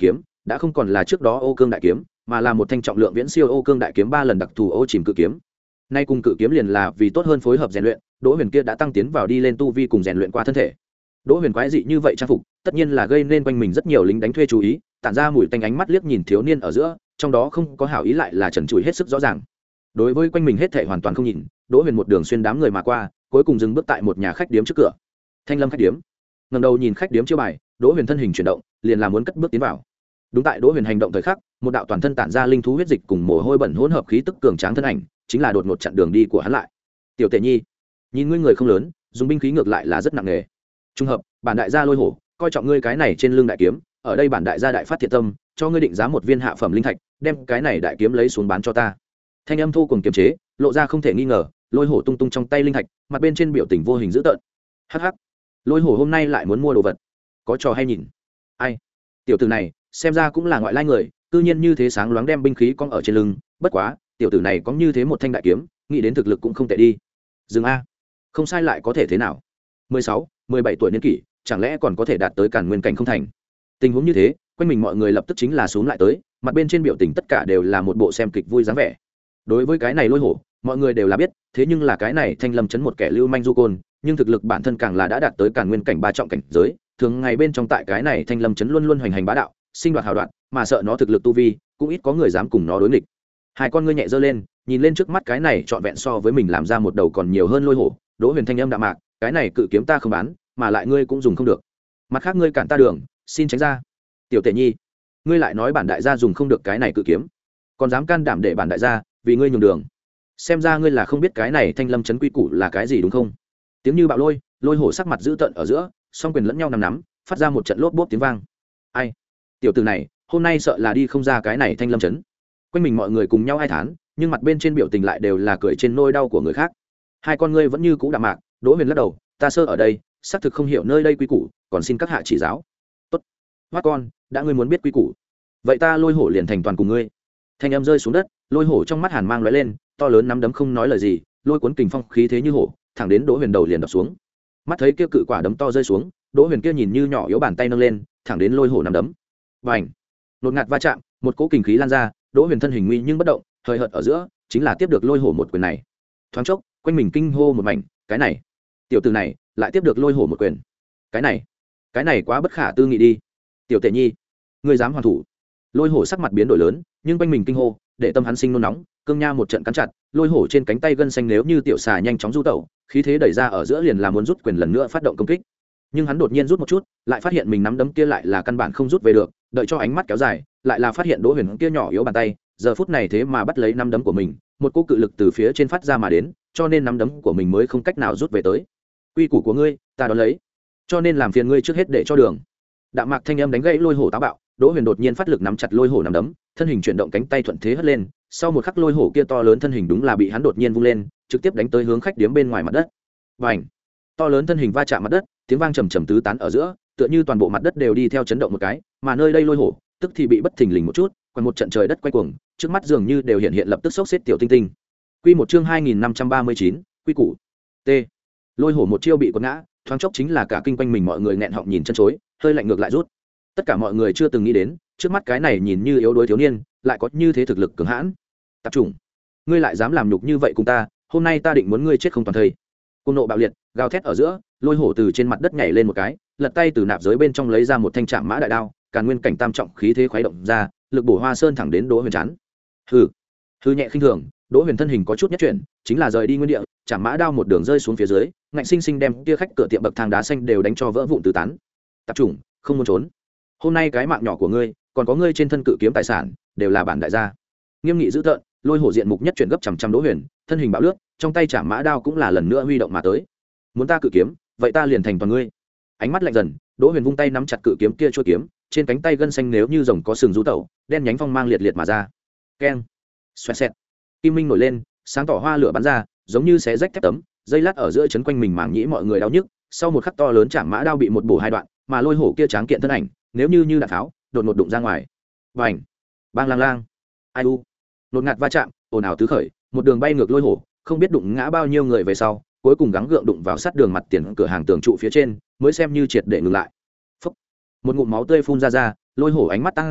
Speaker 1: đã không còn là trước đó ô cương đại kiếm mà là một thanh trọng lượng viễn siêu ô cương đại kiếm ba lần đặc thù ô chìm cự kiếm. Nay cùng cự kiếm liền là vì tốt hơn phối hợp rèn luyện, Đỗ Huyền kia đã tăng tiến vào đi lên tu vi cùng rèn luyện qua thân thể. Đỗ Huyền quái dị như vậy trang phục, tất nhiên là gây nên quanh mình rất nhiều lính đánh thuê chú ý, tản ra mùi tanh ánh mắt liếc nhìn thiếu niên ở giữa, trong đó không có hảo ý lại là trần trụi hết sức rõ ràng. Đối với quanh mình hết thảy hoàn toàn không nhìn, Đỗ Huyền một đường xuyên đám người mà qua, cuối cùng dừng bước tại một nhà khách điếm trước cửa. Thanh Lâm khách điếm. Ngẩng đầu nhìn khách điếm chiêu bài, Đỗ Huyền thân hình chuyển động, liền là muốn cất bước tiến vào. Đúng tại Đỗ Huyền hành động thời khắc, một đạo toàn thân tản ra linh thú huyết dịch cùng mồ hôi bẩn hỗn hợp khí tức cường tráng thân ảnh, chính là đột ngột chặn đường đi của hắn lại. Tiểu Tề Nhi, nhìn ngươi người không lớn, dùng binh khí ngược lại là rất nặng nề. Trung hợp, bản đại gia Lôi Hổ, coi trọng ngươi cái này trên lưng đại kiếm, ở đây bản đại gia đại phát thiện tâm, cho ngươi định giá một viên hạ phẩm linh thạch, đem cái này đại kiếm lấy xuống bán cho ta. Thanh âm thu cùng kiềm chế, lộ ra không thể nghi ngờ, Lôi Hổ tung tung trong tay linh thạch, mặt bên trên biểu tình vô hình dữ tợn. Hắc hắc, Lôi Hổ hôm nay lại muốn mua đồ vật, có trò hay nhìn. Ai? Tiểu tử này, xem ra cũng là ngoại lai người, cư nhiên như thế sáng loáng đem binh khí cong ở trên lưng, bất quá, tiểu tử này có như thế một thanh đại kiếm, nghĩ đến thực lực cũng không tệ đi. Dừng a, không sai lại có thể thế nào? mười sáu, mười bảy tuổi niên kỷ, chẳng lẽ còn có thể đạt tới càn nguyên cảnh không thành? Tình huống như thế, quanh mình mọi người lập tức chính là xuống lại tới, mặt bên trên biểu tình tất cả đều là một bộ xem kịch vui dáng vẻ. Đối với cái này Lôi Hổ, mọi người đều là biết, thế nhưng là cái này Thanh Lâm trấn một kẻ lưu manh du côn, nhưng thực lực bản thân càng là đã đạt tới càn nguyên cảnh ba trọng cảnh giới, thường ngày bên trong tại cái này Thanh Lâm trấn luôn luôn hoành hành bá đạo, sinh đoạt hào đoạn, mà sợ nó thực lực tu vi, cũng ít có người dám cùng nó đối nghịch. Hai con ngươi nhẹ giơ lên, nhìn lên trước mắt cái này trọn vẹn so với mình làm ra một đầu còn nhiều hơn Lôi Hổ, Đỗ Huyền thanh âm đạm mạc, cái này cự kiếm ta không bán, mà lại ngươi cũng dùng không được. Mặt khác ngươi cản ta đường, xin tránh ra. Tiểu Tề Nhi, ngươi lại nói bản đại gia dùng không được cái này cự kiếm, còn dám can đảm để bản đại gia vì ngươi nhường đường. Xem ra ngươi là không biết cái này Thanh Lâm trấn quy củ là cái gì đúng không? Tiếng như bạo lôi, Lôi Hổ sắc mặt dữ tợn ở giữa, song quyền lẫn nhau nắm nắm, phát ra một trận lốp bốp tiếng vang. Ai? Tiểu tử này, hôm nay sợ là đi không ra cái này Thanh Lâm trấn. Quanh mình mọi người cùng nhau ai thán, nhưng mặt bên trên biểu tình lại đều là cười trên nỗi đau của người khác. Hai con ngươi vẫn như cũ đạm mạc, Đỗ Huyền lắc đầu, ta sơ ở đây, xác thực không hiểu nơi đây quy củ, còn xin các hạ chỉ giáo. Tốt, hoát con, đã ngươi muốn biết quy củ, vậy ta Lôi Hổ liền thành toàn cùng ngươi. Thanh âm rơi xuống đất, Lôi Hổ trong mắt hàn mang lóe lên, to lớn nắm đấm không nói lời gì, lôi cuốn kình phong khí thế như hổ, thẳng đến Đỗ Huyền đầu liền đập xuống. Mắt thấy kia cự quả đấm to rơi xuống, Đỗ Huyền kia nhìn như nhỏ yếu bàn tay nâng lên, thẳng đến Lôi Hổ nắm đấm. Bành! Nột ngạt va chạm, một cỗ kình khí lan ra, Đỗ Huyền thân hình nguy nhưng bất động, hơi hợt ở giữa, chính là tiếp được Lôi Hổ một quyền này. Thoáng chốc, quanh mình kinh hô một mảnh, cái này, tiểu tử này, lại tiếp được Lôi Hổ một quyền. Cái này, cái này quá bất khả tư nghị đi. Tiểu Tề Nhi, ngươi dám hoàn thủ? Lôi Hổ sắc mặt biến đổi lớn, nhưng quanh mình kinh hô, để tâm hắn sinh nôn nóng, cương nha một trận cắn chặt, Lôi Hổ trên cánh tay gân xanh nếu như tiểu xà nhanh chóng du tẩu, khí thế đẩy ra ở giữa liền là muốn rút quyền lần nữa phát động công kích. Nhưng hắn đột nhiên rút một chút, lại phát hiện mình nắm đấm kia lại là căn bản không rút về được, đợi cho ánh mắt kéo dài, lại là phát hiện Đỗ Huyền kia nhỏ yếu bàn tay, giờ phút này thế mà bắt lấy nắm đấm của mình, một cú cự lực từ phía trên phát ra mà đến, cho nên nắm đấm của mình mới không cách nào rút về tới. Quy củ của ngươi, ta đón lấy, cho nên làm phiền ngươi trước hết để cho đường. Đạm mạc thanh âm đánh gãy Lôi Hổ táo bạo, Đỗ Huyền đột nhiên phát lực nắm chặt Lôi Hổ nắm đấm, thân hình chuyển động cánh tay thuận thế hất lên, sau một khắc Lôi Hổ kia to lớn thân hình đúng là bị hắn đột nhiên vung lên, trực tiếp đánh tới hướng khách điếm bên ngoài mặt đất. Bành! To lớn thân hình va chạm mặt đất, tiếng vang trầm trầm tứ tán ở giữa, tựa như toàn bộ mặt đất đều đi theo chấn động một cái, mà nơi đây Lôi Hổ, tức thì bị bất thình lình một chút, quanh một trận trời đất quay cuồng, trước mắt dường như đều hiện hiện lập tức sốc xếp tiểu tinh tinh. Quy một chương hai nghìn năm trăm ba mươi chín, quy củ. T. Lôi Hổ một chiêu bị quật ngã, thoáng chốc chính là cả kinh quanh mình mọi người nghẹn họng nhìn chân chối, hơi lạnh ngược lại rút. Tất cả mọi người chưa từng nghĩ đến, trước mắt cái này nhìn như yếu đuối thiếu niên, lại có như thế thực lực cường hãn. Tập trung, ngươi lại dám làm nhục như vậy cùng ta, hôm nay ta định muốn ngươi chết không toàn thây. Cung nộ bạo liệt, gào thét ở giữa, Lôi Hổ từ trên mặt đất nhảy lên một cái, lật tay từ nạp giới bên trong lấy ra một thanh trảm mã đại đao, càn nguyên cảnh tam trọng khí thế khuấy động ra, lực bổ hoa sơn thẳng đến Đỗ Huyền chán. Hừ, hừ nhẹ khinh thường, Đỗ Huyền thân hình có chút nhất chuyển, chính là rời đi nguyên địa, trảm mã đao một đường rơi xuống phía dưới, ngạnh sinh sinh đem kia khách cửa tiệm bậc thang đá xanh đều đánh cho vỡ vụn tứ tán. Tập trung, không muốn trốn. Hôm nay cái mạng nhỏ của ngươi, còn có ngươi trên thân cự kiếm tài sản, đều là bản đại gia. Nghiêm nghị dữ tợn, Lôi Hổ diện mục nhất chuyển gấp chằm chằm Đỗ Huyền, thân hình bạo lướt, trong tay trảm mã đao cũng là lần nữa huy động mà tới. Muốn ta cự kiếm, vậy ta liền thành toàn ngươi. Ánh mắt lạnh dần, Đỗ Huyền vung tay nắm chặt cự kiếm kia chuôi kiếm, trên cánh tay gân xanh nếu như rồng có sừng rú tẩu, đen nhánh phong mang liệt liệt mà ra. Keng, xoẹt xẹt, kim minh nổi lên, sáng tỏ hoa lửa bắn ra, giống như xé rách thép tấm, dây lát ở giữa chấn quanh mình mảng nhĩ mọi người đau nhức. Sau một khắc to lớn trảm mã đao bị một bổ hai đoạn, mà Lôi Hổ kia tráng kiện thân ảnh, nếu như như đạn tháo, đột ngột đụng ra ngoài. Bành, bang lang lang, ai u, nột ngạt va chạm, ồn ào tứ khởi, một đường bay ngược Lôi Hổ, không biết đụng ngã bao nhiêu người về sau, cuối cùng gắng gượng đụng vào sát đường mặt tiền cửa hàng tường trụ phía trên, mới xem như triệt để ngừng lại. Phúc, một ngụm máu tươi phun ra ra, Lôi Hổ ánh mắt tăng dã,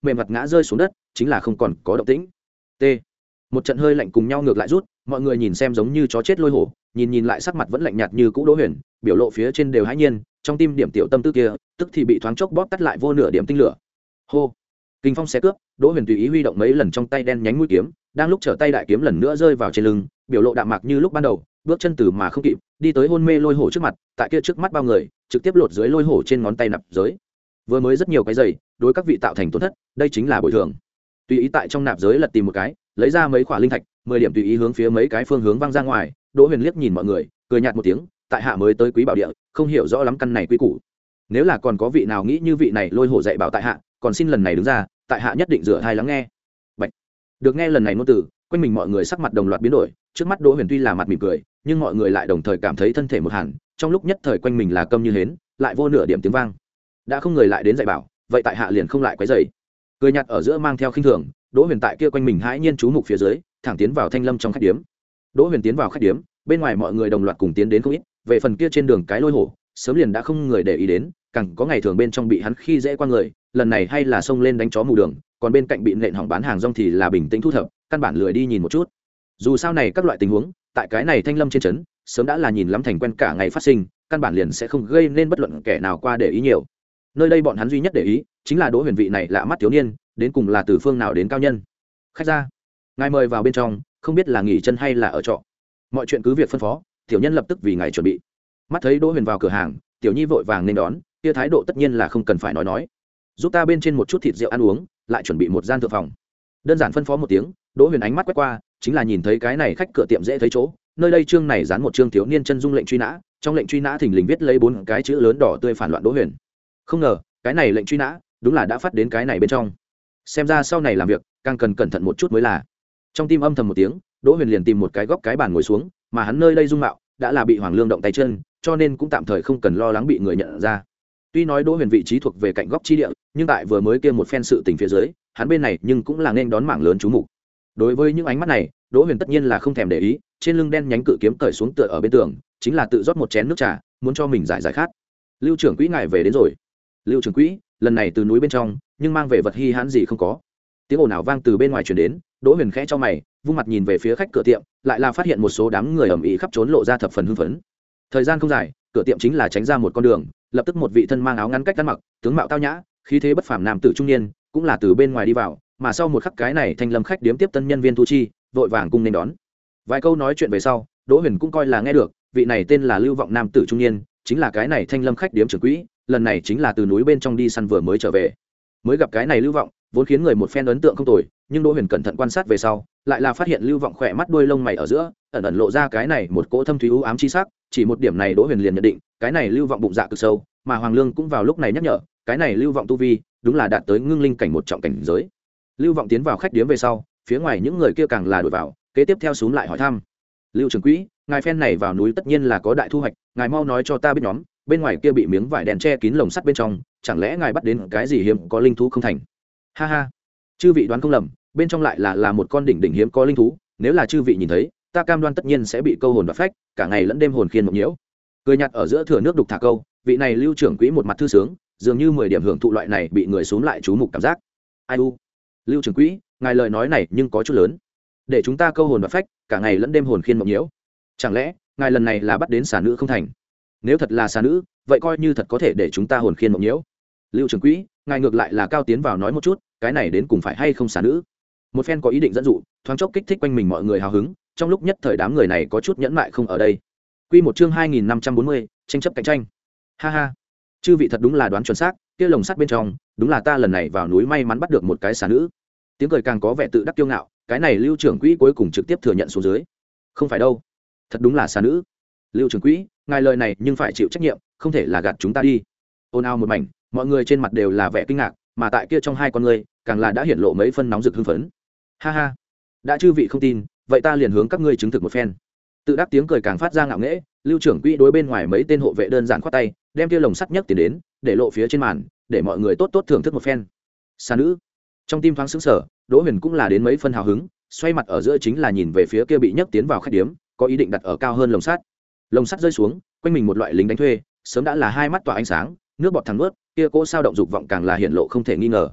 Speaker 1: mềm mặt ngã rơi xuống đất, chính là không còn có động tĩnh. T. Một trận hơi lạnh cùng nhau ngược lại rút, mọi người nhìn xem giống như chó chết lôi hổ, nhìn nhìn lại sắc mặt vẫn lạnh nhạt như cũ Đỗ Huyền, biểu lộ phía trên đều hãi nhiên, trong tim điểm tiểu tâm tư kia, tức thì bị thoáng chốc bóp tắt lại vô nửa điểm tinh lửa. Hô. Kinh phong xé cướp, Đỗ Huyền tùy ý huy động mấy lần trong tay đen nhánh mũi kiếm, đang lúc trở tay đại kiếm lần nữa rơi vào trên lưng, biểu lộ đạm mạc như lúc ban đầu, bước chân từ mà không kịp, đi tới hôn mê lôi hổ trước mặt, tại kia trước mắt bao người, trực tiếp lột dưới lôi hổ trên ngón tay nạp giới. Vừa mới rất nhiều cái giày, đối các vị tạo thành tổn thất, đây chính là bồi thường. Tùy ý tại trong nạp giới lật tìm một cái, lấy ra mấy quả linh thạch, mười điểm tùy ý hướng phía mấy cái phương hướng văng ra ngoài. Đỗ Huyền liếc nhìn mọi người, cười nhạt một tiếng, tại hạ mới tới Quý Bảo Địa, không hiểu rõ lắm căn này quý củ. Nếu là còn có vị nào nghĩ như vị này lôi hổ dạy bảo tại hạ, còn xin lần này đứng ra, tại hạ nhất định rửa hai lắng nghe. Bạch. Được nghe lần này ngôn từ, quanh mình mọi người sắc mặt đồng loạt biến đổi, trước mắt Đỗ Huyền tuy là mặt mỉm cười, nhưng mọi người lại đồng thời cảm thấy thân thể một hẳn, trong lúc nhất thời quanh mình là câm như hến, lại vô nửa điểm tiếng vang. Đã không người lại đến dạy bảo, vậy tại hạ liền không lại quấy rầy. Cười nhạt ở giữa mang theo khinh thường, Đỗ Huyền tại kia quanh mình hãi nhiên chú mục phía dưới, thẳng tiến vào thanh lâm trong khách điếm. Đỗ Huyền tiến vào khách điếm, bên ngoài mọi người đồng loạt cùng tiến đến không ít, về phần kia trên đường cái lôi hổ, sớm liền đã không người để ý đến, càng có ngày thường bên trong bị hắn khi dễ qua người, lần này hay là xông lên đánh chó mù đường, còn bên cạnh bị nện hỏng bán hàng rong thì là bình tĩnh thu thập, căn bản lười đi nhìn một chút. Dù sao này các loại tình huống, tại cái này thanh lâm trên trấn, sớm đã là nhìn lắm thành quen cả ngày phát sinh, căn bản liền sẽ không gây nên bất luận kẻ nào qua để ý nhiều. Nơi đây bọn hắn duy nhất để ý chính là Đỗ Huyền vị này lạ mắt thiếu niên, đến cùng là từ phương nào đến cao nhân. Khách ra, ngài mời vào bên trong, không biết là nghỉ chân hay là ở trọ. Mọi chuyện cứ việc phân phó, tiểu nhân lập tức vì ngài chuẩn bị. Mắt thấy Đỗ Huyền vào cửa hàng, tiểu nhi vội vàng nên đón, kia thái độ tất nhiên là không cần phải nói nói. Giúp ta bên trên một chút thịt rượu ăn uống, lại chuẩn bị một gian thượng phòng. Đơn giản phân phó một tiếng, Đỗ Huyền ánh mắt quét qua, chính là nhìn thấy cái này khách cửa tiệm dễ thấy chỗ, nơi đây chương này dán một chương thiếu niên chân dung lệnh truy nã, trong lệnh truy nã thình lình viết lấy bốn cái chữ lớn đỏ tươi phản loạn Đỗ Huyền. Không ngờ, cái này lệnh truy nã, đúng là đã phát đến cái này bên trong. Xem ra sau này làm việc, càng cần cẩn thận một chút mới là. Trong tim âm thầm một tiếng, Đỗ Huyền liền tìm một cái góc cái bàn ngồi xuống, mà hắn nơi đây dung mạo đã là bị Hoàng Lương động tay chân, cho nên cũng tạm thời không cần lo lắng bị người nhận ra. Tuy nói Đỗ Huyền vị trí thuộc về cạnh góc chi địa, nhưng tại vừa mới kia một phen sự tình phía dưới, hắn bên này nhưng cũng là nên đón mảng lớn chú mục. Đối với những ánh mắt này, Đỗ Huyền tất nhiên là không thèm để ý, trên lưng đen nhánh cự kiếm cởi xuống tựa ở bên tường, chính là tự rót một chén nước trà, muốn cho mình giải giải khát. Lưu trưởng quỹ ngài về đến rồi. Lưu trưởng quỹ, lần này từ núi bên trong, nhưng mang về vật hi hãn gì không có. Tiếng ồn ào vang từ bên ngoài truyền đến, Đỗ Huyền khẽ cho mày, vung mặt nhìn về phía khách cửa tiệm, lại là phát hiện một số đám người ầm ĩ khắp trốn lộ ra thập phần hưng phấn. Thời gian không dài, cửa tiệm chính là tránh ra một con đường, lập tức một vị thân mang áo ngắn cách ăn mặc, tướng mạo tao nhã, khí thế bất phàm nam tử trung niên, cũng là từ bên ngoài đi vào, mà sau một khắc cái này thanh lâm khách điếm tiếp tân nhân viên thu chi, vội vàng cung nên đón. Vài câu nói chuyện về sau, Đỗ Huyền cũng coi là nghe được, vị này tên là Lưu Vọng nam tử trung niên, chính là cái này thanh lâm khách điếm trưởng quỹ, lần này chính là từ núi bên trong đi săn vừa mới trở về. Mới gặp cái này Lưu Vọng, vốn khiến người một phen ấn tượng không tồi, nhưng Đỗ Huyền cẩn thận quan sát về sau, lại là phát hiện Lưu Vọng khỏe mắt đuôi lông mày ở giữa, ẩn ẩn lộ ra cái này một cỗ thâm thúy u ám chi sắc, chỉ một điểm này Đỗ Huyền liền nhận định, cái này Lưu Vọng bụng dạ cực sâu, mà Hoàng Lương cũng vào lúc này nhắc nhở, cái này Lưu Vọng tu vi, đúng là đạt tới ngưng linh cảnh một trọng cảnh giới. Lưu Vọng tiến vào khách điếm về sau, phía ngoài những người kia càng là đuổi vào, kế tiếp theo xuống lại hỏi thăm. Lưu trưởng quỹ, ngài phen này vào núi tất nhiên là có đại thu hoạch, ngài mau nói cho ta biết nhóm, bên ngoài kia bị miếng vải đèn che kín lồng sắt bên trong, chẳng lẽ ngài bắt đến cái gì hiếm có linh thú không thành? Ha ha, chư vị đoán không lầm, bên trong lại là là một con đỉnh đỉnh hiếm có linh thú, nếu là chư vị nhìn thấy, ta cam đoan tất nhiên sẽ bị câu hồn và phách, cả ngày lẫn đêm hồn khiên mộng nhiễu. Cười nhạt ở giữa thừa nước đục thả câu, vị này Lưu trưởng quỹ một mặt thư sướng, dường như mười điểm hưởng thụ loại này bị người xuống lại chú mục cảm giác. Ai u, Lưu trưởng quỹ, ngài lời nói này nhưng có chút lớn, để chúng ta câu hồn và phách, cả ngày lẫn đêm hồn khiên mộng nhiễu. Chẳng lẽ ngài lần này là bắt đến xà nữ không thành? Nếu thật là xà nữ, vậy coi như thật có thể để chúng ta hồn khiên mộng nhiễu. Lưu trưởng quỹ, ngài ngược lại là cao tiến vào nói một chút, cái này đến cùng phải hay không xà nữ? Một phen có ý định dẫn dụ, thoáng chốc kích thích quanh mình mọi người hào hứng, trong lúc nhất thời đám người này có chút nhẫn mại không ở đây. Quy một chương hai nghìn năm trăm bốn mươi, tranh chấp cạnh tranh. Ha ha, chư vị thật đúng là đoán chuẩn xác, kia lồng sắt bên trong, đúng là ta lần này vào núi may mắn bắt được một cái xà nữ. Tiếng cười càng có vẻ tự đắc kiêu ngạo, cái này Lưu trưởng quỹ cuối cùng trực tiếp thừa nhận xuống dưới. Không phải đâu, thật đúng là xà nữ. Lưu trưởng quỹ, ngài lời này nhưng phải chịu trách nhiệm, không thể là gạt chúng ta đi. Ôn ao một mảnh, mọi người trên mặt đều là vẻ kinh ngạc, mà tại kia trong hai con người, càng là đã hiển lộ mấy phân nóng rực hưng phấn. Ha ha, đã chư vị không tin, vậy ta liền hướng các ngươi chứng thực một phen. Tự đắc tiếng cười càng phát ra ngạo nghễ, Lưu trưởng quỹ đối bên ngoài mấy tên hộ vệ đơn giản khoát tay, đem kia lồng sắt nhấc tiền đến, để lộ phía trên màn, để mọi người tốt tốt thưởng thức một phen. Xà nữ, trong tim thoáng sững sờ, Đỗ Huyền cũng là đến mấy phân hào hứng, xoay mặt ở giữa chính là nhìn về phía kia bị nhấc tiến vào khách điếm, có ý định đặt ở cao hơn lồng sắt. Lồng sắt rơi xuống, quanh mình một loại lính đánh thuê, sớm đã là hai mắt tỏa ánh sáng, nước bọt thẳng nuốt, kia cỗ sao động dục vọng càng là hiện lộ không thể nghi ngờ.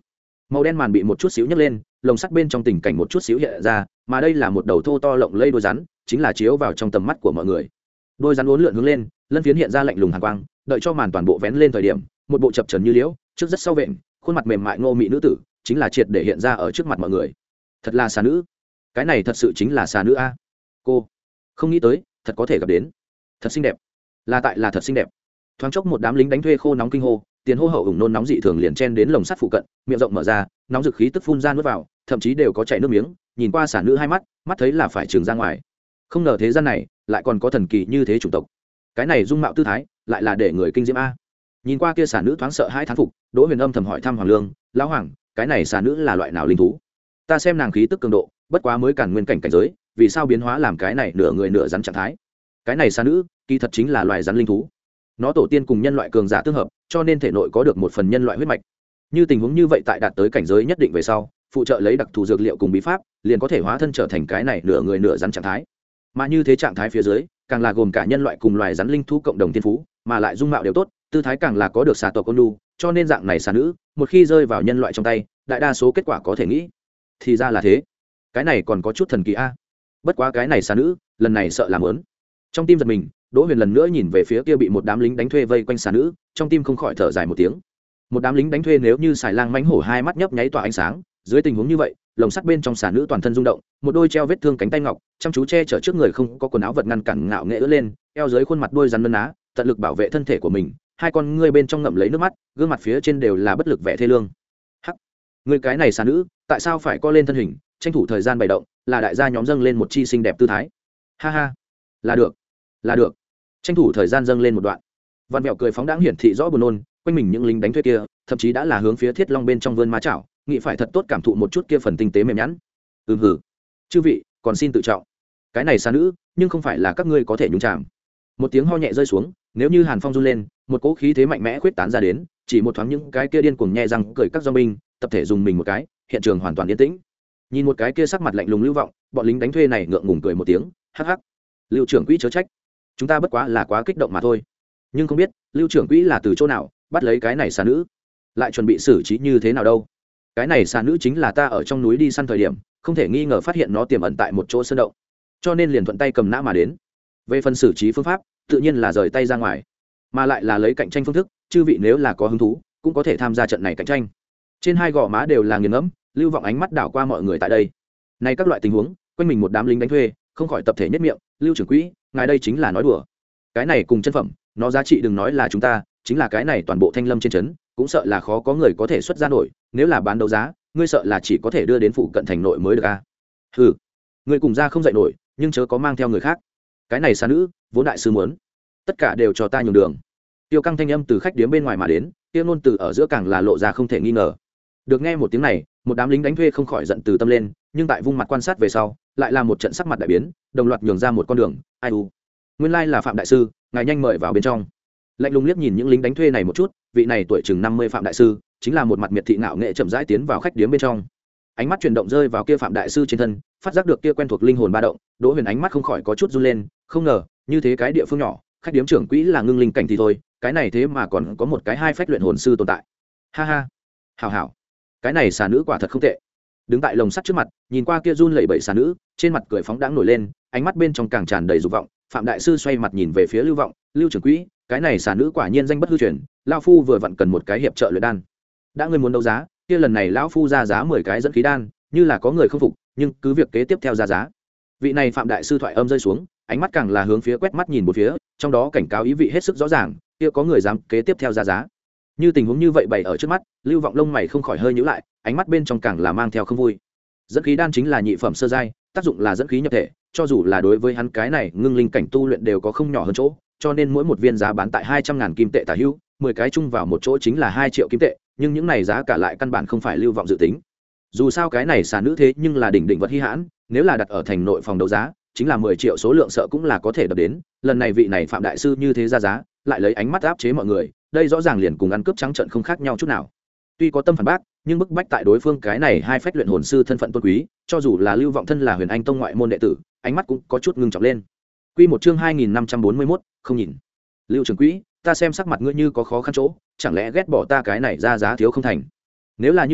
Speaker 1: màu đen màn bị một chút xíu nhấc lên, lồng sắt bên trong tình cảnh một chút xíu hiện ra, mà đây là một đầu thô to lộng lây đôi rắn, chính là chiếu vào trong tầm mắt của mọi người. Đôi rắn uốn lượn hướng lên, lân phiến hiện ra lạnh lùng hàn quang, đợi cho màn toàn bộ vén lên thời điểm, một bộ chập trần như liễu, trước rất sau vện, khuôn mặt mềm mại ngô mị nữ tử, chính là triệt để hiện ra ở trước mặt mọi người. Thật là xà nữ, cái này thật sự chính là xà nữ a. Cô không nghĩ tới, thật có thể gặp đến, thật xinh đẹp, là tại là thật xinh đẹp. Thoáng chốc một đám lính đánh thuê khô nóng kinh hô, tiền hô hậu ủng nôn nóng dị thường liền chen đến lồng sắt phụ cận, miệng rộng mở ra, nóng dực khí tức phun ra nuốt vào, thậm chí đều có chảy nước miếng, nhìn qua xà nữ hai mắt, mắt thấy là phải trường ra ngoài. Không ngờ thế gian này lại còn có thần kỳ như thế chủng tộc. Cái này dung mạo tư thái, lại là để người kinh diễm a. Nhìn qua kia xà nữ thoáng sợ hai thán phục, Đỗ Huyền âm thầm hỏi thăm Hoàng Lương, "Lão Hoàng, cái này xà nữ là loại nào linh thú? Ta xem nàng khí tức cường độ, bất quá mới càn nguyên cảnh cảnh giới, vì sao biến hóa làm cái này nửa người nửa rắn trạng thái? Cái này xà nữ, kỳ thật chính là loài rắn linh thú. Nó tổ tiên cùng nhân loại cường giả tương hợp, cho nên thể nội có được một phần nhân loại huyết mạch. Như tình huống như vậy tại đạt tới cảnh giới nhất định về sau, phụ trợ lấy đặc thù dược liệu cùng bí pháp, liền có thể hóa thân trở thành cái này nửa người nửa rắn trạng thái. Mà như thế trạng thái phía dưới, càng là gồm cả nhân loại cùng loài rắn linh thú cộng đồng thiên phú, mà lại dung mạo đều tốt, tư thái càng là có được xà tộc ôn nhu, cho nên dạng này xà nữ, một khi rơi vào nhân loại trong tay, đại đa số kết quả có thể nghĩ. Thì ra là thế. Cái này còn có chút thần kỳ a. Bất quá cái này xà nữ, lần này sợ làm lớn. Trong tim giật mình, Đỗ Huyền lần nữa nhìn về phía kia bị một đám lính đánh thuê vây quanh xà nữ, trong tim không khỏi thở dài một tiếng. Một đám lính đánh thuê nếu như xài lang mãnh hổ hai mắt nhấp nháy tỏa ánh sáng, dưới tình huống như vậy, lồng sắt bên trong xà nữ toàn thân rung động, một đôi treo vết thương cánh tay ngọc, chăm chú che chở trước người không có quần áo vật ngăn cản ngạo nghệ ưỡn lên, eo dưới khuôn mặt đôi rắn nân á, tận lực bảo vệ thân thể của mình, hai con ngươi bên trong ngậm lấy nước mắt, gương mặt phía trên đều là bất lực vẻ thê lương. Hắc, người cái này xà nữ, tại sao phải co lên thân hình, tranh thủ thời gian bày động, là đại gia nhóm dâng lên một chi xinh đẹp tư thái. Ha ha, là được, là được. Tranh thủ thời gian dâng lên một đoạn. Văn Mẹo cười phóng đãng hiển thị rõ buồn nôn, quanh mình những lính đánh thuê kia, thậm chí đã là hướng phía Thiết Long bên trong vươn ma chảo, nghĩ phải thật tốt cảm thụ một chút kia phần tinh tế mềm nhẵn. Ừm hử. Chư vị, còn xin tự trọng. Cái này xà nữ, nhưng không phải là các ngươi có thể nhúng chạm. Một tiếng ho nhẹ rơi xuống, nếu như Hàn Phong run lên, một cỗ khí thế mạnh mẽ khuyết tán ra đến, chỉ một thoáng những cái kia điên cuồng nhẹ răng cười các do binh, tập thể dùng mình một cái, hiện trường hoàn toàn yên tĩnh. Nhìn một cái kia sắc mặt lạnh lùng Lưu Vọng, bọn lính đánh thuê này ngượng ngùng cười một tiếng, hắc hắc. Lưu trưởng quỹ chớ trách, chúng ta bất quá là quá kích động mà thôi. Nhưng không biết, Lưu trưởng quỹ là từ chỗ nào bắt lấy cái này xà nữ, lại chuẩn bị xử trí như thế nào đâu. Cái này xà nữ chính là ta ở trong núi đi săn thời điểm, không thể nghi ngờ phát hiện nó tiềm ẩn tại một chỗ sơn động, cho nên liền thuận tay cầm nã mà đến. Về phần xử trí phương pháp, tự nhiên là rời tay ra ngoài, mà lại là lấy cạnh tranh phương thức, chư vị nếu là có hứng thú, cũng có thể tham gia trận này cạnh tranh. Trên hai gò má đều là nghiền ngẫm, Lưu Vọng ánh mắt đảo qua mọi người tại đây. Này các loại tình huống, quanh mình một đám lính đánh thuê, không khỏi tập thể nhất miệng, Lưu trưởng quỹ, ngài đây chính là nói đùa. Cái này cùng chân phẩm, nó giá trị đừng nói là chúng ta, chính là cái này toàn bộ Thanh Lâm trên trấn, cũng sợ là khó có người có thể xuất ra nổi, nếu là bán đấu giá, ngươi sợ là chỉ có thể đưa đến phụ cận thành nội mới được a. À? Hừ, ngươi cùng ra không dậy nổi, nhưng chớ có mang theo người khác. Cái này xà nữ, vốn đại sư muốn, tất cả đều cho ta nhường đường. Tiêu Căng thanh âm từ khách điếm bên ngoài mà đến, tiêu ngôn từ ở giữa càng là lộ ra không thể nghi ngờ. Được nghe một tiếng này, một đám lính đánh thuê không khỏi giận từ tâm lên, nhưng tại vung mặt quan sát về sau, lại là một trận sắc mặt đại biến, đồng loạt nhường ra một con đường. Ai u, nguyên lai là Phạm đại sư, ngài nhanh mời vào bên trong. Lạnh lùng liếc nhìn những lính đánh thuê này một chút, vị này tuổi chừng năm mươi Phạm đại sư, chính là một mặt miệt thị ngạo nghệ chậm rãi tiến vào khách điếm bên trong. Ánh mắt chuyển động rơi vào kia Phạm đại sư trên thân, phát giác được kia quen thuộc linh hồn ba động, Đỗ Huyền ánh mắt không khỏi có chút run lên, không ngờ, như thế cái địa phương nhỏ, khách điếm trưởng quỹ là ngưng linh cảnh thì thôi, cái này thế mà còn có một cái hai phách luyện hồn sư tồn tại. Ha ha, hảo hảo, cái này xà nữ quả thật không tệ. Đứng tại lồng sắt trước mặt, nhìn qua kia run lẩy bẩy xà nữ, trên mặt cười phóng đãng nổi lên, ánh mắt bên trong càng tràn đầy dục vọng. Phạm đại sư xoay mặt nhìn về phía Lưu Vọng, Lưu trưởng quỹ, cái này xà nữ quả nhiên danh bất hư truyền, lão phu vừa vặn cần một cái hiệp trợ luyện đan. Đã ngươi muốn đấu giá, kia lần này lão phu ra giá mười cái dẫn khí đan, như là có người không phục, nhưng cứ việc kế tiếp theo ra giá. Vị này Phạm đại sư thoại âm rơi xuống, ánh mắt càng là hướng phía quét mắt nhìn một phía, trong đó cảnh cáo ý vị hết sức rõ ràng, kia có người dám kế tiếp theo ra giá. Như tình huống như vậy bày ở trước mắt, Lưu Vọng lông mày không khỏi hơi nhíu lại, ánh mắt bên trong càng là mang theo không vui. Dẫn khí đan chính là nhị phẩm sơ giai, tác dụng là dẫn khí nhập thể, cho dù là đối với hắn cái này ngưng linh cảnh tu luyện đều có không nhỏ hơn chỗ, cho nên mỗi một viên giá bán tại hai trăm ngàn kim tệ tả hữu, mười cái chung vào một chỗ chính là hai triệu kim tệ, nhưng những này giá cả lại căn bản không phải Lưu Vọng dự tính. Dù sao cái này xà nữ thế nhưng là đỉnh đỉnh vật hi hãn, nếu là đặt ở thành nội phòng đấu giá, chính là mười triệu số lượng sợ cũng là có thể đập đến, lần này vị này Phạm đại sư như thế ra giá, lại lấy ánh mắt áp chế mọi người, đây rõ ràng liền cùng ăn cướp trắng trợn không khác nhau chút nào. Tuy có tâm phản bác, nhưng bức bách tại đối phương cái này hai phách luyện hồn sư thân phận tôn quý, cho dù là Lưu Vọng thân là Huyền Anh tông ngoại môn đệ tử, ánh mắt cũng có chút ngưng trọng lên. Quy một chương hai nghìn năm trăm bốn mươi mốt, không nhìn. Lưu trưởng quỹ, ta xem sắc mặt ngươi như có khó khăn chỗ, chẳng lẽ ghét bỏ ta cái này ra giá thiếu không thành? Nếu là như vậy,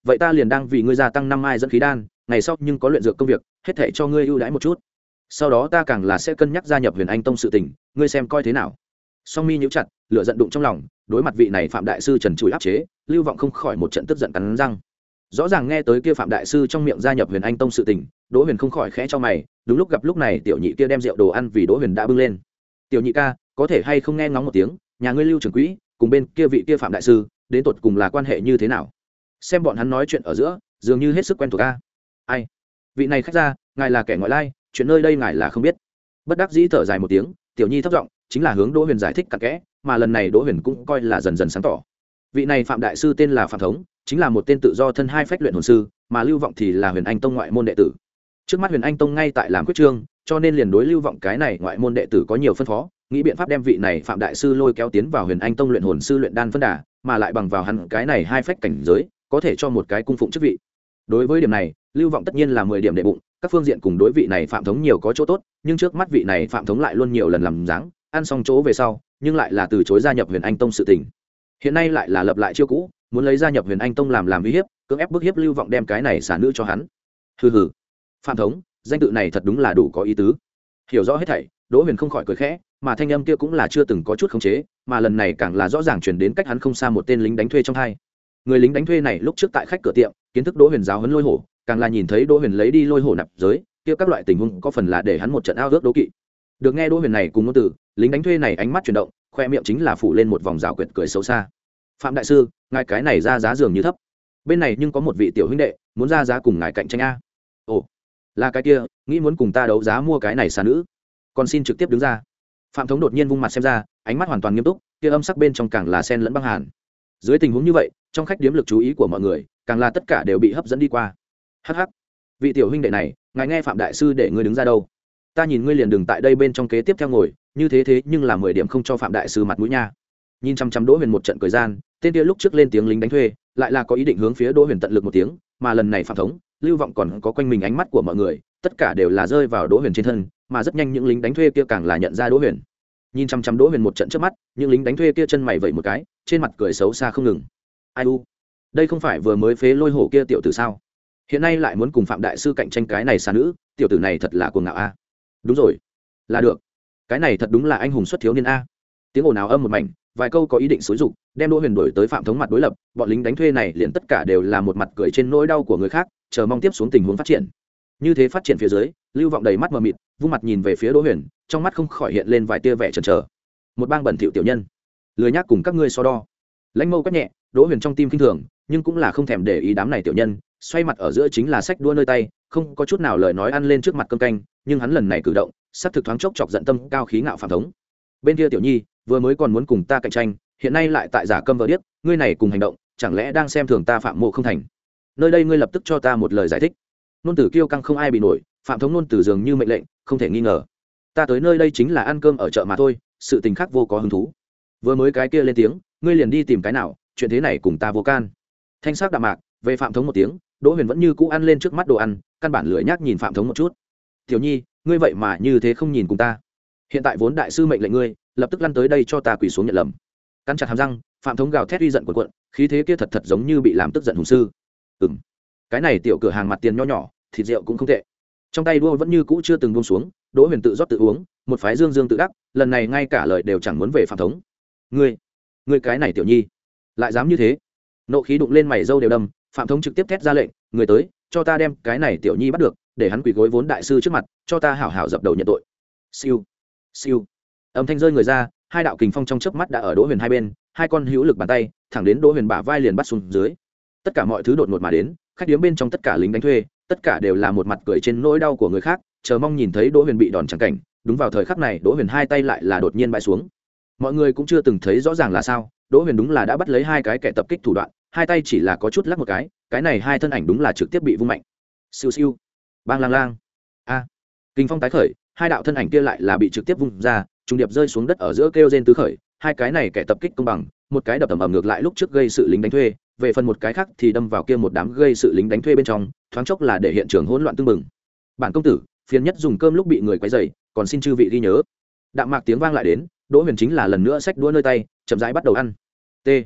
Speaker 1: vậy ta liền đang vì ngươi gia tăng năm mai dẫn khí đan, ngày sau nhưng có luyện dược công việc, hết thảy cho ngươi ưu đãi một chút. Sau đó ta càng là sẽ cân nhắc gia nhập Huyền Anh Tông sự tình, ngươi xem coi thế nào. Song mi nhíu chặt, lửa giận đụng trong lòng, đối mặt vị này Phạm đại sư trần trụi áp chế, Lưu Vọng không khỏi một trận tức giận cắn răng. Rõ ràng nghe tới kia Phạm đại sư trong miệng gia nhập Huyền Anh Tông sự tình, Đỗ Huyền không khỏi khẽ cho mày, đúng lúc gặp lúc này tiểu nhị kia đem rượu đồ ăn vì Đỗ Huyền đã bưng lên. Tiểu nhị ca, có thể hay không nghe ngóng một tiếng, nhà ngươi Lưu trưởng quỹ cùng bên kia vị kia Phạm đại sư, đến tột cùng là quan hệ như thế nào? Xem bọn hắn nói chuyện ở giữa, dường như hết sức quen thuộc a. Ai? Vị này khách gia, ngài là kẻ ngoại lai, chuyện nơi đây ngài là không biết. Bất đắc dĩ thở dài một tiếng, tiểu nhi thấp giọng, chính là hướng Đỗ Huyền giải thích cặn kẽ, mà lần này Đỗ Huyền cũng coi là dần dần sáng tỏ. Vị này Phạm đại sư tên là Phạm Thống, chính là một tên tự do thân hai phách luyện hồn sư, mà Lưu Vọng thì là Huyền Anh Tông ngoại môn đệ tử. Trước mắt Huyền Anh Tông ngay tại làm quyết trương, cho nên liền đối Lưu Vọng cái này ngoại môn đệ tử có nhiều phân phó, nghĩ biện pháp đem vị này Phạm đại sư lôi kéo tiến vào Huyền Anh Tông luyện hồn sư luyện đan phân đà, mà lại bằng vào hắn cái này hai phách cảnh giới, có thể cho một cái cung phụng chức vị. Đối với điểm này, Lưu Vọng tất nhiên là mười điểm đệ bụng, các phương diện cùng đối vị này Phạm Thống nhiều có chỗ tốt, nhưng trước mắt vị này Phạm Thống lại luôn nhiều lần làm dáng, ăn xong chỗ về sau, nhưng lại là từ chối gia nhập Huyền Anh Tông sự tình. Hiện nay lại là lập lại chiêu cũ, muốn lấy gia nhập Huyền Anh Tông làm làm uy hiếp, cưỡng ép bức hiếp Lưu Vọng đem cái này xả nữ cho hắn. Hừ hừ, Phạm Thống, danh tự này thật đúng là đủ có ý tứ. Hiểu rõ hết thảy, Đỗ Huyền không khỏi cười khẽ, mà thanh âm kia cũng là chưa từng có chút khống chế, mà lần này càng là rõ ràng truyền đến cách hắn không xa một tên lính đánh thuê trong hai. Người lính đánh thuê này lúc trước tại khách cửa tiệm, kiến thức Đỗ Huyền giáo huấn lôi hổ, càng là nhìn thấy Đỗ Huyền lấy đi lôi hổ nạp giới, kia các loại tình huống có phần là để hắn một trận ao ước đố kỵ. Được nghe Đỗ Huyền này cùng ngôn từ, lính đánh thuê này ánh mắt chuyển động, khoe miệng chính là phủ lên một vòng rào quyệt cười xấu xa. Phạm đại sư, ngài cái này ra giá dường như thấp, bên này nhưng có một vị tiểu huynh đệ muốn ra giá cùng ngài cạnh tranh a. Ồ, là cái kia, nghĩ muốn cùng ta đấu giá mua cái này xà nữ, còn xin trực tiếp đứng ra. Phạm Thống đột nhiên vung mặt xem ra, ánh mắt hoàn toàn nghiêm túc, kia âm sắc bên trong càng là sen lẫn băng hàn. Dưới tình huống như vậy, trong khách điếm lực chú ý của mọi người, càng là tất cả đều bị hấp dẫn đi qua. Hắc hắc, vị tiểu huynh đệ này, ngài nghe Phạm đại sư để ngươi đứng ra đâu? Ta nhìn ngươi liền đừng tại đây bên trong kế tiếp theo ngồi, như thế thế nhưng là mười điểm không cho Phạm đại sư mặt mũi nha. Nhìn chăm chăm Đỗ Huyền một trận cười gian, tên kia lúc trước lên tiếng lính đánh thuê, lại là có ý định hướng phía Đỗ Huyền tận lực một tiếng, mà lần này Phạm Thống, Lưu Vọng còn có quanh mình ánh mắt của mọi người, tất cả đều là rơi vào Đỗ Huyền trên thân, mà rất nhanh những lính đánh thuê kia càng là nhận ra Đỗ Huyền. Nhìn chăm chăm Đỗ Huyền một trận trước mắt, những lính đánh thuê kia chân mày vẩy một cái, trên mặt cười xấu xa không ngừng. Ai u, đây không phải vừa mới phế lôi hổ kia tiểu tử sao? Hiện nay lại muốn cùng Phạm đại sư cạnh tranh cái này xà nữ, tiểu tử này thật là cuồng ngạo a. Đúng rồi, là được, cái này thật đúng là anh hùng xuất thiếu niên a. Tiếng ồn ào âm một mảnh, vài câu có ý định xúi dục, đem Đỗ Huyền đuổi tới Phạm Thống mặt đối lập, bọn lính đánh thuê này liền tất cả đều là một mặt cười trên nỗi đau của người khác, chờ mong tiếp xuống tình huống phát triển. Như thế phát triển phía dưới, Lưu Vọng đầy mắt mờ mịt, vung mặt nhìn về phía Đỗ Huyền, trong mắt không khỏi hiện lên vài tia vẻ chần chờ. Một bang bẩn thỉu tiểu nhân, lười nhác cùng các ngươi so đo. Lãnh mâu quát nhẹ, Đỗ Huyền trong tim kinh thường, nhưng cũng là không thèm để ý đám này tiểu nhân, xoay mặt ở giữa chính là sách đua nơi tay, không có chút nào lời nói ăn lên trước mặt cơm canh, nhưng hắn lần này cử động, sắp thực thoáng chốc chọc giận tâm cao khí ngạo Phạm Thống. Bên kia tiểu nhi, vừa mới còn muốn cùng ta cạnh tranh, hiện nay lại tại giả câm vờ điếc, ngươi này cùng hành động, chẳng lẽ đang xem thường ta Phạm Mộ không thành? Nơi đây ngươi lập tức cho ta một lời giải thích. Nôn tử kiêu căng không ai bị nổi, Phạm Thống nôn tử dường như mệnh lệnh, không thể nghi ngờ. Ta tới nơi đây chính là ăn cơm ở chợ mà thôi, sự tình khác vô có hứng thú. Vừa mới cái kia lên tiếng, ngươi liền đi tìm cái nào, chuyện thế này cùng ta vô can. Thanh sắc đạm mạc, về Phạm Thống một tiếng, Đỗ Huyền vẫn như cũ ăn lên trước mắt đồ ăn, căn bản lười nhác nhìn Phạm Thống một chút. Tiểu nhi, ngươi vậy mà như thế không nhìn cùng ta. Hiện tại vốn đại sư mệnh lệnh ngươi, lập tức lăn tới đây cho ta quỳ xuống nhận lầm. Cắn chặt hàm răng, Phạm Thống gào thét uy giận cuộn cuộn, khí thế kia thật thật giống như bị làm tức giận hùng sư. Ừm, cái này tiểu cửa hàng mặt tiền nho nhỏ, thịt rượu cũng không tệ. Trong tay đua vẫn như cũ chưa từng buông xuống, Đỗ Huyền tự rót tự uống, một phái dương dương tự đắc, lần này ngay cả lời đều chẳng muốn về Phạm Thống. Ngươi, ngươi cái này tiểu nhi, lại dám như thế? Nộ khí đụng lên mày râu đều đâm, Phạm Thống trực tiếp thét ra lệnh, người tới, cho ta đem cái này tiểu nhi bắt được, để hắn quỳ gối vốn đại sư trước mặt, cho ta hảo hảo dập đầu nhận tội. Siêu, siêu, âm thanh rơi người ra, hai đạo kình phong trong chớp mắt đã ở Đỗ Huyền hai bên, hai con hữu lực bàn tay thẳng đến Đỗ Huyền bả vai liền bắt xuống dưới. Tất cả mọi thứ đột ngột mà đến, khách điếm bên trong tất cả lính đánh thuê, tất cả đều là một mặt cười trên nỗi đau của người khác, chờ mong nhìn thấy Đỗ Huyền bị đòn chẳng cảnh. Đúng vào thời khắc này, Đỗ Huyền hai tay lại là đột nhiên bãi xuống. Mọi người cũng chưa từng thấy rõ ràng là sao, Đỗ Huyền đúng là đã bắt lấy hai cái kẻ tập kích thủ đoạn, hai tay chỉ là có chút lắc một cái, cái này hai thân ảnh đúng là trực tiếp bị vung mạnh. Siêu siêu, bang lang lang. A, à. Kình phong tái khởi, hai đạo thân ảnh kia lại là bị trực tiếp vung ra, trùng điệp rơi xuống đất ở giữa kêu rên tứ khởi, hai cái này kẻ tập kích công bằng, một cái đập ầm ầm ngược lại lúc trước gây sự lính đánh thuê, về phần một cái khác thì đâm vào kia một đám gây sự lính đánh thuê bên trong, thoáng chốc là để hiện trường hỗn loạn tương mừng. Bản công tử, phiền nhất dùng cơm lúc bị người quấy rầy, còn xin chư vị ghi nhớ. Đạm mạc tiếng vang lại đến, Đỗ Huyền chính là lần nữa xách đũa nơi tay, chậm rãi bắt đầu ăn. T.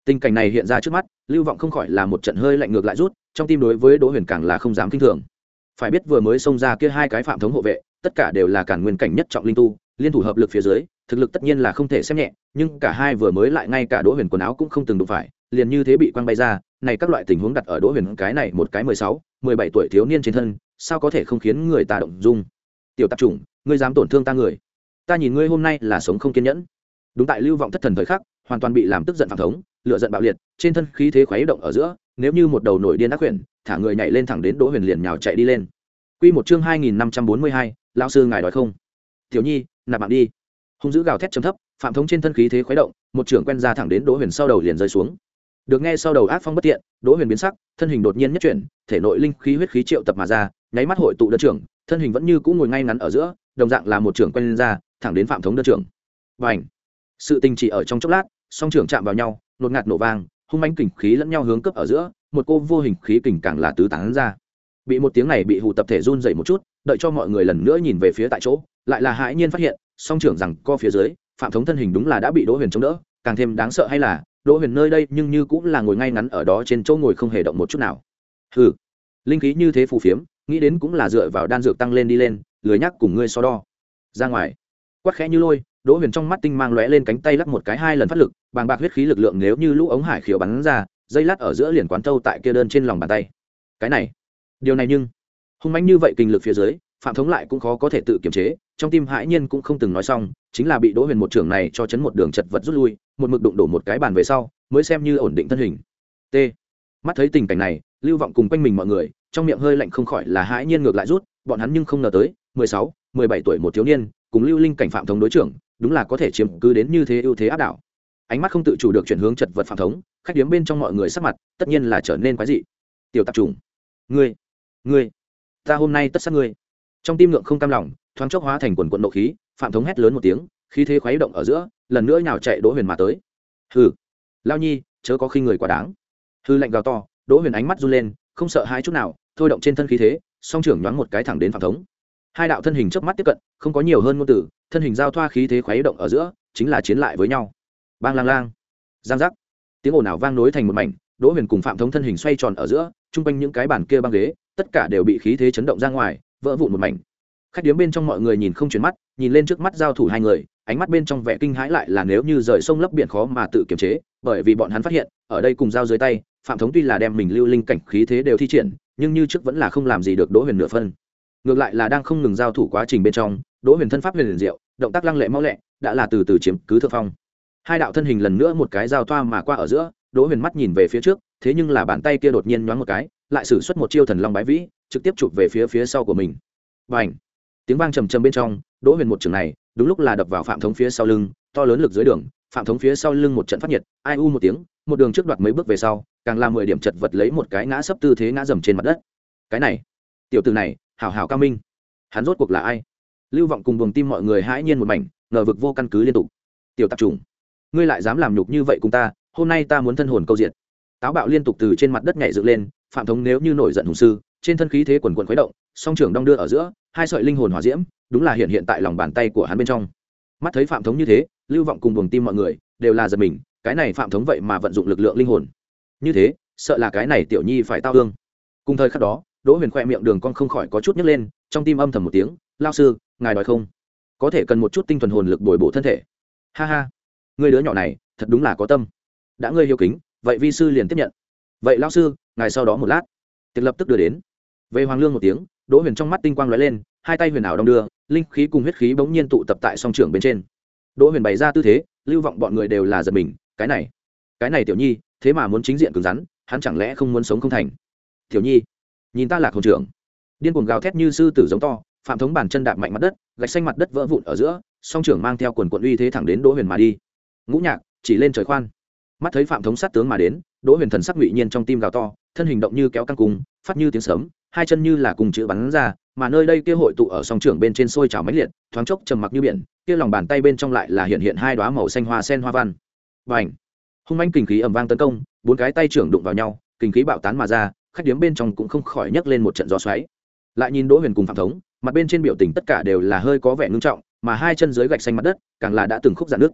Speaker 1: Tình cảnh này hiện ra trước mắt, Lưu Vọng không khỏi là một trận hơi lạnh ngược lại rút, trong tim đối với Đỗ Huyền càng là không dám kinh thường. Phải biết vừa mới xông ra kia hai cái phạm thống hộ vệ, tất cả đều là cản nguyên cảnh nhất trọng linh tu, liên thủ hợp lực phía dưới, thực lực tất nhiên là không thể xem nhẹ, nhưng cả hai vừa mới lại ngay cả Đỗ Huyền quần áo cũng không từng đụng phải, liền như thế bị quăng bay ra, này các loại tình huống đặt ở Đỗ Huyền cái này một cái mười sáu, mười bảy tuổi thiếu niên trên thân, sao có thể không khiến người ta động dung. Tiểu tạp chủng, ngươi dám tổn thương ta người, ta nhìn ngươi hôm nay là sống không kiên nhẫn. Đúng tại Lưu Vọng thất thần thời khắc, hoàn toàn bị làm tức giận phạm thống, lửa giận bạo liệt, trên thân khí thế khuấy động ở giữa, nếu như một đầu nổi điên ác quyển, thả người nhảy lên thẳng đến Đỗ Huyền liền nhào chạy đi lên. Quy một chương hai nghìn năm trăm bốn mươi hai, lão sư ngài đói không? Tiểu Nhi, nạp mạng đi. Hung dữ gào thét trầm thấp, phạm thống trên thân khí thế khuấy động, một trưởng quen ra thẳng đến Đỗ Huyền sau đầu liền rơi xuống. Được nghe sau đầu ác phong bất tiện, Đỗ Huyền biến sắc, thân hình đột nhiên nhất chuyển, thể nội linh khí huyết khí triệu tập mà ra, nháy mắt hội tụ đơn trưởng, thân hình vẫn như cũ ngồi ngay ngắn ở giữa, đồng dạng là một trưởng quen ra, thẳng đến phạm thống đơn trưởng. Bành! Sự tình chỉ ở trong chốc lát, song trưởng chạm vào nhau, nột ngạt nổ vang, hung mãnh kình khí lẫn nhau hướng cấp ở giữa, một cô vô hình khí kình càng là tứ tán ra. Bị một tiếng này bị hù tập thể run dậy một chút, đợi cho mọi người lần nữa nhìn về phía tại chỗ, lại là hãi nhiên phát hiện, song trưởng rằng co phía dưới, phạm thống thân hình đúng là đã bị Đỗ Huyền chống đỡ, càng thêm đáng sợ hay là Đỗ Huyền nơi đây nhưng như cũng là ngồi ngay ngắn ở đó trên chỗ ngồi không hề động một chút nào. Hừ, linh khí như thế phù phiếm, nghĩ đến cũng là dựa vào đan dược tăng lên đi lên, lười nhắc cùng ngươi so đo. Ra ngoài, quát khẽ như lôi, Đỗ Huyền trong mắt tinh mang lóe lên, cánh tay lắc một cái hai lần phát lực, bàng bạc huyết khí lực lượng nếu như lũ ống hải khiếu bắn ra, dây lát ở giữa liền quán thâu tại kia đơn trên lòng bàn tay. Cái này, điều này nhưng hung mãnh như vậy kinh lực phía dưới, phạm thống lại cũng khó có thể tự kiềm chế, trong tim hãi nhiên cũng không từng nói xong, chính là bị Đỗ Huyền một trưởng này cho chấn một đường chật vật rút lui, một mực đụng đổ một cái bàn về sau, mới xem như ổn định thân hình. T. Mắt thấy tình cảnh này, Lưu Vọng cùng quanh mình mọi người, trong miệng hơi lạnh không khỏi là hãi nhiên ngược lại rút, bọn hắn nhưng không ngờ tới, mười sáu, mười bảy tuổi một thiếu niên, cùng Lưu Linh cảnh phạm thống đối trưởng, đúng là có thể chiếm cứ đến như thế ưu thế áp đảo. Ánh mắt không tự chủ được chuyển hướng chật vật phạm thống, khách điếm bên trong mọi người sắc mặt, tất nhiên là trở nên quái dị. Tiểu tạp chủng, ngươi, ngươi, ta hôm nay tất sát ngươi. Trong tim ngượng không cam lòng, thoáng chốc hóa thành quần quần nộ khí, phạm thống hét lớn một tiếng, khí thế khuấy động ở giữa, lần nữa nhào chạy Đỗ Huyền mà tới. Hừ, Lao Nhi, chớ có khinh người quá đáng. Hư lạnh gào to, Đỗ Huyền ánh mắt run lên, không sợ hãi chút nào, thôi động trên thân khí thế, song trưởng nhoáng một cái thẳng đến phạm thống. Hai đạo thân hình chớp mắt tiếp cận, không có nhiều hơn ngôn từ, thân hình giao thoa khí thế khuấy động ở giữa, chính là chiến lại với nhau. Bang lang lang, giang giác, tiếng ồn ào vang nối thành một mảnh. Đỗ Huyền cùng phạm thống thân hình xoay tròn ở giữa, trung quanh những cái bàn kia băng ghế, tất cả đều bị khí thế chấn động ra ngoài, vỡ vụn một mảnh. Khách điếm bên trong mọi người nhìn không chuyển mắt, nhìn lên trước mắt giao thủ hai người, ánh mắt bên trong vẻ kinh hãi lại là nếu như rời sông lấp biển khó mà tự kiềm chế, bởi vì bọn hắn phát hiện, ở đây cùng giao dưới tay, phạm thống tuy là đem mình lưu linh cảnh khí thế đều thi triển, nhưng như trước vẫn là không làm gì được Đỗ Huyền nửa phân. Ngược lại là đang không ngừng giao thủ quá trình bên trong, Đỗ Huyền thân pháp huyền diệu, động tác lăng lệ mau lẹ, đã là từ từ chiếm cứ thượng phong. Hai đạo thân hình lần nữa một cái giao thoa mà qua ở giữa, Đỗ Huyền mắt nhìn về phía trước, thế nhưng là bàn tay kia đột nhiên nhoáng một cái, lại sử xuất một chiêu thần long bái vĩ, trực tiếp chụp về phía phía sau của mình. Bành! Tiếng vang trầm trầm bên trong, Đỗ Huyền một trường này, đúng lúc là đập vào phạm thống phía sau lưng, to lớn lực dưới đường, phạm thống phía sau lưng một trận phát nhiệt, ai u một tiếng, một đường trước đoạt mấy bước về sau, càng làm mười điểm chật vật lấy một cái ngã sấp tư thế ngã dầm trên mặt đất. Cái này, tiểu tử này, hảo hảo cao minh. Hắn rốt cuộc là ai? Lưu Vọng cùng buồng tim mọi người hãi nhiên một mảnh, ngờ vực vô căn cứ liên tục. Tiểu tạp chủng, ngươi lại dám làm nhục như vậy cùng ta, hôm nay ta muốn thân hồn câu diệt. Táo bạo liên tục từ trên mặt đất nhảy dựng lên, phạm thống nếu như nổi giận hùng sư, trên thân khí thế quần quần khuấy động, song trưởng đong đưa ở giữa, hai sợi linh hồn hỏa diễm, đúng là hiện hiện tại lòng bàn tay của hắn bên trong. Mắt thấy phạm thống như thế, Lưu Vọng cùng buồng tim mọi người đều là giật mình, cái này phạm thống vậy mà vận dụng lực lượng linh hồn. Như thế, sợ là cái này tiểu nhi phải tao ương. Cùng thời khắc đó, Đỗ Huyền khoe miệng đường cong không khỏi có chút nhếch lên, trong tim âm thầm một tiếng, lao sư, ngài đói không? Có thể cần một chút tinh thuần hồn lực bồi bổ thân thể. Ha ha, ngươi đứa nhỏ này, thật đúng là có tâm. Đã ngươi hiếu kính, vậy vi sư liền tiếp nhận. Vậy lao sư, ngài sau đó một lát, tiệc lập tức đưa đến. Về Hoàng Lương một tiếng, Đỗ Huyền trong mắt tinh quang lóe lên, hai tay huyền ảo đong đưa, linh khí cùng huyết khí bỗng nhiên tụ tập tại song trưởng bên trên. Đỗ Huyền bày ra tư thế, Lưu Vọng bọn người đều là giật mình, cái này, cái này tiểu nhi, thế mà muốn chính diện cứng rắn, hắn chẳng lẽ không muốn sống không thành? Tiểu nhi, nhìn ta Lạc Hồn trưởng. Điên cuồng gào thét như sư tử giống to, phạm thống bàn chân đạp mạnh mặt đất, gạch xanh mặt đất vỡ vụn ở giữa, song trưởng mang theo quần quần uy thế thẳng đến Đỗ Huyền mà đi. Ngũ Nhạc, chỉ lên trời khoan. Mắt thấy phạm thống sát tướng mà đến, Đỗ Huyền thần sắc ngụy nhiên trong tim gào to, thân hình động như kéo căng cung, phát như tiếng sấm, hai chân như là cùng chữ bắn ra, mà nơi đây kia hội tụ ở song trưởng bên trên sôi trào mãnh liệt, thoáng chốc trầm mặc như biển, kia lòng bàn tay bên trong lại là hiện hiện hai đóa màu xanh hoa sen hoa văn. Bành! Hung mãnh kình khí ầm vang tấn công, bốn cái tay trưởng đụng vào nhau, kình khí bạo tán mà ra, khách điếm bên trong cũng không khỏi nhấc lên một trận gió xoáy. Lại nhìn Đỗ Huyền cùng phạm thống, mặt bên trên biểu tình tất cả đều là hơi có vẻ ngưng trọng, mà hai chân dưới gạch xanh mặt đất, càng là đã từng khúc dạn nước.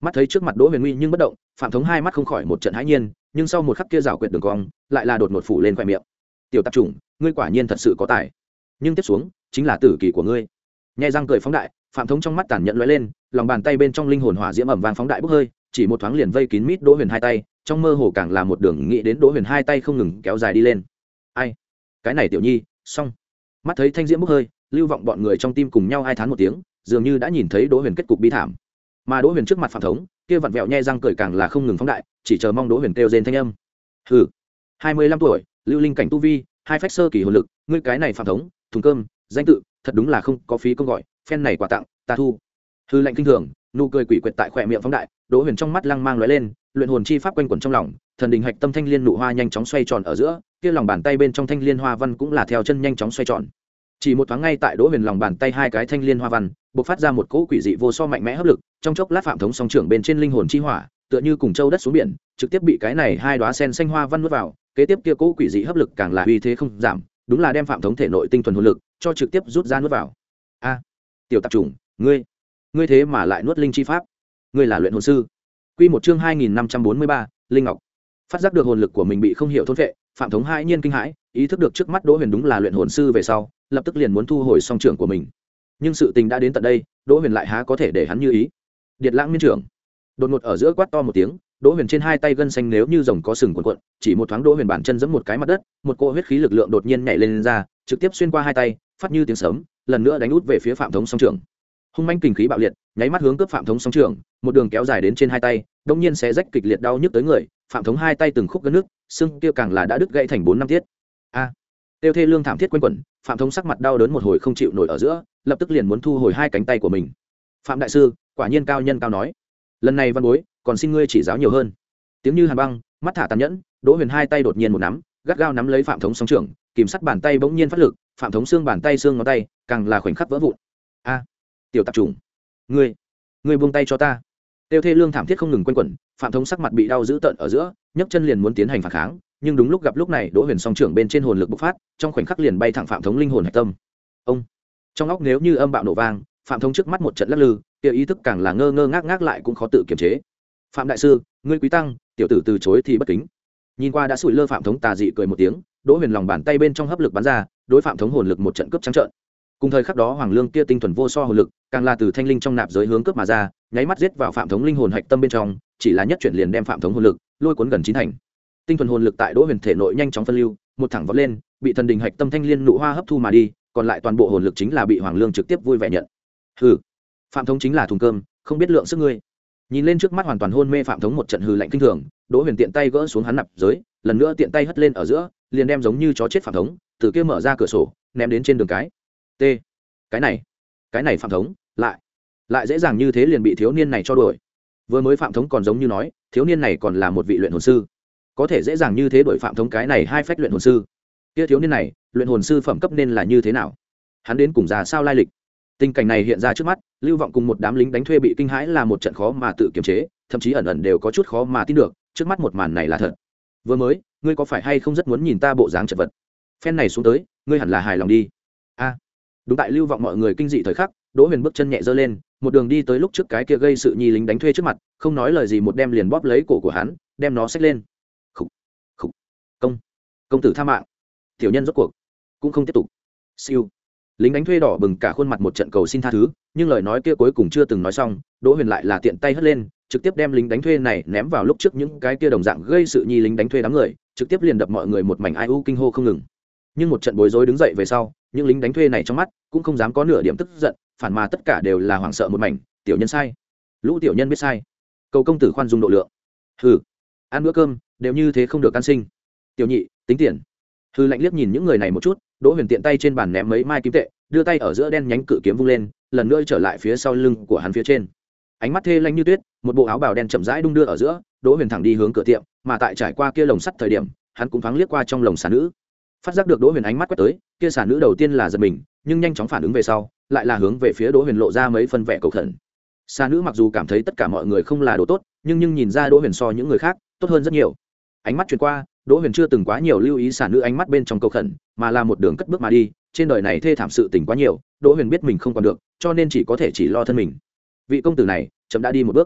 Speaker 1: mắt thấy trước mặt đỗ huyền nguy nhưng bất động, phạm thống hai mắt không khỏi một trận hãi nhiên, nhưng sau một khắc kia rào quyệt đường cong lại là đột ngột phủ lên khoe miệng. Tiểu tạp chủng, ngươi quả nhiên thật sự có tài, nhưng tiếp xuống chính là tử kỳ của ngươi. Nhẹ răng cười phóng đại, phạm thống trong mắt tàn nhẫn lóe lên, lòng bàn tay bên trong linh hồn hỏa diễm ẩm vàng phóng đại bốc hơi, chỉ một thoáng liền vây kín mít đỗ huyền hai tay, trong mơ hồ càng là một đường nghĩ đến đỗ huyền hai tay không ngừng kéo dài đi lên. Ai, cái này tiểu nhi xong. Mắt thấy thanh diễm bốc hơi, lưu vọng bọn người trong tim cùng nhau ai thán một tiếng, dường như đã nhìn thấy đỗ huyền kết cục bi thảm. Mà đỗ huyền trước mặt phạm thống kia vặn vẹo nhe răng cười càng là không ngừng phóng đại, chỉ chờ mong đỗ huyền kêu rên thanh âm. Hừ, hai mươi lăm tuổi, lưu linh cảnh tu vi, hai phách sơ kỳ hồn lực, ngươi cái này phạm thống thùng cơm danh tự thật đúng là không có phí công gọi, phen này quà tặng ta thu. Hư lạnh kinh thường, nụ cười quỷ quyệt tại khỏe miệng phóng đại, đỗ huyền trong mắt lăng mang lóe lên, luyện hồn chi pháp quanh quẩn trong lòng, thần đình hạch tâm thanh liên nụ hoa nhanh chóng xoay tròn ở giữa, kia lòng bàn tay bên trong thanh liên hoa văn cũng là theo chân nhanh chóng xoay tròn. Chỉ một thoáng ngay tại đỗ huyền lòng bàn tay hai cái thanh liên hoa văn bộc phát ra một cỗ quỷ dị vô so mạnh mẽ hấp lực, trong chốc lát phạm thống song trưởng bên trên linh hồn chi hỏa tựa như cùng châu đất xuống biển, trực tiếp bị cái này hai đóa sen xanh hoa văn nuốt vào, kế tiếp kia cỗ quỷ dị hấp lực càng là uy thế không giảm, đúng là đem phạm thống thể nội tinh thuần hồn lực cho trực tiếp rút ra nuốt vào. A, tiểu tạp chủng, ngươi ngươi thế mà lại nuốt linh chi pháp, ngươi là luyện hồn sư. Quy một chương hai nghìn năm trăm bốn mươi ba, linh ngọc. Phát giác được hồn lực của mình bị không hiểu thôn phệ, phạm thống hai nhiên kinh hãi, ý thức được trước mắt đỗ huyền đúng là luyện hồn sư về sau, lập tức liền muốn thu hồi song trưởng của mình. Nhưng sự tình đã đến tận đây, đỗ huyền lại há có thể để hắn như ý. Điệt lãng miên trưởng, đột ngột ở giữa quát to một tiếng, đỗ huyền trên hai tay gân xanh nếu như rồng có sừng cuộn cuộn, chỉ một thoáng đỗ huyền bản chân giẫm một cái mặt đất, một cỗ huyết khí lực lượng đột nhiên nhảy lên, lên ra, trực tiếp xuyên qua hai tay, phát như tiếng sấm, lần nữa đánh út về phía phạm thống song trưởng. Hung manh kinh khí bạo liệt, nháy mắt hướng cướp phạm thống song trưởng, một đường kéo dài đến trên hai tay, đột nhiên xé rách kịch liệt đau nhức tới người, phạm thống hai tay từng khúc gân nước, xương kia càng là đã đứt gãy thành bốn năm tiết. A, tiêu thê lương thảm thiết quanh quẩn, phạm thống sắc mặt đau đớn một hồi không chịu nổi ở giữa, lập tức liền muốn thu hồi hai cánh tay của mình. Phạm đại sư, quả nhiên cao nhân cao nói, lần này văn bối còn xin ngươi chỉ giáo nhiều hơn. Tiếng như hàn băng, mắt thả tàn nhẫn, đỗ huyền hai tay đột nhiên một nắm, gắt gao nắm lấy phạm thống song trưởng, kìm sắt bàn tay bỗng nhiên phát lực, phạm thống xương bàn tay xương ngón tay càng là khoảnh khắc vỡ vụn. A, tiểu tạp chủng, ngươi ngươi buông tay cho ta. Tiêu thê lương thảm thiết không ngừng quanh quẩn, phạm thống sắc mặt bị đau dữ tợn ở giữa, nhấc chân liền muốn tiến hành phản kháng, nhưng đúng lúc gặp lúc này đỗ huyền song trưởng bên trên hồn lực bộc phát, trong khoảnh khắc liền bay thẳng phạm thống linh hồn hạch tâm. Ông, trong óc nếu như âm bạo nổ vang, phạm thống trước mắt một trận lắc lư, kia ý thức càng là ngơ ngơ ngác ngác lại cũng khó tự kiềm chế. Phạm đại sư, ngươi quý tăng, tiểu tử từ chối thì bất kính. Nhìn qua đã sủi lơ phạm thống tà dị cười một tiếng, đỗ huyền lòng bàn tay bên trong hấp lực bắn ra, đối phạm thống hồn lực một trận cướp trắng trợn. Cùng thời khắc đó hoàng lương kia tinh thuần vô so hồn lực càng là từ thanh linh trong nạp giới hướng cướp mà ra, nháy mắt giết vào phạm thống linh hồn hạch tâm bên trong, chỉ là nhất chuyển liền đem phạm thống hồn lực lôi cuốn gần chín thành. Tinh thuần hồn lực tại đỗ huyền thể nội nhanh chóng phân lưu, một thẳng vọt lên, bị thần đình hạch tâm thanh liên nụ hoa hấp thu mà đi, còn lại toàn bộ hồn lực chính là bị hoàng lương trực tiếp vui vẻ nhận. Hừ, phạm thống chính là thùng cơm, không biết lượng sức ngươi. Nhìn lên trước mắt hoàn toàn hôn mê phạm thống một trận hừ lạnh kinh thường, đỗ huyền tiện tay gỡ xuống hắn nạp giới, lần nữa tiện tay hất lên ở giữa, liền đem giống như chó chết phạm thống từ kia mở ra cửa sổ ném đến trên đường cái. T, cái này cái này phạm thống lại lại dễ dàng như thế liền bị thiếu niên này cho đuổi. Vừa mới phạm thống còn giống như nói thiếu niên này còn là một vị luyện hồn sư, có thể dễ dàng như thế đuổi phạm thống cái này hai phách luyện hồn sư, kia thiếu niên này luyện hồn sư phẩm cấp nên là như thế nào, hắn đến cùng già sao lai lịch. Tình cảnh này hiện ra trước mắt, lưu vọng cùng một đám lính đánh thuê bị kinh hãi là một trận khó mà tự kiềm chế, thậm chí ẩn ẩn đều có chút khó mà tin được trước mắt một màn này là thật. Vừa mới ngươi có phải hay không rất muốn nhìn ta bộ dáng chật vật, phen này xuống tới ngươi hẳn là hài lòng đi. A, đúng tại lưu vọng mọi người kinh dị thời khắc, đỗ huyền bước chân nhẹ giơ lên, một đường đi tới lúc trước cái kia gây sự nhi lính đánh thuê trước mặt, không nói lời gì một đem liền bóp lấy cổ của hắn, đem nó xách lên. Khủ, khủ, công công tử tha mạng. Tiểu nhân rốt cuộc cũng không tiếp tục. Siêu, lính đánh thuê đỏ bừng cả khuôn mặt một trận cầu xin tha thứ, nhưng lời nói kia cuối cùng chưa từng nói xong, đỗ huyền lại là tiện tay hất lên, trực tiếp đem lính đánh thuê này ném vào lúc trước những cái kia đồng dạng gây sự nhi lính đánh thuê đám người, trực tiếp liền đập mọi người một mảnh ai u kinh hô không ngừng. Nhưng một trận bối rối đứng dậy về sau, những lính đánh thuê này trong mắt cũng không dám có nửa điểm tức giận, phản mà tất cả đều là hoảng sợ một mảnh. Tiểu nhân sai, lũ tiểu nhân biết sai, cầu công tử khoan dung độ lượng. Hừ, ăn bữa cơm đều như thế không được ăn sinh. Tiểu nhị tính tiền. Hừ lạnh liếc nhìn những người này một chút, đỗ huyền tiện tay trên bàn ném mấy mai kim tệ, đưa tay ở giữa đen nhánh cự kiếm vung lên, lần nữa trở lại phía sau lưng của hắn phía trên. Ánh mắt thê lanh như tuyết, một bộ áo bào đen chậm rãi đung đưa ở giữa, đỗ huyền thẳng đi hướng cửa tiệm, mà tại trải qua kia lồng sắt thời điểm, hắn cũng thoáng liếc qua trong lồng xà nữ. Phát giác được đỗ huyền ánh mắt quét tới, kia xà nữ đầu tiên là giật mình, nhưng nhanh chóng phản ứng về sau, lại là hướng về phía đỗ huyền lộ ra mấy phân vẻ cầu khẩn. Xà nữ mặc dù cảm thấy tất cả mọi người không là đồ tốt, nhưng nhưng nhìn ra đỗ huyền so những người khác tốt hơn rất nhiều. Ánh mắt truyền qua, đỗ huyền chưa từng quá nhiều lưu ý xà nữ ánh mắt bên trong cầu khẩn, mà là một đường cất bước mà đi. Trên đời này thê thảm sự tình quá nhiều, đỗ huyền biết mình không còn được, cho nên chỉ có thể chỉ lo thân mình. Vị công tử này chậm đã đi một bước.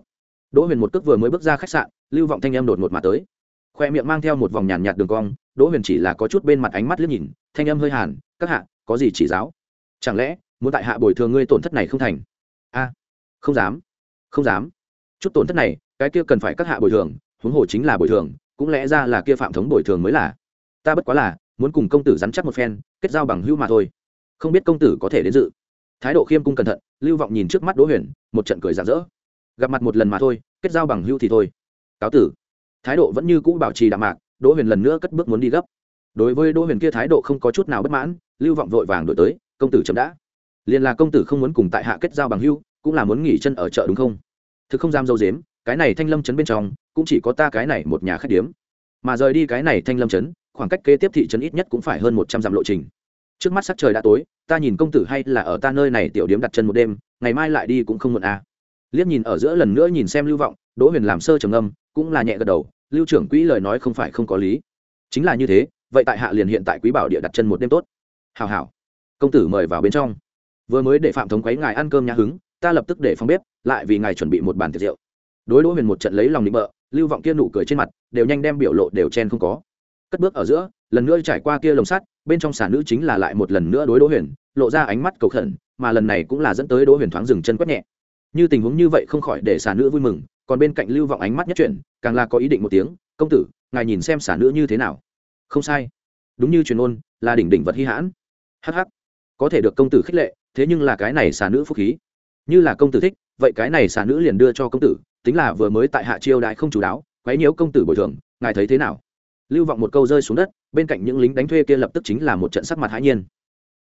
Speaker 1: Đỗ Huyền một cước vừa mới bước ra khách sạn, Lưu Vọng thanh âm đột ngột mà tới, khoe miệng mang theo một vòng nhàn nhạt đường cong. Đỗ Huyền chỉ là có chút bên mặt ánh mắt liếc nhìn, thanh âm hơi hàn, các hạ có gì chỉ giáo? Chẳng lẽ muốn tại hạ bồi thường ngươi tổn thất này không thành? A, không dám, không dám. Chút tổn thất này, cái kia cần phải các hạ bồi thường, huống hồ chính là bồi thường, cũng lẽ ra là kia phạm thống bồi thường mới là. Ta bất quá là muốn cùng công tử rắn chắc một phen, kết giao bằng hữu mà thôi. Không biết công tử có thể đến dự? Thái độ khiêm cung cẩn thận, Lưu Vọng nhìn trước mắt Đỗ Huyền, một trận cười rạng rỡ. Gặp mặt một lần mà thôi, kết giao bằng hữu thì thôi. Cáo tử. Thái độ vẫn như cũ bảo trì đạm mạc, Đỗ Huyền lần nữa cất bước muốn đi gấp. Đối với Đỗ Huyền kia thái độ không có chút nào bất mãn, Lưu Vọng vội vàng đuổi tới, công tử chậm đã. Liên là công tử không muốn cùng tại hạ kết giao bằng hữu, cũng là muốn nghỉ chân ở chợ đúng không? Thực không dám dâu dếm, cái này Thanh Lâm trấn bên trong, cũng chỉ có ta cái này một nhà khách điếm. Mà rời đi cái này Thanh Lâm trấn, khoảng cách kế tiếp thị trấn ít nhất cũng phải hơn một trăm dặm lộ trình. Trước mắt sắc trời đã tối, ta nhìn công tử hay là ở ta nơi này tiểu điếm đặt chân một đêm, ngày mai lại đi cũng không muộn à. Liếc nhìn ở giữa lần nữa nhìn xem Lưu Vọng, Đỗ Huyền làm sơ trầm ngâm, cũng là nhẹ gật đầu, Lưu trưởng quỹ lời nói không phải không có lý. Chính là như thế, vậy tại hạ liền hiện tại Quý Bảo địa đặt chân một đêm tốt. Hảo hảo. Công tử mời vào bên trong. Vừa mới để phạm thống quấy ngài ăn cơm nhã hứng, ta lập tức để phòng bếp, lại vì ngài chuẩn bị một bàn tiệc rượu. Đối Đỗ Huyền một trận lấy lòng định bợ, Lưu Vọng kia nụ cười trên mặt, đều nhanh đem biểu lộ đều chen không có. Cất bước ở giữa, lần nữa trải qua kia lồng sắt, bên trong xà nữ chính là lại một lần nữa đối Đỗ Huyền, lộ ra ánh mắt cầu khẩn, mà lần này cũng là dẫn tới Đỗ Huyền thoáng dừng chân quét nhẹ. Như tình huống như vậy không khỏi để xà nữ vui mừng, còn bên cạnh Lưu Vọng ánh mắt nhất chuyển, càng là có ý định một tiếng, công tử, ngài nhìn xem xà nữ như thế nào. Không sai, đúng như truyền ngôn, là đỉnh đỉnh vật hi hãn. Hắc hắc, có thể được công tử khích lệ, thế nhưng là cái này xà nữ phúc khí, như là công tử thích, vậy cái này xà nữ liền đưa cho công tử, tính là vừa mới tại hạ chiêu đại không chủ đáo, quấy nhiễu công tử bồi thường, ngài thấy thế nào? Lưu Vọng một câu rơi xuống đất, bên cạnh những lính đánh thuê kia lập tức chính là một trận sắc mặt hãi nhiên.